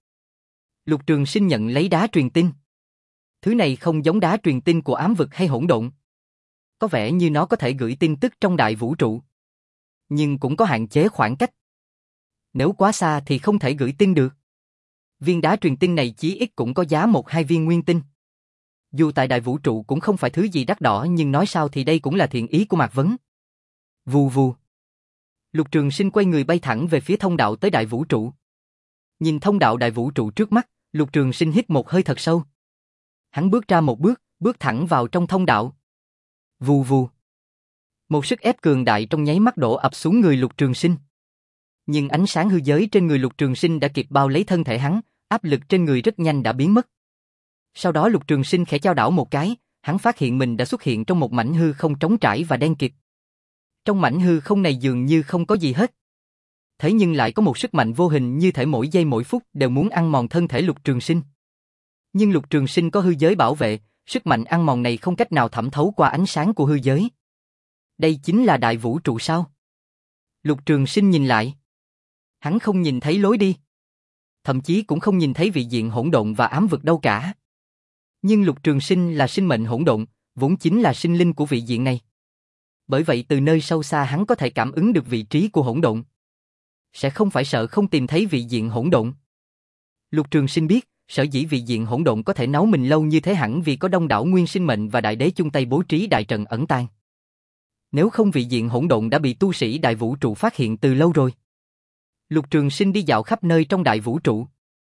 Lục Trường Sinh nhận lấy đá truyền tin. Thứ này không giống đá truyền tin của ám vực hay hỗn độn. Có vẻ như nó có thể gửi tin tức trong đại vũ trụ. Nhưng cũng có hạn chế khoảng cách. Nếu quá xa thì không thể gửi tin được. Viên đá truyền tin này chí ít cũng có giá một hai viên nguyên tinh. Dù tại đại vũ trụ cũng không phải thứ gì đắt đỏ nhưng nói sao thì đây cũng là thiện ý của Mạc Vấn. Vù vù. Lục Trường Sinh quay người bay thẳng về phía thông đạo tới đại vũ trụ. Nhìn thông đạo đại vũ trụ trước mắt, Lục Trường Sinh hít một hơi thật sâu. Hắn bước ra một bước, bước thẳng vào trong thông đạo. Vù vù. Một sức ép cường đại trong nháy mắt đổ ập xuống người Lục Trường Sinh. Nhưng ánh sáng hư giới trên người Lục Trường Sinh đã kịp bao lấy thân thể hắn, áp lực trên người rất nhanh đã biến mất. Sau đó Lục Trường Sinh khẽ chao đảo một cái, hắn phát hiện mình đã xuất hiện trong một mảnh hư không trống trải và đen kịt. Trong mảnh hư không này dường như không có gì hết. Thế nhưng lại có một sức mạnh vô hình như thể mỗi giây mỗi phút đều muốn ăn mòn thân thể Lục Trường Sinh. Nhưng Lục Trường Sinh có hư giới bảo vệ, sức mạnh ăn mòn này không cách nào thẩm thấu qua ánh sáng của hư giới. Đây chính là đại vũ trụ sao? Lục Trường Sinh nhìn lại. Hắn không nhìn thấy lối đi. Thậm chí cũng không nhìn thấy vị diện hỗn độn và ám vực đâu cả. Nhưng Lục Trường Sinh là sinh mệnh hỗn độn, vốn chính là sinh linh của vị diện này. Bởi vậy từ nơi sâu xa hắn có thể cảm ứng được vị trí của hỗn độn. Sẽ không phải sợ không tìm thấy vị diện hỗn độn. Lục Trường Sinh biết, sở dĩ vị diện hỗn độn có thể náo mình lâu như thế hẳn vì có đông đảo nguyên sinh mệnh và đại đế chung tay bố trí đại trận ẩn tàng. Nếu không vị diện hỗn độn đã bị tu sĩ đại vũ trụ phát hiện từ lâu rồi. Lục Trường Sinh đi dạo khắp nơi trong đại vũ trụ.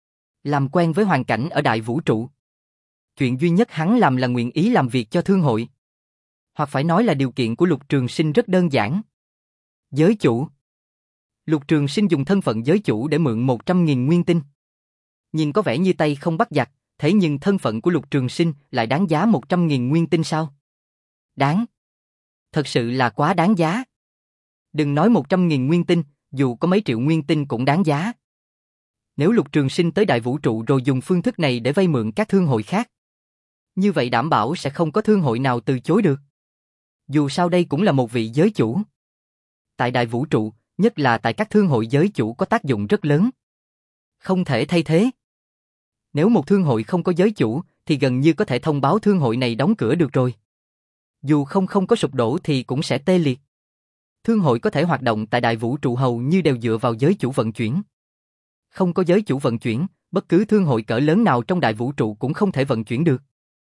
Làm quen với hoàn cảnh ở đại vũ trụ. Chuyện duy nhất hắn làm là nguyện ý làm việc cho thương hội. Hoặc phải nói là điều kiện của Lục Trường Sinh rất đơn giản. Giới chủ. Lục Trường Sinh dùng thân phận giới chủ để mượn một trăm nghìn nguyên tinh. Nhìn có vẻ như tay không bắt giặc, thế nhưng thân phận của Lục Trường Sinh lại đáng giá một trăm nghìn nguyên tinh sao? Đáng. Thật sự là quá đáng giá. Đừng nói một trăm nghìn nguyên tinh, dù có mấy triệu nguyên tinh cũng đáng giá. Nếu Lục Trường Sinh tới đại vũ trụ rồi dùng phương thức này để vay mượn các thương hội khác, như vậy đảm bảo sẽ không có thương hội nào từ chối được. Dù sao đây cũng là một vị giới chủ. Tại đại vũ trụ, nhất là tại các thương hội giới chủ có tác dụng rất lớn. Không thể thay thế. Nếu một thương hội không có giới chủ, thì gần như có thể thông báo thương hội này đóng cửa được rồi. Dù không không có sụp đổ thì cũng sẽ tê liệt. Thương hội có thể hoạt động tại đại vũ trụ hầu như đều dựa vào giới chủ vận chuyển. Không có giới chủ vận chuyển, bất cứ thương hội cỡ lớn nào trong đại vũ trụ cũng không thể vận chuyển được.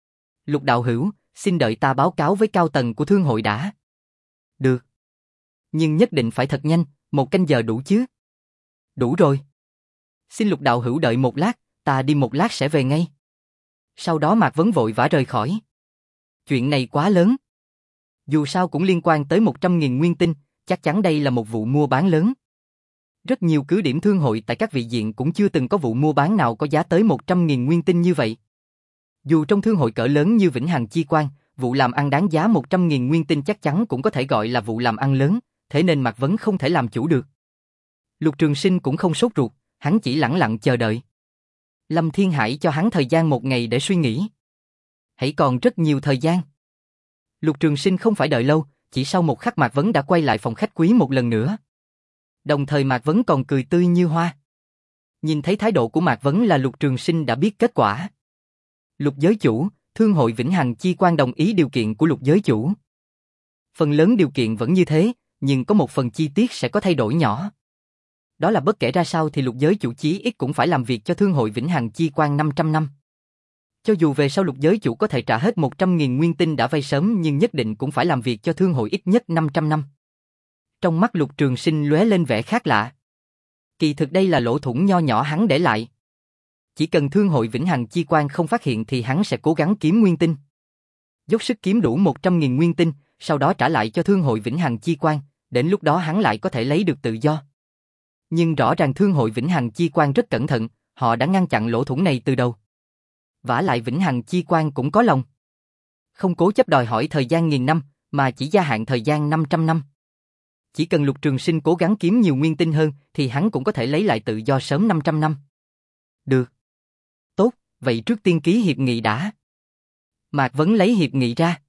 Lục đạo hữu, xin đợi ta báo cáo với cao tầng của thương hội đã. Được. Nhưng nhất định phải thật nhanh, một canh giờ đủ chứ? Đủ rồi. Xin Lục đạo hữu đợi một lát, ta đi một lát sẽ về ngay. Sau đó Mạc Vấn vội vã rời khỏi. Chuyện này quá lớn. Dù sao cũng liên quan tới một trăm nghìn nguyên tinh, chắc chắn đây là một vụ mua bán lớn. Rất nhiều cứ điểm thương hội tại các vị diện cũng chưa từng có vụ mua bán nào có giá tới một trăm nghìn nguyên tinh như vậy. Dù trong thương hội cỡ lớn như Vĩnh Hằng Chi Quan, vụ làm ăn đáng giá một trăm nghìn nguyên tinh chắc chắn cũng có thể gọi là vụ làm ăn lớn, thế nên Mạc Vấn không thể làm chủ được. Lục Trường Sinh cũng không sốt ruột, hắn chỉ lẳng lặng chờ đợi. Lâm Thiên Hải cho hắn thời gian một ngày để suy nghĩ. Hãy còn rất nhiều thời gian. Lục Trường Sinh không phải đợi lâu, chỉ sau một khắc Mạc Vấn đã quay lại phòng khách quý một lần nữa. Đồng thời Mạc Vấn còn cười tươi như hoa. Nhìn thấy thái độ của Mạc Vấn là Lục Trường Sinh đã biết kết quả. Lục giới chủ, thương hội Vĩnh Hằng Chi Quan đồng ý điều kiện của Lục giới chủ. Phần lớn điều kiện vẫn như thế, nhưng có một phần chi tiết sẽ có thay đổi nhỏ. Đó là bất kể ra sao thì Lục giới chủ chí ít cũng phải làm việc cho thương hội Vĩnh Hằng Chi Quan năm trăm năm. Cho dù về sau Lục giới chủ có thể trả hết một trăm nghìn nguyên tinh đã vay sớm nhưng nhất định cũng phải làm việc cho thương hội ít nhất năm trăm năm. Trong mắt Lục Trường Sinh lóe lên vẻ khác lạ. Kỳ thực đây là lỗ thủng nho nhỏ hắn để lại. Chỉ cần thương hội Vĩnh Hằng Chi Quan không phát hiện thì hắn sẽ cố gắng kiếm nguyên tinh. Dốc sức kiếm đủ một trăm nghìn nguyên tinh, sau đó trả lại cho thương hội Vĩnh Hằng Chi Quan, đến lúc đó hắn lại có thể lấy được tự do. Nhưng rõ ràng thương hội Vĩnh Hằng Chi Quan rất cẩn thận, họ đã ngăn chặn lỗ thủng này từ đầu. Vả lại Vĩnh Hằng Chi Quan cũng có lòng. Không cố chấp đòi hỏi thời gian nghìn năm, mà chỉ gia hạn thời gian năm trăm năm. Chỉ cần Lục Trường Sinh cố gắng kiếm nhiều nguyên tinh hơn, thì hắn cũng có thể lấy lại tự do sớm năm trăm năm. Được. Tốt, vậy trước tiên ký hiệp nghị đã. Mạc Vấn lấy hiệp nghị ra.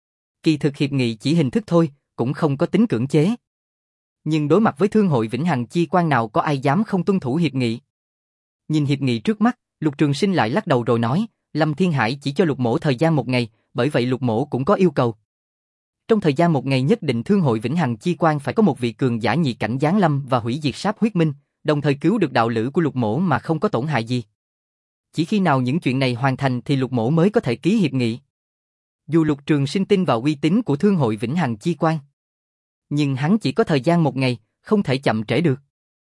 Kỳ thực hiệp nghị chỉ hình thức thôi, cũng không có tính cưỡng chế. Nhưng đối mặt với thương hội Vĩnh Hằng Chi Quan nào có ai dám không tuân thủ hiệp nghị. Nhìn hiệp nghị trước mắt, Lục Trường Sinh lại lắc đầu rồi nói, Lâm Thiên Hải chỉ cho Lục Mỗ thời gian một ngày, bởi vậy Lục Mỗ cũng có yêu cầu. Trong thời gian một ngày nhất định thương hội Vĩnh Hằng Chi Quan phải có một vị cường giả nhị cảnh giáng lâm và hủy diệt Sáp Huyết Minh, đồng thời cứu được đạo lữ của Lục Mỗ mà không có tổn hại gì. Chỉ khi nào những chuyện này hoàn thành thì Lục Mỗ mới có thể ký hiệp nghị. Dù Lục Trường Sinh tin vào uy tín của thương hội Vĩnh Hằng Chi Quan, nhưng hắn chỉ có thời gian một ngày, không thể chậm trễ được.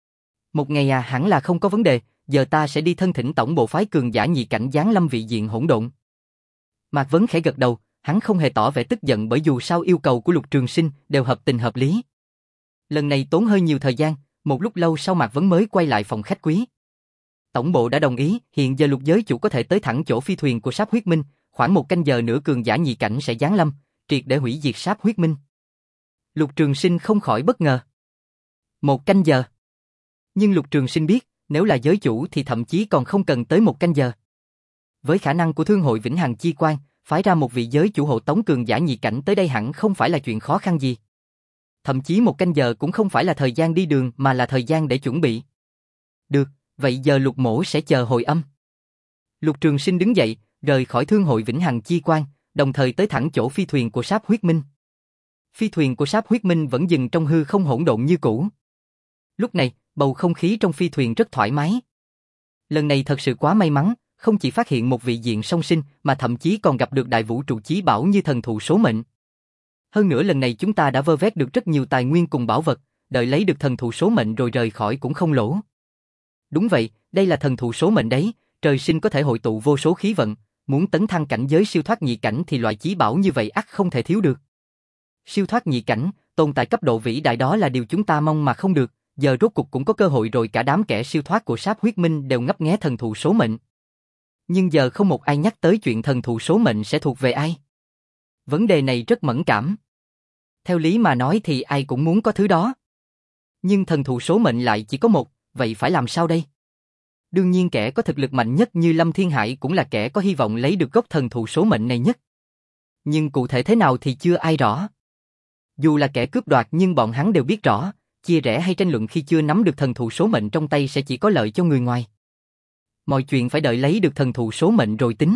Một ngày à, hẳn là không có vấn đề, giờ ta sẽ đi thân thỉnh tổng bộ phái cường giả nhị cảnh giáng lâm vị diện hỗn độn. Mạc Vấn khẽ gật đầu, hắn không hề tỏ vẻ tức giận bởi dù sao yêu cầu của Lục Trường Sinh đều hợp tình hợp lý. Lần này tốn hơi nhiều thời gian, một lúc lâu sau Mạc Vấn mới quay lại phòng khách quý. Tổng bộ đã đồng ý, hiện giờ Lục giới chủ có thể tới thẳng chỗ phi thuyền của Sáp Huyết Minh, khoảng một canh giờ nữa cường giả nhị cảnh sẽ giáng lâm, triệt để hủy diệt Sáp Huyết Minh. Lục Trường Sinh không khỏi bất ngờ. Một canh giờ. Nhưng Lục Trường Sinh biết, nếu là giới chủ thì thậm chí còn không cần tới một canh giờ. Với khả năng của Thương hội Vĩnh Hằng Chi Quan, phái ra một vị giới chủ hộ tống cường giả nhị cảnh tới đây hẳn không phải là chuyện khó khăn gì. Thậm chí một canh giờ cũng không phải là thời gian đi đường mà là thời gian để chuẩn bị. Được, vậy giờ Lục mỗ sẽ chờ hồi âm. Lục Trường Sinh đứng dậy, rời khỏi Thương hội Vĩnh Hằng Chi Quan, đồng thời tới thẳng chỗ phi thuyền của Sáp Huyết Minh. Phi thuyền của Sáp Huyết Minh vẫn dừng trong hư không hỗn độn như cũ. Lúc này, bầu không khí trong phi thuyền rất thoải mái. Lần này thật sự quá may mắn, không chỉ phát hiện một vị diện song sinh mà thậm chí còn gặp được đại vũ trụ chí bảo như thần thụ số mệnh. Hơn nữa lần này chúng ta đã vơ vét được rất nhiều tài nguyên cùng bảo vật, đợi lấy được thần thụ số mệnh rồi rời khỏi cũng không lỗ. Đúng vậy, đây là thần thụ số mệnh đấy, trời sinh có thể hội tụ vô số khí vận, muốn tấn thăng cảnh giới siêu thoát nhị cảnh thì loại chí bảo như vậy ắt không thể thiếu được. Siêu thoát nhị cảnh, tồn tại cấp độ vĩ đại đó là điều chúng ta mong mà không được, giờ rốt cục cũng có cơ hội rồi. Cả đám kẻ siêu thoát của Sáp Huyết Minh đều ngấp nghé thần thụ số mệnh. Nhưng giờ không một ai nhắc tới chuyện thần thụ số mệnh sẽ thuộc về ai. Vấn đề này rất mẫn cảm. Theo lý mà nói thì ai cũng muốn có thứ đó. Nhưng thần thụ số mệnh lại chỉ có một, vậy phải làm sao đây? Đương nhiên kẻ có thực lực mạnh nhất như Lâm Thiên Hải cũng là kẻ có hy vọng lấy được gốc thần thụ số mệnh này nhất. Nhưng cụ thể thế nào thì chưa ai rõ. Dù là kẻ cướp đoạt nhưng bọn hắn đều biết rõ, chia rẽ hay tranh luận khi chưa nắm được thần thụ số mệnh trong tay sẽ chỉ có lợi cho người ngoài. Mọi chuyện phải đợi lấy được thần thụ số mệnh rồi tính.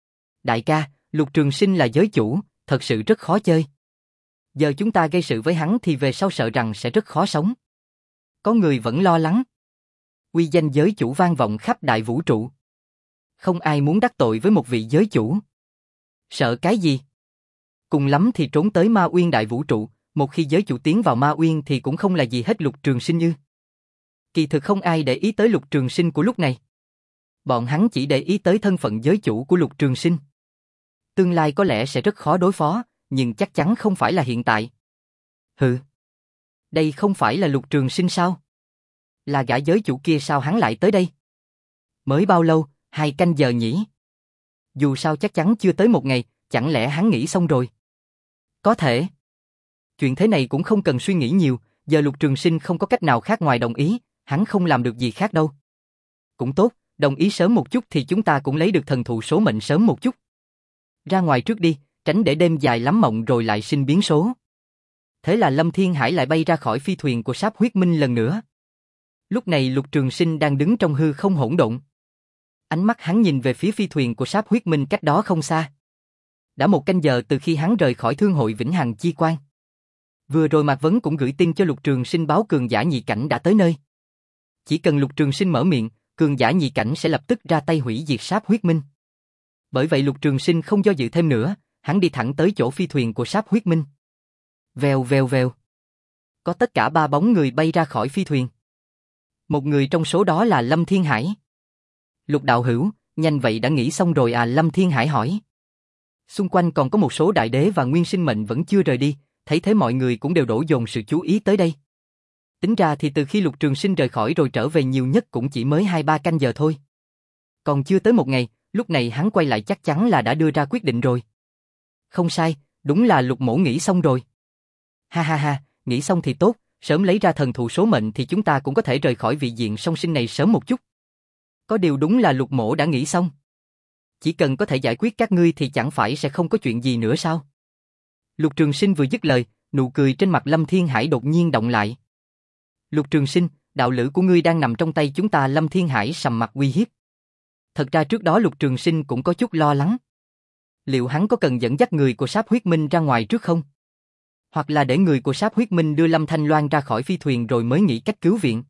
Đại ca, Lục Trường Sinh là giới chủ, thật sự rất khó chơi. Giờ chúng ta gây sự với hắn thì về sau sợ rằng sẽ rất khó sống. Có người vẫn lo lắng. Uy danh giới chủ vang vọng khắp đại vũ trụ. Không ai muốn đắc tội với một vị giới chủ. Sợ cái gì? Cùng lắm thì trốn tới Ma Uyên đại vũ trụ, một khi giới chủ tiến vào Ma Uyên thì cũng không là gì hết. Lục Trường Sinh ư? Kỳ thực không ai để ý tới Lục Trường Sinh của lúc này. Bọn hắn chỉ để ý tới thân phận giới chủ của Lục Trường Sinh. Tương lai có lẽ sẽ rất khó đối phó, nhưng chắc chắn không phải là hiện tại. Hừ. Đây không phải là Lục Trường Sinh sao? Là gã giới chủ kia sao hắn lại tới đây? Mới bao lâu, hai canh giờ nhỉ? Dù sao chắc chắn chưa tới một ngày, chẳng lẽ hắn nghĩ xong rồi? Có thể. Chuyện thế này cũng không cần suy nghĩ nhiều, giờ Lục Trường Sinh không có cách nào khác ngoài đồng ý, hắn không làm được gì khác đâu. Cũng tốt, đồng ý sớm một chút thì chúng ta cũng lấy được thần thụ số mệnh sớm một chút. Ra ngoài trước đi, tránh để đêm dài lắm mộng rồi lại sinh biến số. Thế là Lâm Thiên Hải lại bay ra khỏi phi thuyền của Sáp Huyết Minh lần nữa. Lúc này Lục Trường Sinh đang đứng trong hư không hỗn độn. Ánh mắt hắn nhìn về phía phi thuyền của Sáp Huyết Minh cách đó không xa. Đã một canh giờ từ khi hắn rời khỏi Thương hội Vĩnh Hằng Chi Quan. Vừa rồi Mạc Vấn cũng gửi tin cho Lục Trường Sinh báo cường giả nhị cảnh đã tới nơi. Chỉ cần Lục Trường Sinh mở miệng, cường giả nhị cảnh sẽ lập tức ra tay hủy diệt Sáp Huyết Minh. Bởi vậy Lục Trường Sinh không do dự thêm nữa, hắn đi thẳng tới chỗ phi thuyền của Sáp Huyết Minh. Vèo vèo vèo. Có tất cả ba bóng người bay ra khỏi phi thuyền. Một người trong số đó là Lâm Thiên Hải. Lục đạo hữu, nhanh vậy đã nghĩ xong rồi à? Lâm Thiên Hải hỏi. Xung quanh còn có một số đại đế và nguyên sinh mệnh vẫn chưa rời đi, thấy thế mọi người cũng đều đổ dồn sự chú ý tới đây. Tính ra thì từ khi Lục Trường Sinh rời khỏi rồi trở về nhiều nhất cũng chỉ mới hai ba canh giờ thôi. Còn chưa tới một ngày, lúc này hắn quay lại chắc chắn là đã đưa ra quyết định rồi. Không sai, đúng là Lục mỗ nghĩ xong rồi. Ha ha ha, nghĩ xong thì tốt, sớm lấy ra thần thụ số mệnh thì chúng ta cũng có thể rời khỏi vị diện song sinh này sớm một chút. Có điều đúng là Lục mỗ đã nghĩ xong. Chỉ cần có thể giải quyết các ngươi thì chẳng phải sẽ không có chuyện gì nữa sao? Lục Trường Sinh vừa dứt lời, nụ cười trên mặt Lâm Thiên Hải đột nhiên động lại. Lục Trường Sinh, đạo lữ của ngươi đang nằm trong tay chúng ta. Lâm Thiên Hải sầm mặt uy hiếp. Thật ra trước đó Lục Trường Sinh cũng có chút lo lắng. Liệu hắn có cần dẫn dắt người của Sáp Huyết Minh ra ngoài trước không? Hoặc là để người của Sáp Huyết Minh đưa Lâm Thanh Loan ra khỏi phi thuyền rồi mới nghĩ cách cứu viện?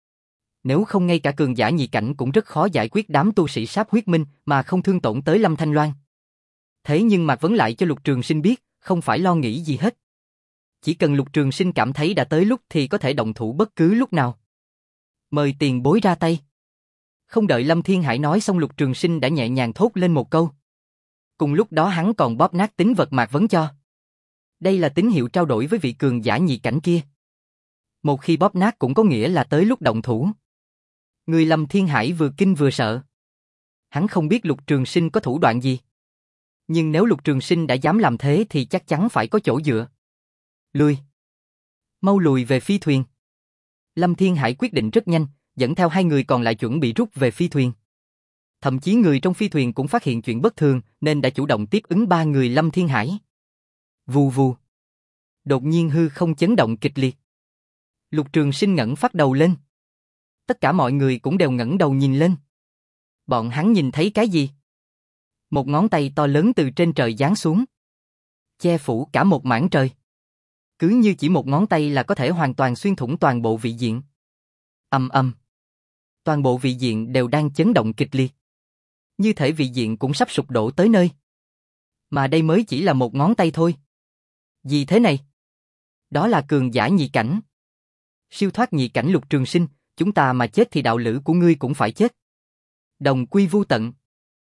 Nếu không ngay cả cường giả nhị cảnh cũng rất khó giải quyết đám tu sĩ Sáp Huyết Minh mà không thương tổn tới Lâm Thanh Loan. Thế nhưng Mạc Vấn lại cho Lục Trường Sinh biết, không phải lo nghĩ gì hết. Chỉ cần Lục Trường Sinh cảm thấy đã tới lúc thì có thể động thủ bất cứ lúc nào. Mời tiền bối ra tay. Không đợi Lâm Thiên Hải nói xong Lục Trường Sinh đã nhẹ nhàng thốt lên một câu. Cùng lúc đó hắn còn bóp nát tín vật mạc vấn cho. Đây là tín hiệu trao đổi với vị cường giả nhị cảnh kia. Một khi bóp nát cũng có nghĩa là tới lúc động thủ. Người Lâm Thiên Hải vừa kinh vừa sợ. Hắn không biết Lục Trường Sinh có thủ đoạn gì. Nhưng nếu Lục Trường Sinh đã dám làm thế thì chắc chắn phải có chỗ dựa. Lùi. Mau lùi về phi thuyền. Lâm Thiên Hải quyết định rất nhanh, dẫn theo hai người còn lại chuẩn bị rút về phi thuyền. Thậm chí người trong phi thuyền cũng phát hiện chuyện bất thường nên đã chủ động tiếp ứng ba người Lâm Thiên Hải. Vù vù. Đột nhiên hư không chấn động kịch liệt. Lục Trường Sinh ngẩng phát đầu lên. Tất cả mọi người cũng đều ngẩng đầu nhìn lên. Bọn hắn nhìn thấy cái gì? Một ngón tay to lớn từ trên trời giáng xuống, che phủ cả một mảng trời. Cứ như chỉ một ngón tay là có thể hoàn toàn xuyên thủng toàn bộ vị diện. Ầm ầm. Toàn bộ vị diện đều đang chấn động kịch liệt. Như thể vị diện cũng sắp sụp đổ tới nơi. Mà đây mới chỉ là một ngón tay thôi. Gì thế này? Đó là cường giả nhị cảnh. Siêu thoát nhị cảnh Lục Trường Sinh, chúng ta mà chết thì đạo lữ của ngươi cũng phải chết. Đồng quy vu tận.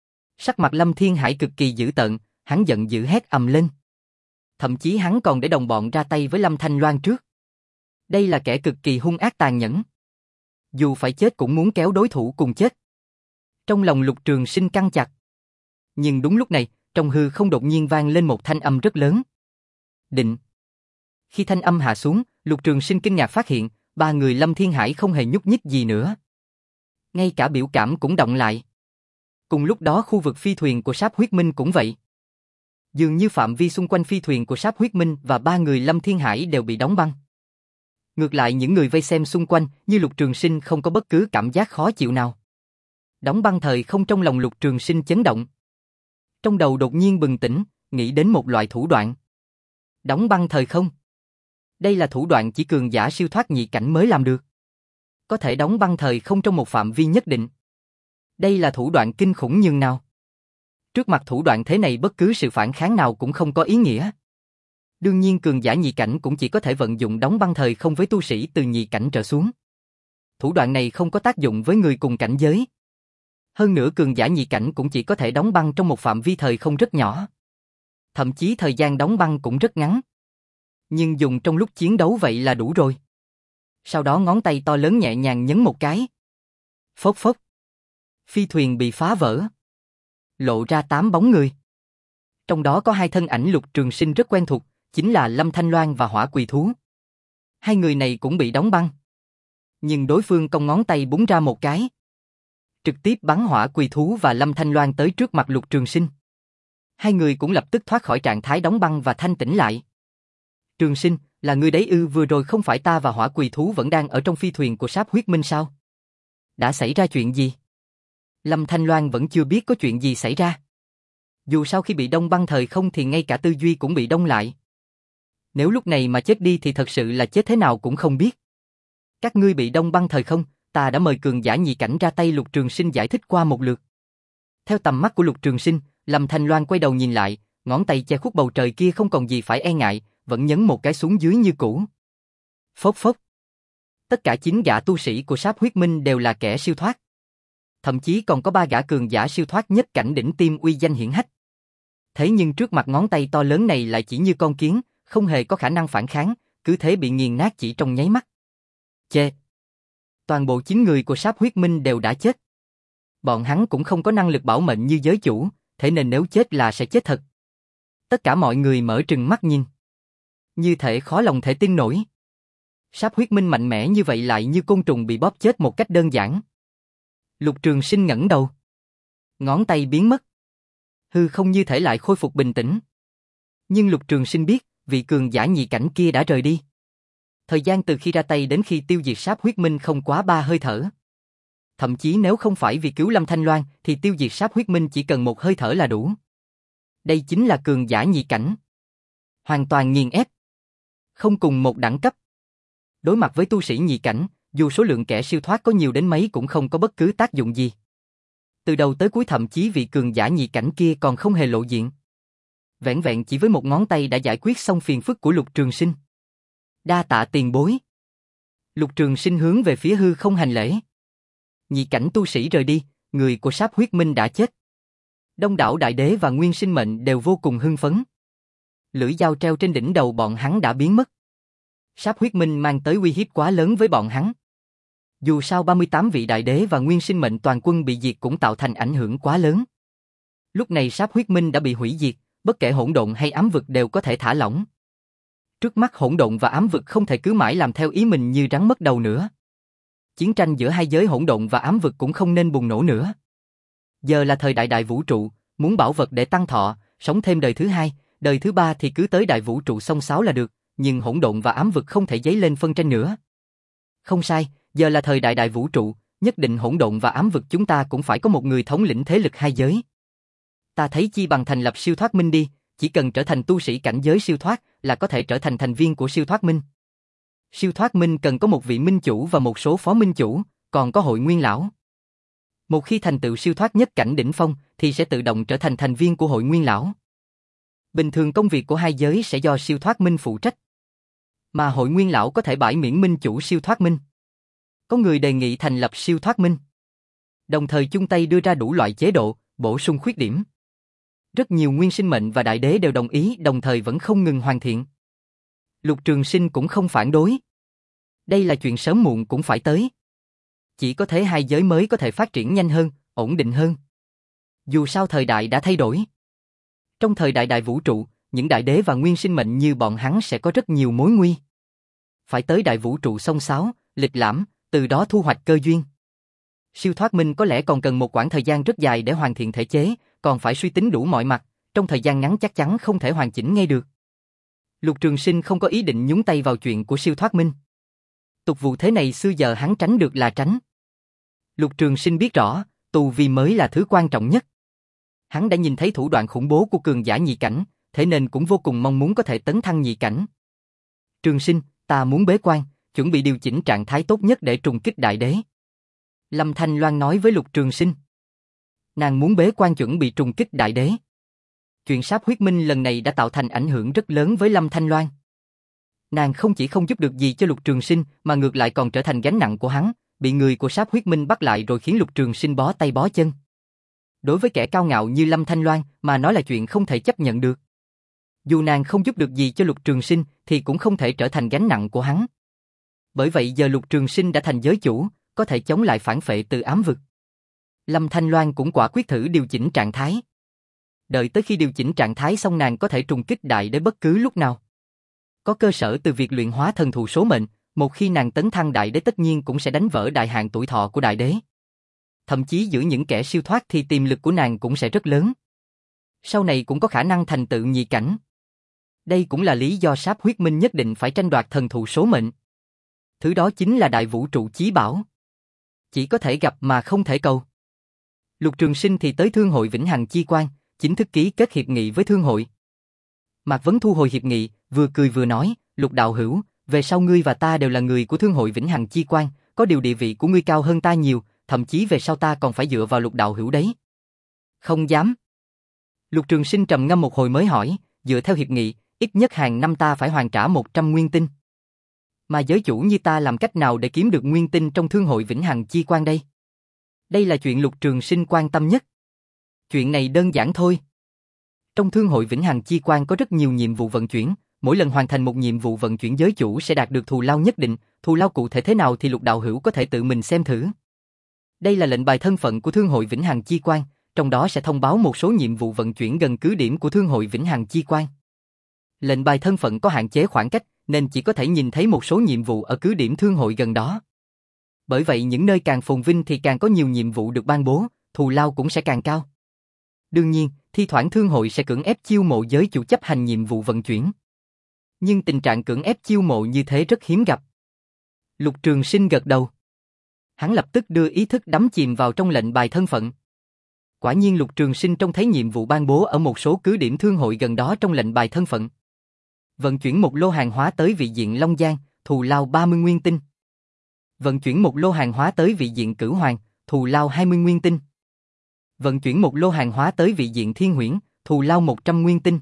Sắc mặt Lâm Thiên Hải cực kỳ dữ tợn, hắn giận dữ hét ầm lên. Thậm chí hắn còn để đồng bọn ra tay với Lâm Thanh Loan trước. Đây là kẻ cực kỳ hung ác tàn nhẫn. Dù phải chết cũng muốn kéo đối thủ cùng chết. Trong lòng Lục Trường Sinh căng chặt. Nhưng đúng lúc này, trong hư không đột nhiên vang lên một thanh âm rất lớn. Định. Khi thanh âm hạ xuống, Lục Trường Sinh kinh ngạc phát hiện, ba người Lâm Thiên Hải không hề nhúc nhích gì nữa. Ngay cả biểu cảm cũng động lại. Cùng lúc đó khu vực phi thuyền của Sáp Huyết Minh cũng vậy. Dường như phạm vi xung quanh phi thuyền của Sáp Huyết Minh và ba người Lâm Thiên Hải đều bị đóng băng. Ngược lại những người vây xem xung quanh như Lục Trường Sinh không có bất cứ cảm giác khó chịu nào. Đóng băng thời không trong lòng Lục Trường Sinh chấn động. Trong đầu đột nhiên bừng tỉnh, nghĩ đến một loại thủ đoạn. Đóng băng thời không. Đây là thủ đoạn chỉ cường giả siêu thoát nhị cảnh mới làm được. Có thể đóng băng thời không trong một phạm vi nhất định. Đây là thủ đoạn kinh khủng nhường nào. Trước mặt thủ đoạn thế này bất cứ sự phản kháng nào cũng không có ý nghĩa. Đương nhiên cường giả nhị cảnh cũng chỉ có thể vận dụng đóng băng thời không với tu sĩ từ nhị cảnh trở xuống. Thủ đoạn này không có tác dụng với người cùng cảnh giới. Hơn nữa cường giả nhị cảnh cũng chỉ có thể đóng băng trong một phạm vi thời không rất nhỏ. Thậm chí thời gian đóng băng cũng rất ngắn. Nhưng dùng trong lúc chiến đấu vậy là đủ rồi. Sau đó ngón tay to lớn nhẹ nhàng nhấn một cái. Phốc phốc. Phi thuyền bị phá vỡ. Lộ ra tám bóng người. Trong đó có hai thân ảnh Lục Trường Sinh rất quen thuộc, chính là Lâm Thanh Loan và Hỏa Quỳ Thú. Hai người này cũng bị đóng băng. Nhưng đối phương cong ngón tay búng ra một cái. Trực tiếp bắn Hỏa Quỳ Thú và Lâm Thanh Loan tới trước mặt Lục Trường Sinh. Hai người cũng lập tức thoát khỏi trạng thái đóng băng và thanh tỉnh lại. Trường Sinh, là ngươi đấy ư? Vừa rồi không phải ta và Hỏa Quỳ Thú vẫn đang ở trong phi thuyền của Sáp Huyết Minh sao? Đã xảy ra chuyện gì? Lâm Thanh Loan vẫn chưa biết có chuyện gì xảy ra. Dù sao khi bị đông băng thời không thì ngay cả tư duy cũng bị đông lại. Nếu lúc này mà chết đi thì thật sự là chết thế nào cũng không biết. Các ngươi bị đông băng thời không, ta đã mời cường giả nhị cảnh ra tay. Lục Trường Sinh giải thích qua một lượt. Theo tầm mắt của Lục Trường Sinh, Lâm Thanh Loan quay đầu nhìn lại, ngón tay che khuất bầu trời kia không còn gì phải e ngại, vẫn nhấn một cái xuống dưới như cũ. Phốc phốc. Tất cả chín gã tu sĩ của Sáp Huyết Minh đều là kẻ siêu thoát. Thậm chí còn có ba gã cường giả siêu thoát nhất cảnh đỉnh tiêm uy danh hiển hách. Thế nhưng trước mặt ngón tay to lớn này lại chỉ như con kiến, không hề có khả năng phản kháng, cứ thế bị nghiền nát chỉ trong nháy mắt. Chê! Toàn bộ chín người của Sáp Huyết Minh đều đã chết. Bọn hắn cũng không có năng lực bảo mệnh như giới chủ, thế nên nếu chết là sẽ chết thật. Tất cả mọi người mở trừng mắt nhìn. Như thể khó lòng thể tin nổi. Sáp Huyết Minh mạnh mẽ như vậy lại như côn trùng bị bóp chết một cách đơn giản. Lục Trường Sinh ngẩng đầu. Ngón tay biến mất. Hư không như thể lại khôi phục bình tĩnh. Nhưng Lục Trường Sinh biết, vị cường giả nhị cảnh kia đã rời đi. Thời gian từ khi ra tay đến khi tiêu diệt Sáp Huyết Minh không quá ba hơi thở. Thậm chí nếu không phải vì cứu Lâm Thanh Loan thì tiêu diệt Sáp Huyết Minh chỉ cần một hơi thở là đủ. Đây chính là cường giả nhị cảnh. Hoàn toàn nghiền ép. Không cùng một đẳng cấp. Đối mặt với tu sĩ nhị cảnh, dù số lượng kẻ siêu thoát có nhiều đến mấy cũng không có bất cứ tác dụng gì. Từ đầu tới cuối thậm chí vị cường giả nhị cảnh kia còn không hề lộ diện. Vẹn vẹn chỉ với một ngón tay đã giải quyết xong phiền phức của Lục Trường Sinh. Đa tạ tiền bối. Lục Trường Sinh hướng về phía hư không hành lễ. Nhị cảnh tu sĩ rời đi, người của Sáp Huyết Minh đã chết. Đông đảo đại đế và nguyên sinh mệnh đều vô cùng hưng phấn. Lưỡi dao treo trên đỉnh đầu bọn hắn đã biến mất. Sáp huyết minh mang tới uy hiếp quá lớn với bọn hắn. Dù sao ba mươi tám vị đại đế và nguyên sinh mệnh toàn quân bị diệt cũng tạo thành ảnh hưởng quá lớn. Lúc này sáp huyết minh đã bị hủy diệt, bất kể hỗn độn hay ám vực đều có thể thả lỏng. Trước mắt hỗn độn và ám vực không thể cứ mãi làm theo ý mình như rắn mất đầu nữa. Chiến tranh giữa hai giới hỗn độn và ám vực cũng không nên bùng nổ nữa. Giờ là thời đại đại vũ trụ, muốn bảo vật để tăng thọ, sống thêm đời thứ hai, đời thứ ba thì cứ tới đại vũ trụ xông xáo là được, nhưng hỗn độn và ám vực không thể dấy lên phân tranh nữa. Không sai, giờ là thời đại đại vũ trụ, nhất định hỗn độn và ám vực chúng ta cũng phải có một người thống lĩnh thế lực hai giới. Ta thấy chi bằng thành lập siêu thoát minh đi, chỉ cần trở thành tu sĩ cảnh giới siêu thoát là có thể trở thành thành viên của siêu thoát minh. Siêu thoát minh cần có một vị minh chủ và một số phó minh chủ, còn có hội nguyên lão. Một khi thành tựu siêu thoát nhất cảnh đỉnh phong thì sẽ tự động trở thành thành viên của hội nguyên lão. Bình thường công việc của hai giới sẽ do siêu thoát minh phụ trách. Mà hội nguyên lão có thể bãi miễn minh chủ siêu thoát minh. Có người đề nghị thành lập siêu thoát minh. Đồng thời chung tay đưa ra đủ loại chế độ, bổ sung khuyết điểm. Rất nhiều nguyên sinh mệnh và đại đế đều đồng ý, đồng thời vẫn không ngừng hoàn thiện. Lục Trường Sinh cũng không phản đối. Đây là chuyện sớm muộn cũng phải tới. Chỉ có thế hai giới mới có thể phát triển nhanh hơn, ổn định hơn. Dù sao thời đại đã thay đổi. Trong thời đại đại vũ trụ, những đại đế và nguyên sinh mệnh như bọn hắn sẽ có rất nhiều mối nguy. Phải tới đại vũ trụ xông xáo, lịch lãm, từ đó thu hoạch cơ duyên. Siêu thoát minh có lẽ còn cần một quãng thời gian rất dài để hoàn thiện thể chế, còn phải suy tính đủ mọi mặt, trong thời gian ngắn chắc chắn không thể hoàn chỉnh ngay được. Lục Trường Sinh không có ý định nhúng tay vào chuyện của siêu thoát minh. Tục vụ thế này xưa giờ hắn tránh được là tránh. Lục Trường Sinh biết rõ, tu vi mới là thứ quan trọng nhất. Hắn đã nhìn thấy thủ đoạn khủng bố của cường giả nhị cảnh, thế nên cũng vô cùng mong muốn có thể tấn thăng nhị cảnh. Trường Sinh, ta muốn bế quan, chuẩn bị điều chỉnh trạng thái tốt nhất để trùng kích đại đế. Lâm Thanh Loan nói với Lục Trường Sinh. Nàng muốn bế quan chuẩn bị trùng kích đại đế. Chuyện sáp huyết minh lần này đã tạo thành ảnh hưởng rất lớn với Lâm Thanh Loan. Nàng không chỉ không giúp được gì cho Lục Trường Sinh mà ngược lại còn trở thành gánh nặng của hắn, bị người của sáp huyết minh bắt lại rồi khiến Lục Trường Sinh bó tay bó chân. Đối với kẻ cao ngạo như Lâm Thanh Loan mà nói là chuyện không thể chấp nhận được. Dù nàng không giúp được gì cho Lục Trường Sinh thì cũng không thể trở thành gánh nặng của hắn. Bởi vậy giờ Lục Trường Sinh đã thành giới chủ, có thể chống lại phản phệ từ ám vực. Lâm Thanh Loan cũng quả quyết thử điều chỉnh trạng thái. Đợi tới khi điều chỉnh trạng thái xong nàng có thể trùng kích đại đế bất cứ lúc nào. Có cơ sở từ việc luyện hóa thần thụ số mệnh, một khi nàng tấn thăng đại đế tất nhiên cũng sẽ đánh vỡ đại hạn tuổi thọ của đại đế. Thậm chí giữa những kẻ siêu thoát thì tiềm lực của nàng cũng sẽ rất lớn. Sau này cũng có khả năng thành tựu nhị cảnh. Đây cũng là lý do sáp huyết minh nhất định phải tranh đoạt thần thụ số mệnh. Thứ đó chính là đại vũ trụ chí bảo. Chỉ có thể gặp mà không thể cầu. Lục Trường Sinh thì tới Thương hội Vĩnh Hằng Chi Quan, chính thức ký kết hiệp nghị với Thương hội. Mạc Vấn thu hồi hiệp nghị, vừa cười vừa nói, Lục đạo hữu, về sau ngươi và ta đều là người của Thương hội Vĩnh Hằng Chi Quan, có điều địa vị của ngươi cao hơn ta nhiều, thậm chí về sau ta còn phải dựa vào Lục đạo hữu đấy. Không dám. Lục Trường Sinh trầm ngâm một hồi mới hỏi, dựa theo hiệp nghị, ít nhất hàng năm ta phải hoàn trả một trăm nguyên tinh. Mà giới chủ như ta làm cách nào để kiếm được nguyên tinh trong Thương hội Vĩnh Hằng Chi Quan đây? Đây là chuyện Lục Trường Sinh quan tâm nhất. Chuyện này đơn giản thôi. Trong Thương hội Vĩnh Hằng Chi Quan có rất nhiều nhiệm vụ vận chuyển, mỗi lần hoàn thành một nhiệm vụ vận chuyển giới chủ sẽ đạt được thù lao nhất định, thù lao cụ thể thế nào thì Lục đạo hữu có thể tự mình xem thử. Đây là lệnh bài thân phận của Thương hội Vĩnh Hằng Chi Quan, trong đó sẽ thông báo một số nhiệm vụ vận chuyển gần cứ điểm của Thương hội Vĩnh Hằng Chi Quan. Lệnh bài thân phận có hạn chế khoảng cách, nên chỉ có thể nhìn thấy một số nhiệm vụ ở cứ điểm thương hội gần đó. Bởi vậy những nơi càng phồn vinh thì càng có nhiều nhiệm vụ được ban bố, thù lao cũng sẽ càng cao. Đương nhiên, thi thoảng thương hội sẽ cưỡng ép chiêu mộ giới chủ chấp hành nhiệm vụ vận chuyển. Nhưng tình trạng cưỡng ép chiêu mộ như thế rất hiếm gặp. Lục Trường Sinh gật đầu. Hắn lập tức đưa ý thức đắm chìm vào trong lệnh bài thân phận. Quả nhiên Lục Trường Sinh trông thấy nhiệm vụ ban bố ở một số cứ điểm thương hội gần đó trong lệnh bài thân phận. Vận chuyển một lô hàng hóa tới vị diện Long Giang, thù lao ba mươi nguyên tinh. Vận chuyển một lô hàng hóa tới vị diện Cửu Hoàng, thù lao hai mươi nguyên tinh. Vận chuyển một lô hàng hóa tới vị diện Thiên Huyễn, thù lao một trăm nguyên tinh.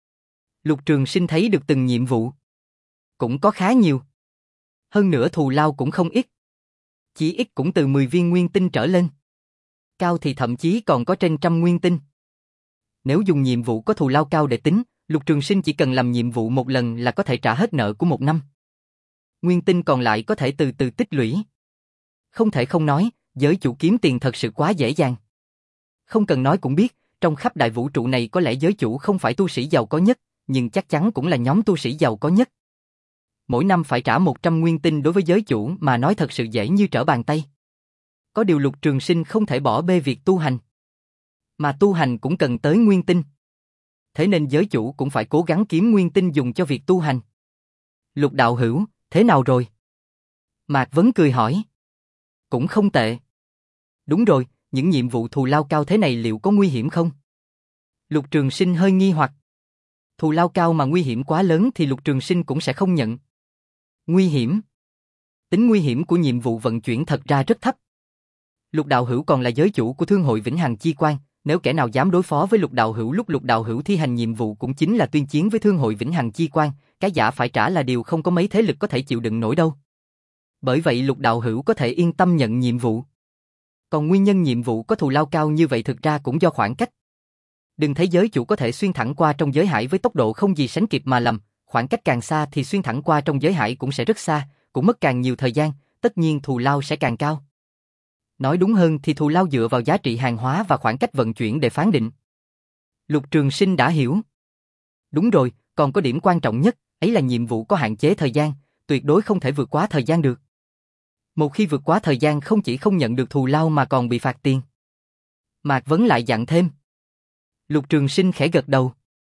Lục Trường Sinh thấy được từng nhiệm vụ. Cũng có khá nhiều. Hơn nữa thù lao cũng không ít. Chỉ ít cũng từ mười viên nguyên tinh trở lên. Cao thì thậm chí còn có trên trăm nguyên tinh. Nếu dùng nhiệm vụ có thù lao cao để tính, Lục Trường Sinh chỉ cần làm nhiệm vụ một lần là có thể trả hết nợ của một năm. Nguyên tinh còn lại có thể từ từ tích lũy. Không thể không nói, giới chủ kiếm tiền thật sự quá dễ dàng. Không cần nói cũng biết, trong khắp đại vũ trụ này có lẽ giới chủ không phải tu sĩ giàu có nhất, nhưng chắc chắn cũng là nhóm tu sĩ giàu có nhất. Mỗi năm phải trả một trăm nguyên tinh đối với giới chủ mà nói thật sự dễ như trở bàn tay. Có điều Lục Trường Sinh không thể bỏ bê việc tu hành. Mà tu hành cũng cần tới nguyên tinh. Thế nên giới chủ cũng phải cố gắng kiếm nguyên tinh dùng cho việc tu hành. Lục đạo hữu, thế nào rồi? Mạc Vấn cười hỏi. Cũng không tệ. Đúng rồi, những nhiệm vụ thù lao cao thế này liệu có nguy hiểm không? Lục Trường Sinh hơi nghi hoặc. Thù lao cao mà nguy hiểm quá lớn thì Lục Trường Sinh cũng sẽ không nhận. Nguy hiểm? Tính nguy hiểm của nhiệm vụ vận chuyển thật ra rất thấp. Lục đạo hữu còn là giới chủ của Thương hội Vĩnh Hằng Chi Quan, nếu kẻ nào dám đối phó với Lục đạo hữu lúc Lục đạo hữu thi hành nhiệm vụ cũng chính là tuyên chiến với Thương hội Vĩnh Hằng Chi Quan, cái giá phải trả là điều không có mấy thế lực có thể chịu đựng nổi đâu. Bởi vậy Lục đạo hữu có thể yên tâm nhận nhiệm vụ. Còn nguyên nhân nhiệm vụ có thù lao cao như vậy thực ra cũng do khoảng cách. Đừng thấy giới chủ có thể xuyên thẳng qua trong giới hải với tốc độ không gì sánh kịp mà lầm, khoảng cách càng xa thì xuyên thẳng qua trong giới hải cũng sẽ rất xa, cũng mất càng nhiều thời gian, tất nhiên thù lao sẽ càng cao. Nói đúng hơn thì thù lao dựa vào giá trị hàng hóa và khoảng cách vận chuyển để phán định. Lục Trường Sinh đã hiểu. Đúng rồi, còn có điểm quan trọng nhất, ấy là nhiệm vụ có hạn chế thời gian, tuyệt đối không thể vượt quá thời gian được. Một khi vượt quá thời gian không chỉ không nhận được thù lao mà còn bị phạt tiền. Mạc Vấn lại dặn thêm. Lục Trường Sinh khẽ gật đầu.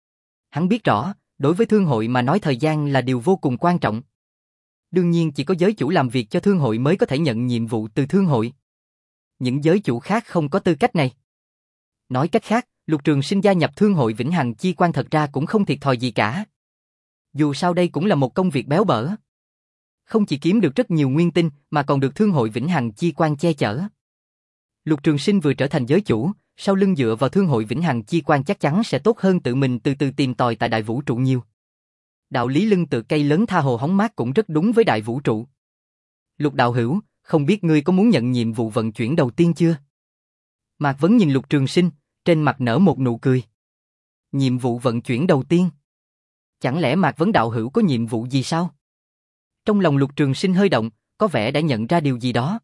Hắn biết rõ, đối với thương hội mà nói thời gian là điều vô cùng quan trọng. Đương nhiên chỉ có giới chủ làm việc cho thương hội mới có thể nhận nhiệm vụ từ thương hội. Những giới chủ khác không có tư cách này. Nói cách khác, Lục Trường Sinh gia nhập Thương hội Vĩnh Hằng Chi Quan thật ra cũng không thiệt thòi gì cả. Dù sao đây cũng là một công việc béo bở. Không chỉ kiếm được rất nhiều nguyên tinh mà còn được Thương hội Vĩnh Hằng Chi Quan che chở. Lục Trường Sinh vừa trở thành giới chủ, sau lưng dựa vào Thương hội Vĩnh Hằng Chi Quan chắc chắn sẽ tốt hơn tự mình từ từ tìm tòi tại đại vũ trụ nhiều. Đạo lý lưng tựa cây lớn tha hồ hóng mát cũng rất đúng với đại vũ trụ. Lục đạo hữu, không biết ngươi có muốn nhận nhiệm vụ vận chuyển đầu tiên chưa? Mạc Vấn nhìn Lục Trường Sinh, trên mặt nở một nụ cười. Nhiệm vụ vận chuyển đầu tiên? Chẳng lẽ Mạc Vấn đạo hữu có nhiệm vụ gì sao? Trong lòng Lục Trường Sinh hơi động, có vẻ đã nhận ra điều gì đó.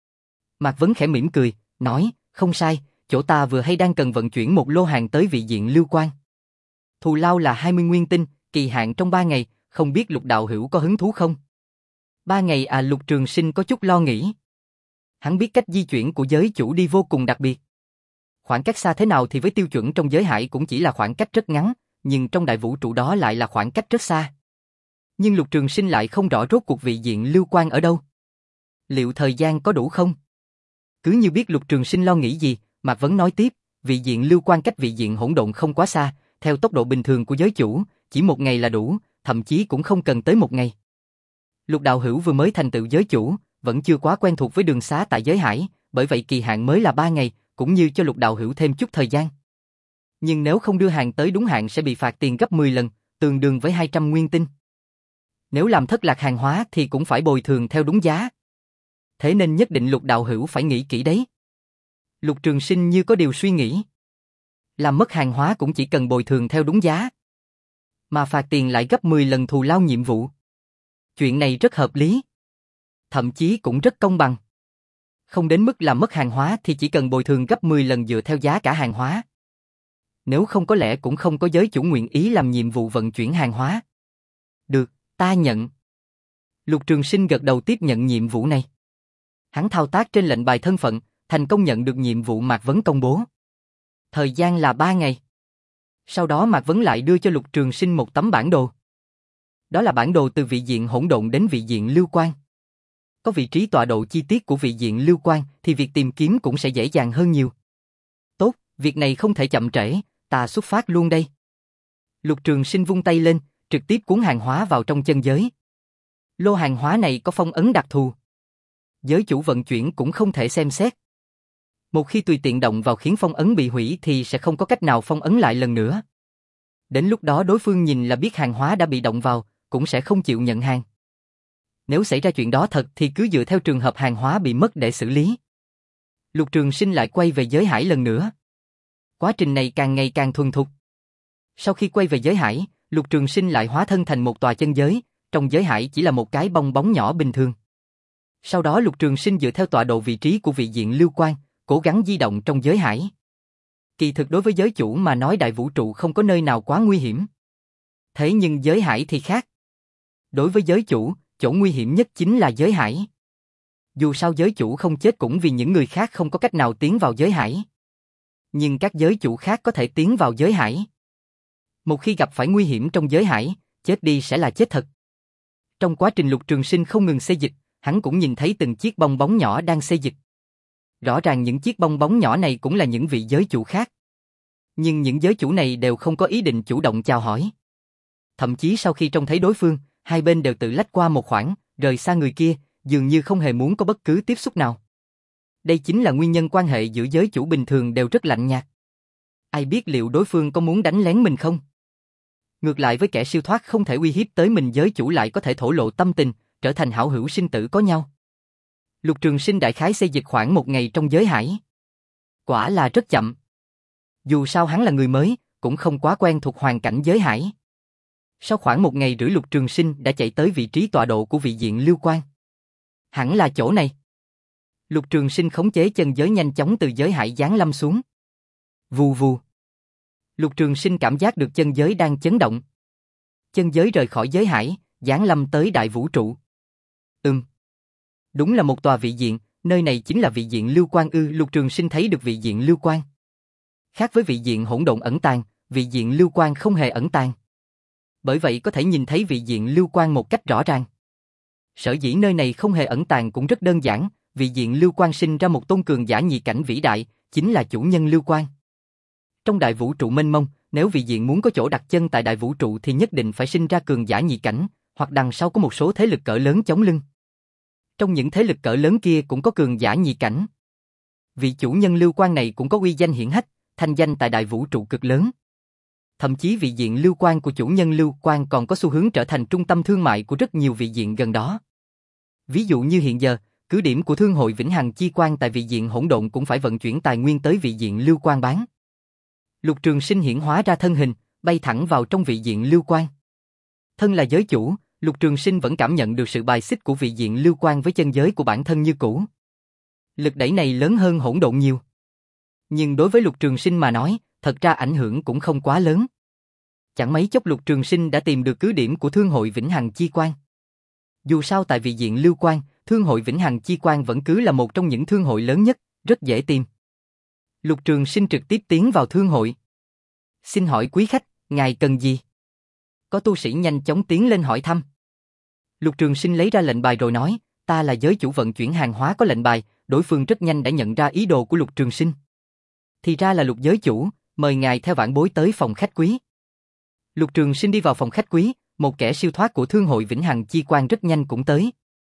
Mạc Vấn khẽ mỉm cười, nói, không sai, chỗ ta vừa hay đang cần vận chuyển một lô hàng tới vị diện Lưu Quan. Thù lao là hai mươi nguyên tinh, kỳ hạn trong ba ngày, không biết Lục đạo hữu có hứng thú không? Ba ngày à? Lục Trường Sinh có chút lo nghĩ. Hắn biết cách di chuyển của giới chủ đi vô cùng đặc biệt. Khoảng cách xa thế nào thì với tiêu chuẩn trong giới hải cũng chỉ là khoảng cách rất ngắn, nhưng trong đại vũ trụ đó lại là khoảng cách rất xa. Nhưng Lục Trường Sinh lại không rõ rốt cuộc vị diện Lưu Quan ở đâu. Liệu thời gian có đủ không? Cứ như biết Lục Trường Sinh lo nghĩ gì, Mạc Vấn nói tiếp, vị diện Lưu Quan cách vị diện hỗn độn không quá xa, theo tốc độ bình thường của giới chủ, chỉ một ngày là đủ, thậm chí cũng không cần tới một ngày. Lục đạo hữu vừa mới thành tựu giới chủ, vẫn chưa quá quen thuộc với đường xá tại giới hải, bởi vậy kỳ hạn mới là ba ngày, cũng như cho Lục đạo hữu thêm chút thời gian. Nhưng nếu không đưa hàng tới đúng hạn sẽ bị phạt tiền gấp mười lần, tương đương với hai trăm nguyên tinh. Nếu làm thất lạc hàng hóa thì cũng phải bồi thường theo đúng giá. Thế nên nhất định Lục đạo hữu phải nghĩ kỹ đấy. Lục Trường Sinh như có điều suy nghĩ. Làm mất hàng hóa cũng chỉ cần bồi thường theo đúng giá. Mà phạt tiền lại gấp mười lần thù lao nhiệm vụ. Chuyện này rất hợp lý. Thậm chí cũng rất công bằng. Không đến mức làm mất hàng hóa thì chỉ cần bồi thường gấp mười lần dựa theo giá cả hàng hóa. Nếu không có lẽ cũng không có giới chủ nguyện ý làm nhiệm vụ vận chuyển hàng hóa. Được, ta nhận. Lục Trường Sinh gật đầu tiếp nhận nhiệm vụ này. Hắn thao tác trên lệnh bài thân phận, thành công nhận được nhiệm vụ Mạc Vấn công bố. Thời gian là ba ngày. Sau đó Mạc Vấn lại đưa cho Lục Trường Sinh một tấm bản đồ. Đó là bản đồ từ vị diện hỗn độn đến vị diện Lưu Quan. Có vị trí tọa độ chi tiết của vị diện Lưu Quan thì việc tìm kiếm cũng sẽ dễ dàng hơn nhiều. Tốt, việc này không thể chậm trễ, ta xuất phát luôn đây. Lục Trường Sinh vung tay lên, trực tiếp cuốn hàng hóa vào trong chân giới. Lô hàng hóa này có phong ấn đặc thù. Giới chủ vận chuyển cũng không thể xem xét. Một khi tùy tiện động vào khiến phong ấn bị hủy thì sẽ không có cách nào phong ấn lại lần nữa. Đến lúc đó đối phương nhìn là biết hàng hóa đã bị động vào, cũng sẽ không chịu nhận hàng. Nếu xảy ra chuyện đó thật thì cứ dựa theo trường hợp hàng hóa bị mất để xử lý. Lục Trường Sinh lại quay về giới hải lần nữa. Quá trình này càng ngày càng thuần thục. Sau khi quay về giới hải, Lục Trường Sinh lại hóa thân thành một tòa chân giới, trong giới hải chỉ là một cái bong bóng nhỏ bình thường. Sau đó Lục Trường Sinh dựa theo tọa độ vị trí của vị diện lưu quang, cố gắng di động trong giới hải. Kỳ thực đối với giới chủ mà nói đại vũ trụ không có nơi nào quá nguy hiểm. Thế nhưng giới hải thì khác. Đối với giới chủ, chỗ nguy hiểm nhất chính là giới hải. Dù sao giới chủ không chết cũng vì những người khác không có cách nào tiến vào giới hải. Nhưng các giới chủ khác có thể tiến vào giới hải. Một khi gặp phải nguy hiểm trong giới hải, chết đi sẽ là chết thật. Trong quá trình Lục Trường Sinh không ngừng xê dịch, hắn cũng nhìn thấy từng chiếc bong bóng nhỏ đang xê dịch. Rõ ràng những chiếc bong bóng nhỏ này cũng là những vị giới chủ khác. Nhưng những giới chủ này đều không có ý định chủ động chào hỏi. Thậm chí sau khi trông thấy đối phương, hai bên đều tự lách qua một khoảng, rời xa người kia, dường như không hề muốn có bất cứ tiếp xúc nào. Đây chính là nguyên nhân quan hệ giữa giới chủ bình thường đều rất lạnh nhạt. Ai biết liệu đối phương có muốn đánh lén mình không? Ngược lại với kẻ siêu thoát không thể uy hiếp tới mình, giới chủ lại có thể thổ lộ tâm tình, trở thành hảo hữu sinh tử có nhau. Lục Trường Sinh đại khái xây dịch khoảng một ngày trong giới hải. Quả là rất chậm. Dù sao hắn là người mới, cũng không quá quen thuộc hoàn cảnh giới hải. Sau khoảng một ngày rưỡi Lục Trường Sinh đã chạy tới vị trí tọa độ của vị diện lưu quang. Hẳn là chỗ này. Lục Trường Sinh khống chế chân giới nhanh chóng từ giới hải giáng lâm xuống. Vù vù. Lục Trường Sinh cảm giác được chân giới đang chấn động. Chân giới rời khỏi giới hải, giáng lâm tới đại vũ trụ. Ừm. Đúng là một tòa vị diện, nơi này chính là vị diện lưu quang ư? Lục Trường Sinh thấy được vị diện lưu quang. Khác với vị diện hỗn độn ẩn tàng, vị diện lưu quang không hề ẩn tàng. Bởi vậy có thể nhìn thấy vị diện lưu quang một cách rõ ràng. Sở dĩ nơi này không hề ẩn tàng cũng rất đơn giản, vị diện lưu quang sinh ra một tôn cường giả nhị cảnh vĩ đại, chính là chủ nhân lưu quang. Trong đại vũ trụ mênh mông, nếu vị diện muốn có chỗ đặt chân tại đại vũ trụ thì nhất định phải sinh ra cường giả nhị cảnh, hoặc đằng sau có một số thế lực cỡ lớn chống lưng. Trong những thế lực cỡ lớn kia cũng có cường giả nhị cảnh. Vị chủ nhân lưu quang này cũng có uy danh hiển hách, thanh danh tại đại vũ trụ cực lớn. Thậm chí vị diện lưu quang của chủ nhân lưu quang còn có xu hướng trở thành trung tâm thương mại của rất nhiều vị diện gần đó. Ví dụ như hiện giờ, cứ điểm của thương hội Vĩnh Hằng Chi Quang tại vị diện hỗn độn cũng phải vận chuyển tài nguyên tới vị diện lưu quang bán. Lục Trường Sinh hiển hóa ra thân hình, bay thẳng vào trong vị diện lưu quang. Thân là giới chủ, Lục Trường Sinh vẫn cảm nhận được sự bài xích của vị diện lưu quang với chân giới của bản thân như cũ. Lực đẩy này lớn hơn hỗn độn nhiều. Nhưng đối với Lục Trường Sinh mà nói, thật ra ảnh hưởng cũng không quá lớn. Chẳng mấy chốc Lục Trường Sinh đã tìm được cứ điểm của thương hội Vĩnh Hằng Chi Quang. Dù sao tại vị diện lưu quang, thương hội Vĩnh Hằng Chi Quang vẫn cứ là một trong những thương hội lớn nhất, rất dễ tìm. Lục Trường Sinh trực tiếp tiến vào thương hội. Xin hỏi quý khách, ngài cần gì? Có tu sĩ nhanh chóng tiến lên hỏi thăm. Lục Trường Sinh lấy ra lệnh bài rồi nói, ta là giới chủ vận chuyển hàng hóa có lệnh bài. Đối phương rất nhanh đã nhận ra ý đồ của Lục Trường Sinh. Thì ra là Lục giới chủ, mời ngài theo vãn bối tới phòng khách quý. Lục Trường Sinh đi vào phòng khách quý, một kẻ siêu thoát của thương hội Vĩnh Hằng Chi Quang rất nhanh cũng tới.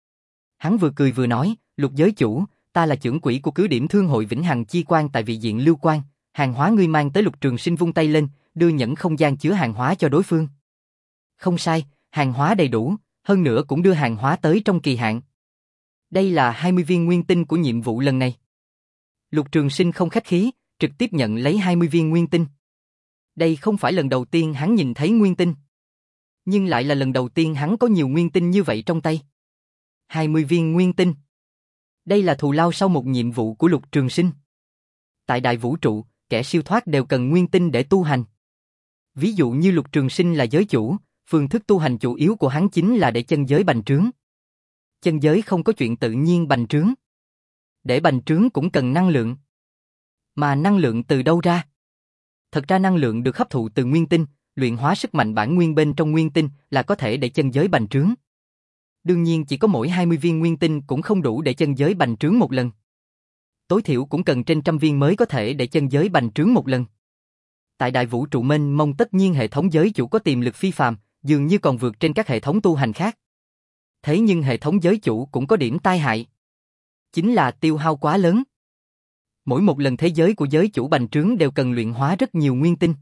Hắn vừa cười vừa nói, Lục giới chủ, ta là trưởng quỹ của cứ điểm thương hội Vĩnh Hằng Chi Quang tại vị diện lưu quang, hàng hóa ngươi mang tới. Lục Trường Sinh vung tay lên, đưa nhẫn không gian chứa hàng hóa cho đối phương. Không sai, hàng hóa đầy đủ, hơn nữa cũng đưa hàng hóa tới trong kỳ hạn. Đây là hai mươi viên nguyên tinh của nhiệm vụ lần này. Lục Trường Sinh không khách khí, trực tiếp nhận lấy hai mươi viên nguyên tinh. Đây không phải lần đầu tiên hắn nhìn thấy nguyên tinh, nhưng lại là lần đầu tiên hắn có nhiều nguyên tinh như vậy trong tay. hai mươi viên nguyên tinh. Đây là thù lao sau một nhiệm vụ của Lục Trường Sinh. Tại đại vũ trụ, kẻ siêu thoát đều cần nguyên tinh để tu hành. Ví dụ như Lục Trường Sinh là giới chủ, phương thức tu hành chủ yếu của hắn chính là để chân giới bành trướng. Chân giới không có chuyện tự nhiên bành trướng. Để bành trướng cũng cần năng lượng. Mà năng lượng từ đâu ra? Thật ra năng lượng được hấp thụ từ nguyên tinh, luyện hóa sức mạnh bản nguyên bên trong nguyên tinh là có thể để chân giới bành trướng. Đương nhiên chỉ có mỗi hai mươi viên nguyên tinh cũng không đủ để chân giới bành trướng một lần. Tối thiểu cũng cần trên trăm viên mới có thể để chân giới bành trướng một lần. Tại đại vũ trụ mênh mông tất nhiên hệ thống giới chủ có tiềm lực phi phàm, dường như còn vượt trên các hệ thống tu hành khác. Thế nhưng hệ thống giới chủ cũng có điểm tai hại. Chính là tiêu hao quá lớn. Mỗi một lần thế giới của giới chủ bành trướng đều cần luyện hóa rất nhiều nguyên tinh.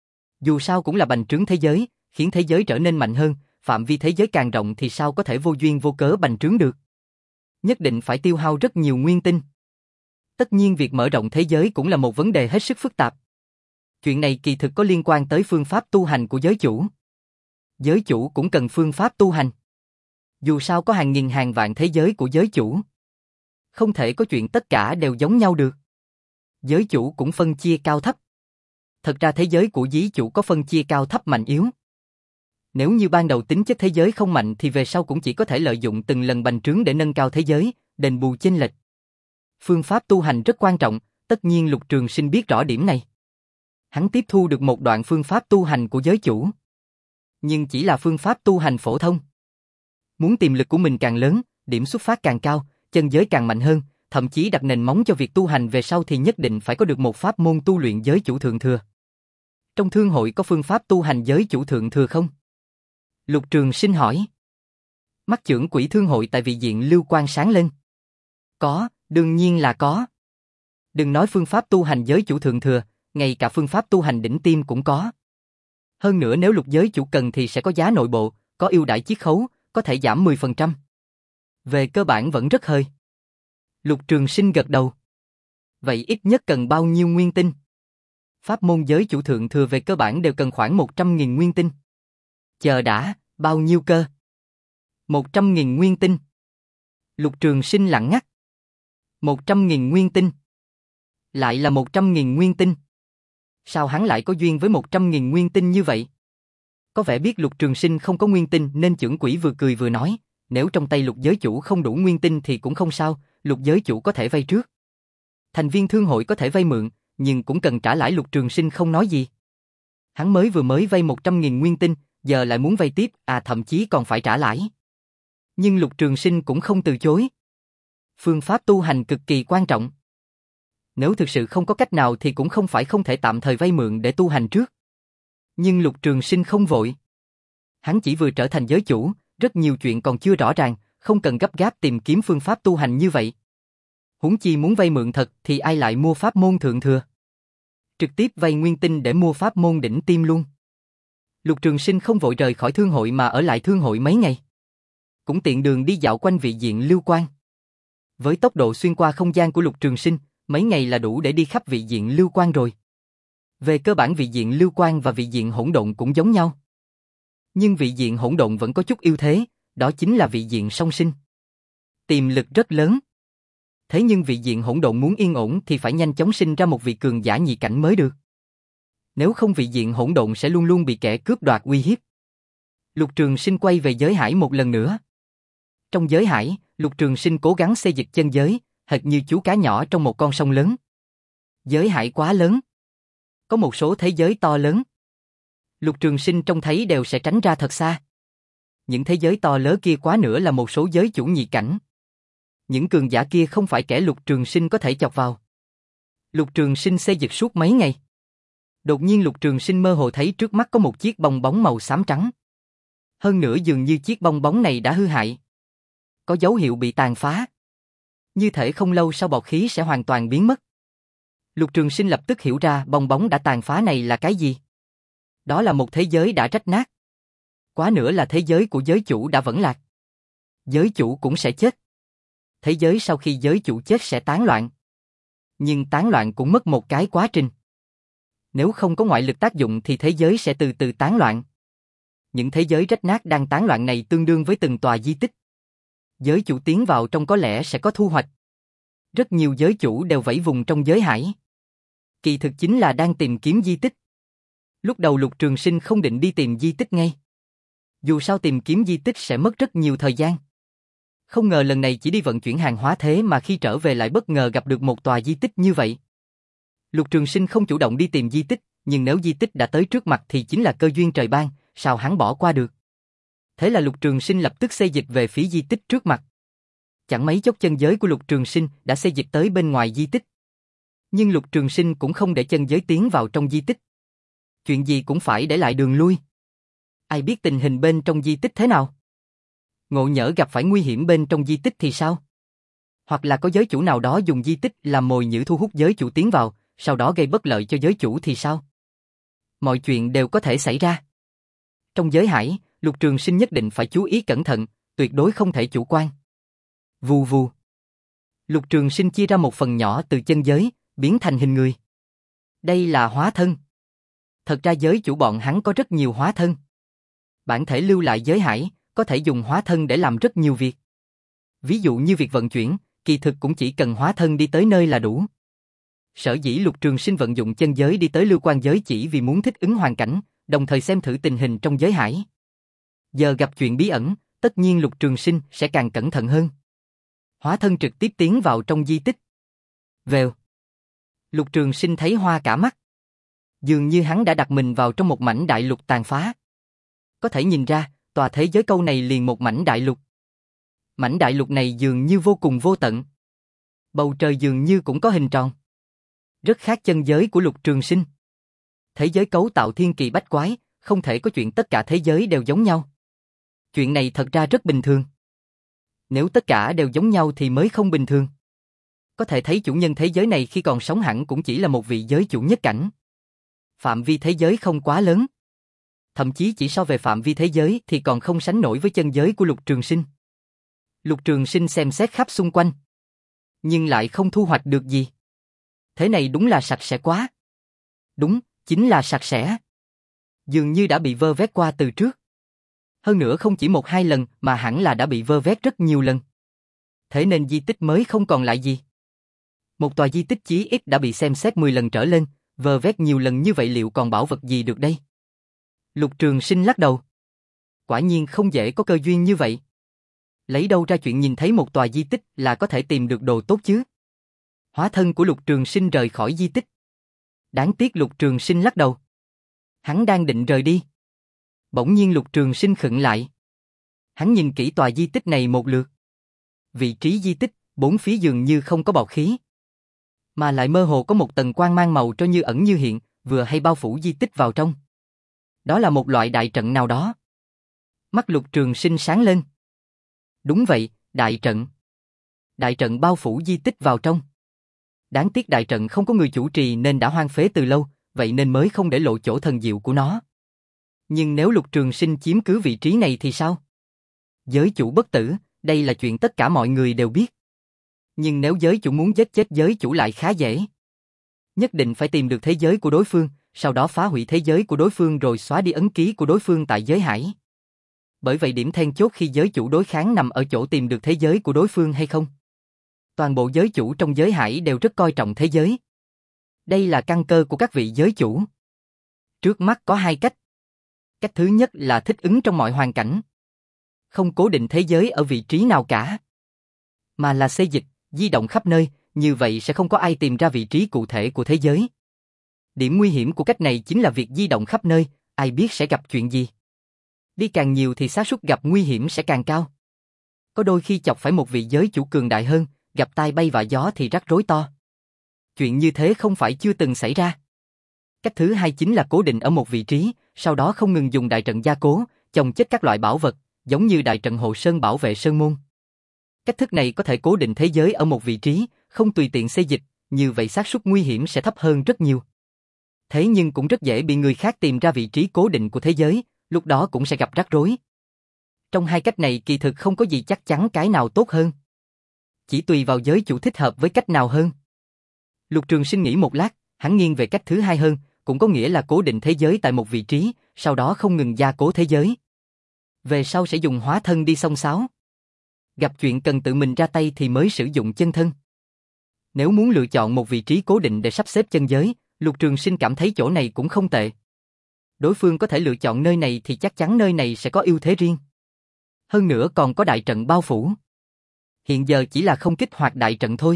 Dù sao cũng là bành trướng thế giới, khiến thế giới trở nên mạnh hơn, phạm vi thế giới càng rộng thì sao có thể vô duyên vô cớ bành trướng được. Nhất định phải tiêu hao rất nhiều nguyên tinh. Tất nhiên việc mở rộng thế giới cũng là một vấn đề hết sức phức tạp. Chuyện này kỳ thực có liên quan tới phương pháp tu hành của giới chủ. Giới chủ cũng cần phương pháp tu hành. Dù sao có hàng nghìn hàng vạn thế giới của giới chủ. Không thể có chuyện tất cả đều giống nhau được. Giới chủ cũng phân chia cao thấp. Thật ra thế giới của giới chủ có phân chia cao thấp mạnh yếu. Nếu như ban đầu tính chất thế giới không mạnh thì về sau cũng chỉ có thể lợi dụng từng lần bành trướng để nâng cao thế giới, đền bù chênh lệch. Phương pháp tu hành rất quan trọng, tất nhiên Lục Trường Sinh biết rõ điểm này. Hắn tiếp thu được một đoạn phương pháp tu hành của giới chủ. Nhưng chỉ là phương pháp tu hành phổ thông. Muốn tiềm lực của mình càng lớn, điểm xuất phát càng cao, chân giới càng mạnh hơn, thậm chí đặt nền móng cho việc tu hành về sau thì nhất định phải có được một pháp môn tu luyện giới chủ thượng thừa. Trong thương hội có phương pháp tu hành giới chủ thượng thừa không? Lục Trường Sinh hỏi. Mắt trưởng quỹ thương hội tại vị diện Lưu Quang sáng lên. Có, đương nhiên là có. Đừng nói phương pháp tu hành giới chủ thượng thừa, ngay cả phương pháp tu hành đỉnh tiêm cũng có. Hơn nữa nếu lục giới chủ cần thì sẽ có giá nội bộ, có ưu đãi chiết khấu, có thể giảm mười phần trăm. Về cơ bản vẫn rất hơi. Lục Trường Sinh gật đầu. Vậy ít nhất cần bao nhiêu nguyên tinh? Pháp môn giới chủ thượng thừa về cơ bản đều cần khoảng một trăm nghìn nguyên tinh. Chờ đã, bao nhiêu cơ? một trăm nghìn nguyên tinh. Lục Trường Sinh lặng ngắt. một trăm nghìn nguyên tinh. Lại là một trăm nghìn nguyên tinh. Sao hắn lại có duyên với một trăm nghìn nguyên tinh như vậy? Có vẻ biết Lục Trường Sinh không có nguyên tinh nên trưởng quỹ vừa cười vừa nói, nếu trong tay lục giới chủ không đủ nguyên tinh thì cũng không sao, lục giới chủ có thể vay trước. Thành viên thương hội có thể vay mượn, nhưng cũng cần trả lãi. Lục Trường Sinh không nói gì. Hắn mới vừa mới vay một trăm nghìn nguyên tinh, giờ lại muốn vay tiếp, à thậm chí còn phải trả lãi. Nhưng Lục Trường Sinh cũng không từ chối. Phương pháp tu hành cực kỳ quan trọng. Nếu thực sự không có cách nào thì cũng không phải không thể tạm thời vay mượn để tu hành trước. Nhưng Lục Trường Sinh không vội. Hắn chỉ vừa trở thành giới chủ, rất nhiều chuyện còn chưa rõ ràng, không cần gấp gáp tìm kiếm phương pháp tu hành như vậy. Huống chi muốn vay mượn thật thì ai lại mua pháp môn thượng thừa. Trực tiếp vay nguyên tinh để mua pháp môn đỉnh tiêm luôn. Lục Trường Sinh không vội rời khỏi thương hội mà ở lại thương hội mấy ngày. Cũng tiện đường đi dạo quanh vị diện Lưu Quang. Với tốc độ xuyên qua không gian của Lục Trường Sinh, mấy ngày là đủ để đi khắp vị diện Lưu Quang rồi. Về cơ bản vị diện Lưu Quang và vị diện hỗn độn cũng giống nhau. Nhưng vị diện hỗn độn vẫn có chút ưu thế, đó chính là vị diện song sinh. Tiềm lực rất lớn. Thế nhưng vị diện hỗn độn muốn yên ổn thì phải nhanh chóng sinh ra một vị cường giả nhị cảnh mới được. Nếu không vị diện hỗn độn sẽ luôn luôn bị kẻ cướp đoạt uy hiếp. Lục Trường Sinh quay về giới hải một lần nữa. Trong giới hải, Lục Trường Sinh cố gắng xê dịch chân giới, hệt như chú cá nhỏ trong một con sông lớn. Giới hải quá lớn. Có một số thế giới to lớn. Lục Trường Sinh trông thấy đều sẽ tránh ra thật xa. Những thế giới to lớn kia quá nữa là một số giới chủ nhị cảnh. Những cường giả kia không phải kẻ Lục Trường Sinh có thể chọc vào. Lục Trường Sinh xê dịch suốt mấy ngày. Đột nhiên Lục Trường Sinh mơ hồ thấy trước mắt có một chiếc bong bóng màu xám trắng. Hơn nữa dường như chiếc bong bóng này đã hư hại. Có dấu hiệu bị tàn phá. Như thể không lâu sau bọt khí sẽ hoàn toàn biến mất. Lục Trường Sinh lập tức hiểu ra bong bóng đã tàn phá này là cái gì. Đó là một thế giới đã rách nát. Quá nữa là thế giới của giới chủ đã vẫn lạc. Giới chủ cũng sẽ chết. Thế giới sau khi giới chủ chết sẽ tán loạn. Nhưng tán loạn cũng mất một cái quá trình. Nếu không có ngoại lực tác dụng thì thế giới sẽ từ từ tán loạn. Những thế giới rách nát đang tán loạn này tương đương với từng tòa di tích. Giới chủ tiến vào trong có lẽ sẽ có thu hoạch. Rất nhiều giới chủ đều vẫy vùng trong giới hải. Kỳ thực chính là đang tìm kiếm di tích. Lúc đầu Lục Trường Sinh không định đi tìm di tích ngay. Dù sao tìm kiếm di tích sẽ mất rất nhiều thời gian. Không ngờ lần này chỉ đi vận chuyển hàng hóa thế mà khi trở về lại bất ngờ gặp được một tòa di tích như vậy. Lục Trường Sinh không chủ động đi tìm di tích, nhưng nếu di tích đã tới trước mặt thì chính là cơ duyên trời ban, sao hắn bỏ qua được. Thế là Lục Trường Sinh lập tức xê dịch về phía di tích trước mặt. Chẳng mấy chốc chân giới của Lục Trường Sinh đã xê dịch tới bên ngoài di tích. Nhưng Lục Trường Sinh cũng không để chân giới tiến vào trong di tích. Chuyện gì cũng phải để lại đường lui. Ai biết tình hình bên trong di tích thế nào? Ngộ nhỡ gặp phải nguy hiểm bên trong di tích thì sao? Hoặc là có giới chủ nào đó dùng di tích làm mồi nhử thu hút giới chủ tiến vào, sau đó gây bất lợi cho giới chủ thì sao? Mọi chuyện đều có thể xảy ra. Trong giới hải, Lục Trường Sinh nhất định phải chú ý cẩn thận, tuyệt đối không thể chủ quan. Vù vù. Lục Trường Sinh chia ra một phần nhỏ từ chân giới, biến thành hình người. Đây là hóa thân. Thật ra giới chủ bọn hắn có rất nhiều hóa thân. Bản thể lưu lại giới hải, có thể dùng hóa thân để làm rất nhiều việc. Ví dụ như việc vận chuyển, kỳ thực cũng chỉ cần hóa thân đi tới nơi là đủ. Sở dĩ Lục Trường Sinh vận dụng chân giới đi tới Lưu Quan giới chỉ vì muốn thích ứng hoàn cảnh, đồng thời xem thử tình hình trong giới hải. Giờ gặp chuyện bí ẩn, tất nhiên Lục Trường Sinh sẽ càng cẩn thận hơn. Hóa thân trực tiếp tiến vào trong di tích. Vèo. Lục Trường Sinh thấy hoa cả mắt. Dường như hắn đã đặt mình vào trong một mảnh đại lục tàn phá. Có thể nhìn ra, tòa thế giới câu này liền một mảnh đại lục. Mảnh đại lục này dường như vô cùng vô tận. Bầu trời dường như cũng có hình tròn. Rất khác chân giới của Lục Trường Sinh. Thế giới cấu tạo thiên kỳ bách quái, không thể có chuyện tất cả thế giới đều giống nhau. Chuyện này thật ra rất bình thường. Nếu tất cả đều giống nhau thì mới không bình thường. Có thể thấy chủ nhân thế giới này khi còn sống hẳn cũng chỉ là một vị giới chủ nhất cảnh. Phạm vi thế giới không quá lớn. Thậm chí chỉ so về phạm vi thế giới thì còn không sánh nổi với chân giới của Lục Trường Sinh. Lục Trường Sinh xem xét khắp xung quanh. Nhưng lại không thu hoạch được gì. Thế này đúng là sạch sẽ quá. Đúng, chính là sạch sẽ. Dường như đã bị vơ vét qua từ trước. Hơn nữa không chỉ một hai lần mà hẳn là đã bị vơ vét rất nhiều lần. Thế nên di tích mới không còn lại gì. Một tòa di tích chí ít đã bị xem xét mười lần trở lên, vơ vét nhiều lần như vậy liệu còn bảo vật gì được đây? Lục Trường Sinh lắc đầu. Quả nhiên không dễ có cơ duyên như vậy. Lấy đâu ra chuyện nhìn thấy một tòa di tích là có thể tìm được đồ tốt chứ? Hóa thân của Lục Trường Sinh rời khỏi di tích. Đáng tiếc Lục Trường Sinh lắc đầu. Hắn đang định rời đi. Bỗng nhiên Lục Trường Sinh khựng lại. Hắn nhìn kỹ tòa di tích này một lượt. Vị trí di tích, bốn phía dường như không có bọt khí. Mà lại mơ hồ có một tầng quang mang màu trôi như ẩn như hiện, vừa hay bao phủ di tích vào trong. Đó là một loại đại trận nào đó. Mắt Lục Trường Sinh sáng lên. Đúng vậy, đại trận. Đại trận bao phủ di tích vào trong. Đáng tiếc đại trận không có người chủ trì nên đã hoang phế từ lâu, vậy nên mới không để lộ chỗ thần diệu của nó. Nhưng nếu Lục Trường Sinh chiếm cứ vị trí này thì sao? Giới chủ bất tử, đây là chuyện tất cả mọi người đều biết. Nhưng nếu giới chủ muốn giết chết giới chủ lại khá dễ. Nhất định phải tìm được thế giới của đối phương, sau đó phá hủy thế giới của đối phương rồi xóa đi ấn ký của đối phương tại giới hải. Bởi vậy điểm then chốt khi giới chủ đối kháng nằm ở chỗ tìm được thế giới của đối phương hay không. Toàn bộ giới chủ trong giới hải đều rất coi trọng thế giới. Đây là căn cơ của các vị giới chủ. Trước mắt có hai cách. Cách thứ nhất là thích ứng trong mọi hoàn cảnh. Không cố định thế giới ở vị trí nào cả. Mà là xê dịch, di động khắp nơi, như vậy sẽ không có ai tìm ra vị trí cụ thể của thế giới. Điểm nguy hiểm của cách này chính là việc di động khắp nơi, ai biết sẽ gặp chuyện gì. Đi càng nhiều thì xác suất gặp nguy hiểm sẽ càng cao. Có đôi khi chọc phải một vị giới chủ cường đại hơn, gặp tai bay vạ gió thì rắc rối to. Chuyện như thế không phải chưa từng xảy ra. Cách thứ hai chính là cố định ở một vị trí, sau đó không ngừng dùng đại trận gia cố, chồng chất các loại bảo vật, giống như đại trận hộ sơn bảo vệ sơn môn. Cách thức này có thể cố định thế giới ở một vị trí, không tùy tiện xê dịch, như vậy xác suất nguy hiểm sẽ thấp hơn rất nhiều. Thế nhưng cũng rất dễ bị người khác tìm ra vị trí cố định của thế giới, lúc đó cũng sẽ gặp rắc rối. Trong hai cách này kỳ thực không có gì chắc chắn cái nào tốt hơn. Chỉ tùy vào giới chủ thích hợp với cách nào hơn. Lục Trường Sinh nghĩ một lát, hắn nghiêng về cách thứ hai hơn, cũng có nghĩa là cố định thế giới tại một vị trí, sau đó không ngừng gia cố thế giới. Về sau sẽ dùng hóa thân đi xông xáo. Gặp chuyện cần tự mình ra tay thì mới sử dụng chân thân. Nếu muốn lựa chọn một vị trí cố định để sắp xếp chân giới, Lục Trường Sinh cảm thấy chỗ này cũng không tệ. Đối phương có thể lựa chọn nơi này thì chắc chắn nơi này sẽ có ưu thế riêng. Hơn nữa còn có đại trận bao phủ. Hiện giờ chỉ là không kích hoạt đại trận thôi.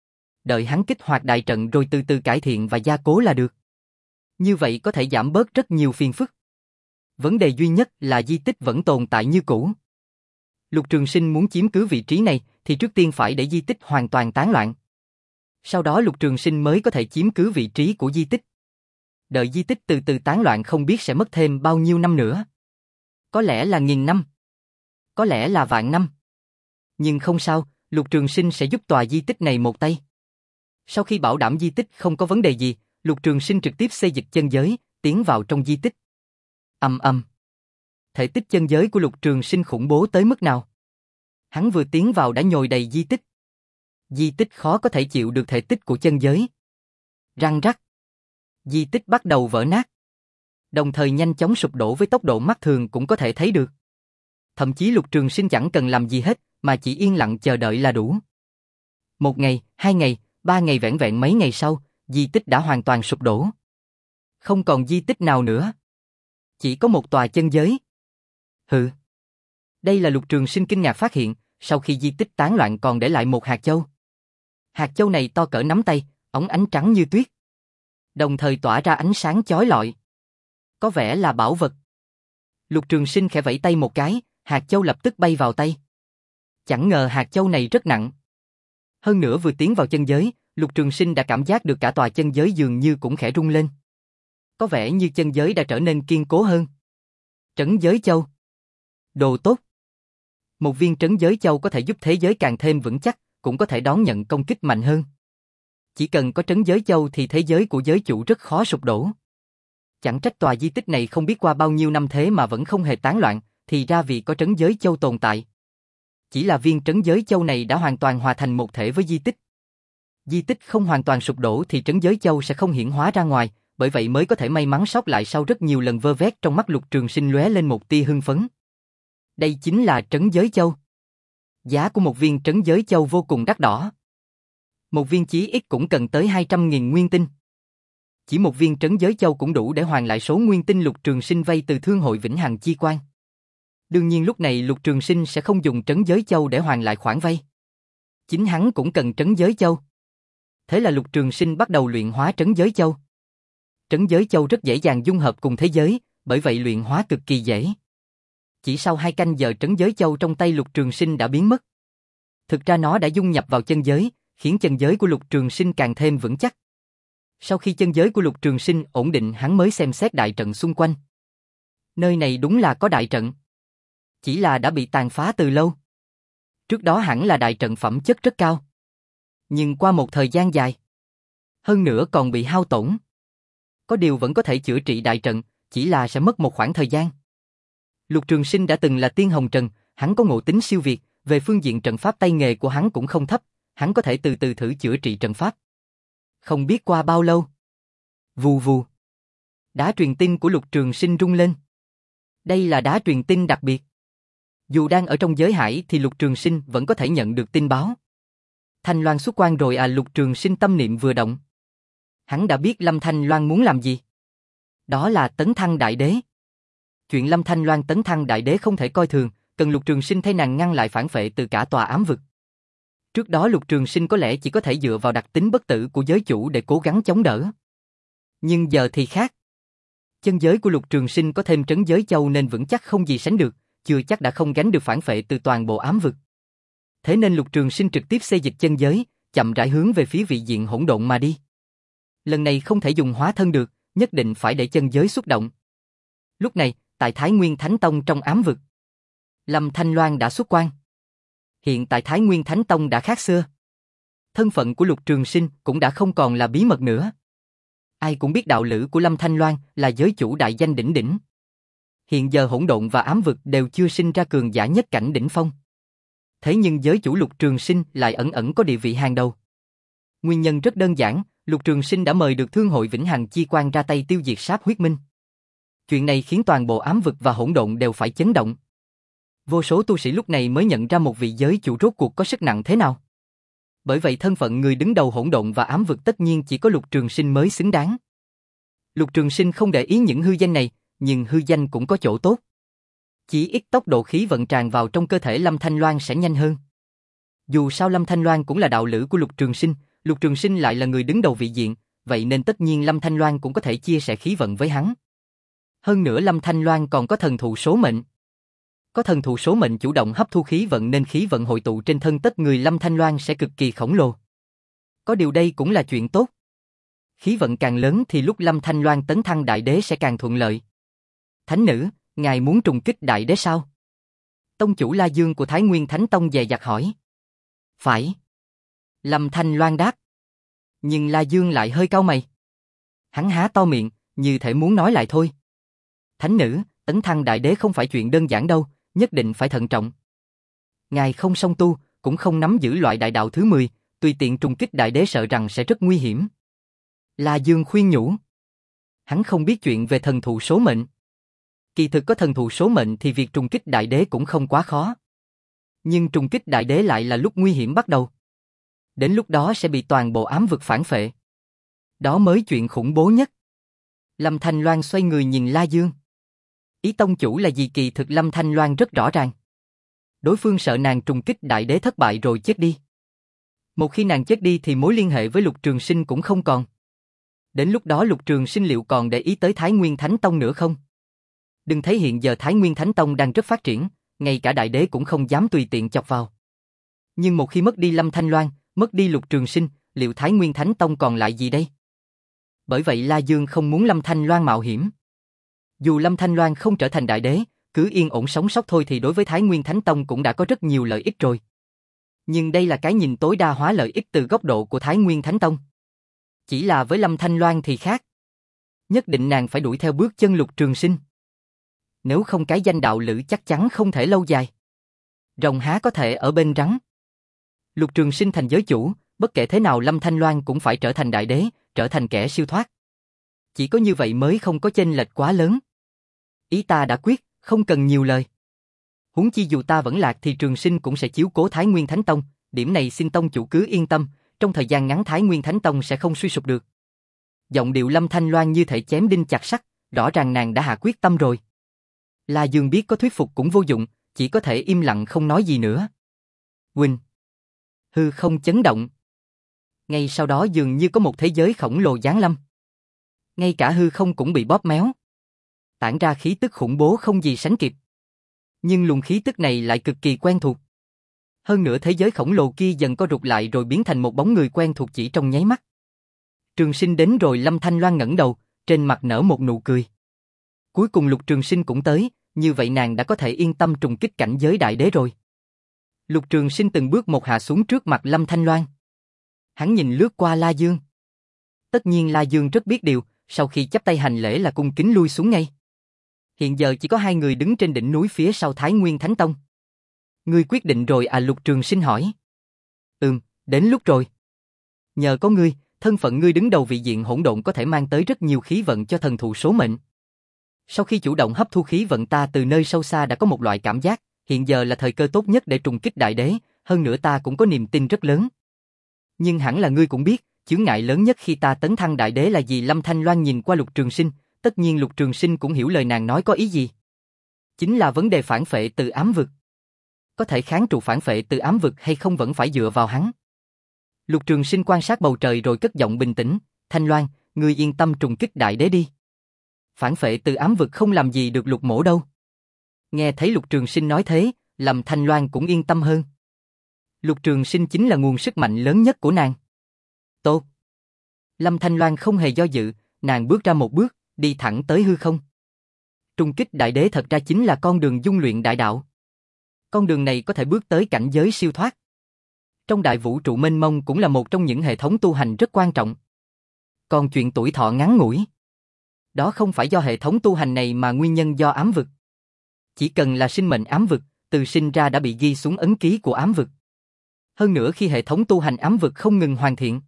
Đợi hắn kích hoạt đại trận rồi từ từ cải thiện và gia cố là được. Như vậy có thể giảm bớt rất nhiều phiền phức. Vấn đề duy nhất là di tích vẫn tồn tại như cũ. Lục Trường Sinh muốn chiếm cứ vị trí này thì trước tiên phải để di tích hoàn toàn tán loạn. Sau đó Lục Trường Sinh mới có thể chiếm cứ vị trí của di tích. Đợi di tích từ từ tán loạn không biết sẽ mất thêm bao nhiêu năm nữa. Có lẽ là nghìn năm. Có lẽ là vạn năm. Nhưng không sao, Lục Trường Sinh sẽ giúp tòa di tích này một tay. Sau khi bảo đảm di tích không có vấn đề gì, Lục Trường Sinh trực tiếp xây dịch chân giới, tiến vào trong di tích. Ầm ầm. Thể tích chân giới của Lục Trường Sinh khủng bố tới mức nào? Hắn vừa tiến vào đã nhồi đầy di tích. Di tích khó có thể chịu được thể tích của chân giới. Răng rắc. Di tích bắt đầu vỡ nát. Đồng thời nhanh chóng sụp đổ với tốc độ mắt thường cũng có thể thấy được. Thậm chí Lục Trường Sinh chẳng cần làm gì hết, mà chỉ yên lặng chờ đợi là đủ. Một ngày, hai ngày, ba ngày vẻn vẹn mấy ngày sau, di tích đã hoàn toàn sụp đổ. Không còn di tích nào nữa. Chỉ có một tòa chân giới. Hừ. Đây là Lục Trường Sinh kinh ngạc phát hiện, sau khi di tích tán loạn còn để lại một hạt châu. Hạt châu này to cỡ nắm tay, óng ánh trắng như tuyết. Đồng thời tỏa ra ánh sáng chói lọi. Có vẻ là bảo vật. Lục Trường Sinh khẽ vẫy tay một cái, hạt châu lập tức bay vào tay. Chẳng ngờ hạt châu này rất nặng. Hơn nữa vừa tiến vào chân giới, Lục Trường Sinh đã cảm giác được cả tòa chân giới dường như cũng khẽ rung lên. Có vẻ như chân giới đã trở nên kiên cố hơn. Trấn giới châu. Đồ tốt. Một viên trấn giới châu có thể giúp thế giới càng thêm vững chắc, cũng có thể đón nhận công kích mạnh hơn. Chỉ cần có trấn giới châu thì thế giới của giới chủ rất khó sụp đổ. Chẳng trách tòa di tích này không biết qua bao nhiêu năm thế mà vẫn không hề tán loạn, thì ra vì có trấn giới châu tồn tại. Chỉ là viên trấn giới châu này đã hoàn toàn hòa thành một thể với di tích. Di tích không hoàn toàn sụp đổ thì trấn giới châu sẽ không hiển hóa ra ngoài, bởi vậy mới có thể may mắn sót lại sau rất nhiều lần vơ vét. Trong mắt Lục Trường Sinh lóe lên một tia hưng phấn. Đây chính là trấn giới châu. Giá của một viên trấn giới châu vô cùng đắt đỏ. Một viên chí ít cũng cần tới hai trăm nghìn nguyên tinh. Chỉ một viên trấn giới châu cũng đủ để hoàn lại số nguyên tinh Lục Trường Sinh vay từ Thương hội Vĩnh Hằng Chi Quan. Đương nhiên lúc này Lục Trường Sinh sẽ không dùng trấn giới châu để hoàn lại khoản vay. Chính hắn cũng cần trấn giới châu. Thế là Lục Trường Sinh bắt đầu luyện hóa trấn giới châu. Trấn giới châu rất dễ dàng dung hợp cùng thế giới, bởi vậy luyện hóa cực kỳ dễ. Chỉ sau hai canh giờ trấn giới châu trong tay Lục Trường Sinh đã biến mất. Thực ra nó đã dung nhập vào chân giới, khiến chân giới của Lục Trường Sinh càng thêm vững chắc. Sau khi chân giới của Lục Trường Sinh ổn định, hắn mới xem xét đại trận xung quanh. Nơi này đúng là có đại trận. Chỉ là đã bị tàn phá từ lâu. Trước đó hẳn là đại trận phẩm chất rất cao. Nhưng qua một thời gian dài, hơn nữa còn bị hao tổn. Có điều vẫn có thể chữa trị đại trận, chỉ là sẽ mất một khoảng thời gian. Lục Trường Sinh đã từng là tiên hồng trần, hắn có ngộ tính siêu việt, về phương diện trận pháp tay nghề của hắn cũng không thấp, hắn có thể từ từ thử chữa trị trận pháp. Không biết qua bao lâu. Vù vù. Đá truyền tin của Lục Trường Sinh rung lên. Đây là đá truyền tin đặc biệt. Dù đang ở trong giới hải thì Lục Trường Sinh vẫn có thể nhận được tin báo. Thanh Loan xuất quan rồi à? Lục Trường Sinh tâm niệm vừa động. Hắn đã biết Lâm Thanh Loan muốn làm gì. Đó là tấn thăng đại đế. Chuyện Lâm Thanh Loan tấn thăng đại đế không thể coi thường, cần Lục Trường Sinh thay nàng ngăn lại phản phệ từ cả tòa ám vực. Trước đó Lục Trường Sinh có lẽ chỉ có thể dựa vào đặc tính bất tử của giới chủ để cố gắng chống đỡ. Nhưng giờ thì khác. Chân giới của Lục Trường Sinh có thêm trấn giới châu nên vững chắc không gì sánh được, chưa chắc đã không gánh được phản phệ từ toàn bộ ám vực. Thế nên Lục Trường Sinh trực tiếp xây dịch chân giới, chậm rãi hướng về phía vị diện hỗn độn mà đi. Lần này không thể dùng hóa thân được, nhất định phải để chân giới xuất động. Lúc này, tại Thái Nguyên Thánh Tông trong ám vực, Lâm Thanh Loan đã xuất quan. Hiện tại Thái Nguyên Thánh Tông đã khác xưa. Thân phận của Lục Trường Sinh cũng đã không còn là bí mật nữa. Ai cũng biết đạo lữ của Lâm Thanh Loan là giới chủ đại danh đỉnh đỉnh. Hiện giờ hỗn độn và ám vực đều chưa sinh ra cường giả nhất cảnh đỉnh phong. Thế nhưng giới chủ Lục Trường Sinh lại ẩn ẩn có địa vị hàng đầu. Nguyên nhân rất đơn giản, Lục Trường Sinh đã mời được Thương hội Vĩnh Hằng Chi Quan ra tay tiêu diệt Sáp Huyết Minh. Chuyện này khiến toàn bộ ám vực và hỗn độn đều phải chấn động. Vô số tu sĩ lúc này mới nhận ra một vị giới chủ rốt cuộc có sức nặng thế nào. Bởi vậy thân phận người đứng đầu hỗn độn và ám vực tất nhiên chỉ có Lục Trường Sinh mới xứng đáng. Lục Trường Sinh không để ý những hư danh này, nhưng hư danh cũng có chỗ tốt. Chỉ ít tốc độ khí vận tràn vào trong cơ thể Lâm Thanh Loan sẽ nhanh hơn. Dù sao Lâm Thanh Loan cũng là đạo lữ của Lục Trường Sinh, Lục Trường Sinh lại là người đứng đầu vị diện, vậy nên tất nhiên Lâm Thanh Loan cũng có thể chia sẻ khí vận với hắn. Hơn nữa Lâm Thanh Loan còn có thần thụ số mệnh. Có thần thụ số mệnh chủ động hấp thu khí vận nên khí vận hội tụ trên thân tất người Lâm Thanh Loan sẽ cực kỳ khổng lồ. Có điều đây cũng là chuyện tốt. Khí vận càng lớn thì lúc Lâm Thanh Loan tấn thăng đại đế sẽ càng thuận lợi. Thánh nữ, ngài muốn trùng kích đại đế sao? Tông chủ La Dương của Thái Nguyên Thánh Tông dè dặt hỏi. Phải. Lâm Thanh Loan đáp. Nhưng La Dương lại hơi cau mày. Hắn há to miệng, như thể muốn nói lại thôi. Thánh nữ, tấn thăng đại đế không phải chuyện đơn giản đâu, nhất định phải thận trọng. Ngài không song tu, cũng không nắm giữ loại đại đạo thứ mười, tùy tiện trùng kích đại đế sợ rằng sẽ rất nguy hiểm. La Dương khuyên nhủ. Hắn không biết chuyện về thần thụ số mệnh. Kỳ thực có thần thụ số mệnh thì việc trùng kích đại đế cũng không quá khó. Nhưng trùng kích đại đế lại là lúc nguy hiểm bắt đầu. Đến lúc đó sẽ bị toàn bộ ám vực phản phệ. Đó mới chuyện khủng bố nhất. Lâm Thanh Loan xoay người nhìn La Dương. Ý tông chủ là gì? Kỳ thực Lâm Thanh Loan rất rõ ràng. Đối phương sợ nàng trùng kích đại đế thất bại rồi chết đi. Một khi nàng chết đi thì mối liên hệ với Lục Trường Sinh cũng không còn. Đến lúc đó Lục Trường Sinh liệu còn để ý tới Thái Nguyên Thánh Tông nữa không? Đừng thấy hiện giờ Thái Nguyên Thánh Tông đang rất phát triển, ngay cả đại đế cũng không dám tùy tiện chọc vào. Nhưng một khi mất đi Lâm Thanh Loan, mất đi Lục Trường Sinh, liệu Thái Nguyên Thánh Tông còn lại gì đây? Bởi vậy La Dương không muốn Lâm Thanh Loan mạo hiểm. Dù Lâm Thanh Loan không trở thành đại đế, cứ yên ổn sống sót thôi thì đối với Thái Nguyên Thánh Tông cũng đã có rất nhiều lợi ích rồi. Nhưng đây là cái nhìn tối đa hóa lợi ích từ góc độ của Thái Nguyên Thánh Tông. Chỉ là với Lâm Thanh Loan thì khác. Nhất định nàng phải đuổi theo bước chân Lục Trường Sinh. Nếu không cái danh đạo lữ chắc chắn không thể lâu dài. Rồng há có thể ở bên rắn. Lục Trường Sinh thành giới chủ, bất kể thế nào Lâm Thanh Loan cũng phải trở thành đại đế, trở thành kẻ siêu thoát. Chỉ có như vậy mới không có chênh lệch quá lớn. Ý ta đã quyết, không cần nhiều lời. Huống chi dù ta vẫn lạc thì Trường Sinh cũng sẽ chiếu cố Thái Nguyên Thánh Tông, điểm này xin tông chủ cứ yên tâm, trong thời gian ngắn Thái Nguyên Thánh Tông sẽ không suy sụp được. Giọng điệu Lâm Thanh Loan như thể chém đinh chặt sắt, rõ ràng nàng đã hạ quyết tâm rồi. La Dương biết có thuyết phục cũng vô dụng, chỉ có thể im lặng không nói gì nữa. Huynh. Hư không chấn động. Ngay sau đó dường như có một thế giới khổng lồ giáng lâm. Ngay cả hư không cũng bị bóp méo. Tản ra khí tức khủng bố không gì sánh kịp. Nhưng luồng khí tức này lại cực kỳ quen thuộc. Hơn nữa thế giới khổng lồ kia dần co rụt lại rồi biến thành một bóng người quen thuộc chỉ trong nháy mắt. Trường Sinh đến rồi. Lâm Thanh Loan ngẩng đầu, trên mặt nở một nụ cười. Cuối cùng Lục Trường Sinh cũng tới, như vậy nàng đã có thể yên tâm trùng kích cảnh giới đại đế rồi. Lục Trường Sinh từng bước một hạ xuống trước mặt Lâm Thanh Loan. Hắn nhìn lướt qua La Dương. Tất nhiên La Dương rất biết điều, sau khi chắp tay hành lễ là cung kính lui xuống ngay. Hiện giờ chỉ có hai người đứng trên đỉnh núi phía sau Thái Nguyên Thánh Tông. Ngươi quyết định rồi à? Lục Trường Sinh hỏi. Ừm, đến lúc rồi. Nhờ có ngươi, thân phận ngươi đứng đầu vị diện hỗn độn có thể mang tới rất nhiều khí vận cho thần thụ số mệnh. Sau khi chủ động hấp thu khí vận ta từ nơi sâu xa đã có một loại cảm giác, hiện giờ là thời cơ tốt nhất để trùng kích đại đế, hơn nữa ta cũng có niềm tin rất lớn. Nhưng hẳn là ngươi cũng biết, chướng ngại lớn nhất khi ta tấn thăng đại đế là gì? Lâm Thanh Loan nhìn qua Lục Trường Sinh, tất nhiên Lục Trường Sinh cũng hiểu lời nàng nói có ý gì. Chính là vấn đề phản phệ từ ám vực. Có thể kháng trụ phản phệ từ ám vực hay không vẫn phải dựa vào hắn. Lục Trường Sinh quan sát bầu trời rồi cất giọng bình tĩnh, Thanh Loan, ngươi yên tâm trùng kích đại đế đi. Phản phệ từ ám vực không làm gì được Lục mỗ đâu. Nghe thấy Lục Trường Sinh nói thế, Lâm Thanh Loan cũng yên tâm hơn. Lục Trường Sinh chính là nguồn sức mạnh lớn nhất của nàng. Tốt. Lâm Thanh Loan không hề do dự, nàng bước ra một bước, đi thẳng tới hư không. Trùng kích đại đế thật ra chính là con đường dung luyện đại đạo. Con đường này có thể bước tới cảnh giới siêu thoát. Trong đại vũ trụ mênh mông cũng là một trong những hệ thống tu hành rất quan trọng. Còn chuyện tuổi thọ ngắn ngủi, đó không phải do hệ thống tu hành này mà nguyên nhân do ám vực. Chỉ cần là sinh mệnh ám vực, từ sinh ra đã bị ghi xuống ấn ký của ám vực. Hơn nữa khi hệ thống tu hành ám vực không ngừng hoàn thiện,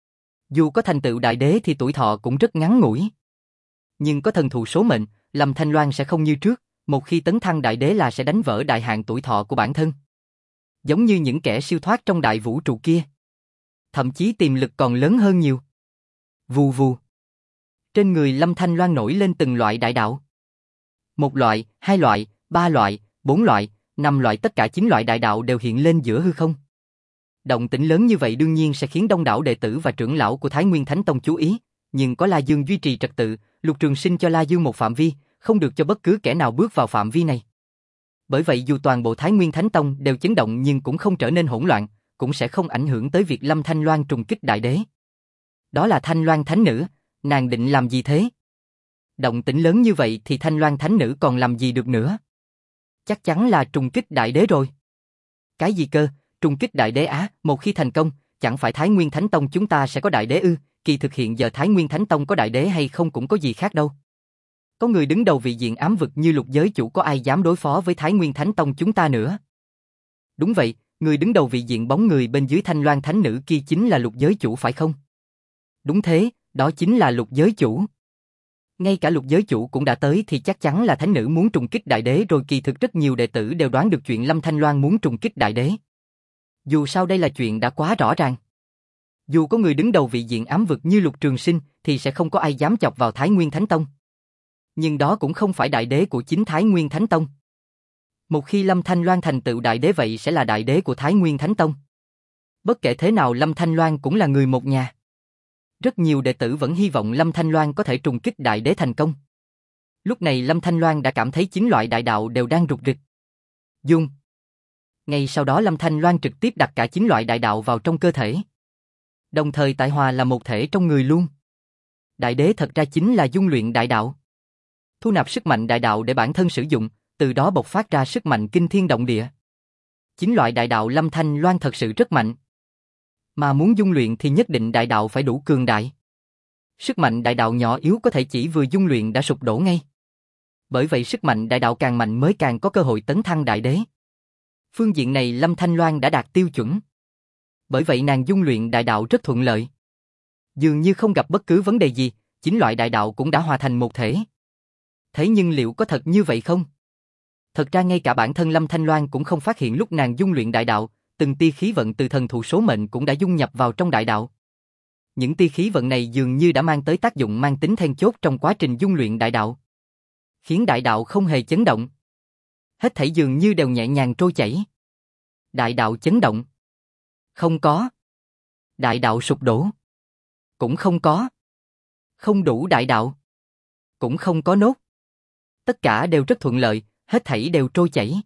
dù có thành tựu đại đế thì tuổi thọ cũng rất ngắn ngủi. Nhưng có thần thụ số mệnh, Lâm Thanh Loan sẽ không như trước, một khi tấn thăng đại đế là sẽ đánh vỡ đại hạn tuổi thọ của bản thân. Giống như những kẻ siêu thoát trong đại vũ trụ kia. Thậm chí tiềm lực còn lớn hơn nhiều. Vù vù. Trên người Lâm Thanh Loan nổi lên từng loại đại đạo. Một loại, hai loại, ba loại, bốn loại, năm loại, tất cả chín loại đại đạo đều hiện lên giữa hư không. Động tĩnh lớn như vậy đương nhiên sẽ khiến đông đảo đệ tử và trưởng lão của Thái Nguyên Thánh Tông chú ý, nhưng có La Dương duy trì trật tự, Lục Trường Sinh cho La Dương một phạm vi, không được cho bất cứ kẻ nào bước vào phạm vi này. Bởi vậy dù toàn bộ Thái Nguyên Thánh Tông đều chấn động nhưng cũng không trở nên hỗn loạn, cũng sẽ không ảnh hưởng tới việc Lâm Thanh Loan trùng kích đại đế. Đó là Thanh Loan Thánh Nữ, nàng định làm gì thế? Động tĩnh lớn như vậy thì Thanh Loan Thánh Nữ còn làm gì được nữa? Chắc chắn là trùng kích đại đế rồi. Cái gì cơ? Trùng kích đại đế á? Một khi thành công, chẳng phải Thái Nguyên Thánh Tông chúng ta sẽ có đại đế ư? Kỳ thực hiện giờ Thái Nguyên Thánh Tông có đại đế hay không cũng có gì khác đâu. Có người đứng đầu vị diện ám vực như Lục giới chủ, có ai dám đối phó với Thái Nguyên Thánh Tông chúng ta nữa? Đúng vậy, người đứng đầu vị diện bóng người bên dưới Thanh Loan Thánh Nữ kia chính là Lục giới chủ phải không? Đúng thế, đó chính là Lục giới chủ. Ngay cả lục giới chủ cũng đã tới thì chắc chắn là thánh nữ muốn trùng kích đại đế rồi, kỳ thực rất nhiều đệ tử đều đoán được chuyện Lâm Thanh Loan muốn trùng kích đại đế. Dù sao đây là chuyện đã quá rõ ràng. Dù có người đứng đầu vị diện ám vực như Lục Trường Sinh thì sẽ không có ai dám chọc vào Thái Nguyên Thánh Tông. Nhưng đó cũng không phải đại đế của chính Thái Nguyên Thánh Tông. Một khi Lâm Thanh Loan thành tựu đại đế vậy sẽ là đại đế của Thái Nguyên Thánh Tông. Bất kể thế nào Lâm Thanh Loan cũng là người một nhà. Rất nhiều đệ tử vẫn hy vọng Lâm Thanh Loan có thể trùng kích đại đế thành công. Lúc này Lâm Thanh Loan đã cảm thấy chín loại đại đạo đều đang rục rịch. Dung. Ngay sau đó Lâm Thanh Loan trực tiếp đặt cả chín loại đại đạo vào trong cơ thể. Đồng thời tại hòa là một thể trong người luôn. Đại đế thật ra chính là dung luyện đại đạo. Thu nạp sức mạnh đại đạo để bản thân sử dụng, từ đó bộc phát ra sức mạnh kinh thiên động địa. Chín loại đại đạo Lâm Thanh Loan thật sự rất mạnh. Mà muốn dung luyện thì nhất định đại đạo phải đủ cường đại. Sức mạnh đại đạo nhỏ yếu có thể chỉ vừa dung luyện đã sụp đổ ngay. Bởi vậy sức mạnh đại đạo càng mạnh mới càng có cơ hội tấn thăng đại đế. Phương diện này Lâm Thanh Loan đã đạt tiêu chuẩn. Bởi vậy nàng dung luyện đại đạo rất thuận lợi. Dường như không gặp bất cứ vấn đề gì, chín loại đại đạo cũng đã hòa thành một thể. Thế nhưng liệu có thật như vậy không? Thật ra ngay cả bản thân Lâm Thanh Loan cũng không phát hiện lúc nàng dung luyện đại đạo, từng tia khí vận từ thần thụ số mệnh cũng đã dung nhập vào trong đại đạo. Những tia khí vận này dường như đã mang tới tác dụng mang tính then chốt trong quá trình dung luyện đại đạo. Khiến đại đạo không hề chấn động. Hết thảy dường như đều nhẹ nhàng trôi chảy. Đại đạo chấn động. Không có. Đại đạo sụp đổ. Cũng không có. Không đủ đại đạo. Cũng không có nốt. Tất cả đều rất thuận lợi, hết thảy đều trôi chảy.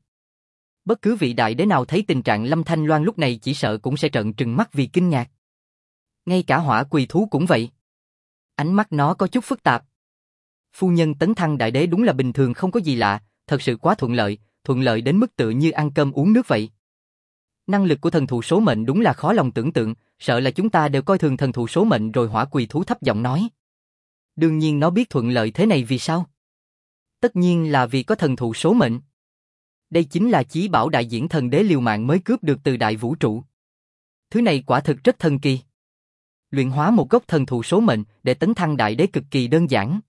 Bất cứ vị đại đế nào thấy tình trạng Lâm Thanh Loan lúc này chỉ sợ cũng sẽ trợn trừng mắt vì kinh ngạc. Ngay cả hỏa quỳ thú cũng vậy. Ánh mắt nó có chút phức tạp. Phu nhân tấn thăng đại đế đúng là bình thường không có gì lạ, thật sự quá thuận lợi, thuận lợi đến mức tự như ăn cơm uống nước vậy. Năng lực của thần thụ số mệnh đúng là khó lòng tưởng tượng, sợ là chúng ta đều coi thường thần thụ số mệnh rồi. Hỏa quỳ thú thấp giọng nói. Đương nhiên nó biết thuận lợi thế này vì sao? Tất nhiên là vì có thần thụ số mệnh. Đây chính là chí bảo đại diễn thần đế liều mạng mới cướp được từ đại vũ trụ. Thứ này quả thực rất thần kỳ. Luyện hóa một gốc thần thụ số mệnh để tấn thăng đại đế cực kỳ đơn giản.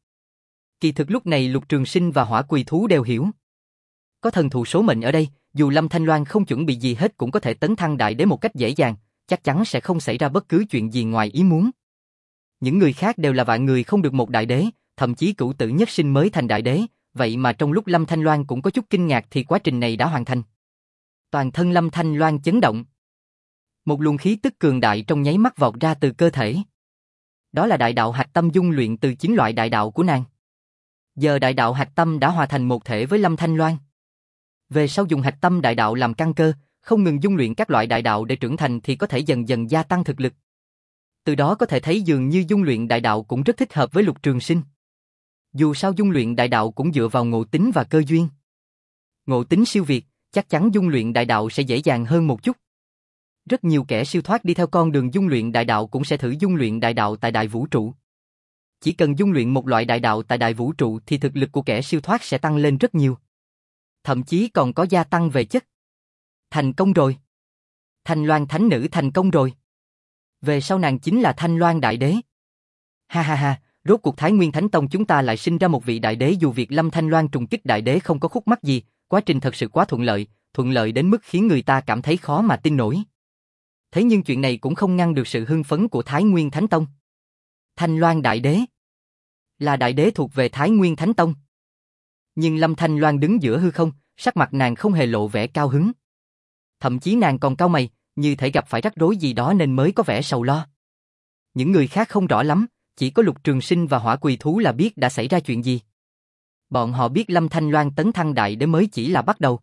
Kỳ thực lúc này Lục Trường Sinh và hỏa quỳ thú đều hiểu. Có thần thụ số mệnh ở đây, dù Lâm Thanh Loan không chuẩn bị gì hết cũng có thể tấn thăng đại đế một cách dễ dàng, chắc chắn sẽ không xảy ra bất cứ chuyện gì ngoài ý muốn. Những người khác đều là vạn người không được một đại đế, thậm chí cửu tử nhất sinh mới thành đại đế, vậy mà trong lúc Lâm Thanh Loan cũng có chút kinh ngạc thì quá trình này đã hoàn thành. Toàn thân Lâm Thanh Loan chấn động. Một luồng khí tức cường đại trong nháy mắt vọt ra từ cơ thể. Đó là đại đạo hạch tâm dung luyện từ chín loại đại đạo của nàng. Giờ đại đạo hạch tâm đã hòa thành một thể với Lâm Thanh Loan. Về sau dùng hạch tâm đại đạo làm căn cơ, không ngừng dung luyện các loại đại đạo để trưởng thành thì có thể dần dần gia tăng thực lực. Từ đó có thể thấy dường như dung luyện đại đạo cũng rất thích hợp với Lục Trường Sinh. Dù sao dung luyện đại đạo cũng dựa vào ngộ tính và cơ duyên. Ngộ tính siêu việt, chắc chắn dung luyện đại đạo sẽ dễ dàng hơn một chút. Rất nhiều kẻ siêu thoát đi theo con đường dung luyện đại đạo cũng sẽ thử dung luyện đại đạo tại đại vũ trụ. Chỉ cần dung luyện một loại đại đạo tại đại vũ trụ thì thực lực của kẻ siêu thoát sẽ tăng lên rất nhiều. Thậm chí còn có gia tăng về chất. Thành công rồi. Thanh Loan Thánh Nữ thành công rồi. Về sau nàng chính là Thanh Loan Đại Đế. Ha ha ha, rốt cuộc Thái Nguyên Thánh Tông chúng ta lại sinh ra một vị đại đế, dù việc Lâm Thanh Loan trùng kích đại đế không có khúc mắc gì, quá trình thật sự quá thuận lợi, thuận lợi đến mức khiến người ta cảm thấy khó mà tin nổi. Thế nhưng chuyện này cũng không ngăn được sự hưng phấn của Thái Nguyên Thánh Tông. Thanh Loan Đại Đế là đại đế thuộc về Thái Nguyên Thánh Tông. Nhưng Lâm Thanh Loan đứng giữa hư không, sắc mặt nàng không hề lộ vẻ cao hứng. Thậm chí nàng còn cau mày, như thể gặp phải rắc rối gì đó nên mới có vẻ sầu lo. Những người khác không rõ lắm, chỉ có Lục Trường Sinh và hỏa quỳ thú là biết đã xảy ra chuyện gì. Bọn họ biết Lâm Thanh Loan tấn thăng đại đế mới chỉ là bắt đầu.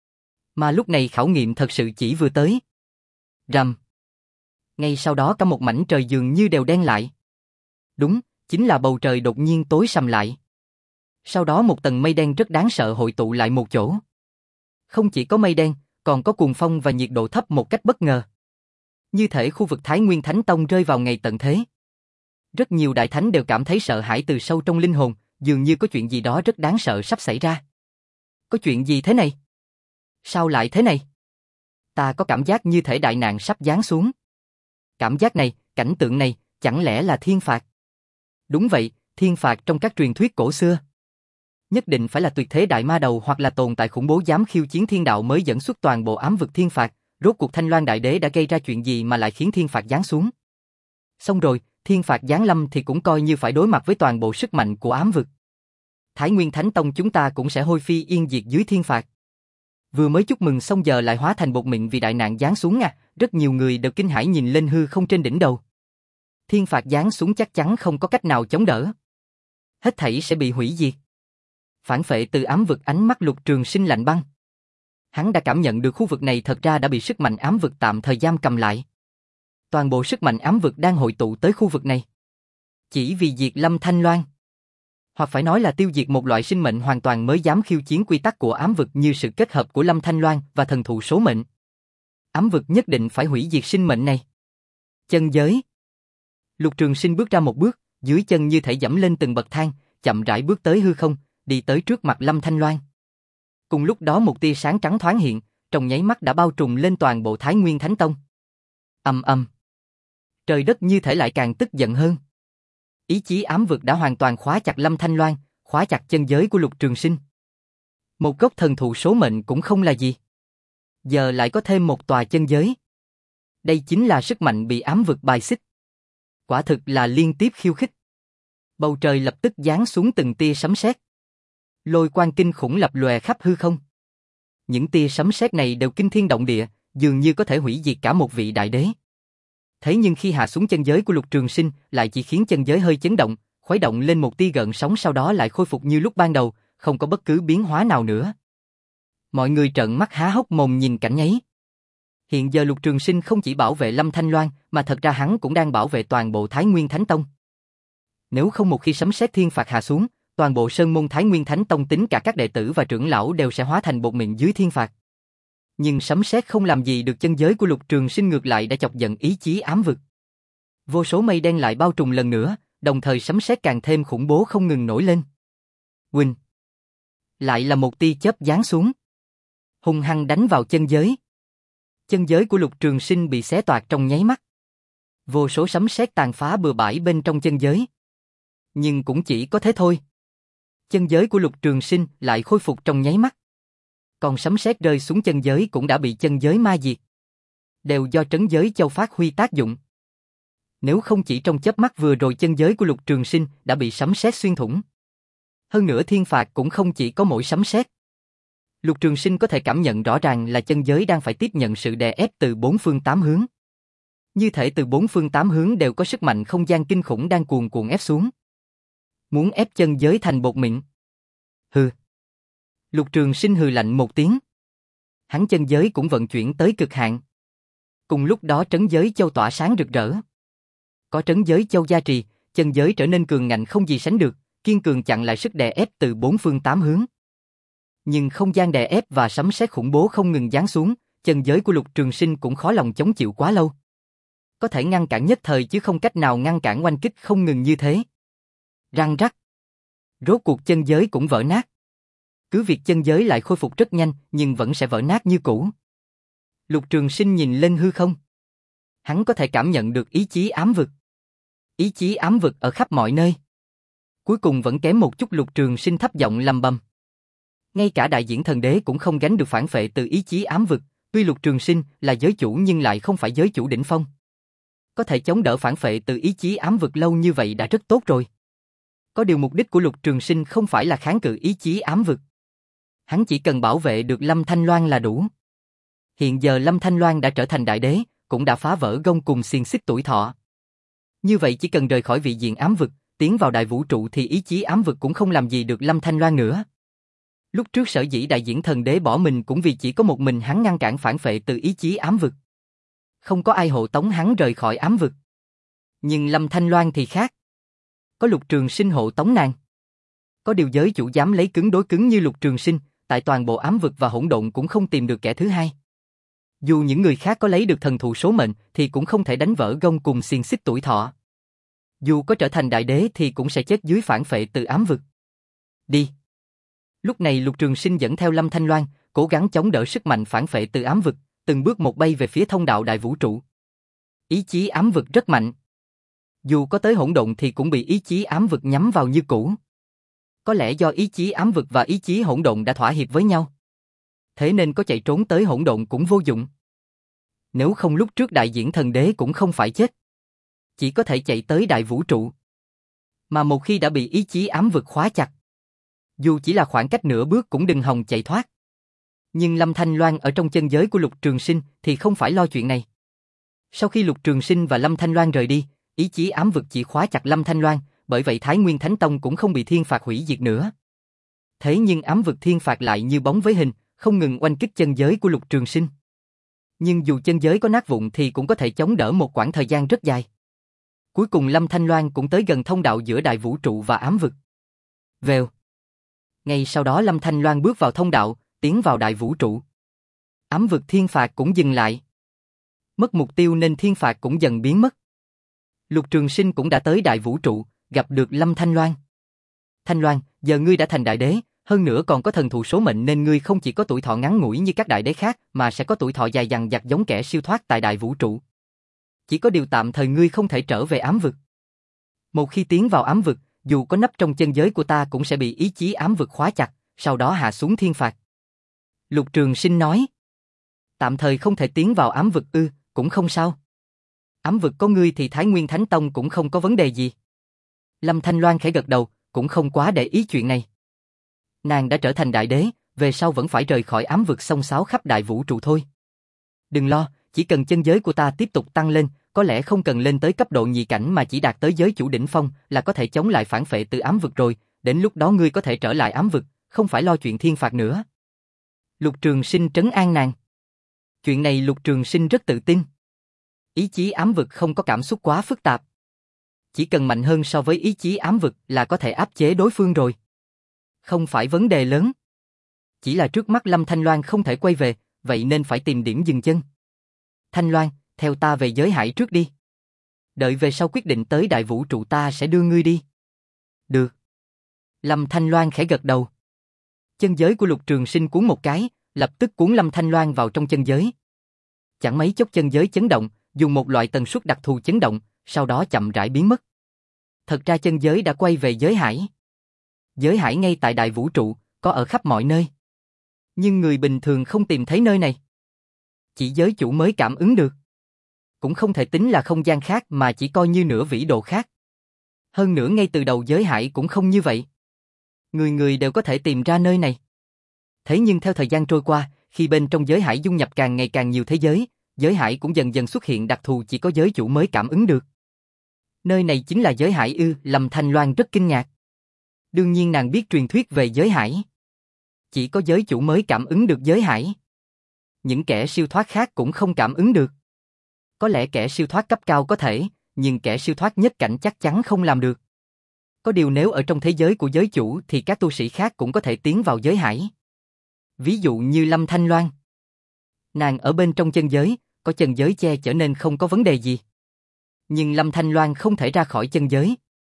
Mà lúc này khảo nghiệm thật sự chỉ vừa tới. Rầm. Ngay sau đó cả một mảnh trời dường như đều đen lại. Đúng, chính là bầu trời đột nhiên tối sầm lại. Sau đó một tầng mây đen rất đáng sợ hội tụ lại một chỗ. Không chỉ có mây đen, còn có cuồng phong và nhiệt độ thấp một cách bất ngờ. Như thể khu vực Thái Nguyên Thánh Tông rơi vào ngày tận thế. Rất nhiều đại thánh đều cảm thấy sợ hãi từ sâu trong linh hồn, dường như có chuyện gì đó rất đáng sợ sắp xảy ra. Có chuyện gì thế này? Sao lại thế này? Ta có cảm giác như thể đại nạn sắp giáng xuống. Cảm giác này, cảnh tượng này, chẳng lẽ là thiên phạt? Đúng vậy, Thiên phạt trong các truyền thuyết cổ xưa nhất định phải là tuyệt thế đại ma đầu hoặc là tồn tại khủng bố dám khiêu chiến thiên đạo mới dẫn xuất toàn bộ ám vực thiên phạt. Rốt cuộc Thanh Loan Đại Đế đã gây ra chuyện gì mà lại khiến thiên phạt giáng xuống? Xong rồi, thiên phạt giáng lâm thì cũng coi như phải đối mặt với toàn bộ sức mạnh của ám vực. Thái Nguyên Thánh Tông chúng ta cũng sẽ hôi phi yên diệt dưới thiên phạt. Vừa mới chúc mừng xong giờ lại hóa thành bột mịn vì đại nạn giáng xuống à, rất nhiều người đều kinh hãi nhìn lên hư không trên đỉnh đầu. Thiên phạt giáng xuống chắc chắn không có cách nào chống đỡ. Hết thảy sẽ bị hủy diệt. Phản phệ từ ám vực ánh mắt Lục Trường Sinh lạnh băng. Hắn đã cảm nhận được khu vực này thật ra đã bị sức mạnh ám vực tạm thời giam cầm lại. Toàn bộ sức mạnh ám vực đang hội tụ tới khu vực này. Chỉ vì diệt Lâm Thanh Loan. Hoặc phải nói là tiêu diệt một loại sinh mệnh hoàn toàn mới dám khiêu chiến quy tắc của ám vực như sự kết hợp của Lâm Thanh Loan và thần thụ số mệnh. Ám vực nhất định phải hủy diệt sinh mệnh này. Chân giới. Lục Trường Sinh bước ra một bước, dưới chân như thể dẫm lên từng bậc thang, chậm rãi bước tới hư không, đi tới trước mặt Lâm Thanh Loan. Cùng lúc đó một tia sáng trắng thoáng hiện, trong nháy mắt đã bao trùm lên toàn bộ Thái Nguyên Thánh Tông. Ầm ầm. Trời đất như thể lại càng tức giận hơn. Ý chí ám vực đã hoàn toàn khóa chặt Lâm Thanh Loan, khóa chặt chân giới của Lục Trường Sinh. Một gốc thần thụ số mệnh cũng không là gì. Giờ lại có thêm một tòa chân giới. Đây chính là sức mạnh bị ám vực bài xích. Quả thực là liên tiếp khiêu khích. Bầu trời lập tức giáng xuống từng tia sấm sét. Lôi quang kinh khủng lập lòe khắp hư không. Những tia sấm sét này đều kinh thiên động địa, dường như có thể hủy diệt cả một vị đại đế. Thế nhưng khi hạ xuống chân giới của Lục Trường Sinh, lại chỉ khiến chân giới hơi chấn động, khuấy động lên một tia gợn sóng sau đó lại khôi phục như lúc ban đầu, không có bất cứ biến hóa nào nữa. Mọi người trợn mắt há hốc mồm nhìn cảnh ấy. Hiện giờ Lục Trường Sinh không chỉ bảo vệ Lâm Thanh Loan, mà thật ra hắn cũng đang bảo vệ toàn bộ Thái Nguyên Thánh Tông. Nếu không một khi sấm sét thiên phạt hạ xuống, toàn bộ sơn môn Thái Nguyên Thánh Tông tính cả các đệ tử và trưởng lão đều sẽ hóa thành bột mịn dưới thiên phạt. Nhưng sấm sét không làm gì được chân giới của Lục Trường Sinh, ngược lại đã chọc giận ý chí ám vực. Vô số mây đen lại bao trùm lần nữa, đồng thời sấm sét càng thêm khủng bố không ngừng nổi lên. Huỳnh! Lại là một tia chớp giáng xuống. Hung hăng đánh vào chân giới. Chân giới của Lục Trường Sinh bị xé toạc trong nháy mắt. Vô số sấm sét tàn phá bừa bãi bên trong chân giới. Nhưng cũng chỉ có thế thôi. Chân giới của Lục Trường Sinh lại khôi phục trong nháy mắt. Còn sấm sét rơi xuống chân giới cũng đã bị chân giới ma diệt. Đều do trấn giới châu phát huy tác dụng. Nếu không chỉ trong chớp mắt vừa rồi chân giới của Lục Trường Sinh đã bị sấm sét xuyên thủng. Hơn nữa thiên phạt cũng không chỉ có mỗi sấm sét. Lục Trường Sinh có thể cảm nhận rõ ràng là chân giới đang phải tiếp nhận sự đè ép từ bốn phương tám hướng. Như thể từ bốn phương tám hướng đều có sức mạnh không gian kinh khủng đang cuồn cuộn ép xuống. Muốn ép chân giới thành bột mịn. Hừ. Lục Trường Sinh hừ lạnh một tiếng. Hắn chân giới cũng vận chuyển tới cực hạn. Cùng lúc đó trấn giới châu tỏa sáng rực rỡ. Có trấn giới châu gia trì, chân giới trở nên cường ngạnh không gì sánh được, kiên cường chặn lại sức đè ép từ bốn phương tám hướng. Nhưng không gian đè ép và sấm sét khủng bố không ngừng giáng xuống, chân giới của Lục Trường Sinh cũng khó lòng chống chịu quá lâu. Có thể ngăn cản nhất thời chứ không cách nào ngăn cản oanh kích không ngừng như thế. Răng rắc. Rốt cuộc chân giới cũng vỡ nát. Cứ việc chân giới lại khôi phục rất nhanh, nhưng vẫn sẽ vỡ nát như cũ. Lục Trường Sinh nhìn lên hư không. Hắn có thể cảm nhận được ý chí ám vực. Ý chí ám vực ở khắp mọi nơi. Cuối cùng vẫn kém một chút. Lục Trường Sinh thấp giọng lầm bầm. Ngay cả đại diễn thần đế cũng không gánh được phản phệ từ ý chí ám vực. Tuy Lục Trường Sinh là giới chủ nhưng lại không phải giới chủ đỉnh phong. Có thể chống đỡ phản phệ từ ý chí ám vực lâu như vậy đã rất tốt rồi. Có điều mục đích của Lục Trường Sinh không phải là kháng cự ý chí ám vực. Hắn chỉ cần bảo vệ được Lâm Thanh Loan là đủ. Hiện giờ Lâm Thanh Loan đã trở thành đại đế, cũng đã phá vỡ gông cùng xiềng xích tuổi thọ. Như vậy chỉ cần rời khỏi vị diện ám vực, tiến vào đại vũ trụ thì ý chí ám vực cũng không làm gì được Lâm Thanh Loan nữa. Lúc trước sở dĩ đại diễn thần đế bỏ mình cũng vì chỉ có một mình hắn ngăn cản phản phệ từ ý chí ám vực. Không có ai hộ tống hắn rời khỏi ám vực. Nhưng Lâm Thanh Loan thì khác. Có Lục Trường Sinh hộ tống nàng. Có điều giới chủ dám lấy cứng đối cứng như Lục Trường Sinh, tại toàn bộ ám vực và hỗn độn cũng không tìm được kẻ thứ hai. Dù những người khác có lấy được thần thụ số mệnh thì cũng không thể đánh vỡ gông cùng xiềng xích tuổi thọ. Dù có trở thành đại đế thì cũng sẽ chết dưới phản phệ từ ám vực. Đi. Lúc này Lục Trường Sinh dẫn theo Lâm Thanh Loan, cố gắng chống đỡ sức mạnh phản phệ từ ám vực, từng bước một bay về phía thông đạo đại vũ trụ. Ý chí ám vực rất mạnh. Dù có tới hỗn độn thì cũng bị ý chí ám vực nhắm vào như cũ. Có lẽ do ý chí ám vực và ý chí hỗn độn đã thỏa hiệp với nhau. Thế nên có chạy trốn tới hỗn độn cũng vô dụng. Nếu không lúc trước đại diễn thần đế cũng không phải chết. Chỉ có thể chạy tới đại vũ trụ. Mà một khi đã bị ý chí ám vực khóa chặt, dù chỉ là khoảng cách nửa bước cũng đừng hòng chạy thoát. Nhưng Lâm Thanh Loan ở trong chân giới của Lục Trường Sinh thì không phải lo chuyện này. Sau khi Lục Trường Sinh và Lâm Thanh Loan rời đi, ý chí ám vực chỉ khóa chặt Lâm Thanh Loan, bởi vậy Thái Nguyên Thánh Tông cũng không bị thiên phạt hủy diệt nữa. Thế nhưng ám vực thiên phạt lại như bóng với hình, không ngừng oanh kích chân giới của Lục Trường Sinh. Nhưng dù chân giới có nát vụn thì cũng có thể chống đỡ một quãng thời gian rất dài. Cuối cùng Lâm Thanh Loan cũng tới gần thông đạo giữa đại vũ trụ và ám vực. Vèo. Ngay sau đó Lâm Thanh Loan bước vào thông đạo, tiến vào đại vũ trụ. Ám vực thiên phạt cũng dừng lại. Mất mục tiêu nên thiên phạt cũng dần biến mất. Lục Trường Sinh cũng đã tới đại vũ trụ, gặp được Lâm Thanh Loan. Thanh Loan, giờ ngươi đã thành đại đế, hơn nữa còn có thần thụ số mệnh nên ngươi không chỉ có tuổi thọ ngắn ngủi như các đại đế khác mà sẽ có tuổi thọ dài dằng dặc giống kẻ siêu thoát tại đại vũ trụ. Chỉ có điều tạm thời ngươi không thể trở về ám vực. Một khi tiến vào ám vực, dù có nấp trong chân giới của ta cũng sẽ bị ý chí ám vực khóa chặt, sau đó hạ xuống thiên phạt. Lục Trường Sinh nói. Tạm thời không thể tiến vào ám vực ư, cũng không sao. Ám vực có ngươi thì Thái Nguyên Thánh Tông cũng không có vấn đề gì. Lâm Thanh Loan khẽ gật đầu, cũng không quá để ý chuyện này. Nàng đã trở thành đại đế, về sau vẫn phải rời khỏi ám vực xông xáo khắp đại vũ trụ thôi. Đừng lo, chỉ cần chân giới của ta tiếp tục tăng lên, có lẽ không cần lên tới cấp độ nhị cảnh mà chỉ đạt tới giới chủ đỉnh phong là có thể chống lại phản phệ từ ám vực rồi, đến lúc đó ngươi có thể trở lại ám vực, không phải lo chuyện thiên phạt nữa. Lục Trường Sinh trấn an nàng. Chuyện này Lục Trường Sinh rất tự tin. Ý chí ám vực không có cảm xúc quá phức tạp. Chỉ cần mạnh hơn so với ý chí ám vực là có thể áp chế đối phương rồi. Không phải vấn đề lớn. Chỉ là trước mắt Lâm Thanh Loan không thể quay về, vậy nên phải tìm điểm dừng chân. Thanh Loan, theo ta về giới hải trước đi. Đợi về sau quyết định tới đại vũ trụ ta sẽ đưa ngươi đi. Được. Lâm Thanh Loan khẽ gật đầu. Chân giới của Lục Trường Sinh cuốn một cái, lập tức cuốn Lâm Thanh Loan vào trong chân giới. Chẳng mấy chốc chân giới chấn động, dùng một loại tần suất đặc thù chấn động, sau đó chậm rãi biến mất. Thật ra chân giới đã quay về giới hải. Giới hải ngay tại đại vũ trụ, có ở khắp mọi nơi. Nhưng người bình thường không tìm thấy nơi này. Chỉ giới chủ mới cảm ứng được. Cũng không thể tính là không gian khác mà chỉ coi như nửa vĩ độ khác. Hơn nữa ngay từ đầu giới hải cũng không như vậy. Người người đều có thể tìm ra nơi này. Thế nhưng theo thời gian trôi qua, khi bên trong giới hải dung nhập càng ngày càng nhiều thế giới, giới hải cũng dần dần xuất hiện đặc thù chỉ có giới chủ mới cảm ứng được. Nơi này chính là giới hải ư? Lâm Thanh Loan rất kinh ngạc. Đương nhiên nàng biết truyền thuyết về giới hải. Chỉ có giới chủ mới cảm ứng được giới hải. Những kẻ siêu thoát khác cũng không cảm ứng được. Có lẽ kẻ siêu thoát cấp cao có thể, nhưng kẻ siêu thoát nhất cảnh chắc chắn không làm được. Có điều nếu ở trong thế giới của giới chủ thì các tu sĩ khác cũng có thể tiến vào giới hải. Ví dụ như Lâm Thanh Loan. Nàng ở bên trong chân giới, có chân giới che chở nên không có vấn đề gì. Nhưng Lâm Thanh Loan không thể ra khỏi chân giới.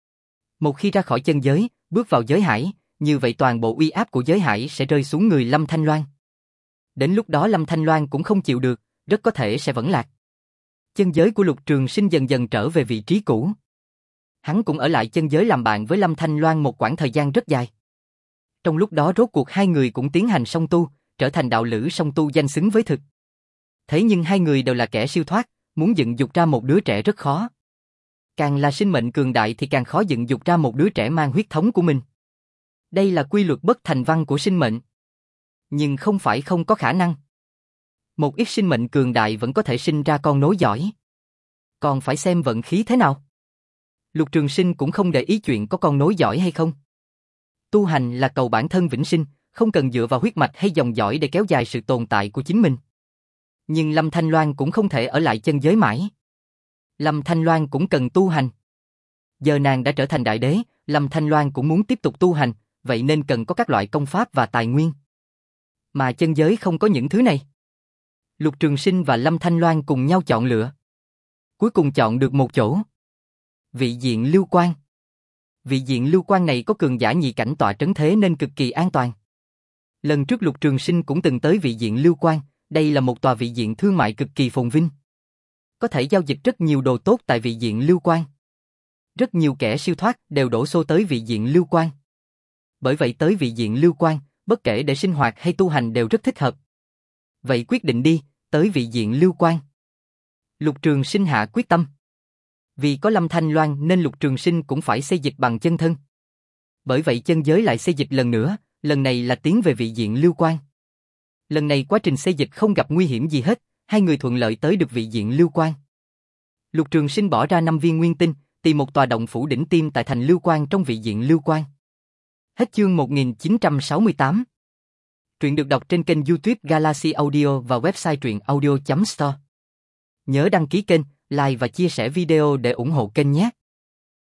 Một khi ra khỏi chân giới, bước vào giới hải, như vậy toàn bộ uy áp của giới hải sẽ rơi xuống người Lâm Thanh Loan. Đến lúc đó Lâm Thanh Loan cũng không chịu được, rất có thể sẽ vẫn lạc. Chân giới của Lục Trường Sinh dần dần trở về vị trí cũ. Hắn cũng ở lại chân giới làm bạn với Lâm Thanh Loan một quãng thời gian rất dài. Trong lúc đó rốt cuộc hai người cũng tiến hành song tu, trở thành đạo lữ song tu danh xứng với thực. Thế nhưng hai người đều là kẻ siêu thoát, muốn dựng dục ra một đứa trẻ rất khó. Càng là sinh mệnh cường đại thì càng khó dựng dục ra một đứa trẻ mang huyết thống của mình. Đây là quy luật bất thành văn của sinh mệnh. Nhưng không phải không có khả năng. Một ít sinh mệnh cường đại vẫn có thể sinh ra con nối giỏi. Còn phải xem vận khí thế nào. Lục Trường Sinh cũng không để ý chuyện có con nối giỏi hay không. Tu hành là cầu bản thân vĩnh sinh, không cần dựa vào huyết mạch hay dòng dõi để kéo dài sự tồn tại của chính mình. Nhưng Lâm Thanh Loan cũng không thể ở lại chân giới mãi. Lâm Thanh Loan cũng cần tu hành. Giờ nàng đã trở thành đại đế, Lâm Thanh Loan cũng muốn tiếp tục tu hành, vậy nên cần có các loại công pháp và tài nguyên. Mà chân giới không có những thứ này. Lục Trường Sinh và Lâm Thanh Loan cùng nhau chọn lựa. Cuối cùng chọn được một chỗ. Vị diện Lưu Quang. Vị diện Lưu Quang này có cường giả nhị cảnh tọa trấn thế nên cực kỳ an toàn. Lần trước Lục Trường Sinh cũng từng tới vị diện Lưu Quang, đây là một tòa vị diện thương mại cực kỳ phồn vinh. Có thể giao dịch rất nhiều đồ tốt tại vị diện Lưu Quang. Rất nhiều kẻ siêu thoát đều đổ xô tới vị diện Lưu Quang. Bởi vậy tới vị diện Lưu Quang, bất kể để sinh hoạt hay tu hành đều rất thích hợp. Vậy quyết định đi, tới vị diện Lưu Quang. Lục Trường Sinh hạ quyết tâm. Vì có Lâm Thanh Loan nên Lục Trường Sinh cũng phải xây dịch bằng chân thân. Bởi vậy chân giới lại xây dịch lần nữa, lần này là tiến về vị diện Lưu Quang. Lần này quá trình xây dịch không gặp nguy hiểm gì hết, hai người thuận lợi tới được vị diện Lưu Quang. Lục Trường Sinh bỏ ra năm viên nguyên tinh, tìm một tòa động phủ đỉnh tiêm tại thành Lưu Quang trong vị diện Lưu Quang. Hết chương một nghìn chín trăm sáu mươi tám. Truyện được đọc trên kênh YouTube Galaxy Audio và website truyện audio chấm store. Nhớ đăng ký kênh, like và chia sẻ video để ủng hộ kênh nhé.